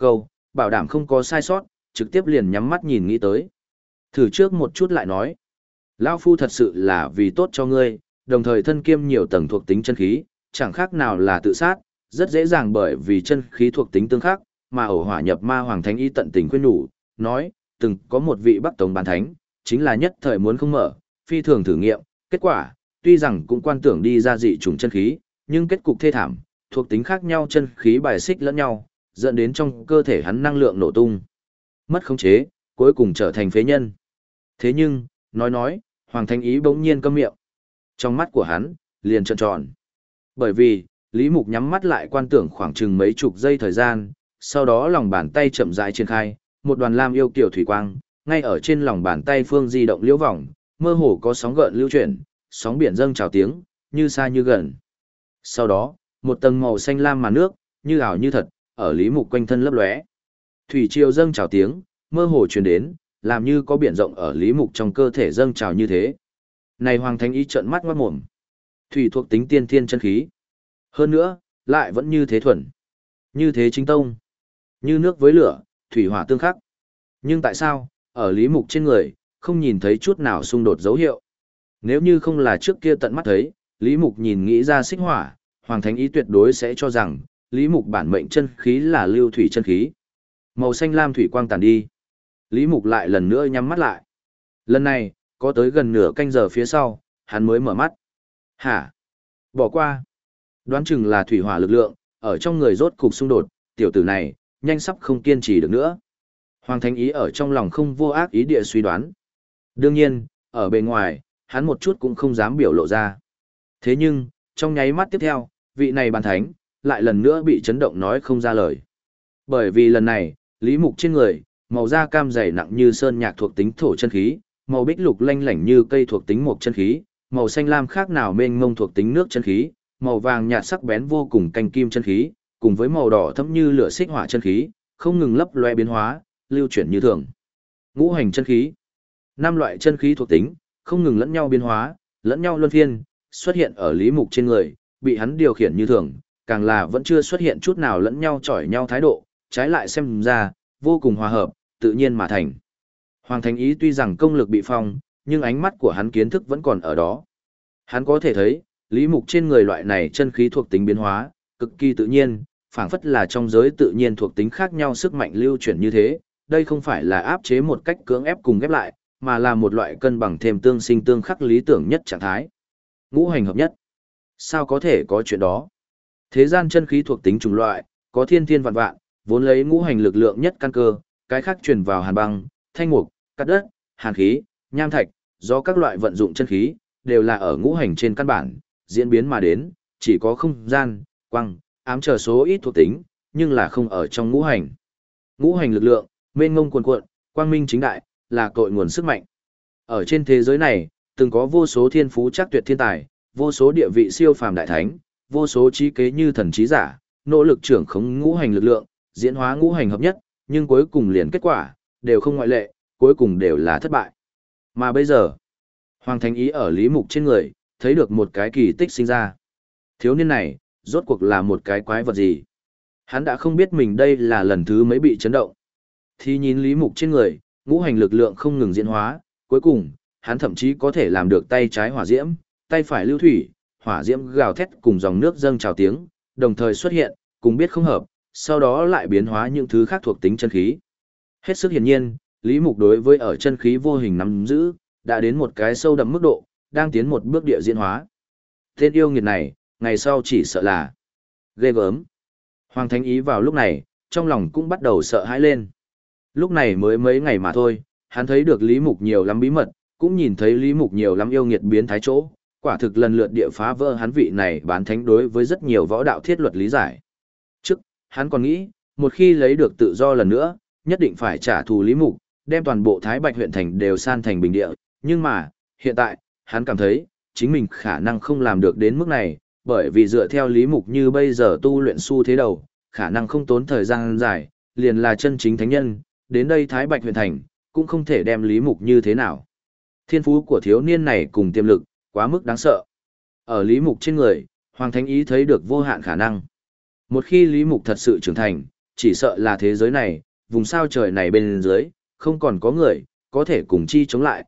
S1: bảo đảm không có sai sót, trực tiếp liền nhắm mắt nhìn nghĩ tới. Thử trước một chút lại nói. Lão phu thật sự là vì tốt cho ngươi, đồng thời thân kiêm nhiều tầng thuộc tính chân khí, chẳng khác nào là tự sát, rất dễ dàng bởi vì chân khí thuộc tính tương khắc, mà ẩu hỏa nhập ma Hoàng Thánh Y tận tình khuyên nhủ, nói, từng có một vị Bắc Tống bán thánh, chính là nhất thời muốn không mở, phi thường thử nghiệm, kết quả, tuy rằng cũng quan tưởng đi ra dị trùng chân khí, nhưng kết cục thê thảm, thuộc tính khác nhau chân khí bài xích lẫn nhau, dẫn đến trong cơ thể hắn năng lượng nổ tung. Mất khống chế, cuối cùng trở thành phế nhân. Thế nhưng, nói, Hoàng Thánh Ý bỗng nhiên câm miệng. Trong mắt của hắn, liền trợn tròn. Bởi vì, Lý Mục nhắm mắt lại quan tưởng khoảng chừng mấy chục giây thời gian, sau đó lòng bàn tay chậm rãi triển khai, một đoàn lam yêu kiểu thủy quang, ngay ở trên lòng bàn tay phương di động liễu vòng, mơ hồ có sóng gợn lưu chuyển, sóng biển dâng trào tiếng, như xa như gần. Sau đó, một tầng màu xanh lam màn nước, như ảo như thật, ở Lý Mục quanh thân lấp lóe. Thủy triều dâng trào tiếng, mơ hồ truyền đến, làm như có biển rộng ở Lý Mục trong cơ thể dâng trào như thế. Này Hoàng Thánh Ý trợn mắt ngoát mồm. Thủy thuộc tính tiên thiên chân khí. Hơn nữa, lại vẫn như thế thuần. Như thế chính tông. Như nước với lửa, thủy hỏa tương khắc. Nhưng tại sao, ở Lý Mục trên người, không nhìn thấy chút nào xung đột dấu hiệu? Nếu như không là trước kia tận mắt thấy, Lý Mục nhìn nghĩ ra xích hỏa, Hoàng Thánh Ý tuyệt đối sẽ cho rằng, Lý Mục bản mệnh chân khí là lưu thủy chân khí. Màu xanh lam thủy quang tàn đi. Lý Mục lại lần nữa nhắm mắt lại. Lần này, có tới gần nửa canh giờ phía sau, hắn mới mở mắt. Hả? Bỏ qua. Đoán chừng là thủy hỏa lực lượng, ở trong người rốt cục xung đột, tiểu tử này, nhanh sắp không kiên trì được nữa. Hoàng Thánh Ý ở trong lòng không vô ác ý địa suy đoán. Đương nhiên, ở bề ngoài, hắn một chút cũng không dám biểu lộ ra. Thế nhưng, trong nháy mắt tiếp theo, vị này bàn thánh, lại lần nữa bị chấn động nói không ra lời. Bởi vì lần này, Lý Mục trên người, màu da cam dày nặng như sơn nhạc thuộc tính thổ chân khí, màu bích lục lanh lảnh như cây thuộc tính mộc chân khí, màu xanh lam khác nào mênh mông thuộc tính nước chân khí, màu vàng nhạt sắc bén vô cùng canh kim chân khí, cùng với màu đỏ thẫm như lửa xích hỏa chân khí, không ngừng lấp loe biến hóa, lưu chuyển như thường. Ngũ hành chân khí, năm loại chân khí thuộc tính, không ngừng lẫn nhau biến hóa, lẫn nhau luân phiên, xuất hiện ở Lý Mục trên người, bị hắn điều khiển như thường, càng là vẫn chưa xuất hiện chút nào lẫn nhau chọi nhau thái độ, trái lại xem ra, vô cùng hòa hợp, tự nhiên mà thành. Hoàng Thánh Ý tuy rằng công lực bị phong, nhưng ánh mắt của hắn kiến thức vẫn còn ở đó. Hắn có thể thấy, Lý Mục trên người loại này chân khí thuộc tính biến hóa, cực kỳ tự nhiên, phảng phất là trong giới tự nhiên thuộc tính khác nhau sức mạnh lưu chuyển như thế, đây không phải là áp chế một cách cưỡng ép cùng ghép lại, mà là một loại cân bằng thêm tương sinh tương khắc lý tưởng nhất trạng thái. Ngũ hành hợp nhất. Sao có thể có chuyện đó? Thế gian chân khí thuộc tính chủng loại, có thiên thiên vạn vạn, vốn lấy ngũ hành lực lượng nhất căn cơ, cái khác truyền vào hàn băng, thanh mục, cát đất, hàn khí, nham thạch, do các loại vận dụng chân khí, đều là ở ngũ hành trên căn bản, diễn biến mà đến, chỉ có không gian, quang, ám chờ số ít thuộc tính, nhưng là không ở trong ngũ hành. Ngũ hành lực lượng, mênh mông cuồn cuộn, quang minh chính đại, là cội nguồn sức mạnh. Ở trên thế giới này, từng có vô số thiên phú chắc tuyệt thiên tài, vô số địa vị siêu phàm đại thánh, vô số trí kế như thần trí giả, nỗ lực trưởng khống ngũ hành lực lượng, diễn hóa ngũ hành hợp nhất, nhưng cuối cùng liền kết quả, đều không ngoại lệ, cuối cùng đều là thất bại. Mà bây giờ, Hoàng Thánh Ý ở Lý Mục trên người, thấy được một cái kỳ tích sinh ra. Thiếu niên này, rốt cuộc là một cái quái vật gì? Hắn đã không biết mình đây là lần thứ mấy bị chấn động. Thì nhìn Lý Mục trên người, ngũ hành lực lượng không ngừng diễn hóa, cuối cùng, hắn thậm chí có thể làm được tay trái hỏa diễm, tay phải lưu thủy, hỏa diễm gào thét cùng dòng nước dâng trào tiếng, đồng thời xuất hiện, cùng biết không hợp, sau đó lại biến hóa những thứ khác thuộc tính chân khí. Hết sức hiển nhiên, Lý Mục đối với ở chân khí vô hình nắm giữ, đã đến một cái sâu đậm mức độ, đang tiến một bước địa diễn hóa. Tên yêu nghiệt này, ngày sau chỉ sợ là ghê gớm. Hoàng Thánh Ý vào lúc này, trong lòng cũng bắt đầu sợ hãi lên. Lúc này mới mấy ngày mà thôi, hắn thấy được Lý Mục nhiều lắm bí mật, cũng nhìn thấy Lý Mục nhiều lắm yêu nghiệt biến thái chỗ, quả thực lần lượt địa phá vỡ hắn vị này bán thánh đối với rất nhiều võ đạo thiết luật lý giải. Trước, hắn còn nghĩ, một khi lấy được tự do lần nữa, nhất định phải trả thù Lý Mục, đem toàn bộ Thái Bạch huyện thành đều san thành bình địa, nhưng mà, hiện tại, hắn cảm thấy, chính mình khả năng không làm được đến mức này, bởi vì dựa theo Lý Mục như bây giờ tu luyện xu thế đầu, khả năng không tốn thời gian dài, liền là chân chính thánh nhân, đến đây Thái Bạch huyện thành, cũng không thể đem Lý Mục như thế nào. Thiên phú của thiếu niên này cùng tiềm lực, quá mức đáng sợ. Ở Lý Mục trên người, Hoàng Thánh Ý thấy được vô hạn khả năng. Một khi Lý Mục thật sự trưởng thành, chỉ sợ là thế giới này, vùng sao trời này bên dưới, không còn có người, có thể cùng chi chống lại,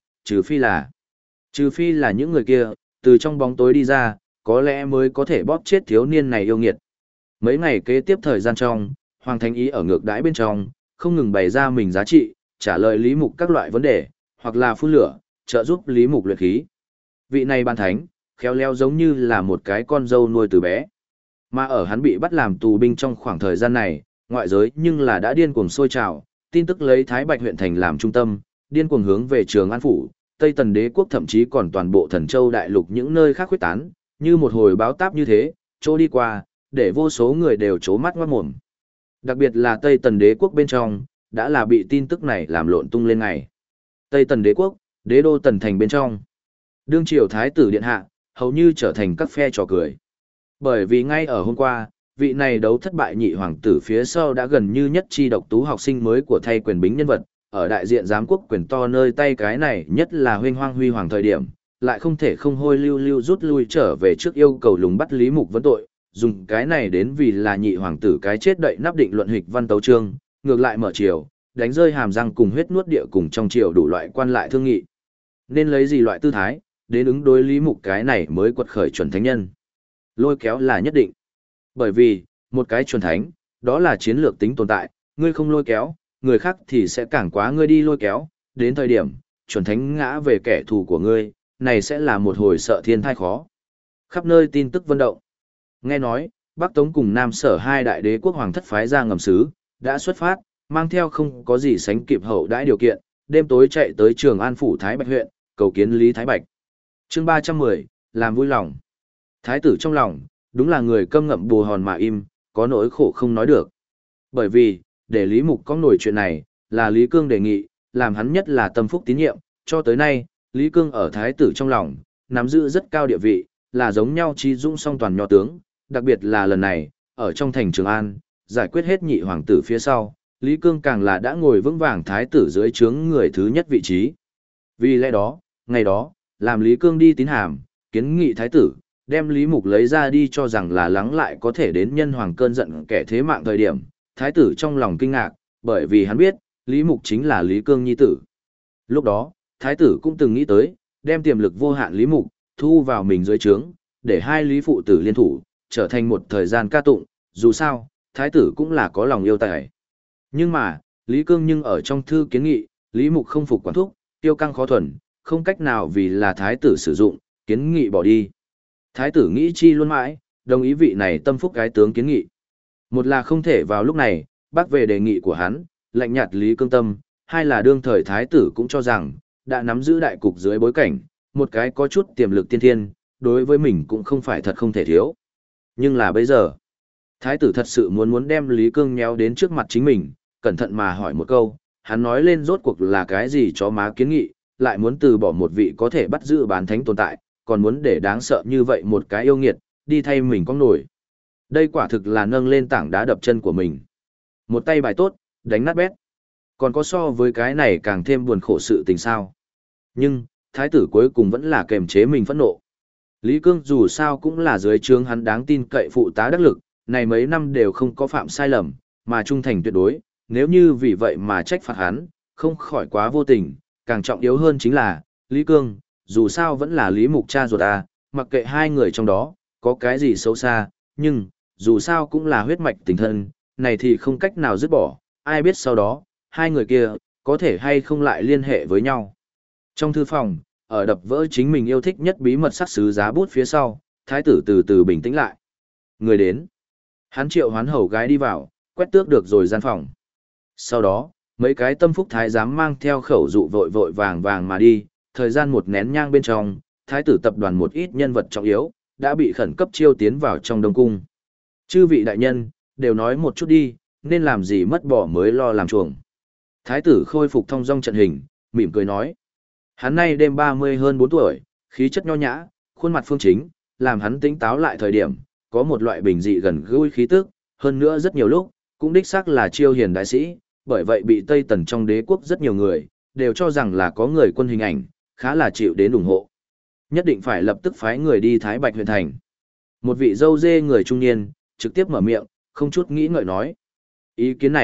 S1: trừ phi là những người kia, từ trong bóng tối đi ra, có lẽ mới có thể bóp chết thiếu niên này yêu nghiệt. Mấy ngày kế tiếp thời gian trong, Hoàng Thánh Ý ở ngược đãi bên trong, không ngừng bày ra mình giá trị, trả lời Lý Mục các loại vấn đề, hoặc là phun lửa, trợ giúp Lý Mục luyện khí. Vị này ban thánh, khéo léo giống như là một cái con dâu nuôi từ bé. Mà ở hắn bị bắt làm tù binh trong khoảng thời gian này, ngoại giới nhưng là đã điên cuồng sôi trào, tin tức lấy Thái Bạch huyện thành làm trung tâm, điên cuồng hướng về Trường An phủ, Tây Tần đế quốc thậm chí còn toàn bộ Thần Châu đại lục những nơi khác khuếch tán, như một hồi báo táp như thế, trôi đi qua, để vô số người đều trố mắt ngoát mồm. Đặc biệt là Tây Tần đế quốc bên trong, đã là bị tin tức này làm lộn tung lên ngày. Tây Tần đế quốc, đế đô Tần thành bên trong. Đương triều thái tử điện hạ, hầu như trở thành các phe trò cười. Bởi vì ngay ở hôm qua, vị này đấu thất bại nhị hoàng tử phía sau đã gần như nhất chi độc tú học sinh mới của thay quyền bính nhân vật, ở đại diện giám quốc quyền to nơi tay cái này nhất là huynh hoang huy hoàng thời điểm, lại không thể không hôi lưu lưu rút lui trở về trước yêu cầu lùng bắt Lý Mục vấn tội, dùng cái này đến vì là nhị hoàng tử cái chết đậy nắp định luận hịch văn tấu trương, ngược lại mở triều, đánh rơi hàm răng cùng huyết nuốt địa cùng trong triều đủ loại quan lại thương nghị. Nên lấy gì loại tư thái, đến ứng đối Lý Mục cái này mới quật khởi chuẩn thánh nhân. Lôi kéo là nhất định. Bởi vì, một cái chuẩn thánh, đó là chiến lược tính tồn tại, ngươi không lôi kéo, người khác thì sẽ càng quá ngươi đi lôi kéo, đến thời điểm, chuẩn thánh ngã về kẻ thù của ngươi, này sẽ là một hồi sợ thiên thai khó. Khắp nơi tin tức vận động. Nghe nói, Bắc Tống cùng Nam Sở hai đại đế quốc hoàng thất phái ra ngầm sứ, đã xuất phát, mang theo không có gì sánh kịp hậu đãi điều kiện, đêm tối chạy tới Trường An phủ Thái Bạch huyện, cầu kiến Lý Thái Bạch. Chương 310, làm vui lòng. Thái tử trong lòng, đúng là người câm ngậm bù hòn mà im, có nỗi khổ không nói được. Bởi vì, để Lý Mục có nổi chuyện này, là Lý Cương đề nghị, làm hắn nhất là tâm phúc tín nhiệm, cho tới nay, Lý Cương ở thái tử trong lòng, nắm giữ rất cao địa vị, là giống nhau chi dũng song toàn nho tướng, đặc biệt là lần này, ở trong thành Trường An, giải quyết hết nhị hoàng tử phía sau, Lý Cương càng là đã ngồi vững vàng thái tử dưới trướng người thứ nhất vị trí. Vì lẽ đó, ngày đó, làm Lý Cương đi tín hàm, kiến nghị thái tử, đem Lý Mục lấy ra đi cho rằng là lắng lại có thể đến nhân hoàng cơn giận kẻ thế mạng thời điểm, thái tử trong lòng kinh ngạc, bởi vì hắn biết, Lý Mục chính là Lý Cương nhi tử. Lúc đó, thái tử cũng từng nghĩ tới, đem tiềm lực vô hạn Lý Mục, thu vào mình dưới trướng, để hai Lý phụ tử liên thủ, trở thành một thời gian ca tụng, dù sao, thái tử cũng là có lòng yêu tài. Nhưng mà, Lý Cương nhưng ở trong thư kiến nghị, Lý Mục không phục quản thúc, tiêu căng khó thuần, không cách nào vì là thái tử sử dụng, kiến nghị bỏ đi. Thái tử nghĩ chi luôn mãi, đồng ý vị này tâm phúc cái tướng kiến nghị. Một là không thể vào lúc này, bác về đề nghị của hắn, lạnh nhạt Lý Cương tâm, hai là đương thời thái tử cũng cho rằng, đã nắm giữ đại cục dưới bối cảnh, một cái có chút tiềm lực tiên thiên, đối với mình cũng không phải thật không thể thiếu. Nhưng là bây giờ, thái tử thật sự muốn đem Lý Cương nhéo đến trước mặt chính mình, cẩn thận mà hỏi một câu, hắn nói lên rốt cuộc là cái gì cho má kiến nghị, lại muốn từ bỏ một vị có thể bắt giữ bán thánh tồn tại, còn muốn để đáng sợ như vậy một cái yêu nghiệt, đi thay mình có nổi. Đây quả thực là nâng lên tảng đá đập chân của mình. Một tay bài tốt, đánh nát bét. Còn có so với cái này càng thêm buồn khổ sự tình sao. Nhưng, thái tử cuối cùng vẫn là kềm chế mình phẫn nộ. Lý Cương dù sao cũng là dưới trướng hắn đáng tin cậy phụ tá đắc lực, này mấy năm đều không có phạm sai lầm, mà trung thành tuyệt đối, nếu như vì vậy mà trách phạt hắn, không khỏi quá vô tình, càng trọng yếu hơn chính là, Lý Cương, dù sao vẫn là Lý Mục cha ruột à, mặc kệ hai người trong đó, có cái gì xấu xa, nhưng, dù sao cũng là huyết mạch tình thân, này thì không cách nào dứt bỏ, ai biết sau đó, hai người kia, có thể hay không lại liên hệ với nhau. Trong thư phòng, ở đập vỡ chính mình yêu thích nhất bí mật sắc sứ giá bút phía sau, thái tử từ từ bình tĩnh lại. Người đến. Hắn triệu hoán hầu gái đi vào, quét tước được rồi gian phòng. Sau đó, mấy cái tâm phúc thái giám mang theo khẩu dụ vội vội vàng vàng mà đi, thời gian một nén nhang bên trong, thái tử tập đoàn một ít nhân vật trọng yếu, đã bị khẩn cấp chiêu tiến vào trong đông cung. Chư vị đại nhân, đều nói một chút đi, nên làm gì mất bỏ mới lo làm chuồng. Thái tử khôi phục thong dong trận hình, mỉm cười nói. Hắn nay đêm 30 hơn 4 tuổi, khí chất nho nhã, khuôn mặt phương chính, làm hắn tỉnh táo lại thời điểm, có một loại bình dị gần gũi khí tức, hơn nữa rất nhiều lúc, cũng đích xác là chiêu hiền đại sĩ, bởi vậy bị Tây Tần trong đế quốc rất nhiều người, đều cho rằng là có người quân hình ảnh, khá là chịu đến ủng hộ. Nhất định phải lập tức phái người đi Thái Bạch huyện thành. Một vị dâu dê người trung niên, trực tiếp mở miệng, không chút nghĩ ngợi nói. Ý kiến này,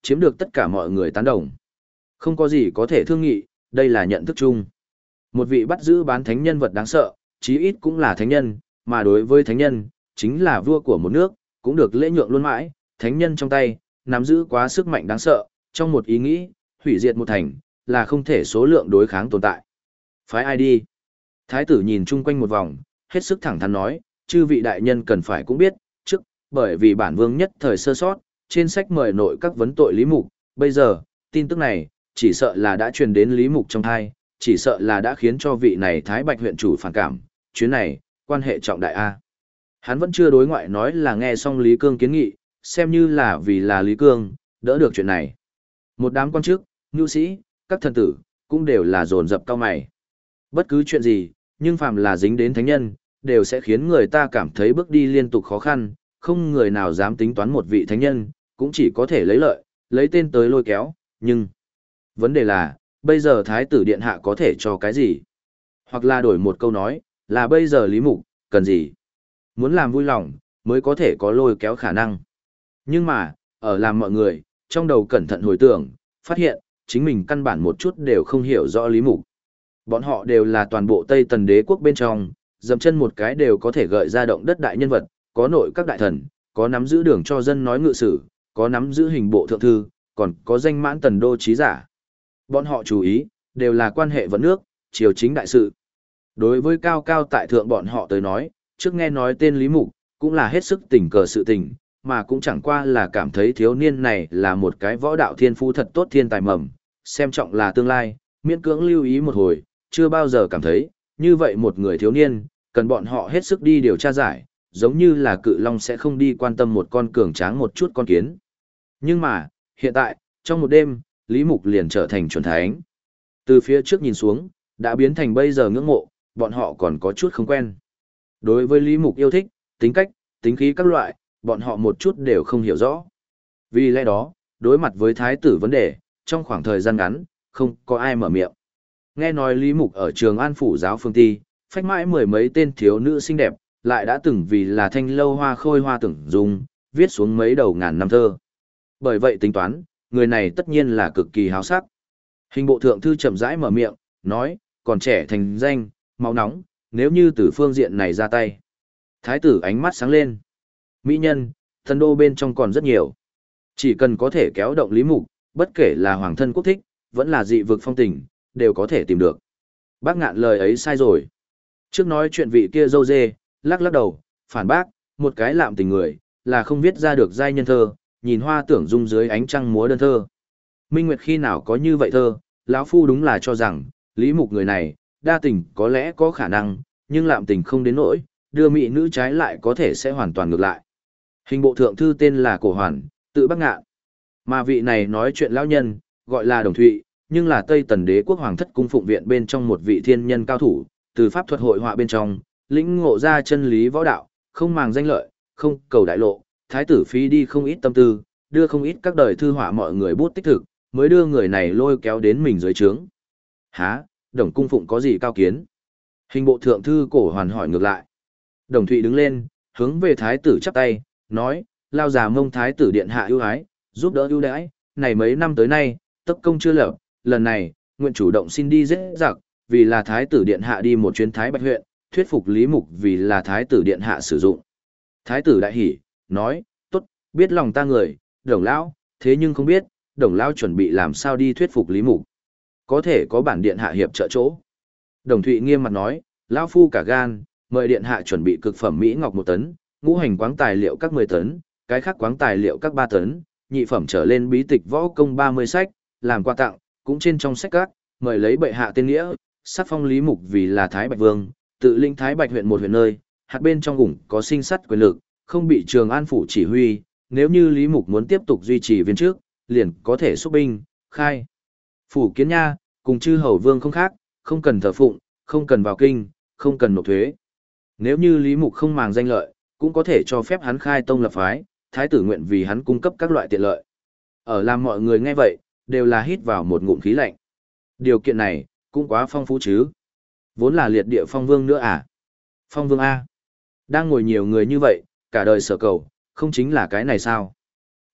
S1: chiếm được tất cả mọi người tán đồng. Không có gì có thể thương nghị, đây là nhận thức chung. Một vị bắt giữ bán thánh nhân vật đáng sợ, chí ít cũng là thánh nhân, mà đối với thánh nhân, chính là vua của một nước, cũng được lễ nhượng luôn mãi, thánh nhân trong tay, nắm giữ quá sức mạnh đáng sợ, trong một ý nghĩ, hủy diệt một thành, là không thể số lượng đối kháng tồn tại. Phái ai đi? Thái tử nhìn chung quanh một vòng, hết sức thẳng thắn nói, chư vị đại nhân cần phải cũng biết, trước, bởi vì bản vương nhất thời sơ sót, trên sách mời nội các vấn tội Lý Mục, bây giờ, tin tức này, chỉ sợ là đã truyền đến Lý Mục trong thai, chỉ sợ là đã khiến cho vị này Thái Bạch huyện chủ phản cảm, chuyến này, quan hệ trọng đại A. Hắn vẫn chưa đối ngoại nói là nghe xong Lý Cương kiến nghị, xem như là vì là Lý Cương, đỡ được chuyện này. Một đám quan chức, nhu sĩ, các thần tử, cũng đều là dồn dập cao mày. Bất cứ chuyện gì, nhưng phàm là dính đến thánh nhân, đều sẽ khiến người ta cảm thấy bước đi liên tục khó khăn, không người nào dám tính toán một vị thánh nhân, cũng chỉ có thể lấy lợi, lấy tên tới lôi kéo, nhưng vấn đề là, bây giờ Thái tử Điện Hạ có thể cho cái gì? Hoặc là đổi một câu nói, là bây giờ Lý Mục, cần gì? Muốn làm vui lòng, mới có thể có lôi kéo khả năng. Nhưng mà, ở làm mọi người, trong đầu cẩn thận hồi tưởng, phát hiện, chính mình căn bản một chút đều không hiểu rõ Lý Mục. Bọn họ đều là toàn bộ Tây Tần đế quốc bên trong, dậm chân một cái đều có thể gợi ra động đất đại nhân vật, có nội các đại thần, có nắm giữ đường cho dân nói ngự sử, có nắm giữ hình bộ thượng thư, còn có danh mãn tần đô trí giả. Bọn họ chú ý, đều là quan hệ vận nước, triều chính đại sự. Đối với cao cao tại thượng bọn họ tới nói, trước nghe nói tên Lý Mục, cũng là hết sức tình cờ sự tình, mà cũng chẳng qua là cảm thấy thiếu niên này là một cái võ đạo thiên phú thật tốt thiên tài mầm, xem trọng là tương lai, miễn cưỡng lưu ý một hồi, chưa bao giờ cảm thấy, như vậy một người thiếu niên, cần bọn họ hết sức đi điều tra giải, giống như là cự long sẽ không đi quan tâm một con cường tráng một chút con kiến. Nhưng mà, hiện tại, trong một đêm, Lý Mục liền trở thành chuẩn thánh. Từ phía trước nhìn xuống, đã biến thành bây giờ ngưỡng mộ, bọn họ còn có chút không quen. Đối với Lý Mục yêu thích, tính cách, tính khí các loại, bọn họ một chút đều không hiểu rõ. Vì lẽ đó, đối mặt với thái tử vấn đề, trong khoảng thời gian ngắn, không có ai mở miệng. Nghe nói Lý Mục ở trường An Phủ giáo phương ti, phách mãi mười mấy tên thiếu nữ xinh đẹp, lại đã từng vì là thanh lâu hoa khôi hoa tưởng dùng, viết xuống mấy đầu ngàn năm thơ. Bởi vậy tính toán, người này tất nhiên là cực kỳ háo sắc. Hình bộ thượng thư chậm rãi mở miệng, nói, còn trẻ thành danh, máu nóng, nếu như từ phương diện này ra tay. Thái tử ánh mắt sáng lên. Mỹ nhân, thần đô bên trong còn rất nhiều. Chỉ cần có thể kéo động Lý Mục, bất kể là hoàng thân quốc thích, vẫn là dị vực phong tình, đều có thể tìm được. Bác Ngạn lời ấy sai rồi. Trước nói chuyện vị kia dâu dê, lắc lắc đầu, phản bác, một cái lạm tình người, là không viết ra được giai nhân thơ, nhìn hoa tưởng dung dưới ánh trăng múa đơn thơ. Minh Nguyệt khi nào có như vậy thơ, lão phu đúng là cho rằng, Lý Mục người này, đa tình có lẽ có khả năng, nhưng lạm tình không đến nỗi, đưa mỹ nữ trái lại có thể sẽ hoàn toàn ngược lại. Hình bộ thượng thư tên là Cổ Hoàn, tự Bắc Ngạn. Mà vị này nói chuyện lão nhân, gọi là Đồng Thụy, nhưng là Tây Tần Đế quốc hoàng thất cung phụng viện bên trong một vị thiên nhân cao thủ, từ pháp thuật hội họa bên trong, lĩnh ngộ ra chân lý võ đạo, không màng danh lợi, không cầu đại lộ, thái tử phí đi không ít tâm tư, đưa không ít các đời thư họa mọi người bút tích thực, mới đưa người này lôi kéo đến mình dưới trướng. Hả, Đồng cung phụng có gì cao kiến? Hình bộ thượng thư Cổ Hoàn hỏi ngược lại. Đồng Thụy đứng lên, hướng về thái tử chắp tay, nói, lao già mông thái tử điện hạ ưu ái, giúp đỡ ưu đãi, này mấy năm tới nay, tất công chưa lập, lần này, nguyện chủ động xin đi giết giặc, vì là thái tử điện hạ đi một chuyến Thái Bạch huyện, thuyết phục Lý Mục vì là thái tử điện hạ sử dụng. Thái tử đại hỉ, nói, tốt, biết lòng ta người, Đồng lão, thế nhưng không biết, Đồng lão chuẩn bị làm sao đi thuyết phục Lý Mục. Có thể có bản điện hạ hiệp trợ chỗ. Đồng Thụy nghiêm mặt nói, lão phu cả gan, mời điện hạ chuẩn bị cực phẩm mỹ ngọc 1 tấn, ngũ hành quáng tài liệu các 10 tấn, cái khác quáng tài liệu các 3 tấn, nhị phẩm trở lên bí tịch võ công 30 sách, làm quà tặng, cũng trên trong sách các, mời lấy bệ hạ tên nghĩa, sắc phong Lý Mục vì là Thái Bạch Vương, tự linh Thái Bạch huyện một huyện nơi, hạt bên trong ủng có sinh sắt quyền lực, không bị Trường An phủ chỉ huy, nếu như Lý Mục muốn tiếp tục duy trì viên trước, liền có thể xúc binh, khai. Phủ kiến nha, cùng chư hầu vương không khác, không cần thờ phụng, không cần vào kinh, không cần nộp thuế. Nếu như Lý Mục không màng danh lợi, cũng có thể cho phép hắn khai tông lập phái, thái tử nguyện vì hắn cung cấp các loại tiện lợi. Ở làm mọi người nghe vậy, đều là hít vào một ngụm khí lạnh. Điều kiện này, cũng quá phong phú chứ. Vốn là liệt địa phong vương nữa à? Phong vương A. Đang ngồi nhiều người như vậy, cả đời sở cầu, không chính là cái này sao?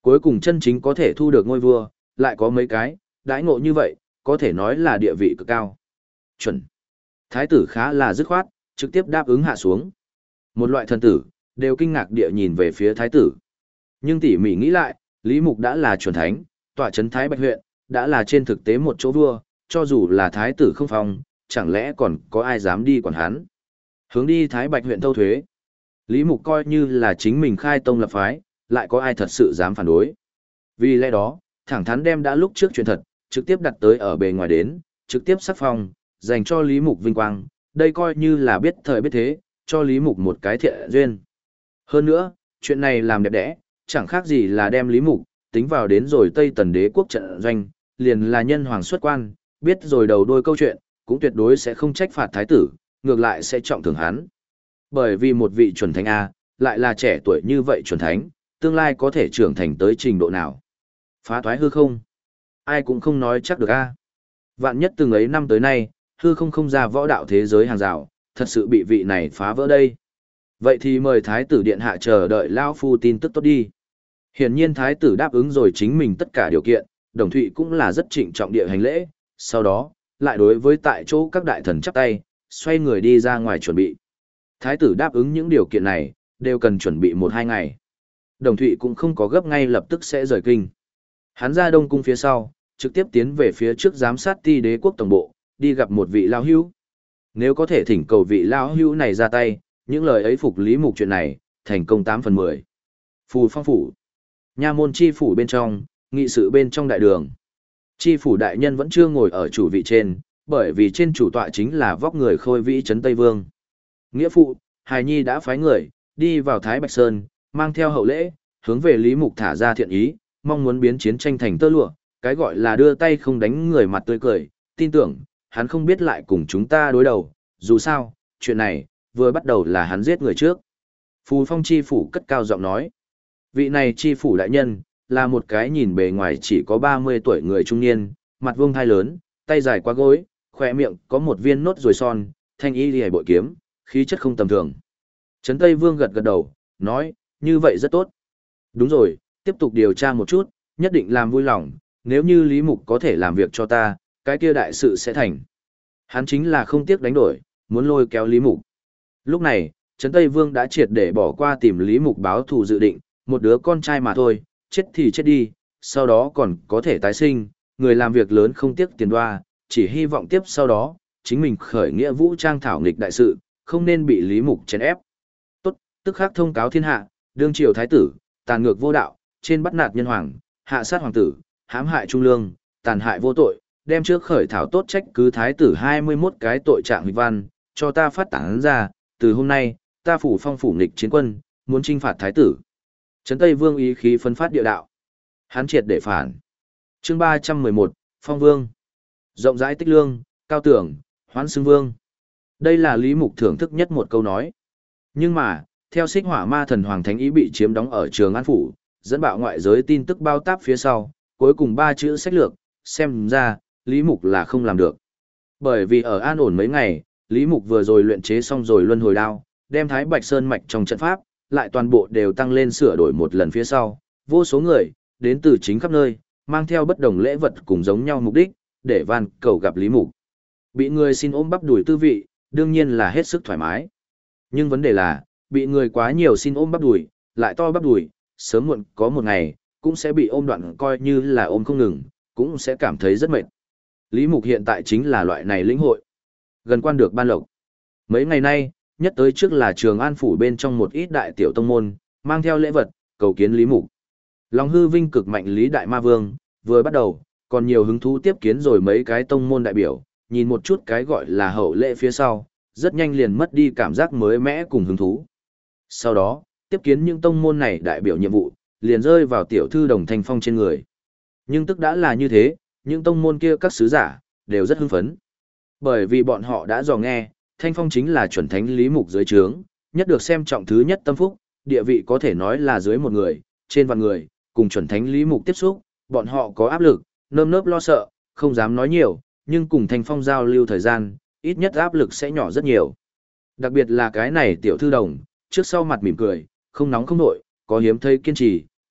S1: Cuối cùng chân chính có thể thu được ngôi vua, lại có mấy cái, đãi ngộ như vậy, có thể nói là địa vị cực cao. Chuẩn. Thái tử khá là dứt khoát, trực tiếp đáp ứng hạ xuống. Một loại thần tử, đều kinh ngạc địa nhìn về phía thái tử. Nhưng tỉ mỉ nghĩ lại, Lý Mục đã là chuẩn thánh, tọa trấn Thái Bạch huyện, đã là trên thực tế một chỗ vua, cho dù là thái tử không phong, chẳng lẽ còn có ai dám đi quản hắn. Hướng đi Thái Bạch huyện thâu thuế. Lý Mục coi như là chính mình khai tông lập phái, lại có ai thật sự dám phản đối. Vì lẽ đó, thẳng thắn đem đã lúc trước chuyện thật, trực tiếp đặt tới ở bề ngoài đến, trực tiếp sắc phong, dành cho Lý Mục vinh quang, đây coi như là biết thời biết thế, cho Lý Mục một cái thiện duyên. Hơn nữa, chuyện này làm đẹp đẽ, chẳng khác gì là đem Lý Mục, tính vào đến rồi Tây Tần đế quốc trận doanh, liền là nhân hoàng xuất quan, biết rồi đầu đuôi câu chuyện, cũng tuyệt đối sẽ không trách phạt thái tử, ngược lại sẽ trọng thưởng hắn. Bởi vì một vị chuẩn thánh A, lại là trẻ tuổi như vậy chuẩn thánh, tương lai có thể trưởng thành tới trình độ nào. Phá thoái hư không? Ai cũng không nói chắc được A. Vạn nhất từng ấy năm tới nay, hư không ra võ đạo thế giới hàng rào, thật sự bị vị này phá vỡ đây. Vậy thì mời thái tử điện hạ chờ đợi Lao Phu tin tức tốt đi. Hiển nhiên thái tử đáp ứng rồi chính mình tất cả điều kiện, Đồng Thụy cũng là rất trịnh trọng địa hành lễ, sau đó, lại đối với tại chỗ các đại thần chắp tay, xoay người đi ra ngoài chuẩn bị. Thái tử đáp ứng những điều kiện này, đều cần chuẩn bị 1-2 ngày. Đồng Thụy cũng không có gấp ngay lập tức sẽ rời kinh. Hắn ra Đông Cung phía sau, trực tiếp tiến về phía trước giám sát ti đế quốc tổng bộ, đi gặp một vị lao hữu. Nếu có thể thỉnh cầu vị lao hữu này ra tay, những lời ấy phục Lý Mục chuyện này, thành công 8/10. Phù Phong phủ. Nha môn chi phủ bên trong, nghị sự bên trong đại đường. Chi phủ đại nhân vẫn chưa ngồi ở chủ vị trên, bởi vì trên chủ tọa chính là vóc người khôi vĩ trấn Tây Vương. Nghĩa phụ, Hài Nhi đã phái người, đi vào Thái Bạch Sơn, mang theo hậu lễ, hướng về Lý Mục thả ra thiện ý, mong muốn biến chiến tranh thành tơ lụa, cái gọi là đưa tay không đánh người mặt tươi cười, tin tưởng, hắn không biết lại cùng chúng ta đối đầu, dù sao, chuyện này, vừa bắt đầu là hắn giết người trước. Phù Phong chi phủ cất cao giọng nói, vị này chi phủ đại nhân, là một cái nhìn bề ngoài chỉ có 30 tuổi người trung niên, mặt vuông thai lớn, tay dài qua gối, khỏe miệng có một viên nốt ruồi son, thanh y liễu bội kiếm, khí chất không tầm thường. Trấn Tây Vương gật gật đầu, nói, như vậy rất tốt. Đúng rồi, tiếp tục điều tra một chút, nhất định làm vui lòng, nếu như Lý Mục có thể làm việc cho ta, cái kia đại sự sẽ thành. Hắn chính là không tiếc đánh đổi, muốn lôi kéo Lý Mục. Lúc này, Trấn Tây Vương đã triệt để bỏ qua tìm Lý Mục báo thù dự định, một đứa con trai mà thôi, chết thì chết đi, sau đó còn có thể tái sinh, người làm việc lớn không tiếc tiền đoa, chỉ hy vọng tiếp sau đó, chính mình khởi nghĩa vũ trang thảo nghịch đại sự, không nên bị Lý Mục chèn ép. Tốt, tức khắc thông cáo thiên hạ, đương triều thái tử, tàn ngược vô đạo, trên bắt nạt nhân hoàng, hạ sát hoàng tử, hãm hại trung lương, tàn hại vô tội, đem trước khởi thảo tốt trách cứ thái tử 21 cái tội trạng nghịch văn, cho ta phát tán ra, từ hôm nay, ta phủ phong phủ nghịch chiến quân, muốn trinh phạt thái tử. Trấn Tây Vương ý khí phân phát địa đạo. Hắn triệt để phản. Chương 311, Phong Vương. Rộng rãi tích lương, cao tưởng, hoán xưng vương. Đây là Lý Mục thưởng thức nhất một câu nói. Nhưng mà, theo Xích Hỏa Ma Thần Hoàng Thánh ý bị chiếm đóng ở Trường An phủ, dẫn bạo ngoại giới tin tức bao táp phía sau, cuối cùng 3 chữ sách lược, xem ra, Lý Mục là không làm được. Bởi vì ở an ổn mấy ngày, Lý Mục vừa rồi luyện chế xong rồi luân hồi đao, đem Thái Bạch Sơn mạch trong trận pháp, lại toàn bộ đều tăng lên sửa đổi một lần phía sau, vô số người, đến từ chính khắp nơi, mang theo bất đồng lễ vật cùng giống nhau mục đích, để van cầu gặp Lý Mục. Bị người xin ôm bắp đùi tư vị, đương nhiên là hết sức thoải mái. Nhưng vấn đề là, bị người quá nhiều xin ôm bắp đùi, lại to bắp đùi, sớm muộn có một ngày, cũng sẽ bị ôm đoạn coi như là ôm không ngừng, cũng sẽ cảm thấy rất mệt. Lý Mục hiện tại chính là loại này lĩnh hội. Gần quan được ban lộc. Mấy ngày nay, nhất tới trước là Trường An phủ bên trong một ít đại tiểu tông môn, mang theo lễ vật, cầu kiến Lý Mục. Lòng hư vinh cực mạnh Lý Đại Ma Vương, vừa bắt đầu, còn nhiều hứng thú tiếp kiến rồi mấy cái tông môn đại biểu, nhìn một chút cái gọi là hậu lễ phía sau, rất nhanh liền mất đi cảm giác mới mẽ cùng hứng thú. Sau đó, tiếp kiến những tông môn này đại biểu nhiệm vụ, liền rơi vào tiểu thư Đồng Thanh Phong trên người. Nhưng tức đã là như thế, những tông môn kia các sứ giả, đều rất hưng phấn. Bởi vì bọn họ đã dò nghe, Thanh Phong chính là chuẩn thánh Lý Mục dưới trướng, nhất được xem trọng thứ nhất tâm phúc, địa vị có thể nói là dưới một người, trên vạn người, cùng chuẩn thánh Lý Mục tiếp xúc, bọn họ có áp lực, nơm nớp lo sợ, không dám nói nhiều, nhưng cùng Thanh Phong giao lưu thời gian, ít nhất áp lực sẽ nhỏ rất nhiều. Đặc biệt là cái này tiểu thư Đồng, trước sau mặt mỉm cười, không nóng không nội, có hiếm thấy kiên trì,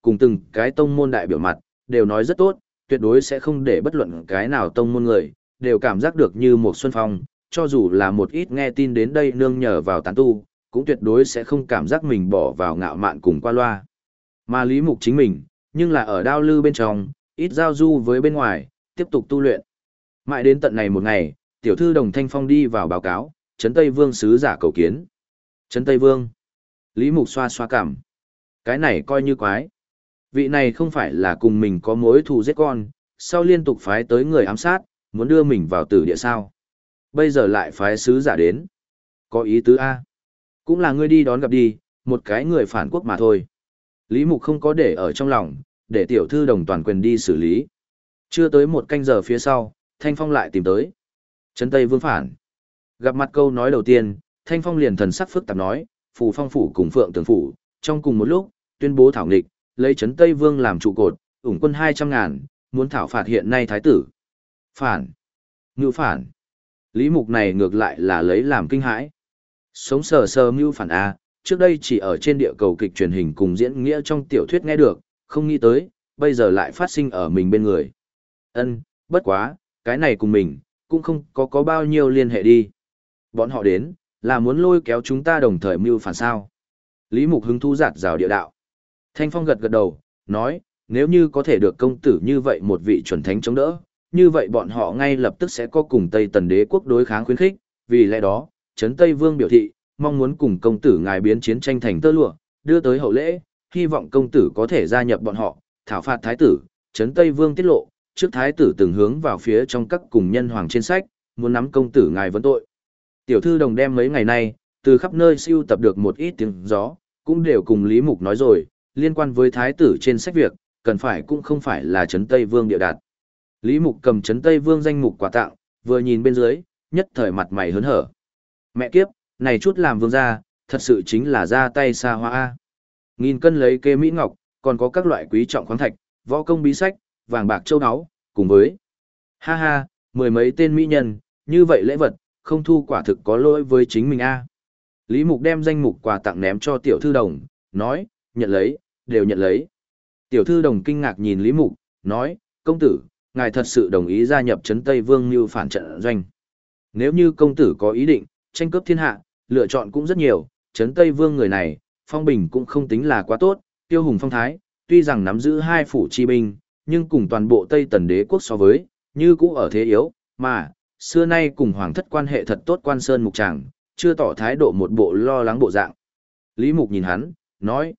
S1: cùng từng cái tông môn đại biểu mặt, đều nói rất tốt, tuyệt đối sẽ không để bất luận cái nào tông môn người, đều cảm giác được như một xuân phong, cho dù là một ít nghe tin đến đây nương nhờ vào tán tu, cũng tuyệt đối sẽ không cảm giác mình bỏ vào ngạo mạn cùng qua loa. Mà Lý Mục chính mình, nhưng là ở đao lư bên trong, ít giao du với bên ngoài, tiếp tục tu luyện. Mãi đến tận này một ngày, tiểu thư Đồng Thanh Phong đi vào báo cáo, Trấn Tây Vương sứ giả cầu kiến. Trấn Tây Vương. Lý Mục xoa xoa cảm. Cái này coi như quái. Vị này không phải là cùng mình có mối thù giết con, sau liên tục phái tới người ám sát, muốn đưa mình vào tử địa sao. Bây giờ lại phái sứ giả đến. Có ý tứ A. Cũng là ngươi đi đón gặp đi, một cái người phản quốc mà thôi. Lý Mục không có để ở trong lòng, để tiểu thư Đồng toàn quyền đi xử lý. Chưa tới một canh giờ phía sau, Thanh Phong lại tìm tới. Trấn Tây Vương phản. Gặp mặt câu nói đầu tiên, Thanh Phong liền thần sắc phức tạp nói, Phù Phong phủ cùng Phượng Tường phủ, trong cùng một lúc, tuyên bố thảo nghịch, lấy Trấn Tây Vương làm trụ cột, ủng quân 200.000, muốn thảo phạt hiện nay thái tử. Phản. Ngưu phản. Lý Mục này ngược lại là lấy làm kinh hãi. Sống sờ sờ mưu phản A, trước đây chỉ ở trên địa cầu kịch truyền hình cùng diễn nghĩa trong tiểu thuyết nghe được, không nghĩ tới, bây giờ lại phát sinh ở mình bên người. Bất quá, cái này cùng mình, cũng không có bao nhiêu liên hệ đi. Bọn họ đến, là muốn lôi kéo chúng ta đồng thời mưu phản sao. Lý Mục hứng thú giạt rào địa đạo. Thanh Phong gật gật đầu, nói, nếu như có thể được công tử như vậy một vị chuẩn thánh chống đỡ, như vậy bọn họ ngay lập tức sẽ có cùng Tây Tần đế quốc đối kháng khuyến khích, vì lẽ đó, Trấn Tây Vương biểu thị, mong muốn cùng công tử ngài biến chiến tranh thành tơ lụa, đưa tới hậu lễ, hy vọng công tử có thể gia nhập bọn họ, thảo phạt thái tử. Trấn Tây Vương tiết lộ, trước thái tử từng hướng vào phía trong các cùng nhân hoàng trên sách, muốn nắm công tử ngài vấn tội. Tiểu thư Đồng đem mấy ngày nay, từ khắp nơi siêu tập được một ít tiếng gió, cũng đều cùng Lý Mục nói rồi, liên quan với thái tử trên sách việc, cần phải cũng không phải là Trấn Tây Vương địa đạt. Lý Mục cầm Trấn Tây Vương danh mục quà tặng, vừa nhìn bên dưới, nhất thời mặt mày hớn hở. Mẹ kiếp, này chút làm vương gia, thật sự chính là ra tay xa hoa A. 1000 cân lấy kê mỹ ngọc, còn có các loại quý trọng khoáng thạch, võ công bí sách, vàng bạc châu áo, cùng với ha ha, mười mấy tên mỹ nhân, như vậy lễ vật, không thu quả thực có lỗi với chính mình A. Lý Mục đem danh mục quà tặng ném cho tiểu thư Đồng, nói, nhận lấy, đều nhận lấy. Tiểu thư Đồng kinh ngạc nhìn Lý Mục, nói, công tử, ngài thật sự đồng ý gia nhập Trấn Tây Vương mưu phản trận doanh. Nếu như công tử có ý định, tranh cướp thiên hạ, lựa chọn cũng rất nhiều, Trấn Tây Vương người này, phong bình cũng không tính là quá tốt, tiêu hùng phong thái, tuy rằng nắm giữ 2 phủ chi binh, nhưng cùng toàn bộ Tây Tần đế quốc so với, như cũ ở thế yếu, mà, xưa nay cùng hoàng thất quan hệ thật tốt Quan Sơn Mục Tràng, chưa tỏ thái độ một bộ lo lắng bộ dạng. Lý Mục nhìn hắn, nói,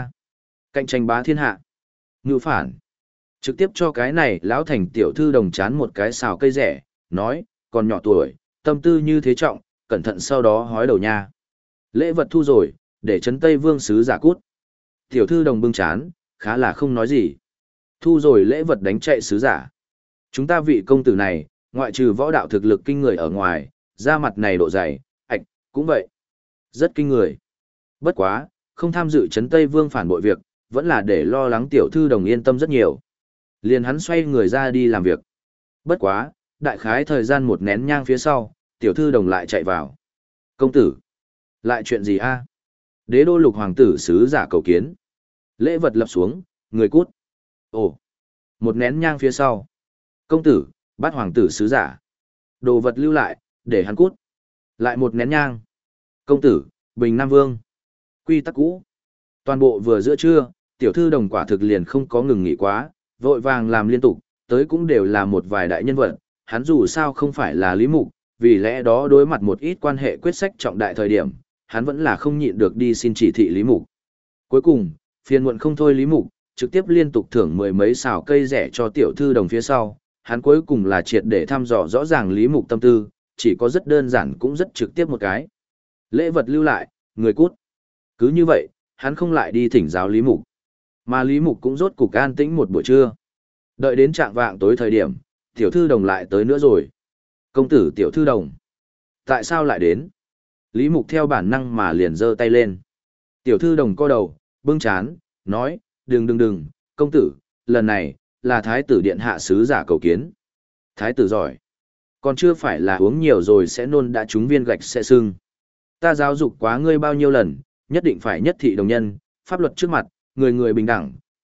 S1: cạnh tranh bá thiên hạ. Ngưu phản. Trực tiếp cho cái này lão thành tiểu thư Đồng chán một cái xào cây rẻ, nói, còn nhỏ tuổi, tâm tư như thế trọng, cẩn thận sau đó hói đầu nha. Lễ vật thu rồi, để Trấn Tây Vương sứ giả cút. Tiểu thư Đồng bưng chán, khá là không nói gì. Thu rồi lễ vật đánh chạy sứ giả. Chúng ta vị công tử này, ngoại trừ võ đạo thực lực kinh người ở ngoài, da mặt này độ dày, cũng vậy. Rất kinh người. Bất quá, không tham dự Trấn Tây Vương phản bội việc, vẫn là để lo lắng tiểu thư Đồng yên tâm rất nhiều. Liền hắn xoay người ra đi làm việc. Bất quá, đại khái thời gian một nén nhang phía sau, tiểu thư Đồng lại chạy vào. Công tử, lại chuyện gì a? Đế đô lục hoàng tử sứ giả cầu kiến. Lễ vật lập xuống, người cút. Ồ, một nén nhang phía sau. Công tử, bắt hoàng tử sứ giả. Đồ vật lưu lại, để hắn cút. Lại một nén nhang. Công tử, Bình Nam Vương. Quy tắc cũ. Toàn bộ vừa giữa trưa, tiểu thư Đồng quả thực liền không có ngừng nghỉ quá, vội vàng làm liên tục, tới cũng đều là một vài đại nhân vật, hắn dù sao không phải là Lý Mục, vì lẽ đó đối mặt một ít quan hệ quyết sách trọng đại thời điểm, hắn vẫn là không nhịn được đi xin chỉ thị Lý Mục. Cuối cùng, phiền muộn không thôi Lý Mục, trực tiếp liên tục thưởng 10 mấy xào cây rẻ cho tiểu thư Đồng phía sau, hắn cuối cùng là triệt để thăm dò rõ ràng Lý Mục tâm tư, chỉ có rất đơn giản cũng rất trực tiếp một cái. Lễ vật lưu lại, người cút. Cứ như vậy, hắn không lại đi thỉnh giáo Lý Mục. Mà Lý Mục cũng rốt cục an tĩnh một buổi trưa. Đợi đến trạng vạng tối thời điểm, tiểu thư Đồng lại tới nữa rồi. Công tử tiểu thư Đồng. Tại sao lại đến? Lý Mục theo bản năng mà liền giơ tay lên. Tiểu thư Đồng co đầu, bưng chán, nói, đừng, công tử, lần này, là thái tử điện hạ sứ giả cầu kiến. Thái tử giỏi. Còn chưa phải là uống nhiều rồi sẽ nôn đã trúng viên gạch sẽ sưng. Ta giáo dục quá ngươi bao nhiêu lần, nhất định phải nhất thị đồng nhân, pháp luật trước mặt, người người bình đẳng,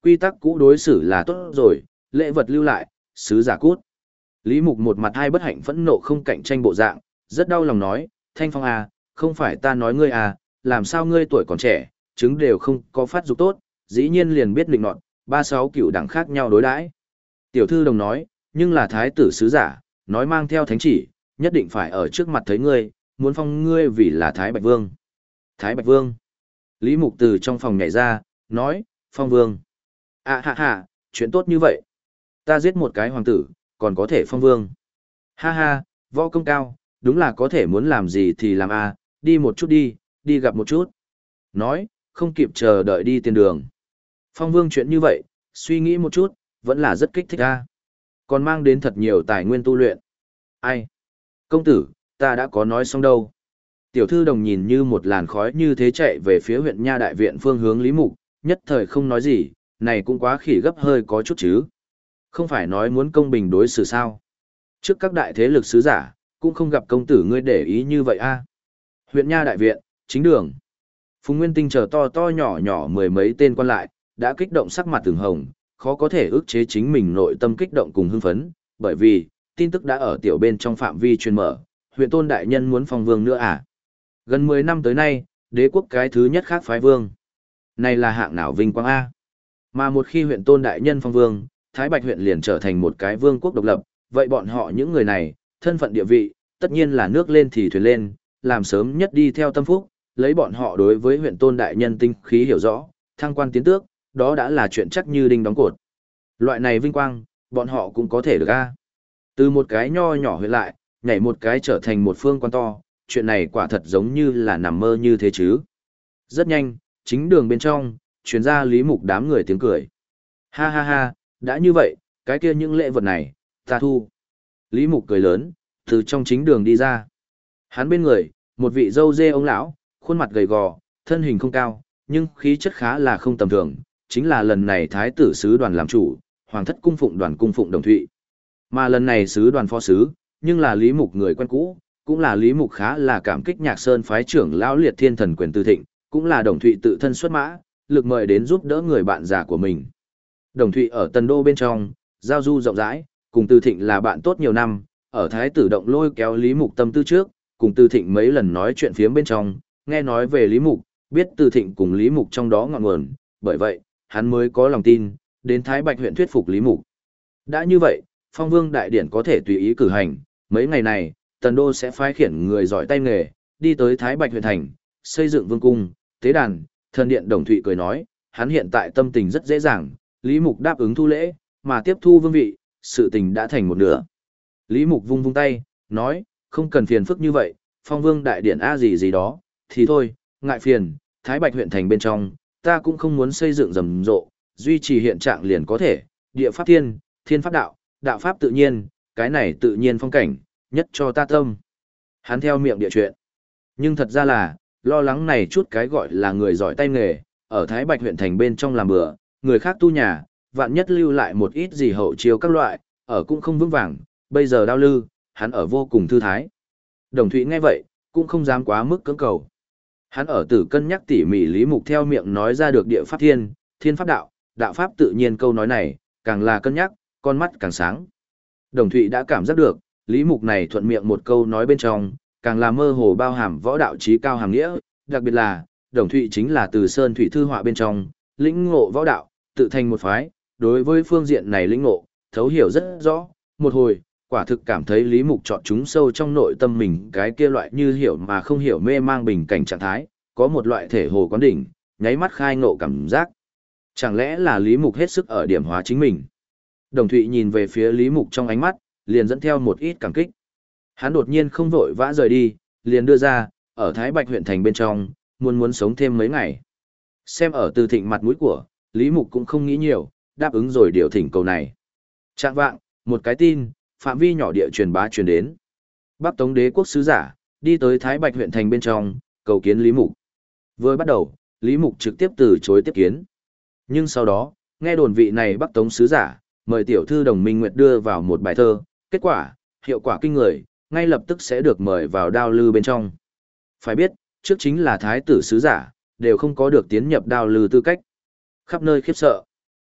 S1: Quy tắc cũ đối xử là tốt rồi, lễ vật lưu lại, sứ giả cút. Lý Mục một mặt hai bất hạnh phẫn nộ không cạnh tranh bộ dạng, rất đau lòng nói, Thanh Phong à, không phải ta nói ngươi à, làm sao ngươi tuổi còn trẻ, chứng đều không có phát dục tốt, dĩ nhiên liền biết định nọt, 36 cựu đẳng khác nhau đối đãi. Tiểu thư đồng nói, nhưng là thái tử sứ giả, nói mang theo thánh chỉ, nhất định phải ở trước mặt thấy ngươi, muốn phong ngươi vì là Thái Bạch Vương. Thái Bạch Vương. Lý Mục từ trong phòng nhảy ra, nói, phong vương. À ha ha, chuyện tốt như vậy. Ta giết một cái hoàng tử, còn có thể phong vương. Ha ha, võ công cao, đúng là có thể muốn làm gì thì làm a, đi một chút đi, đi gặp một chút. Nói, không kịp chờ đợi đi tiền đường. Phong vương chuyện như vậy, suy nghĩ một chút, vẫn là rất kích thích a. Còn mang đến thật nhiều tài nguyên tu luyện. Ai? Công tử, ta đã có nói xong đâu. Tiểu thư đồng nhìn như một làn khói như thế chạy về phía huyện Nha Đại Viện phương hướng Lý Mục, nhất thời không nói gì, này cũng quá khỉ gấp hơi có chút chứ. Không phải nói muốn công bình đối xử sao. Trước các đại thế lực sứ giả, cũng không gặp công tử ngươi để ý như vậy a. Huyện Nha Đại Viện, chính đường. Phùng Nguyên Tinh chờ to to nhỏ nhỏ mười mấy tên quan lại, đã kích động sắc mặt từng hồng, khó có thể ức chế chính mình nội tâm kích động cùng hưng phấn, bởi vì, tin tức đã ở tiểu bên trong phạm vi truyền mở, huyện tôn đại nhân muốn phong vương nữa à. Gần 10 năm tới nay, đế quốc cái thứ nhất khác phái vương. Này là hạng nào vinh quang A. Mà một khi huyện tôn đại nhân phong vương, Thái Bạch huyện liền trở thành một cái vương quốc độc lập, vậy bọn họ những người này, thân phận địa vị, tất nhiên là nước lên thì thuyền lên, làm sớm nhất đi theo tâm phúc, lấy bọn họ đối với huyện tôn đại nhân tinh khí hiểu rõ, thăng quan tiến tước, đó đã là chuyện chắc như đinh đóng cột. Loại này vinh quang, bọn họ cũng có thể được A. Từ một cái nho nhỏ huyện lại, nhảy một cái trở thành một phương quan to, chuyện này quả thật giống như là nằm mơ như thế chứ. Rất nhanh, chính đường bên trong, truyền ra Lý Mục đám người tiếng cười. Ha ha ha, đã như vậy, cái kia những lễ vật này, ta thu. Lý Mục cười lớn, từ trong chính đường đi ra. Hắn bên người, một vị râu dê ông lão, khuôn mặt gầy gò, thân hình không cao, nhưng khí chất khá là không tầm thường, chính là lần này thái tử sứ đoàn làm chủ, hoàng thất cung phụng đoàn cung phụng Đồng Thụy. Mà lần này sứ đoàn phó sứ, nhưng là Lý Mục người quen cũ, cũng là Lý Mục khá là cảm kích Nhạc Sơn phái trưởng lão Liệt Thiên Thần Quyền Tư Thịnh, cũng là Đồng Thụy tự thân xuất mã, lực mời đến giúp đỡ người bạn già của mình. Đồng Thụy ở Tần Đô bên trong, giao du rộng rãi, cùng Tư Thịnh là bạn tốt nhiều năm, ở Thái tử động lôi kéo Lý Mục tâm tư trước, cùng Tư Thịnh mấy lần nói chuyện phiếm bên trong, nghe nói về Lý Mục, biết Tư Thịnh cùng Lý Mục trong đó ngọn nguồn, bởi vậy, hắn mới có lòng tin, đến Thái Bạch huyện thuyết phục Lý Mục. Đã như vậy, Phong Vương đại điển có thể tùy ý cử hành, mấy ngày này, Tần Đô sẽ phái khiển người giỏi tay nghề, đi tới Thái Bạch huyện thành, xây dựng vương cung, tế đàn, thần điện. Đồng Thụy cười nói, hắn hiện tại tâm tình rất dễ dàng, Lý Mục đáp ứng thu lễ, mà tiếp thu vương vị, sự tình đã thành một nửa. Lý Mục vung vung tay, nói, không cần phiền phức như vậy, Phong Vương đại điển a gì gì đó, thì thôi, ngại phiền, Thái Bạch huyện thành bên trong, ta cũng không muốn xây dựng rầm rộ, duy trì hiện trạng liền có thể, địa pháp thiên, thiên pháp đạo, đạo pháp tự nhiên, cái này tự nhiên phong cảnh, nhất cho ta tâm. Hắn theo miệng địa chuyện. Nhưng thật ra là, lo lắng này chút cái gọi là người giỏi tay nghề, ở Thái Bạch huyện thành bên trong làm bữa, người khác tu nhà, vạn nhất lưu lại một ít gì hậu chiếu các loại, ở cũng không vững vàng, bây giờ đao lư, hắn ở vô cùng thư thái. Đồng Thụy nghe vậy, cũng không dám quá mức cưỡng cầu. Hắn ở tử cân nhắc tỉ mỉ Lý Mục theo miệng nói ra được địa pháp thiên, thiên pháp đạo, đạo pháp tự nhiên câu nói này, càng là cân nhắc, con mắt càng sáng. Đồng Thụy đã cảm giác được, Lý Mục này thuận miệng một câu nói bên trong, càng là mơ hồ bao hàm võ đạo trí cao hàm nghĩa, đặc biệt là, Đồng Thụy chính là từ Sơn Thủy Thư Họa bên trong, lĩnh ngộ võ đạo, tự thành một phái, đối với phương diện này lĩnh ngộ, thấu hiểu rất rõ, một hồi, quả thực cảm thấy Lý Mục chọn chúng sâu trong nội tâm mình cái kia loại như hiểu mà không hiểu mê mang bình cảnh trạng thái, có một loại thể hồ quán đỉnh, nháy mắt khai ngộ cảm giác. Chẳng lẽ là Lý Mục hết sức ở điểm hóa chính mình? Đồng Thụy nhìn về phía Lý Mục trong ánh mắt, liền dẫn theo một ít cảm kích. Hắn đột nhiên không vội vã rời đi, liền đưa ra, ở Thái Bạch huyện thành bên trong, muốn sống thêm mấy ngày. Xem ở Từ Thịnh mặt mũi của, Lý Mục cũng không nghĩ nhiều, đáp ứng rồi điều thỉnh cầu này. Trạng vạng, một cái tin, phạm vi nhỏ địa truyền bá truyền đến. Bắc Tống đế quốc sứ giả, đi tới Thái Bạch huyện thành bên trong, cầu kiến Lý Mục. Vừa bắt đầu, Lý Mục trực tiếp từ chối tiếp kiến. Nhưng sau đó, nghe đồn vị này Bắc Tống sứ giả, mời tiểu thư Đồng Minh Nguyệt đưa vào một bài thơ, kết quả, hiệu quả kinh người, ngay lập tức sẽ được mời vào đao lư bên trong. Phải biết, trước chính là thái tử sứ giả, đều không có được tiến nhập đao lư tư cách. Khắp nơi khiếp sợ.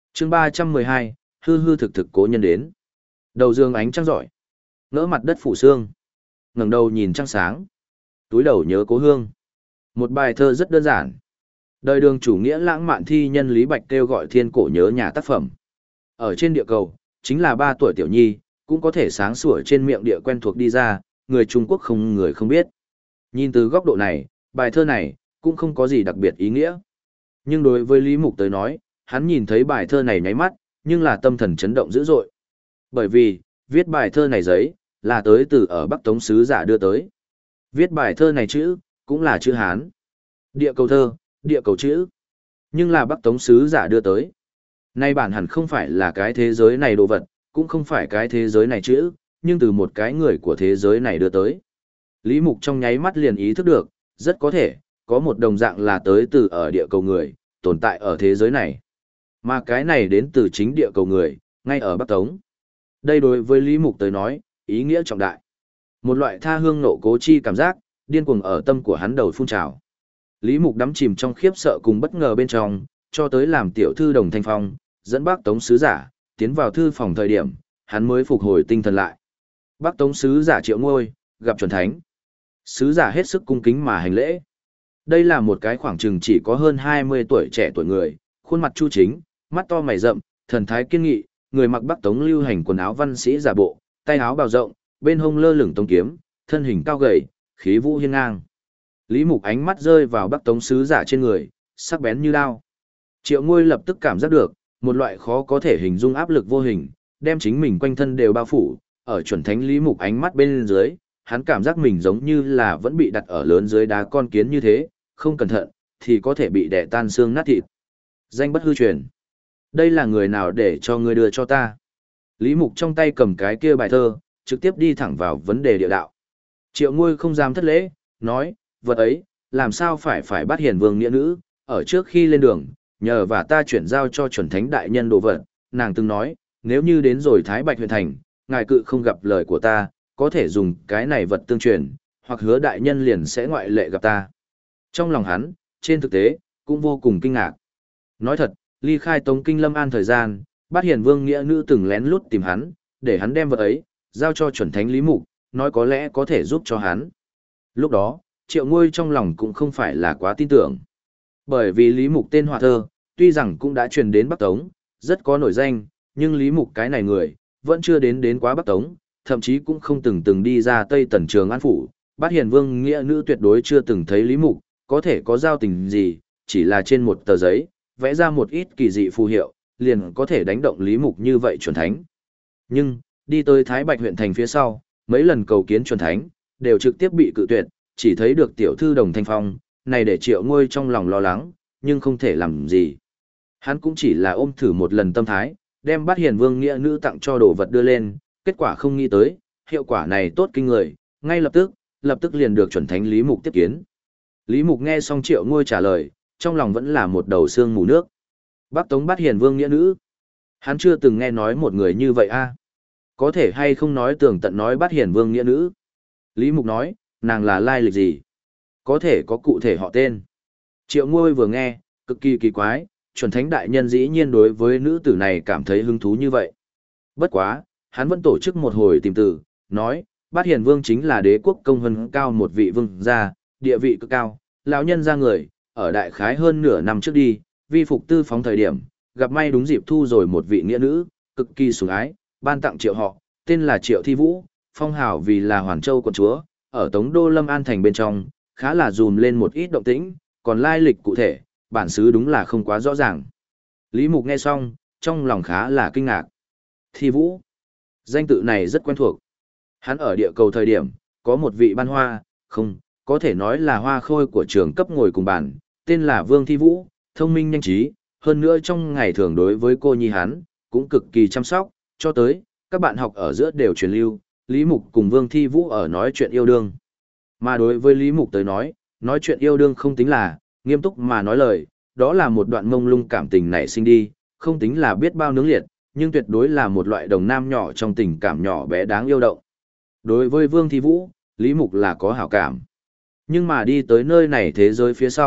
S1: Chương 312, hư hư thực thực cố nhân đến. Đầu dương ánh trăng rọi, ngỡ mặt đất phủ sương. Ngẩng đầu nhìn trăng sáng, túi đầu nhớ cố hương. Một bài thơ rất đơn giản. Đời đường chủ nghĩa lãng mạn thi nhân Lý Bạch kêu gọi thiên cổ nhớ nhà tác phẩm. Ở trên địa cầu, chính là 3 tuổi tiểu nhi, cũng có thể sáng sủa trên miệng địa quen thuộc đi ra, người Trung Quốc không người không biết. Nhìn từ góc độ này, bài thơ này, cũng không có gì đặc biệt ý nghĩa. Nhưng đối với Lý Mục tới nói, hắn nhìn thấy bài thơ này nháy mắt, nhưng là tâm thần chấn động dữ dội. Bởi vì, viết bài thơ này giấy, là tới từ ở Bắc Tống sứ giả đưa tới. Viết bài thơ này chữ, cũng là chữ Hán. Địa cầu thơ, địa cầu chữ. Nhưng là Bắc Tống sứ giả đưa tới. Nay bản hẳn không phải là cái thế giới này đồ vật, cũng không phải cái thế giới này chữ, nhưng từ một cái người của thế giới này đưa tới. Lý Mục trong nháy mắt liền ý thức được, rất có thể, có một đồng dạng là tới từ ở địa cầu người, tồn tại ở thế giới này. Mà cái này đến từ chính địa cầu người, ngay ở Bắc Tống. Đây đối với Lý Mục tới nói, ý nghĩa trọng đại. Một loại tha hương nộ cố chi cảm giác, điên cuồng ở tâm của hắn đầu phun trào. Lý Mục đắm chìm trong khiếp sợ cùng bất ngờ bên trong, cho tới làm tiểu thư Đồng Thanh Phong, dẫn Bắc Tống sứ giả, tiến vào thư phòng thời điểm, hắn mới phục hồi tinh thần lại. Bắc Tống sứ giả Triệu Ngôi, gặp chuẩn thánh. Sứ giả hết sức cung kính mà hành lễ. Đây là một cái khoảng chừng chỉ có hơn 20 tuổi trẻ tuổi người, khuôn mặt chu chính, mắt to mày rậm, thần thái kiên nghị, người mặc Bắc Tống lưu hành quần áo văn sĩ giả bộ, tay áo bào rộng, bên hông lơ lửng tông kiếm, thân hình cao gầy, khí vũ hiên ngang. Lý Mục ánh mắt rơi vào Bắc Tống sứ giả trên người, sắc bén như đao. Triệu Ngôi lập tức cảm giác được một loại khó có thể hình dung áp lực vô hình, đem chính mình quanh thân đều bao phủ, ở chuẩn thánh Lý Mục ánh mắt bên dưới, hắn cảm giác mình giống như là vẫn bị đặt ở lớn dưới đá con kiến như thế, không cẩn thận thì có thể bị đè tan xương nát thịt. Danh bất hư truyền. Đây là người nào để cho ngươi đưa cho ta? Lý Mục trong tay cầm cái kia bài thơ, trực tiếp đi thẳng vào vấn đề địa đạo. Triệu Ngôi không dám thất lễ, nói, vật ấy, làm sao phải bắt hiền vương nghĩa nữ, ở trước khi lên đường, nhờ và ta chuyển giao cho chuẩn thánh đại nhân đồ vật, nàng từng nói, nếu như đến rồi Thái Bạch huyện thành, ngài cự không gặp lời của ta, có thể dùng cái này vật tương truyền, hoặc hứa đại nhân liền sẽ ngoại lệ gặp ta. Trong lòng hắn, trên thực tế, cũng vô cùng kinh ngạc. Nói thật, ly khai Tống Kinh Lâm An thời gian, Bát Hiền Vương nghĩa nữ từng lén lút tìm hắn, để hắn đem vật ấy, giao cho chuẩn thánh Lý Mục, nói có lẽ có thể giúp cho hắn. Lúc đó, Triệu Ngôi trong lòng cũng không phải là quá tin tưởng. Bởi vì Lý Mục tên hòa thơ, tuy rằng cũng đã truyền đến Bắc Tống, rất có nổi danh, nhưng Lý Mục cái này người, vẫn chưa đến quá Bắc Tống, thậm chí cũng không từng đi ra Tây Tần Trường An Phủ. Bát Hiền Vương nghĩa nữ tuyệt đối chưa từng thấy Lý Mục, có thể có giao tình gì, chỉ là trên một tờ giấy, vẽ ra một ít kỳ dị phù hiệu, liền có thể đánh động Lý Mục như vậy chuẩn thánh. Nhưng, đi tới Thái Bạch huyện thành phía sau, mấy lần cầu kiến chuẩn thánh, đều trực tiếp bị cự tuyệt, chỉ thấy được tiểu thư Đồng Thanh Phong, này để Triệu Ngôi trong lòng lo lắng, nhưng không thể làm gì. Hắn cũng chỉ là ôm thử một lần tâm thái, đem Bát Hiền Vương nghĩa nữ tặng cho đồ vật đưa lên, kết quả không nghĩ tới, hiệu quả này tốt kinh người, ngay lập tức liền được chuẩn thánh Lý Mục tiếp kiến. Lý Mục nghe xong Triệu Ngôi trả lời, trong lòng vẫn là một đầu xương mù nước. Bắc Tống Bát Hiền Vương nghĩa nữ. Hắn chưa từng nghe nói một người như vậy a. Có thể hay không nói tường tận nói Bát Hiền Vương nghĩa nữ. Lý Mục nói, nàng là lai lịch gì? Có thể có cụ thể họ tên. Triệu Ngôi vừa nghe, cực kỳ kỳ quái, chuẩn thánh đại nhân dĩ nhiên đối với nữ tử này cảm thấy hứng thú như vậy. Bất quá, hắn vẫn tổ chức một hồi tìm tử, nói, Bát Hiền Vương chính là đế quốc công vân cao một vị vương gia, địa vị cực cao, lão nhân ra người, ở đại khái hơn nửa năm trước đi, vi phục tư phóng thời điểm, gặp may đúng dịp thu rồi một vị nghĩa nữ, cực kỳ sủng ái, ban tặng Triệu họ, tên là Triệu Thi Vũ, phong hào vì là Hoàn Châu quận chúa, ở Tống Đô Lâm An thành bên trong, khá là dùm lên một ít động tĩnh, còn lai lịch cụ thể, bản xứ đúng là không quá rõ ràng. Lý Mục nghe xong, trong lòng khá là kinh ngạc. Thi Vũ, danh tự này rất quen thuộc. Hắn ở địa cầu thời điểm, có một vị ban hoa, không, có thể nói là hoa khôi của trường cấp ngồi cùng bàn, tên là Vương Thi Vũ, thông minh nhanh trí, hơn nữa trong ngày thường đối với cô nhi hắn, cũng cực kỳ chăm sóc, cho tới, các bạn học ở giữa đều truyền lưu, Lý Mục cùng Vương Thi Vũ ở nói chuyện yêu đương. Mà đối với Lý Mục tới nói chuyện yêu đương không tính là, nghiêm túc mà nói lời, đó là một đoạn mông lung cảm tình nảy sinh đi, không tính là biết bao nướng liệt, nhưng tuyệt đối là một loại đồng nam nhỏ trong tình cảm nhỏ bé đáng yêu động. Đối với Vương Thi Vũ, Lý Mục là có hảo cảm. Nhưng mà đi tới nơi này thế giới phía sau,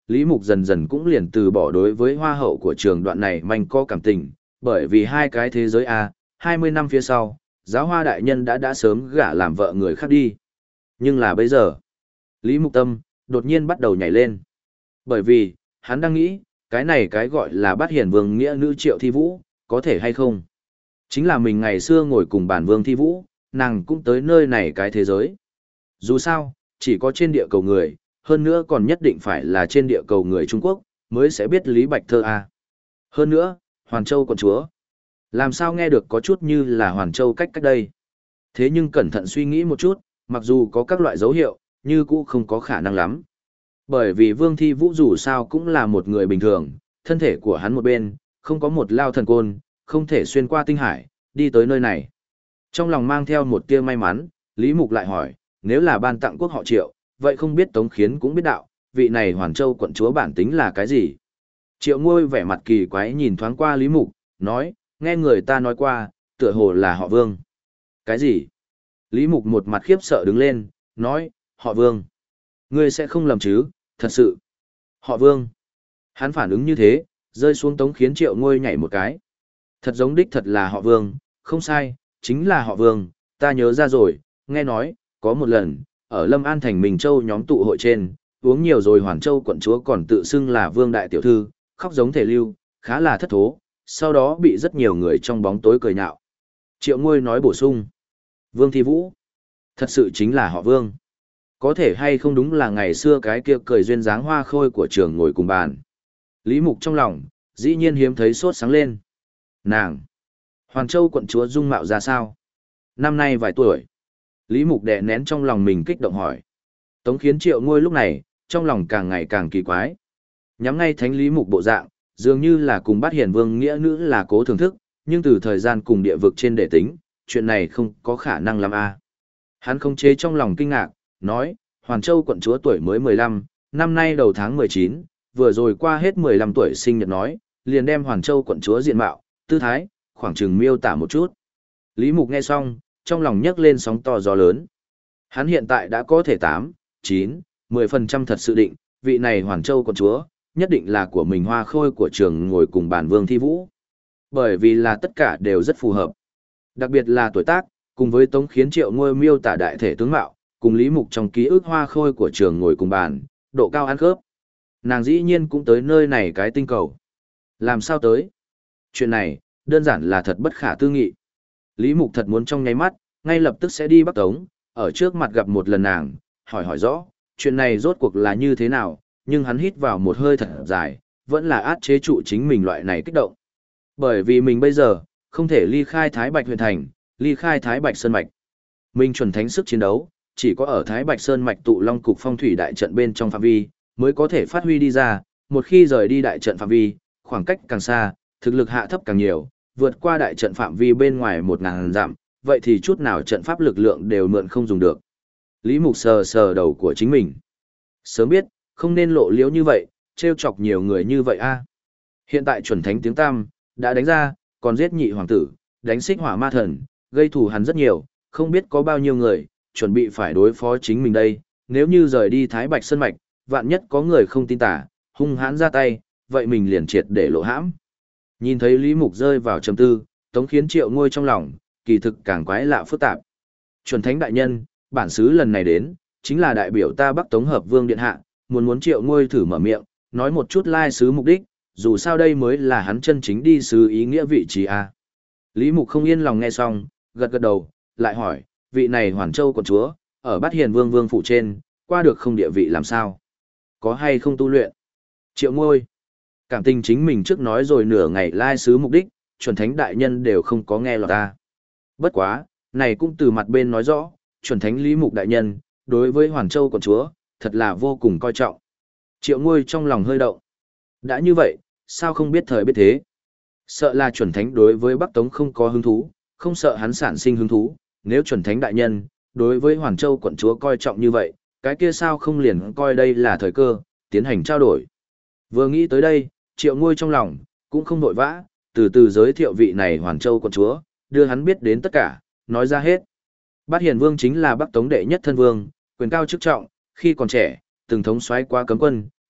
S1: Lý Mục dần dần cũng liền từ bỏ đối với hoa hậu của trường đoạn này manh có cảm tình, bởi vì hai cái thế giới A, 20 năm phía sau, giáo hoa đại nhân đã sớm gả làm vợ người khác đi. Nhưng là bây giờ, Lý Mục tâm, đột nhiên bắt đầu nhảy lên. Bởi vì, hắn đang nghĩ, cái này cái gọi là Bát Hiền Vương nghĩa nữ Triệu Thi Vũ, có thể hay không? Chính là mình ngày xưa ngồi cùng bản Vương Thi Vũ, nàng cũng tới nơi này cái thế giới. Dù sao, chỉ có trên địa cầu người, hơn nữa còn nhất định phải là trên địa cầu người Trung Quốc, mới sẽ biết Lý Bạch Thơ A. Hơn nữa, Hoàn Châu quận chúa. Làm sao nghe được có chút như là Hoàn Châu cách đây. Thế nhưng cẩn thận suy nghĩ một chút, mặc dù có các loại dấu hiệu, như cũ không có khả năng lắm. Bởi vì Vương Thi Vũ dù sao cũng là một người bình thường, thân thể của hắn một bên, không có một lao thần côn, không thể xuyên qua tinh hải, đi tới nơi này. Trong lòng mang theo một tia may mắn, Lý Mục lại hỏi, nếu là ban tặng quốc họ Triệu, vậy không biết Tống Khiến cũng biết đạo, vị này Hoàn Châu quận chúa bản tính là cái gì? Triệu Ngôi vẻ mặt kỳ quái nhìn thoáng qua Lý Mục, nói, nghe người ta nói qua, tựa hồ là họ Vương. Cái gì? Lý Mục một mặt khiếp sợ đứng lên, nói, họ Vương. Ngươi sẽ không lầm chứ, thật sự. Họ Vương. Hắn phản ứng như thế, rơi xuống Tống Khiến Triệu Ngôi nhảy một cái. Thật giống đích thật là họ Vương, không sai, chính là họ Vương, ta nhớ ra rồi, nghe nói, có một lần, ở Lâm An thành Mình Châu nhóm tụ hội trên, uống nhiều rồi Hoàn Châu quận chúa còn tự xưng là Vương đại tiểu thư, khóc giống thể lưu, khá là thất thố, sau đó bị rất nhiều người trong bóng tối cười nhạo. Triệu Ngôi nói bổ sung, Vương Thi Vũ, thật sự chính là họ Vương. Có thể hay không đúng là ngày xưa cái kia cười duyên dáng hoa khôi của trường ngồi cùng bàn. Lý Mục trong lòng, dĩ nhiên hiếm thấy sốt sáng lên. Nàng, Hoàn Châu quận chúa dung mạo ra sao? Năm nay vài tuổi? Lý Mục đè nén trong lòng mình kích động hỏi. Tống Khiến Triệu Ngôi lúc này, trong lòng càng ngày càng kỳ quái. Nhắm ngay thánh Lý Mục bộ dạng, dường như là cùng Bát Hiền Vương nghĩa nữ là cố thưởng thức, nhưng từ thời gian cùng địa vực trên để tính, chuyện này không có khả năng làm a. Hắn không chế trong lòng kinh ngạc, nói, Hoàn Châu quận chúa tuổi mới 15, năm nay đầu tháng 19, vừa rồi qua hết 15 tuổi sinh nhật nói, liền đem Hoàn Châu quận chúa diện mạo, tư thái, khoảng chừng miêu tả một chút. Lý Mục nghe xong, trong lòng nhấc lên sóng to gió lớn. Hắn hiện tại đã có thể 8, 9, 10% thật sự định, vị này Hoàn Châu quận chúa, nhất định là của mình hoa khôi của trường ngồi cùng bản Vương Thi Vũ. Bởi vì là tất cả đều rất phù hợp. Đặc biệt là tuổi tác, cùng với Tống Khiến Triệu Ngôi miêu tả đại thể tướng mạo, cùng Lý Mục trong ký ức hoa khôi của trường ngồi cùng bàn, độ cao ăn khớp. Nàng dĩ nhiên cũng tới nơi này cái tinh cầu. Làm sao tới? Chuyện này, đơn giản là thật bất khả tư nghị. Lý Mục thật muốn trong nháy mắt, ngay lập tức sẽ đi Bắc Tống, ở trước mặt gặp một lần nàng, hỏi rõ, chuyện này rốt cuộc là như thế nào, nhưng hắn hít vào một hơi thật dài, vẫn là át chế trụ chính mình loại này kích động. Bởi vì mình bây giờ, không thể ly khai Thái Bạch huyện thành, ly khai Thái Bạch Sơn Mạch. Mình chuẩn thánh sức chiến đấu, chỉ có ở Thái Bạch Sơn Mạch tụ long cục phong thủy đại trận bên trong phạm vi, mới có thể phát huy đi ra, một khi rời đi đại trận phạm vi, khoảng cách càng xa, thực lực hạ thấp càng nhiều, vượt qua đại trận phạm vi bên ngoài 1000 dặm, vậy thì chút nào trận pháp lực lượng đều mượn không dùng được. Lý Mục sờ đầu của chính mình. Sớm biết, không nên lộ liễu như vậy, trêu chọc nhiều người như vậy a. Hiện tại chuẩn thánh tiếng tam đã đánh ra, còn giết nhị hoàng tử, đánh xích hỏa ma thần, gây thù hắn rất nhiều, không biết có bao nhiêu người, chuẩn bị phải đối phó chính mình đây, nếu như rời đi Thái Bạch Sơn Mạch, vạn nhất có người không tin tả, hung hãn ra tay, vậy mình liền triệt để lộ hãm. Nhìn thấy Lý Mục rơi vào trầm tư, Tống Khiến Triệu Ngôi trong lòng, kỳ thực càng quái lạ phức tạp. Chuẩn thánh đại nhân, bản xứ lần này đến, chính là đại biểu ta Bắc Tống Hợp Vương Điện Hạ, muốn Triệu Ngôi thử mở miệng, nói một chút lai sứ mục đích, dù sao đây mới là hắn chân chính đi sứ ý nghĩa vị trí a. Lý Mục không yên lòng nghe xong, gật đầu, lại hỏi, vị này Hoàn Châu quận chúa, ở Bát Hiền Vương Vương phủ trên, qua được không địa vị làm sao? Có hay không tu luyện? Triệu Ngôi, cảm tình chính mình trước nói rồi nửa ngày lai sứ mục đích, chuẩn thánh đại nhân đều không có nghe lọt ta. Bất quá, này cũng từ mặt bên nói rõ, chuẩn thánh Lý Mục đại nhân, đối với Hoàn Châu quận chúa, thật là vô cùng coi trọng. Triệu Ngôi trong lòng hơi động. Đã như vậy, sao không biết thời biết thế? Sợ là chuẩn thánh đối với Bắc Tống không có hứng thú, không sợ hắn sản sinh hứng thú, nếu chuẩn thánh đại nhân, đối với Hoàn Châu quận chúa coi trọng như vậy, cái kia sao không liền coi đây là thời cơ, tiến hành trao đổi. Vừa nghĩ tới đây, Triệu Ngôi trong lòng, cũng không vội vã, từ từ giới thiệu vị này Hoàn Châu quận chúa, đưa hắn biết đến tất cả, nói ra hết. Bát Hiền Vương chính là Bắc Tống đệ nhất thân vương, quyền cao chức trọng, khi còn trẻ, từng thống soái qua cấm quân,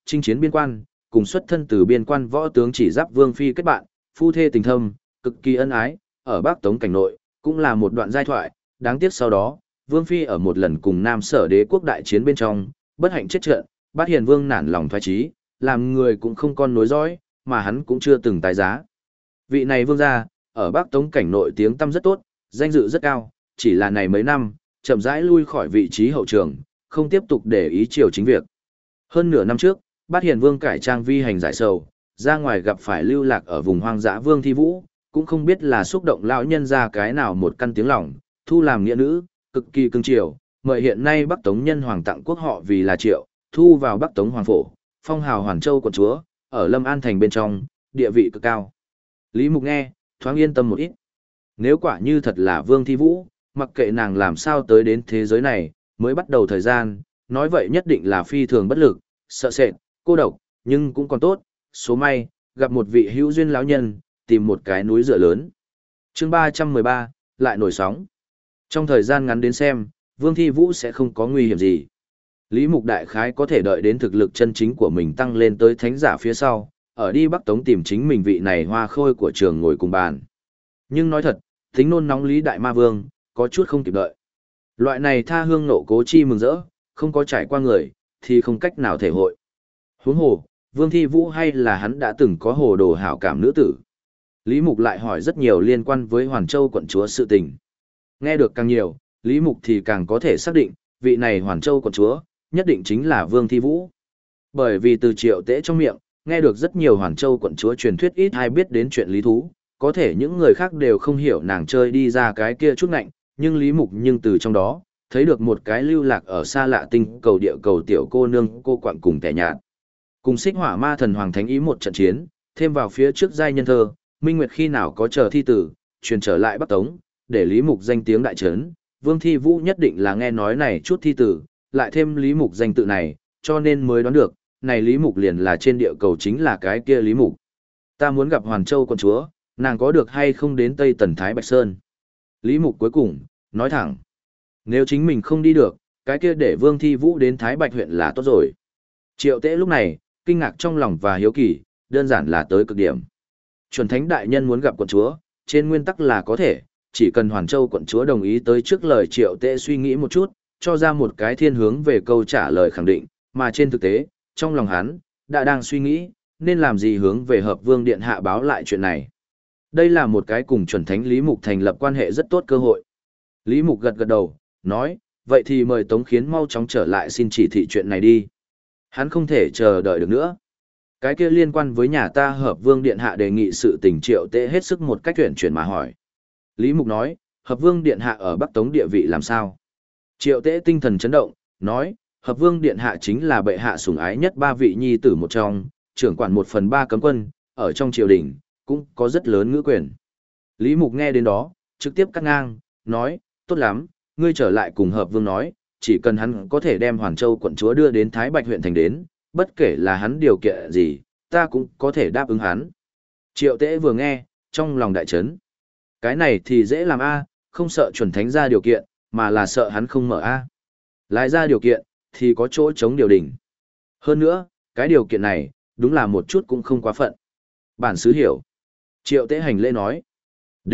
S1: chinh chiến biên quan, cùng xuất thân từ biên quan võ tướng Chỉ Giáp Vương phi kết bạn, phu thê tình thâm, cực kỳ ân ái, ở Bắc Tống cảnh nội, cũng là một đoạn giai thoại, đáng tiếc sau đó, Vương phi ở một lần cùng Nam Sở Đế quốc đại chiến bên trong, bất hạnh chết trận, Bát Hiền Vương nản lòng thoái chí, làm người cũng không con nối dõi, mà hắn cũng chưa từng tái giá. Vị này vương gia, ở Bắc Tống cảnh nội tiếng tăm rất tốt, danh dự rất cao, chỉ là này mấy năm, chậm rãi lui khỏi vị trí hậu trường, không tiếp tục để ý triều chính việc. Hơn nửa năm trước, Bát Hiền Vương cải trang vi hành giải sầu, ra ngoài gặp phải lưu lạc ở vùng hoang dã Vương Thi Vũ, cũng không biết là xúc động lão nhân ra cái nào một căn tiếng lòng, thu làm nghĩa nữ, cực kỳ cưng chiều, mời hiện nay Bắc Tống nhân hoàng tặng quốc họ vì là Triệu, thu vào Bắc Tống hoàng phổ, phong hào Hoàn Châu quận chúa, ở Lâm An thành bên trong, địa vị cực cao. Lý Mục nghe, thoáng yên tâm một ít. Nếu quả như thật là Vương Thi Vũ, mặc kệ nàng làm sao tới đến thế giới này, mới bắt đầu thời gian, nói vậy nhất định là phi thường bất lực, sợ sệt, cô độc, nhưng cũng còn tốt, số may, gặp một vị hữu duyên lão nhân, tìm một cái núi dựa lớn. Chương 313, lại nổi sóng. Trong thời gian ngắn đến xem, Vương Thi Vũ sẽ không có nguy hiểm gì. Lý Mục đại khái có thể đợi đến thực lực chân chính của mình tăng lên tới thánh giả phía sau, ở đi Bắc Tống tìm chính mình vị này hoa khôi của trường ngồi cùng bàn. Nhưng nói thật, tính nôn nóng Lý Đại Ma Vương, có chút không kịp đợi. Loại này tha hương nộ cố chi mừng rỡ, không có trải qua người, thì không cách nào thể hội. Huống hồ, Vương Thi Vũ hay là hắn đã từng có hồ đồ hảo cảm nữ tử. Lý Mục lại hỏi rất nhiều liên quan với Hoàn Châu quận chúa sự tình. Nghe được càng nhiều, Lý Mục thì càng có thể xác định, vị này Hoàn Châu quận chúa, nhất định chính là Vương Thi Vũ. Bởi vì từ Triệu Tễ trong miệng, nghe được rất nhiều Hoàn Châu quận chúa truyền thuyết ít ai biết đến chuyện lý thú, có thể những người khác đều không hiểu nàng chơi đi ra cái kia chút ngạnh, nhưng Lý Mục nhưng từ trong đó, thấy được một cái lưu lạc ở xa lạ tinh cầu địa cầu tiểu cô nương cô quạng cùng kẻ nhạt. Cùng Xích Hỏa Ma Thần Hoàng Thánh Ý một trận chiến, thêm vào phía trước giai nhân thơ, Minh Nguyệt khi nào có chờ thi tử, truyền trở lại Bắc Tống, để Lý Mục danh tiếng đại trấn, Vương Thi Vũ nhất định là nghe nói này chút thi tử, lại thêm Lý Mục danh tự này, cho nên mới đoán được, này Lý Mục liền là trên địa cầu chính là cái kia Lý Mục. Ta muốn gặp Hoàn Châu quận chúa, nàng có được hay không đến Tây Tần Thái Bạch Sơn? Lý Mục cuối cùng, nói thẳng. Nếu chính mình không đi được, cái kia để Vương Thi Vũ đến Thái Bạch huyện là tốt rồi. Triệu Tễ lúc này, kinh ngạc trong lòng và hiếu kỳ, đơn giản là tới cực điểm. Chuẩn Thánh Đại Nhân muốn gặp quận chúa, trên nguyên tắc là có thể, chỉ cần Hoàn Châu quận chúa đồng ý tới trước lời Triệu Tễ suy nghĩ một chút, cho ra một cái thiên hướng về câu trả lời khẳng định, mà trên thực tế, trong lòng hắn, đã đang suy nghĩ, nên làm gì hướng về Hợp Vương Điện Hạ báo lại chuyện này. Đây là một cái cùng Chuẩn Thánh Lý Mục thành lập quan hệ rất tốt cơ hội. Lý Mục gật gật đầu, nói, vậy thì mời Tống Khiến mau chóng trở lại xin chỉ thị chuyện này đi. Hắn không thể chờ đợi được nữa. Cái kia liên quan với nhà ta Hợp Vương Điện Hạ đề nghị sự tình Triệu Tễ hết sức một cách tuyển chuyển mà hỏi. Lý Mục nói, Hợp Vương Điện Hạ ở Bắc Tống địa vị làm sao? Triệu Tễ tinh thần chấn động, nói, Hợp Vương Điện Hạ chính là bệ hạ sủng ái nhất ba vị nhi tử một trong, trưởng quản 1/3 cấm quân, ở trong triều đình, cũng có rất lớn ngữ quyền. Lý Mục nghe đến đó, trực tiếp cắt ngang, nói, tốt lắm, ngươi trở lại cùng Hợp Vương nói, chỉ cần hắn có thể đem Hoàn Châu quận chúa đưa đến Thái Bạch huyện thành đến, bất kể là hắn điều kiện gì, ta cũng có thể đáp ứng hắn. Triệu Tễ vừa nghe, trong lòng đại chấn. Cái này thì dễ làm a, không sợ Chuẩn Thánh ra điều kiện, mà là sợ hắn không mở a. Lại ra điều kiện, thì có chỗ chống điều đình. Hơn nữa, cái điều kiện này, đúng là một chút cũng không quá phận. Bản xứ hiểu. Triệu Tễ hành lễ nói. D.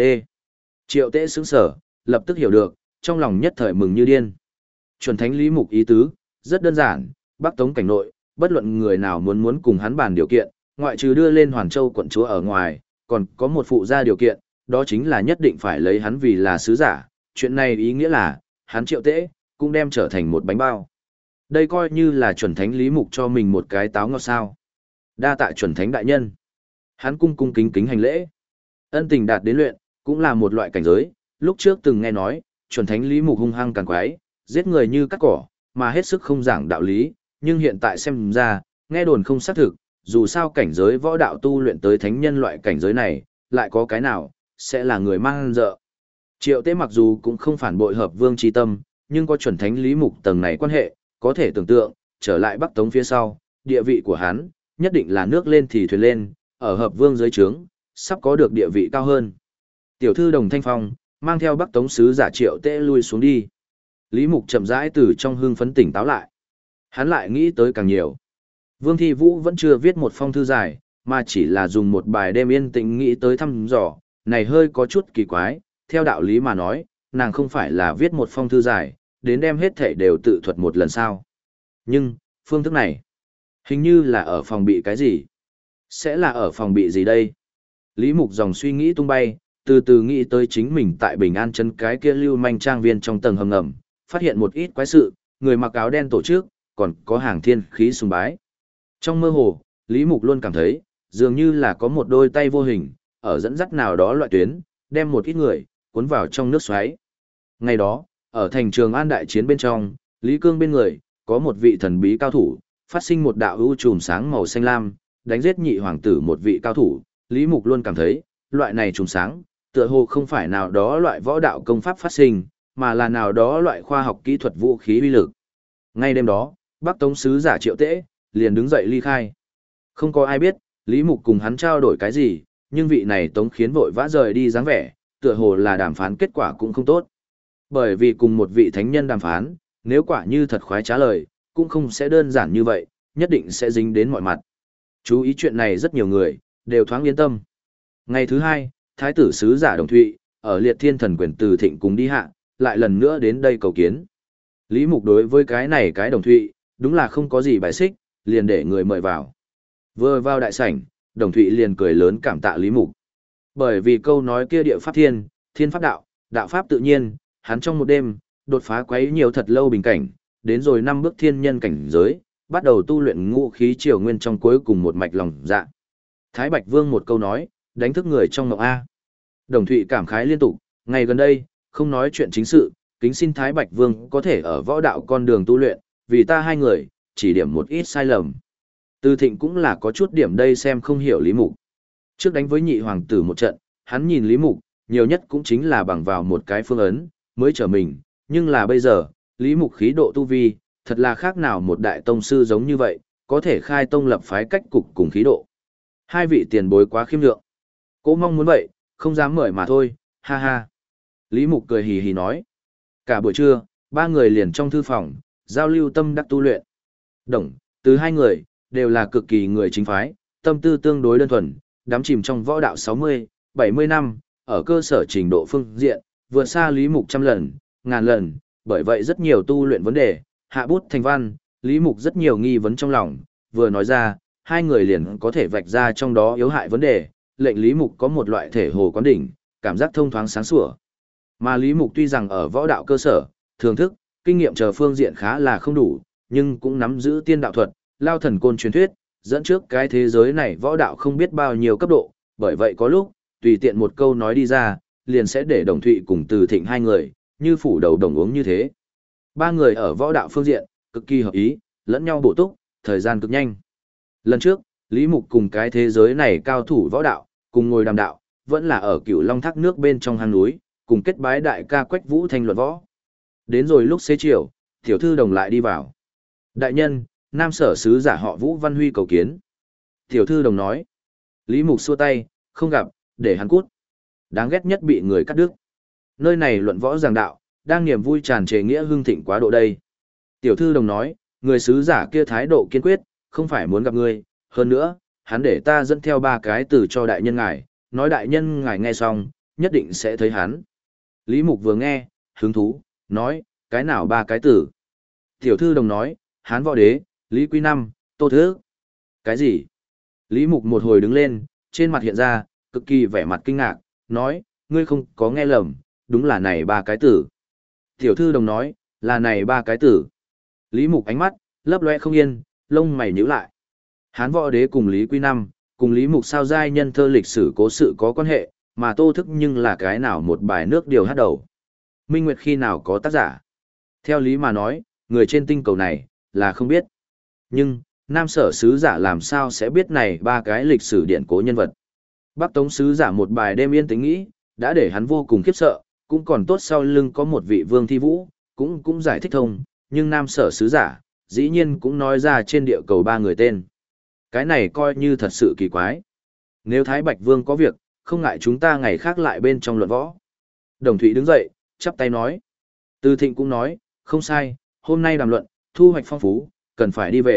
S1: Triệu Tễ sững sở, lập tức hiểu được, trong lòng nhất thời mừng như điên. Chuẩn Thánh Lý Mục ý tứ, rất đơn giản, Bắc Tống cảnh nội, bất luận người nào muốn cùng hắn bàn điều kiện, ngoại trừ đưa lên Hoàn Châu quận chúa ở ngoài, còn có một phụ gia điều kiện, đó chính là nhất định phải lấy hắn vì là sứ giả. Chuyện này ý nghĩa là, hắn Triệu Tễ, cũng đem trở thành một bánh bao. Đây coi như là Chuẩn Thánh Lý Mục cho mình một cái táo ngọt sao. Đa tạ Chuẩn Thánh Đại Nhân. Hắn cung cung kính kính hành lễ. Ân tình đạt đến luyện, cũng là một loại cảnh giới, lúc trước từng nghe nói, Chuẩn Thánh Lý Mục hung hăng càng quái, giết người như cắt cỏ, mà hết sức không giảng đạo lý, nhưng hiện tại xem ra, nghe đồn không xác thực, dù sao cảnh giới võ đạo tu luyện tới thánh nhân loại cảnh giới này, lại có cái nào, sẽ là người mang dợ. Triệu Tế mặc dù cũng không phản bội Hợp Vương chi tâm, nhưng có Chuẩn Thánh Lý Mục tầng này quan hệ, có thể tưởng tượng, trở lại Bắc Tống phía sau, địa vị của hắn, nhất định là nước lên thì thuyền lên, ở Hợp Vương dưới trướng, sắp có được địa vị cao hơn. Tiểu thư Đồng Thanh Phong, mang theo Bắc Tống sứ giả Triệu Tễ lui xuống đi. Lý Mục chậm rãi từ trong hưng phấn tỉnh táo lại. Hắn lại nghĩ tới càng nhiều. Vương Thi Vũ vẫn chưa viết một phong thư dài, mà chỉ là dùng một bài đêm yên tĩnh nghĩ tới thăm dò, này hơi có chút kỳ quái, theo đạo lý mà nói, nàng không phải là viết một phong thư dài, đến đem hết thể đều tự thuật một lần sao. Nhưng, phương thức này, hình như là ở phòng bị cái gì? Sẽ là ở phòng bị gì đây? Lý Mục dòng suy nghĩ tung bay, từ từ nghĩ tới chính mình tại Bình An Trấn cái kia lưu manh trang viên trong tầng hầm ngầm, phát hiện một ít quái sự, người mặc áo đen tổ chức, còn có hàng thiên khí sùng bái. Trong mơ hồ, Lý Mục luôn cảm thấy, dường như là có một đôi tay vô hình, ở dẫn dắt nào đó loại tuyến, đem một ít người, cuốn vào trong nước xoáy. Ngày đó, ở thành trường An đại chiến bên trong, Lý Cương bên người, có một vị thần bí cao thủ, phát sinh một đạo ưu chùm sáng màu xanh lam, đánh giết nhị hoàng tử một vị cao thủ, Lý Mục luôn cảm thấy, loại này chùm sáng, tựa hồ không phải nào đó loại võ đạo công pháp phát sinh, mà là nào đó loại khoa học kỹ thuật vũ khí uy lực. Ngay đêm đó, Bắc Tống sứ giả Triệu Tễ liền đứng dậy ly khai. Không có ai biết, Lý Mục cùng hắn trao đổi cái gì, nhưng vị này Tống khiến vội vã rời đi dáng vẻ, tựa hồ là đàm phán kết quả cũng không tốt. Bởi vì cùng một vị thánh nhân đàm phán, nếu quả như thật khoái trả lời, cũng không sẽ đơn giản như vậy, nhất định sẽ dính đến mọi mặt. Chú ý chuyện này rất nhiều người, đều thoáng yên tâm. Ngày thứ hai, Thái tử sứ giả Đồng Thụy, ở Liệt Thiên Thần Quyền Từ Thịnh cùng đi hạ, lại lần nữa đến đây cầu kiến. Lý Mục đối với cái này cái Đồng Thụy, đúng là không có gì bài xích, liền để người mời vào. Vừa vào đại sảnh, Đồng Thụy liền cười lớn cảm tạ Lý Mục. Bởi vì câu nói kia địa pháp thiên, thiên pháp đạo, đạo pháp tự nhiên, hắn trong một đêm, đột phá quấy nhiều thật lâu bình cảnh, đến rồi 5 bước thiên nhân cảnh giới, bắt đầu tu luyện ngũ khí triều nguyên trong cuối cùng một mạch lòng dạ. Thái Bạch Vương một câu nói, đánh thức người trong mộng A. Đồng Thụy cảm khái liên tục, ngày gần đây, không nói chuyện chính sự, kính xin Thái Bạch Vương có thể ở võ đạo con đường tu luyện, vì ta hai người, chỉ điểm một ít sai lầm. Từ Thịnh cũng là có chút điểm đây xem không hiểu Lý Mục. Trước đánh với nhị hoàng tử một trận, hắn nhìn Lý Mục, nhiều nhất cũng chính là bằng vào một cái phương ấn, mới trở mình, nhưng là bây giờ, Lý Mục khí độ tu vi, thật là khác nào một đại tông sư giống như vậy, có thể khai tông lập phái cách cục cùng khí độ. Hai vị tiền bối quá khiêm lượng. Cố mong muốn vậy, không dám mời mà thôi, ha ha. Lý Mục cười hì hì nói. Cả buổi trưa, ba người liền trong thư phòng, giao lưu tâm đắc tu luyện. Đồng, từ hai người, đều là cực kỳ người chính phái, tâm tư tương đối đơn thuần, đắm chìm trong võ đạo 60, 70 năm, ở cơ sở trình độ phương diện, vượt xa Lý Mục trăm lần, ngàn lần, bởi vậy rất nhiều tu luyện vấn đề, hạ bút thành văn, Lý Mục rất nhiều nghi vấn trong lòng, vừa nói ra, hai người liền có thể vạch ra trong đó yếu hại vấn đề, lệnh Lý Mục có một loại thể hồ quán đỉnh, cảm giác thông thoáng sáng sủa. Mà Lý Mục tuy rằng ở võ đạo cơ sở, thưởng thức, kinh nghiệm chờ phương diện khá là không đủ, nhưng cũng nắm giữ tiên đạo thuật, lao thần côn truyền thuyết, dẫn trước cái thế giới này võ đạo không biết bao nhiêu cấp độ, bởi vậy có lúc, tùy tiện một câu nói đi ra, liền sẽ để Đồng Thụy cùng Từ Thịnh hai người, như phủ đầu đồng uống như thế. Ba người ở võ đạo phương diện, cực kỳ hợp ý, lẫn nhau bổ túc, thời gian cực nhanh. Lần trước, Lý Mục cùng cái thế giới này cao thủ võ đạo, cùng ngồi đàm đạo, vẫn là ở Cửu Long thác nước bên trong hang núi, cùng kết bái đại ca Quách Vũ Thanh luận võ. Đến rồi lúc xế chiều, tiểu thư Đồng lại đi vào. Đại nhân, Nam Sở sứ giả họ Vũ Văn Huy cầu kiến. Tiểu thư Đồng nói. Lý Mục xua tay, không gặp, để hắn cút. Đáng ghét nhất bị người cắt đứt. Nơi này luận võ giảng đạo, đang niềm vui tràn trề nghĩa hưng thịnh quá độ đây. Tiểu thư Đồng nói, người sứ giả kia thái độ kiên quyết, không phải muốn gặp ngươi, hơn nữa, hắn để ta dẫn theo ba cái từ cho đại nhân ngài, nói đại nhân ngài nghe xong, nhất định sẽ thấy hắn. Lý Mục vừa nghe, hứng thú, nói, cái nào ba cái tử? Tiểu thư Đồng nói, Hán Võ Đế, Lý Quý Năm, Tô Thứ. Cái gì? Lý Mục một hồi đứng lên, trên mặt hiện ra, cực kỳ vẻ mặt kinh ngạc, nói, ngươi không có nghe lầm, đúng là này ba cái tử. Tiểu thư Đồng nói, là này ba cái tử. Lý Mục ánh mắt, lấp loe không yên, lông mày nhíu lại. Hán Võ Đế cùng Lý Quý Năm, cùng Lý Mục sao giai nhân thơ lịch sử cố sự có quan hệ, mà Tô Thức nhưng là cái nào một bài nước điều hát đầu. Minh Nguyệt khi nào có tác giả? Theo lý mà nói, người trên tinh cầu này, là không biết. Nhưng, Nam Sở sứ giả làm sao sẽ biết này ba cái lịch sử điển cố nhân vật. Bắc Tống sứ giả một bài đêm yên tĩnh nghĩ, đã để hắn vô cùng khiếp sợ, cũng còn tốt sau lưng có một vị Vương Thi Vũ, cũng giải thích thông, nhưng Nam Sở sứ giả, dĩ nhiên cũng nói ra trên địa cầu ba người tên. Cái này coi như thật sự kỳ quái. Nếu Thái Bạch Vương có việc, không ngại chúng ta ngày khác lại bên trong luận võ. Đồng Thụy đứng dậy, chắp tay nói. Từ Thịnh cũng nói, không sai, hôm nay đàm luận, thu hoạch phong phú, cần phải đi về,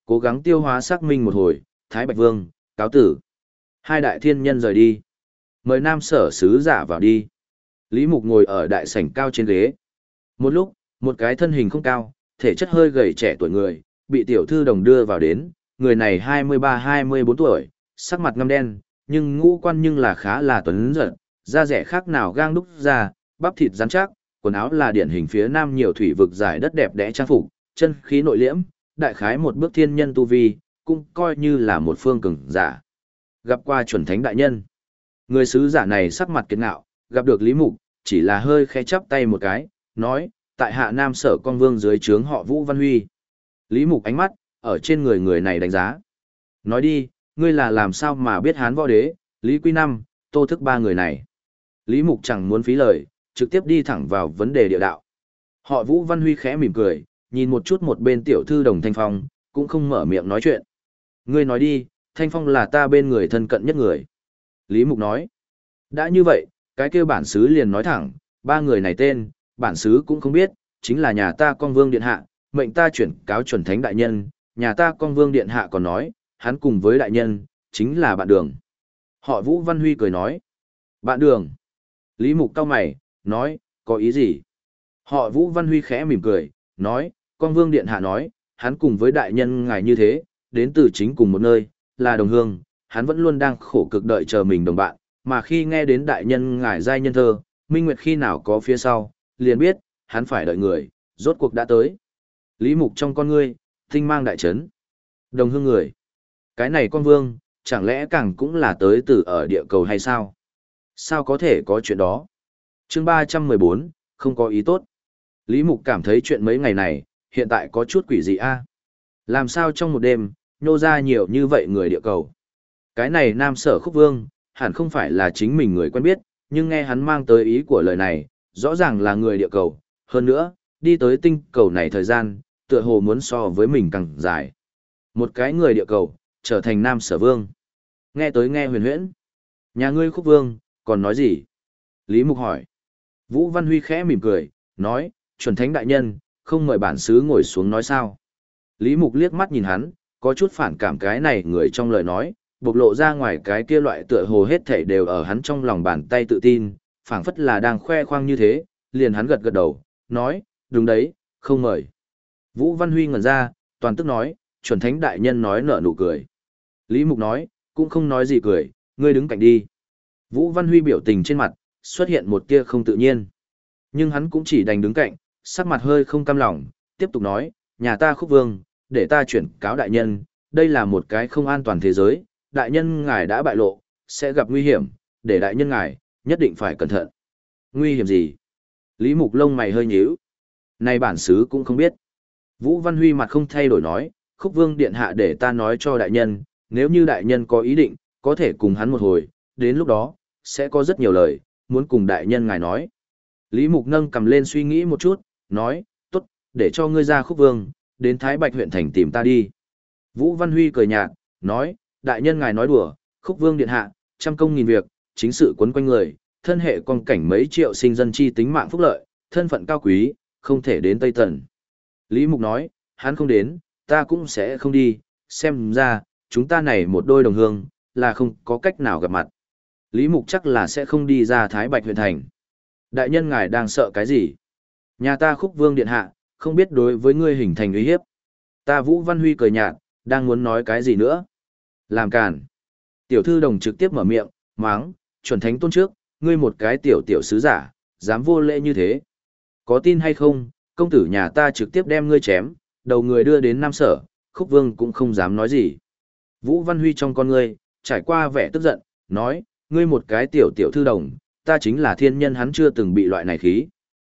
S1: Cố gắng tiêu hóa xác minh một hồi, Thái Bạch Vương, cáo tử. Hai đại thiên nhân rời đi. Mời Nam Sở sứ giả vào đi. Lý Mục ngồi ở đại sảnh cao trên ghế. Một lúc, một cái thân hình không cao, thể chất hơi gầy trẻ tuổi người, bị tiểu thư đồng đưa vào đến, người này 23-24 tuổi, sắc mặt ngăm đen, nhưng ngũ quan nhưng là khá là tuấn giật, da rẻ khác nào gang đúc ra, bắp thịt rắn chắc, quần áo là điển hình phía nam nhiều thủy vực giải đất đẹp đẽ trang phục, chân khí nội liễm, đại khái một bước thiên nhân tu vi, cũng coi như là một phương cường giả. Gặp qua chuẩn thánh đại nhân. Người sứ giả này sắc mặt kiệt ngạo, gặp được Lý Mục, chỉ là hơi khẽ chắp tay một cái, nói, tại hạ Nam Sở Con Vương dưới trướng họ Vũ Văn Huy. Lý Mục ánh mắt, ở trên người người này đánh giá. Nói đi, ngươi là làm sao mà biết Hán Võ Đế, Lý Quy Năm, Tô Thức ba người này. Lý Mục chẳng muốn phí lời, trực tiếp đi thẳng vào vấn đề địa đạo. Họ Vũ Văn Huy khẽ mỉm cười, nhìn một chút một bên tiểu thư đồng Thanh Phong, cũng không mở miệng nói chuyện. Ngươi nói đi, Thanh Phong là ta bên người thân cận nhất người. Lý Mục nói. Đã như vậy, cái kêu bản xứ liền nói thẳng, ba người này tên, bản xứ cũng không biết, chính là nhà ta Con Vương Điện Hạ, mệnh ta chuyển cáo chuẩn thánh đại nhân, nhà ta Con Vương Điện Hạ còn nói, hắn cùng với đại nhân, chính là bạn đường. Họ Vũ Văn Huy cười nói. Bạn đường. Lý Mục cau mày, nói, có ý gì? Họ Vũ Văn Huy khẽ mỉm cười, nói, Con Vương Điện Hạ nói, hắn cùng với đại nhân ngài như thế, đến từ chính cùng một nơi, là đồng hương, hắn vẫn luôn đang khổ cực đợi chờ mình đồng bạn, mà khi nghe đến đại nhân ngài giai nhân thơ, Minh Nguyệt khi nào có phía sau, liền biết, hắn phải đợi người, rốt cuộc đã tới. Lý Mục trong con ngươi, tinh mang đại chấn. Đồng hương người. Cái này con vương, chẳng lẽ càng cũng là tới từ ở địa cầu hay sao? Sao có thể có chuyện đó? Chương 314, không có ý tốt. Lý Mục cảm thấy chuyện mấy ngày này, hiện tại có chút quỷ dị a. Làm sao trong một đêm, nhô ra nhiều như vậy người địa cầu? Cái này Nam Sở Khúc Vương, hẳn không phải là chính mình người quen biết, nhưng nghe hắn mang tới ý của lời này, rõ ràng là người địa cầu. Hơn nữa, đi tới tinh cầu này thời gian, tựa hồ muốn so với mình càng dài. Một cái người địa cầu, trở thành Nam Sở Vương. Nghe tới nghe huyền huyễn. Nhà ngươi Khúc Vương, còn nói gì? Lý Mục hỏi. Vũ Văn Huy khẽ mỉm cười, nói, chuẩn thánh đại nhân, không mời bản xứ ngồi xuống nói sao. Lý Mục liếc mắt nhìn hắn, có chút phản cảm cái này người trong lời nói, bộc lộ ra ngoài cái kia loại tựa hồ hết thảy đều ở hắn trong lòng bàn tay tự tin, phảng phất là đang khoe khoang như thế, liền hắn gật gật đầu, nói, đúng đấy, không mời. Vũ Văn Huy ngẩn ra, toàn tức nói, chuẩn thánh đại nhân nói nở nụ cười. Lý Mục nói, cũng không nói gì cười, ngươi đứng cạnh đi. Vũ Văn Huy biểu tình trên mặt, xuất hiện một tia không tự nhiên. Nhưng hắn cũng chỉ đành đứng cạnh, sắc mặt hơi không cam lòng, tiếp tục nói, nhà ta Khúc Vương, để ta chuyển cáo đại nhân, đây là một cái không an toàn thế giới, đại nhân ngài đã bại lộ, sẽ gặp nguy hiểm, để đại nhân ngài, nhất định phải cẩn thận. Nguy hiểm gì? Lý Mục lông mày hơi nhíu. Này bản xứ cũng không biết. Vũ Văn Huy mặt không thay đổi nói, Khúc Vương điện hạ để ta nói cho đại nhân, nếu như đại nhân có ý định, có thể cùng hắn một hồi, đến lúc đó, sẽ có rất nhiều lời, muốn cùng đại nhân ngài nói. Lý Mục nâng cầm lên suy nghĩ một chút, nói, tốt, để cho ngươi ra Khúc Vương, đến Thái Bạch huyện thành tìm ta đi. Vũ Văn Huy cười nhạt, nói, đại nhân ngài nói đùa, Khúc Vương điện hạ, trăm công nghìn việc, chính sự quấn quanh người, thân hệ con cảnh mấy triệu sinh dân chi tính mạng phúc lợi, thân phận cao quý, không thể đến Tây Tần. Lý Mục nói, hắn không đến, ta cũng sẽ không đi, xem ra, chúng ta này một đôi đồng hương, là không có cách nào gặp mặt. Lý Mục chắc là sẽ không đi ra Thái Bạch huyện thành. Đại nhân ngài đang sợ cái gì? Nhà ta Khúc Vương điện hạ, không biết đối với ngươi hình thành uy hiếp. Ta Vũ Văn Huy cười nhạt, đang muốn nói cái gì nữa? Làm càn. Tiểu thư đồng trực tiếp mở miệng, máng, chuẩn thánh tôn trước, ngươi một cái tiểu tiểu sứ giả, dám vô lễ như thế. Có tin hay không, công tử nhà ta trực tiếp đem ngươi chém, đầu người đưa đến Nam Sở, Khúc Vương cũng không dám nói gì. Vũ Văn Huy trong con ngươi, trải qua vẻ tức giận, nói, ngươi một cái tiểu tiểu thư đồng, ta chính là thiên nhân hắn chưa từng bị loại này khí.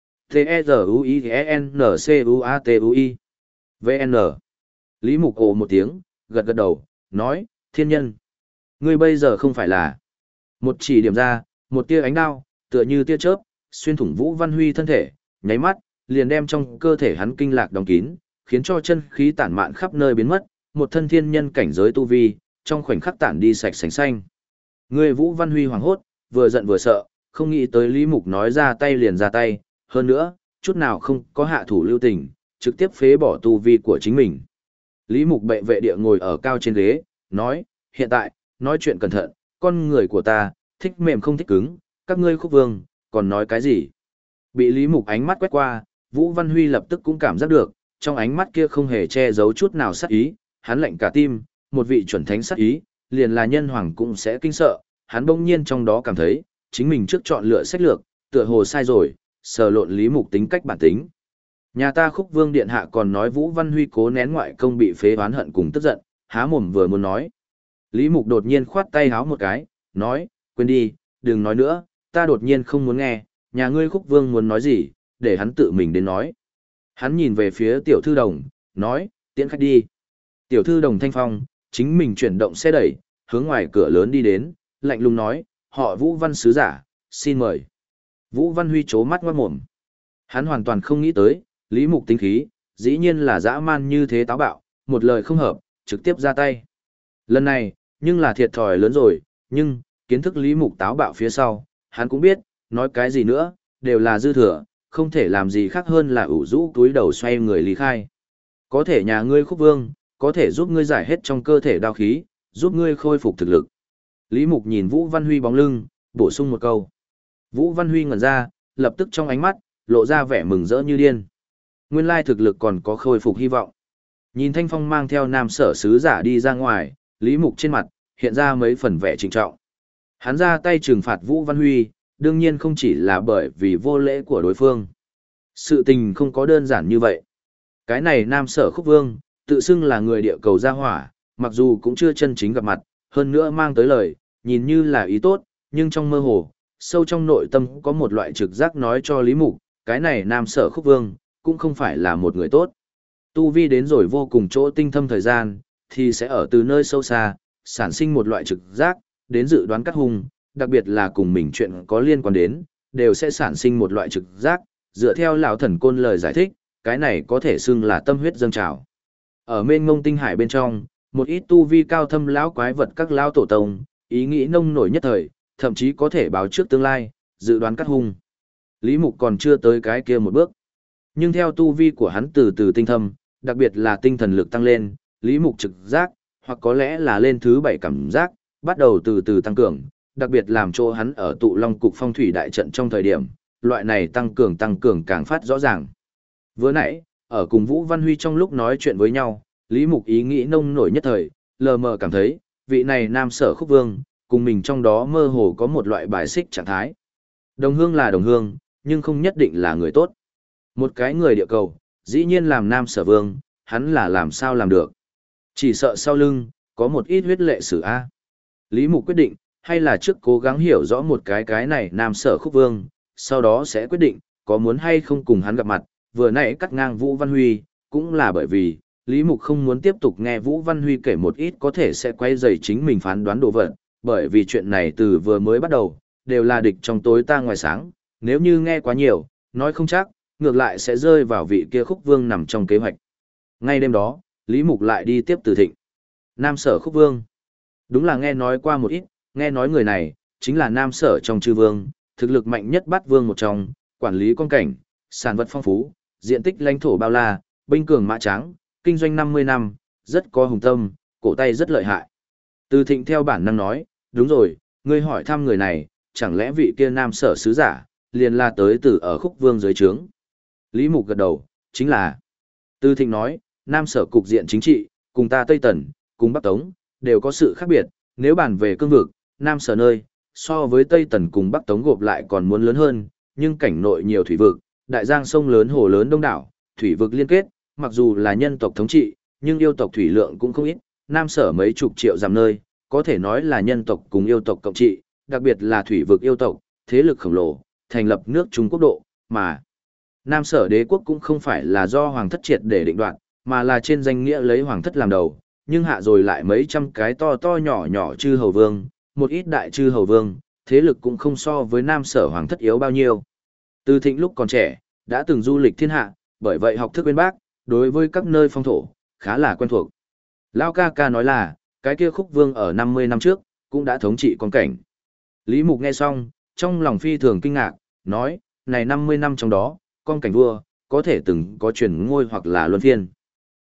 S1: T-E-Z-U-I-N-C-U-A-T-U-I VN Lý Mục ồ một tiếng, gật gật đầu, nói, thiên nhân. Ngươi bây giờ không phải là. Một chỉ điểm ra, một tia ánh đao, tựa như tia chớp, xuyên thủng Vũ Văn Huy thân thể, nháy mắt, liền đem trong cơ thể hắn kinh lạc đóng kín, khiến cho chân khí tản mạn khắp nơi biến mất, một thân thiên nhân cảnh giới tu vi, trong khoảnh khắc tản đi sạch sành xanh. Ngươi Vũ Văn Huy hoảng hốt, vừa giận vừa sợ, không nghĩ tới Lý Mục nói ra tay liền ra tay, hơn nữa, chút nào không có hạ thủ lưu tình, trực tiếp phế bỏ tu vi của chính mình. Lý Mục bệ vệ địa ngồi ở cao trên ghế, nói, hiện tại, nói chuyện cẩn thận, con người của ta, thích mềm không thích cứng, các ngươi khúc vương, còn nói cái gì? Bị Lý Mục ánh mắt quét qua, Vũ Văn Huy lập tức cũng cảm giác được, trong ánh mắt kia không hề che giấu chút nào sát ý, hắn lạnh cả tim, một vị chuẩn thánh sát ý, liền là nhân hoàng cũng sẽ kinh sợ, hắn bỗng nhiên trong đó cảm thấy, chính mình trước chọn lựa sách lược, tựa hồ sai rồi, sờ lộn Lý Mục tính cách bản tính. Nhà ta khúc vương điện hạ còn nói Vũ Văn Huy cố nén ngoại công bị phế oán hận cùng tức giận, há mồm vừa muốn nói. Lý Mục đột nhiên khoát tay háo một cái, nói, quên đi, đừng nói nữa, ta đột nhiên không muốn nghe, nhà ngươi khúc vương muốn nói gì, để hắn tự mình đến nói. Hắn nhìn về phía tiểu thư đồng, nói, tiễn khách đi. Tiểu thư đồng thanh phong, chính mình chuyển động xe đẩy, hướng ngoài cửa lớn đi đến, lạnh lùng nói, họ Vũ Văn sứ giả, xin mời. Vũ Văn Huy chố mắt ngoát mồm. Hắn hoàn toàn không nghĩ tới, Lý Mục tính khí, dĩ nhiên là dã man như thế táo bạo, một lời không hợp, trực tiếp ra tay. Lần này, nhưng là thiệt thòi lớn rồi, nhưng, kiến thức Lý Mục táo bạo phía sau, hắn cũng biết, nói cái gì nữa, đều là dư thừa, không thể làm gì khác hơn là ủ rũ túi đầu xoay người lý khai. Có thể nhà ngươi khúc vương, có thể giúp ngươi giải hết trong cơ thể đao khí, giúp ngươi khôi phục thực lực. Lý Mục nhìn Vũ Văn Huy bóng lưng, bổ sung một câu. Vũ Văn Huy ngẩn ra, lập tức trong ánh mắt, lộ ra vẻ mừng rỡ như điên. Nguyên lai thực lực còn có khôi phục hy vọng. Nhìn Thanh Phong mang theo nam sở sứ giả đi ra ngoài, Lý Mục trên mặt, hiện ra mấy phần vẻ trịnh trọng. Hắn ra tay trừng phạt Vũ Văn Huy, đương nhiên không chỉ là bởi vì vô lễ của đối phương. Sự tình không có đơn giản như vậy. Cái này nam sở khúc vương, tự xưng là người địa cầu gia hỏa, mặc dù cũng chưa chân chính gặp mặt, hơn nữa mang tới lời, nhìn như là ý tốt, nhưng trong mơ hồ, sâu trong nội tâm có một loại trực giác nói cho Lý Mục, cái này nam sở khúc vương, cũng không phải là một người tốt. Tu vi đến rồi vô cùng chỗ tinh thâm thời gian, thì sẽ ở từ nơi sâu xa, sản sinh một loại trực giác, đến dự đoán cắt hung, đặc biệt là cùng mình chuyện có liên quan đến, đều sẽ sản sinh một loại trực giác, dựa theo lão thần côn lời giải thích, cái này có thể xưng là tâm huyết dâng trào. Ở mênh mông tinh hải bên trong, một ít tu vi cao thâm lão quái vật các lão tổ tông, ý nghĩ nông nổi nhất thời, thậm chí có thể báo trước tương lai, dự đoán cắt hung. Lý Mục còn chưa tới cái kia một bước. Nhưng theo tu vi của hắn từ từ tinh thâm, đặc biệt là tinh thần lực tăng lên, Lý Mục trực giác, hoặc có lẽ là lên thứ 7 cảm giác, bắt đầu từ từ tăng cường, đặc biệt làm cho hắn ở tụ long cục phong thủy đại trận trong thời điểm, loại này tăng cường càng phát rõ ràng. Vừa nãy, ở cùng Vũ Văn Huy trong lúc nói chuyện với nhau, Lý Mục ý nghĩ nông nổi nhất thời, lờ mờ cảm thấy, vị này nam sở khúc vương, cùng mình trong đó mơ hồ có một loại bài xích trạng thái. Đồng hương là đồng hương, nhưng không nhất định là người tốt. Một cái người địa cầu, dĩ nhiên làm nam sở vương, hắn là làm sao làm được. Chỉ sợ sau lưng, có một ít huyết lệ sử A. Lý Mục quyết định, hay là trước cố gắng hiểu rõ một cái này nam sở khúc vương, sau đó sẽ quyết định, có muốn hay không cùng hắn gặp mặt, vừa nãy cắt ngang Vũ Văn Huy, cũng là bởi vì, Lý Mục không muốn tiếp tục nghe Vũ Văn Huy kể một ít có thể sẽ quay dày chính mình phán đoán đồ vật, bởi vì chuyện này từ vừa mới bắt đầu, đều là địch trong tối ta ngoài sáng, nếu như nghe quá nhiều, nói không chắc, ngược lại sẽ rơi vào vị kia khúc vương nằm trong kế hoạch. Ngay đêm đó, Lý Mục lại đi tiếp Từ Thịnh. Nam sở khúc vương. Đúng là nghe nói qua một ít, nghe nói người này, chính là nam sở trong chư vương, thực lực mạnh nhất bát vương một trong, quản lý con cảnh, sản vật phong phú, diện tích lãnh thổ bao la, binh cường mã trắng, kinh doanh 50 năm, rất có hùng tâm, cổ tay rất lợi hại. Từ Thịnh theo bản năng nói, đúng rồi, ngươi hỏi thăm người này, chẳng lẽ vị kia nam sở sứ giả, liền là tới từ ở khúc vương dưới trướng. Lý Mục gật đầu, chính là. Từ Thịnh nói, nam sở cục diện chính trị, cùng ta Tây Tần, cùng Bắc Tống, đều có sự khác biệt, nếu bàn về cương vực, nam sở nơi, so với Tây Tần cùng Bắc Tống gộp lại còn muốn lớn hơn, nhưng cảnh nội nhiều thủy vực, đại giang sông lớn hồ lớn đông đảo, thủy vực liên kết, mặc dù là nhân tộc thống trị, nhưng yêu tộc thủy lượng cũng không ít, nam sở mấy chục triệu dặm nơi, có thể nói là nhân tộc cùng yêu tộc cộng trị, đặc biệt là thủy vực yêu tộc, thế lực khổng lồ, thành lập nước Trung Quốc độ, mà nam sở đế quốc cũng không phải là do hoàng thất triệt để định đoạt, mà là trên danh nghĩa lấy hoàng thất làm đầu, nhưng hạ rồi lại mấy trăm cái to to nhỏ nhỏ chư hầu vương, một ít đại chư hầu vương, thế lực cũng không so với nam sở hoàng thất yếu bao nhiêu. Từ Thịnh lúc còn trẻ, đã từng du lịch thiên hạ, bởi vậy học thức bên bác, đối với các nơi phong thổ, khá là quen thuộc. Lao ca ca nói là, cái kia khúc vương ở 50 năm trước, cũng đã thống trị con cảnh. Lý Mục nghe xong, trong lòng phi thường kinh ngạc, nói, này 50 năm trong đó, con cảnh vua, có thể từng có chuyển ngôi hoặc là luân phiên.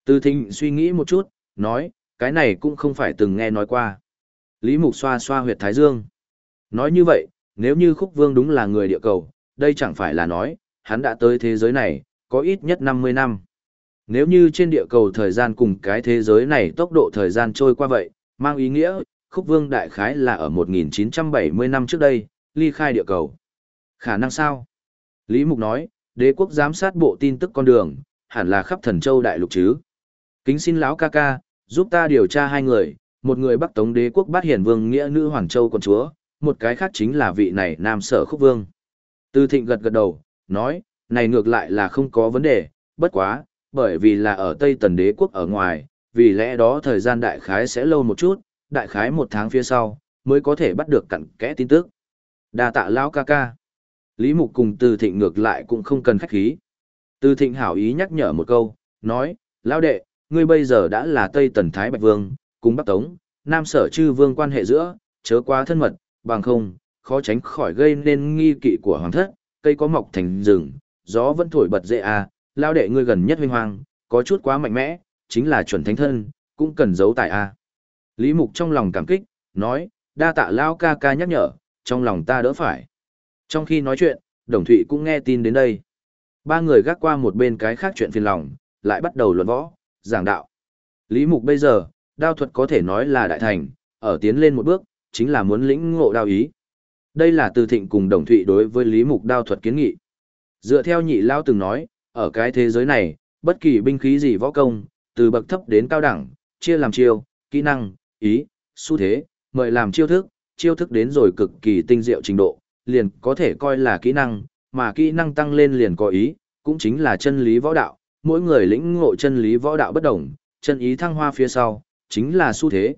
S1: Từ Thịnh suy nghĩ một chút, nói, cái này cũng không phải từng nghe nói qua. Lý Mục xoa xoa huyệt thái dương. Nói như vậy, nếu như Khúc Vương đúng là người địa cầu, đây chẳng phải là nói, hắn đã tới thế giới này, có ít nhất 50 năm. Nếu như trên địa cầu thời gian cùng cái thế giới này tốc độ thời gian trôi qua vậy, mang ý nghĩa, Khúc Vương đại khái là ở 1970 năm trước đây, ly khai địa cầu. Khả năng sao? Lý Mục nói, đế quốc giám sát bộ tin tức con đường, hẳn là khắp Thần Châu đại lục chứ. Kính xin lão ca ca, giúp ta điều tra hai người, một người Bắc Tống đế quốc Bát Hiển Vương nghĩa nữ Hoàn Châu quận chúa, một cái khác chính là vị này Nam Sở Khúc Vương. Từ Thịnh gật gật đầu, nói, này ngược lại là không có vấn đề, bất quá, bởi vì là ở Tây Tần đế quốc ở ngoài, vì lẽ đó thời gian đại khái sẽ lâu một chút, đại khái một tháng phía sau, mới có thể bắt được cặn kẽ tin tức. Đa tạ lão ca ca. Lý Mục cùng Từ Thịnh ngược lại cũng không cần khách khí. Từ Thịnh hảo ý nhắc nhở một câu, nói, lão đệ, ngươi bây giờ đã là Tây Tần Thái Bạch Vương, cùng Bắc Tống, Nam Sở Chư Vương quan hệ giữa, chớ quá thân mật, bằng không, khó tránh khỏi gây nên nghi kỵ của hoàng thất, cây có mọc thành rừng, gió vẫn thổi bật dễ à, lão đệ ngươi gần nhất huynh hoàng, có chút quá mạnh mẽ, chính là chuẩn thánh thân, cũng cần giấu tài à. Lý Mục trong lòng cảm kích, nói, đa tạ lão ca ca nhắc nhở, trong lòng ta đỡ phải. Trong khi nói chuyện, Đồng Thụy cũng nghe tin đến đây. Ba người gác qua một bên cái khác chuyện phiền lòng, lại bắt đầu luận võ, giảng đạo. Lý Mục bây giờ, đao thuật có thể nói là đại thành, ở tiến lên một bước, chính là muốn lĩnh ngộ đao ý. Đây là Từ Thịnh cùng Đồng Thụy đối với Lý Mục đao thuật kiến nghị. Dựa theo nhị lao từng nói, ở cái thế giới này, bất kỳ binh khí gì võ công, từ bậc thấp đến cao đẳng, chia làm chiêu, kỹ năng, ý, xu thế, mời làm chiêu thức đến rồi cực kỳ tinh diệu trình độ, liền có thể coi là kỹ năng, mà kỹ năng tăng lên liền có ý, cũng chính là chân lý võ đạo, mỗi người lĩnh ngộ chân lý võ đạo bất đồng, chân ý thăng hoa phía sau, chính là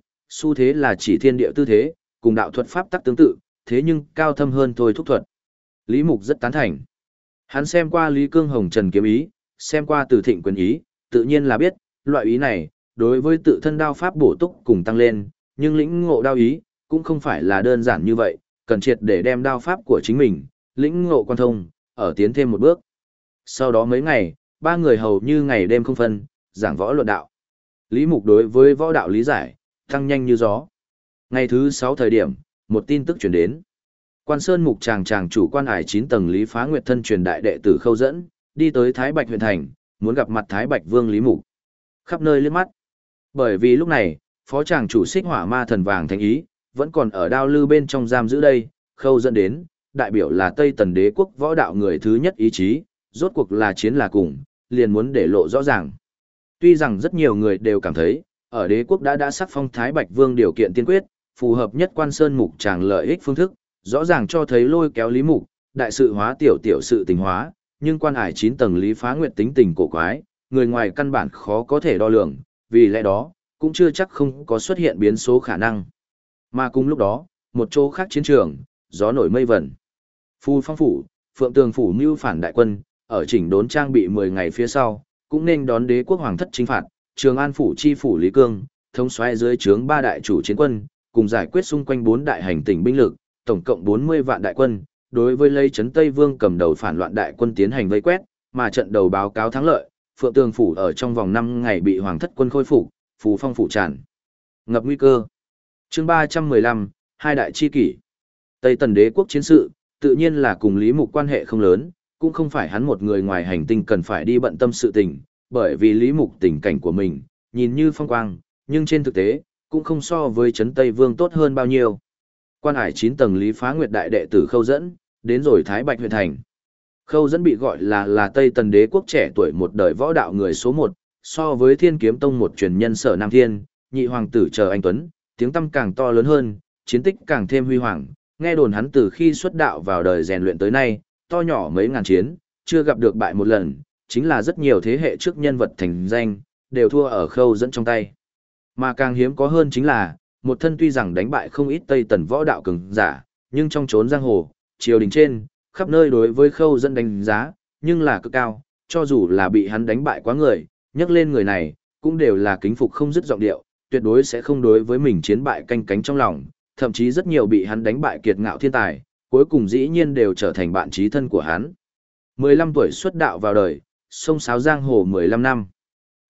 S1: xu thế là chỉ thiên địa tư thế, cùng đạo thuật pháp tắc tương tự, thế nhưng cao thâm hơn thôi thúc thuật. Lý Mục rất tán thành. Hắn xem qua Lý Cương Hồng Trần kiếm ý, xem qua Từ Thịnh quyền ý, tự nhiên là biết, loại ý này, đối với tự thân đao pháp bổ túc cùng tăng lên, nhưng lĩnh ngộ đao ý, cũng không phải là đơn giản như vậy, cần triệt để đem đao pháp của chính mình, lĩnh ngộ quan thông, ở tiến thêm một bước. Sau đó mấy ngày, ba người hầu như ngày đêm không phân, giảng võ luận đạo. Lý Mục đối với võ đạo lý giải, tăng nhanh như gió. Ngày thứ 6 thời điểm, một tin tức chuyển đến. Quan Sơn Mục chàng chủ quan ải 9 tầng Lý Phá Nguyệt thân truyền đại đệ tử Khâu Dẫn, đi tới Thái Bạch huyện thành, muốn gặp mặt Thái Bạch Vương Lý Mục. Khắp nơi liếc mắt. Bởi vì lúc này, phó chàng chủ Xích Hỏa Ma Thần Vàng Thánh Ý, vẫn còn ở đao lư bên trong giam giữ đây, Khâu Dẫn đến, đại biểu là Tây Tần đế quốc võ đạo người thứ nhất ý chí, rốt cuộc là chiến là cùng, liền muốn để lộ rõ ràng. Tuy rằng rất nhiều người đều cảm thấy, ở đế quốc đã sắc phong Thái Bạch Vương điều kiện tiên quyết, phù hợp nhất Quan Sơn Mục chàng lợi ích phương thức, rõ ràng cho thấy lôi kéo Lý Mục, đại sự hóa tiểu sự tình hóa, nhưng quan ải 9 tầng Lý Phá Nguyệt tính tình cổ quái, người ngoài căn bản khó có thể đo lường, vì lẽ đó, cũng chưa chắc không có xuất hiện biến số khả năng. Mà cùng lúc đó, một chỗ khác chiến trường, gió nổi mây vẩn. Phu Phong phủ, Phượng Tường phủ mưu phản đại quân, ở chỉnh đốn trang bị 10 ngày phía sau, cũng nên đón đế quốc hoàng thất chính phạt, Trường An phủ chi phủ Lý Cương, thống soái dưới trướng 3 đại chủ chiến quân, cùng giải quyết xung quanh 4 đại hành tỉnh binh lực, tổng cộng 40 vạn đại quân, đối với lấy trấn Tây Vương cầm đầu phản loạn đại quân tiến hành vây quét, mà trận đầu báo cáo thắng lợi, Phượng Tường phủ ở trong vòng 5 ngày bị hoàng thất quân khôi phục, Phù Phong phủ tràn ngập nguy cơ. Chương 315, hai đại chi kỷ. Tây Tần đế quốc chiến sự, tự nhiên là cùng Lý Mục quan hệ không lớn, cũng không phải hắn một người ngoài hành tinh cần phải đi bận tâm sự tình, bởi vì Lý Mục tình cảnh của mình, nhìn như phong quang, nhưng trên thực tế, cũng không so với trấn Tây Vương tốt hơn bao nhiêu. Quan hải 9 tầng Lý Phá Nguyệt đại đệ tử Khâu Dẫn, đến rồi Thái Bạch huyện thành. Khâu Dẫn bị gọi là Tây Tần đế quốc trẻ tuổi một đời võ đạo người số 1, so với Thiên Kiếm Tông một truyền nhân Sở Nam Thiên, nhị hoàng tử chờ anh Tuấn, tiếng tăm càng to lớn hơn, chiến tích càng thêm huy hoàng. Nghe đồn hắn từ khi xuất đạo vào đời rèn luyện tới nay, to nhỏ mấy ngàn chiến, chưa gặp được bại một lần, chính là rất nhiều thế hệ trước nhân vật thành danh, đều thua ở Khâu Dẫn trong tay. Mà càng hiếm có hơn chính là, một thân tuy rằng đánh bại không ít Tây Tần võ đạo cường giả, nhưng trong chốn giang hồ, triều đình trên, khắp nơi đối với Khâu Dẫn đánh giá, nhưng là cực cao, cho dù là bị hắn đánh bại quá người, nhắc lên người này, cũng đều là kính phục không dứt giọng điệu, tuyệt đối sẽ không đối với mình chiến bại canh cánh trong lòng, thậm chí rất nhiều bị hắn đánh bại kiệt ngạo thiên tài, cuối cùng dĩ nhiên đều trở thành bạn chí thân của hắn. 15 tuổi xuất đạo vào đời, sông sáo giang hồ 15 năm.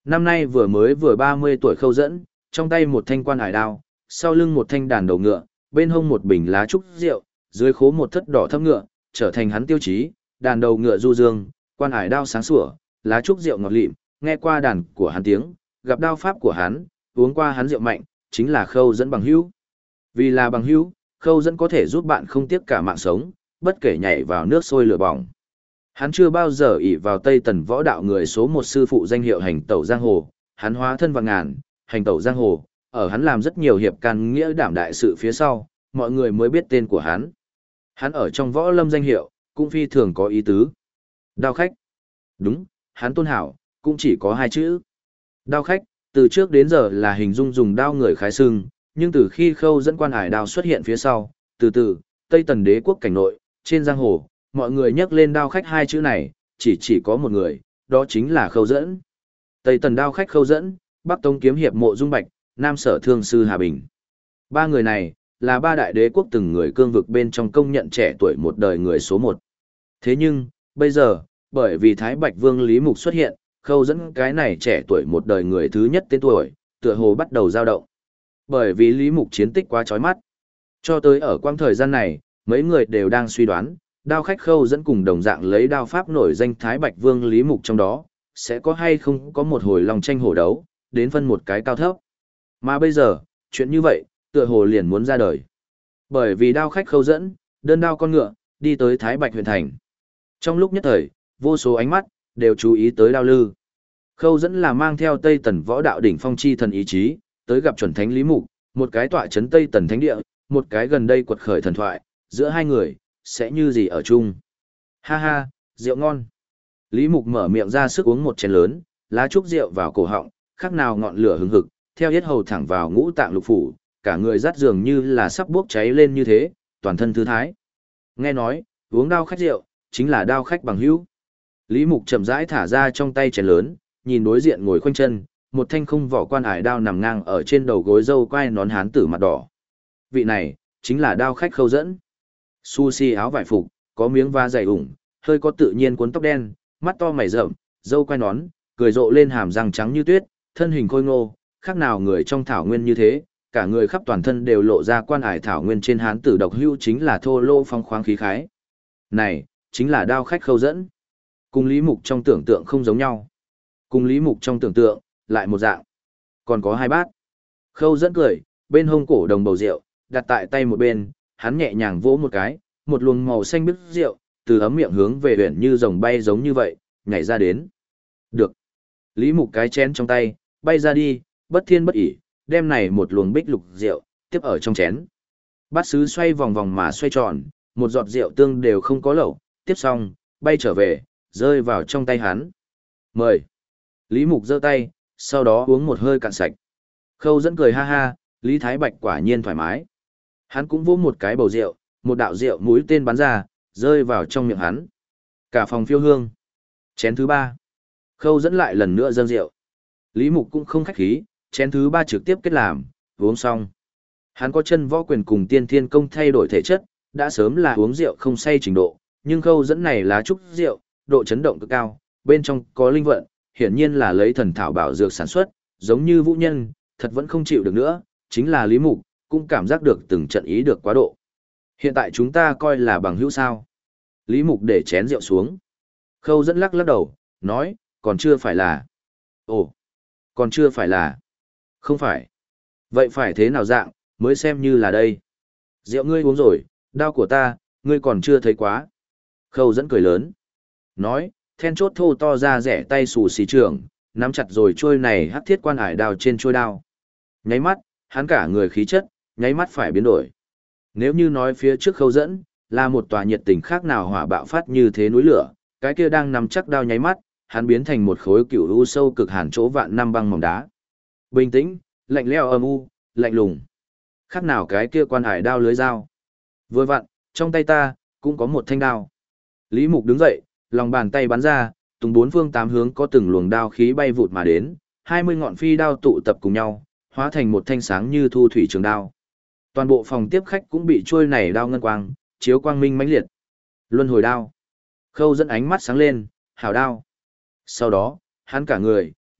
S1: Năm nay vừa 30 tuổi Khâu Dẫn, trong tay một thanh quan hải đao, sau lưng một thanh đàn đầu ngựa, bên hông một bình lá trúc rượu, dưới khố một thất đỏ thấp ngựa, trở thành hắn tiêu chí, đàn đầu ngựa du dương, quan hải đao sáng sủa, lá trúc rượu ngọt lịm, nghe qua đàn của hắn tiếng, gặp đao pháp của hắn, uống qua hắn rượu mạnh, chính là Khâu Dẫn bằng hữu. Vì là bằng hữu, Khâu Dẫn có thể giúp bạn không tiếc cả mạng sống, bất kể nhảy vào nước sôi lửa bỏng. Hắn chưa bao giờ ỷ vào Tây Tần võ đạo người số một sư phụ danh hiệu hành tẩu giang hồ, hắn hóa thân vạn ngàn, hành tẩu giang hồ, ở hắn làm rất nhiều hiệp can nghĩa đảm đại sự phía sau, mọi người mới biết tên của hắn. Hắn ở trong võ lâm danh hiệu, cũng phi thường có ý tứ. Đao khách. Đúng, hắn tôn hảo, cũng chỉ có hai chữ. Đao khách, từ trước đến giờ là hình dung dùng đao người khái xưng, nhưng từ khi Khâu Dẫn quan hải đao xuất hiện phía sau, từ từ, Tây Tần đế quốc cảnh nội, trên giang hồ, mọi người nhắc lên đao khách hai chữ này, chỉ có một người, đó chính là Khâu Dẫn. Tây Tần đao khách Khâu Dẫn, Bắc Tông kiếm hiệp Mộ Dung Bạch, Nam Sở thương sư Hà Bình. Ba người này, là ba đại đế quốc từng người cương vực bên trong công nhận trẻ tuổi một đời người số một. Thế nhưng, bây giờ, bởi vì Thái Bạch Vương Lý Mục xuất hiện, Khâu Dẫn cái này trẻ tuổi một đời người thứ nhất tên tuổi, tựa hồ bắt đầu dao động. Bởi vì Lý Mục chiến tích quá chói mắt. Cho tới ở quãng thời gian này, mấy người đều đang suy đoán, đao khách Khâu Dẫn cùng đồng dạng lấy đao pháp nổi danh Thái Bạch Vương Lý Mục trong đó, sẽ có hay không có một hồi lòng tranh hổ đấu, đến phân một cái cao thấp. Mà bây giờ, chuyện như vậy, tựa hồ liền muốn ra đời. Bởi vì đao khách Khâu Dẫn, đơn đao con ngựa, đi tới Thái Bạch huyện thành. Trong lúc nhất thời, vô số ánh mắt, đều chú ý tới đao lư. Khâu Dẫn là mang theo Tây Tần võ đạo đỉnh phong chi thần ý chí, tới gặp chuẩn thánh Lý Mục, một cái tọa chấn Tây Tần thánh địa, một cái gần đây quật khởi thần thoại, giữa hai người, sẽ như gì ở chung. Ha ha, rượu ngon. Lý Mục mở miệng ra sức uống một chén lớn, lá trúc rượu vào cổ họng, khác nào ngọn lửa hừng hực, theo yết hầu thẳng vào ngũ tạng lục phủ, cả người rát dường như là sắp bốc cháy lên như thế, toàn thân thư thái. Nghe nói, uống đao khách rượu, chính là đao khách bằng hữu. Lý Mục chậm rãi thả ra trong tay chén lớn, nhìn đối diện ngồi khoanh chân, một thanh không vỏ quan ải đao nằm ngang ở trên đầu gối râu quai nón hán tử mặt đỏ. Vị này, chính là đao khách Khâu Dẫn. Sushi áo vải phục, có miếng va dày ủng, hơi có tự nhiên cuốn tóc đen, mắt to mày rậm, râu quai nón, cười rộ lên hàm răng trắng như tuyết, thân hình khôi ngô, khác nào người trong thảo nguyên như thế, cả người khắp toàn thân đều lộ ra quan ải thảo nguyên trên hán tử độc hưu chính là thô lô phong khoáng khí khái. Này, chính là đao khách Khâu Dẫn. Cùng Lý Mục trong tưởng tượng không giống nhau. Cùng Lý Mục trong tưởng tượng, lại một dạng. Còn có hai bát. Khâu Dẫn cười, bên hông cổ đồng bầu rượu, đặt tại tay một bên, hắn nhẹ nhàng vỗ một cái, một luồng màu xanh biếc rượu, từ ấm miệng hướng về huyện như rồng bay giống như vậy, nhảy ra đến. Được. Lý Mục cái chén trong tay, bay ra đi, bất thiên bất ỉ, đem này một luồng bích lục rượu, tiếp ở trong chén. Bát sứ xoay vòng vòng mà xoay tròn, một giọt rượu tương đều không có lẩu, tiếp xong, bay trở về, rơi vào trong tay hắn. Mời. Lý Mục giơ tay, sau đó uống một hơi cạn sạch. Khâu Dẫn cười ha ha, Lý Thái Bạch quả nhiên thoải mái. Hắn cũng vỗ một cái bầu rượu, một đạo rượu mũi tên bắn ra, rơi vào trong miệng hắn. Cả phòng phiêu hương. Chén thứ ba. Khâu Dẫn lại lần nữa dâng rượu. Lý Mục cũng không khách khí, chén thứ ba trực tiếp kết làm, uống xong. Hắn có chân võ quyền cùng tiên thiên công thay đổi thể chất, đã sớm là uống rượu không say trình độ, nhưng Khâu Dẫn này lá trúc rượu, độ chấn động cực cao, bên trong có linh vận, hiển nhiên là lấy thần thảo bảo dược sản xuất, giống như vũ nhân, thật vẫn không chịu được nữa, chính là Lý Mục, cũng cảm giác được từng trận ý được quá độ. Hiện tại chúng ta coi là bằng hữu sao. Lý Mục để chén rượu xuống. Khâu Dẫn lắc lắc đầu, nói, còn chưa phải là. Ồ, còn chưa phải là. Không phải. Vậy phải thế nào dạng, mới xem như là đây. Rượu ngươi uống rồi, đao của ta, ngươi còn chưa thấy quá. Khâu Dẫn cười lớn. Nói, then chốt thô to ra rẻ tay xù xì trường, nắm chặt rồi trôi này hắc thiết quan ải đao trên trôi đao. Nháy mắt, hắn cả người khí chất, nháy mắt phải biến đổi. Nếu như nói phía trước Khâu Dẫn, là một tòa nhiệt tình khác nào hỏa bạo phát như thế núi lửa, cái kia đang nắm chắc đao nháy mắt, hắn biến thành một khối cửu u sâu cực hàn chỗ vạn năm băng mỏng đá. Bình tĩnh, lạnh lẽo âm u, lạnh lùng. Khác nào cái kia quan hải đao lưới dao. Vừa vặn, trong tay ta, cũng có một thanh đao. Lý Mục đứng dậy, lòng bàn tay bắn ra, tung bốn phương tám hướng có từng luồng đao khí bay vụt mà đến, 20 ngọn phi đao tụ tập cùng nhau, hóa thành một thanh sáng như thu thủy trường đao. Toàn bộ phòng tiếp khách cũng bị trôi này đao ngân quang, chiếu quang minh mãnh liệt. Luân hồi đao. Khâu Dẫn ánh mắt sáng lên, hào đao. Sau đó, hắn cả người,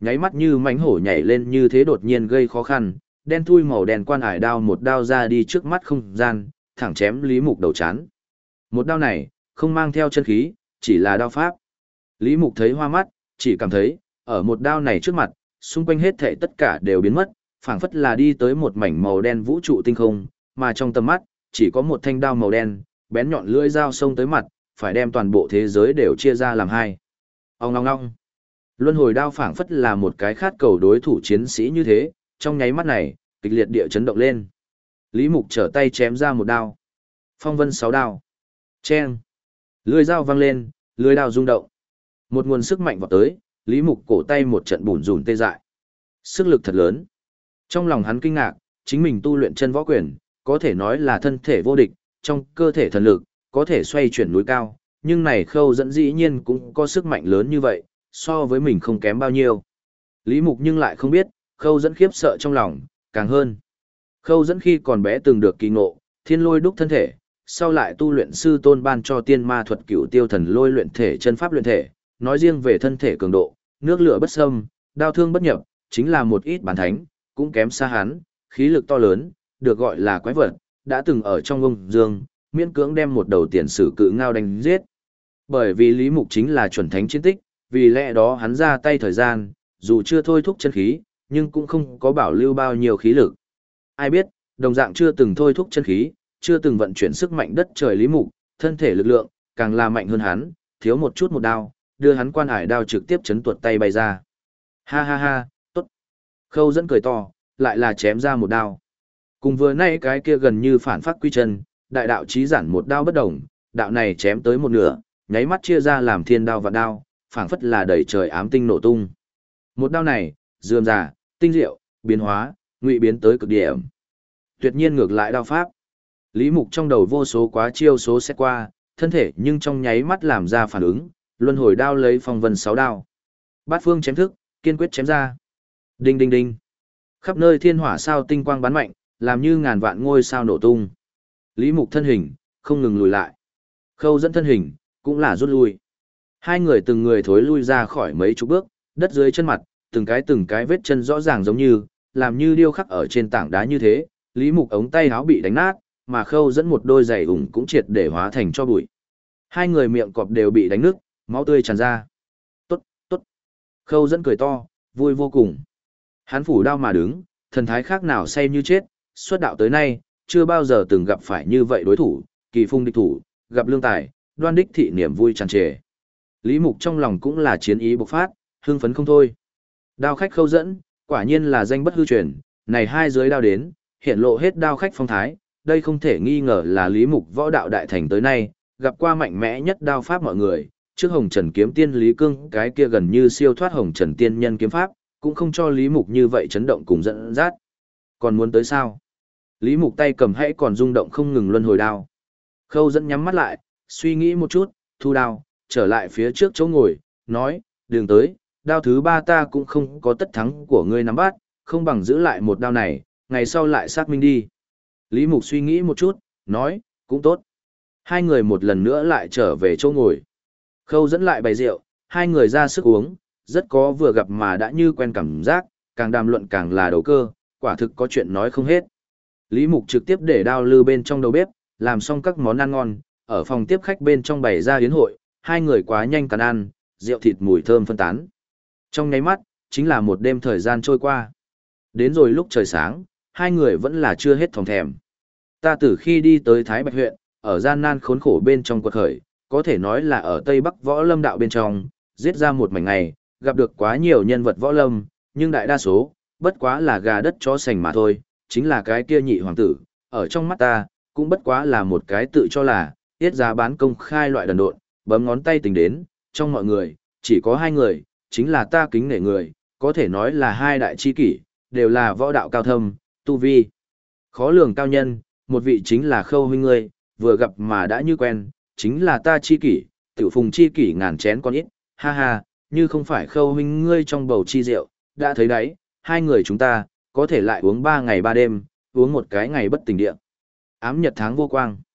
S1: nháy mắt như mãnh hổ nhảy lên như thế đột nhiên gây khó khăn, đen thui màu đen quan ải đao một đao ra đi trước mắt không gian, thẳng chém Lý Mục đầu chán. Một đao này, không mang theo chân khí, chỉ là đao pháp. Lý Mục thấy hoa mắt, chỉ cảm thấy, ở một đao này trước mặt, xung quanh hết thảy tất cả đều biến mất, phảng phất là đi tới một mảnh màu đen vũ trụ tinh không, mà trong tầm mắt, chỉ có một thanh đao màu đen, bén nhọn lưỡi dao xông tới mặt, phải đem toàn bộ thế giới đều chia ra làm hai. Ong ong ong. Luân hồi đao phảng phất là một cái khát cầu đối thủ chiến sĩ như thế, trong nháy mắt này, kịch liệt địa chấn động lên. Lý Mục trở tay chém ra một đao. Phong vân 6 đao. Chen. Lưỡi dao văng lên, lưỡi đao rung động. Một nguồn sức mạnh vọt tới, Lý Mục cổ tay một trận bủn rủn tê dại. Sức lực thật lớn. Trong lòng hắn kinh ngạc, chính mình tu luyện chân võ quyền, có thể nói là thân thể vô địch, trong cơ thể thần lực, có thể xoay chuyển núi cao, nhưng này Khâu Dẫn dĩ nhiên cũng có sức mạnh lớn như vậy, so với mình không kém bao nhiêu. Lý Mục nhưng lại không biết, Khâu Dẫn khiếp sợ trong lòng, càng hơn. Khâu Dẫn khi còn bé từng được kỳ ngộ, thiên lôi đúc thân thể, sau lại tu luyện sư tôn ban cho tiên ma thuật cửu tiêu thần lôi luyện thể chân pháp luyện thể, nói riêng về thân thể cường độ, nước lửa bất xâm, đao thương bất nhập, chính là một ít bản thánh, cũng kém xa hắn, khí lực to lớn, được gọi là quái vật, đã từng ở trong ông dương, miễn cưỡng đem một đầu tiền sử cự ngao đánh giết. Bởi vì Lý Mục chính là chuẩn thánh chiến tích, vì lẽ đó hắn ra tay thời gian, dù chưa thôi thúc chân khí, nhưng cũng không có bảo lưu bao nhiêu khí lực. Ai biết, đồng dạng chưa từng thôi thúc chân khí, chưa từng vận chuyển sức mạnh đất trời Lý Mục, thân thể lực lượng, càng là mạnh hơn hắn, thiếu một chút một đao, đưa hắn quan ải đao trực tiếp chấn tuột tay bay ra. Ha ha ha, tốt. Khâu Dẫn cười to, lại là chém ra một đao. Cùng vừa nãy cái kia gần như phản phát quy chân, đại đạo chí giản một đao bất đồng, đạo này chém tới một nửa, nháy mắt chia ra làm thiên đao và đao, phảng phất là đẩy trời ám tinh nổ tung. Một đao này, rườm rà, tinh diệu, biến hóa, ngụy biến tới cực điểm. Tuyệt nhiên ngược lại đao pháp. Lý Mục trong đầu vô số quá chiêu số xét qua, thân thể nhưng trong nháy mắt làm ra phản ứng, luân hồi đao lấy phong vân 6 đao. Bát phương chém thức, kiên quyết chém ra. Đinh đinh đinh. Khắp nơi thiên hỏa sao tinh quang bắn mạnh, làm như ngàn vạn ngôi sao nổ tung. Lý Mục thân hình, không ngừng lùi lại. Khâu Dẫn thân hình, cũng là rút lui. Hai người từng người thối lui ra khỏi mấy chục bước, đất dưới chân mặt, từng cái vết chân rõ ràng giống như, làm như điêu khắc ở trên tảng đá như thế. Lý Mục ống tay áo bị đánh nát, mà Khâu Dẫn một đôi giày ủng cũng triệt để hóa thành cho bụi. Hai người miệng cọp đều bị đánh nứt, máu tươi tràn ra. Tốt, tốt. Khâu Dẫn cười to, vui vô cùng. Hắn phủ đao mà đứng, thần thái khác nào say như chết, xuất đạo tới nay, chưa bao giờ từng gặp phải như vậy đối thủ, kỳ phung địch thủ, gặp lương tài, đoan đích thị niềm vui tràn trề. Lý Mục trong lòng cũng là chiến ý bộc phát, hưng phấn không thôi. Đao khách Khâu Dẫn, quả nhiên là danh bất hư truyền, này hai giới đao đến, hiện lộ hết đao khách phong thái, đây không thể nghi ngờ là Lý Mục võ đạo đại thành tới nay, gặp qua mạnh mẽ nhất đao pháp mọi người, trước Hồng Trần kiếm tiên Lý Cương cái kia gần như siêu thoát Hồng Trần tiên nhân kiếm pháp, cũng không cho Lý Mục như vậy chấn động cùng dẫn dắt. Còn muốn tới sao? Lý Mục tay cầm hãy còn rung động không ngừng luân hồi đao. Khâu Dẫn nhắm mắt lại, suy nghĩ một chút, thu đao, trở lại phía trước chỗ ngồi, nói, đường tới, đao thứ ba ta cũng không có tất thắng của ngươi nắm bắt, không bằng giữ lại một đao này, ngày sau lại xác minh đi. Lý Mục suy nghĩ một chút, nói, cũng tốt. Hai người một lần nữa lại trở về chỗ ngồi. Khâu Dẫn lại bày rượu, hai người ra sức uống, rất có vừa gặp mà đã như quen cảm giác, càng đàm luận càng là đầu cơ, quả thực có chuyện nói không hết. Lý Mục trực tiếp để đao lư bên trong đầu bếp, làm xong các món ăn ngon, ở phòng tiếp khách bên trong bày ra yến hội, hai người quá nhanh cắn ăn, rượu thịt mùi thơm phân tán. Trong nháy mắt, chính là một đêm thời gian trôi qua. Đến rồi lúc trời sáng, hai người vẫn là chưa hết thòng thèm. Ta từ khi đi tới Thái Bạch huyện, ở gian nan khốn khổ bên trong quật khởi, có thể nói là ở Tây Bắc võ lâm đạo bên trong, giết ra một mảnh ngày, gặp được quá nhiều nhân vật võ lâm, nhưng đại đa số, bất quá là gà đất chó sành mà thôi, chính là cái kia nhị hoàng tử, ở trong mắt ta, cũng bất quá là một cái tự cho là, tiết giá bán công khai loại đần độn, bấm ngón tay tính đến, trong mọi người, chỉ có hai người, chính là ta kính nể người, có thể nói là hai đại chi kỷ, đều là võ đạo cao thâm, tu vi. Khó lường cao nhân, một vị chính là Khâu huynh ngươi, vừa gặp mà đã như quen, chính là ta chi kỷ, tiểu phùng chi kỷ ngàn chén con ít, ha ha, như không phải Khâu huynh ngươi trong bầu chi rượu, đã thấy đấy, hai người chúng ta, có thể lại uống 3 ngày 3 đêm, uống một cái ngày bất tỉnh địa. Ám nhật tháng vô quang.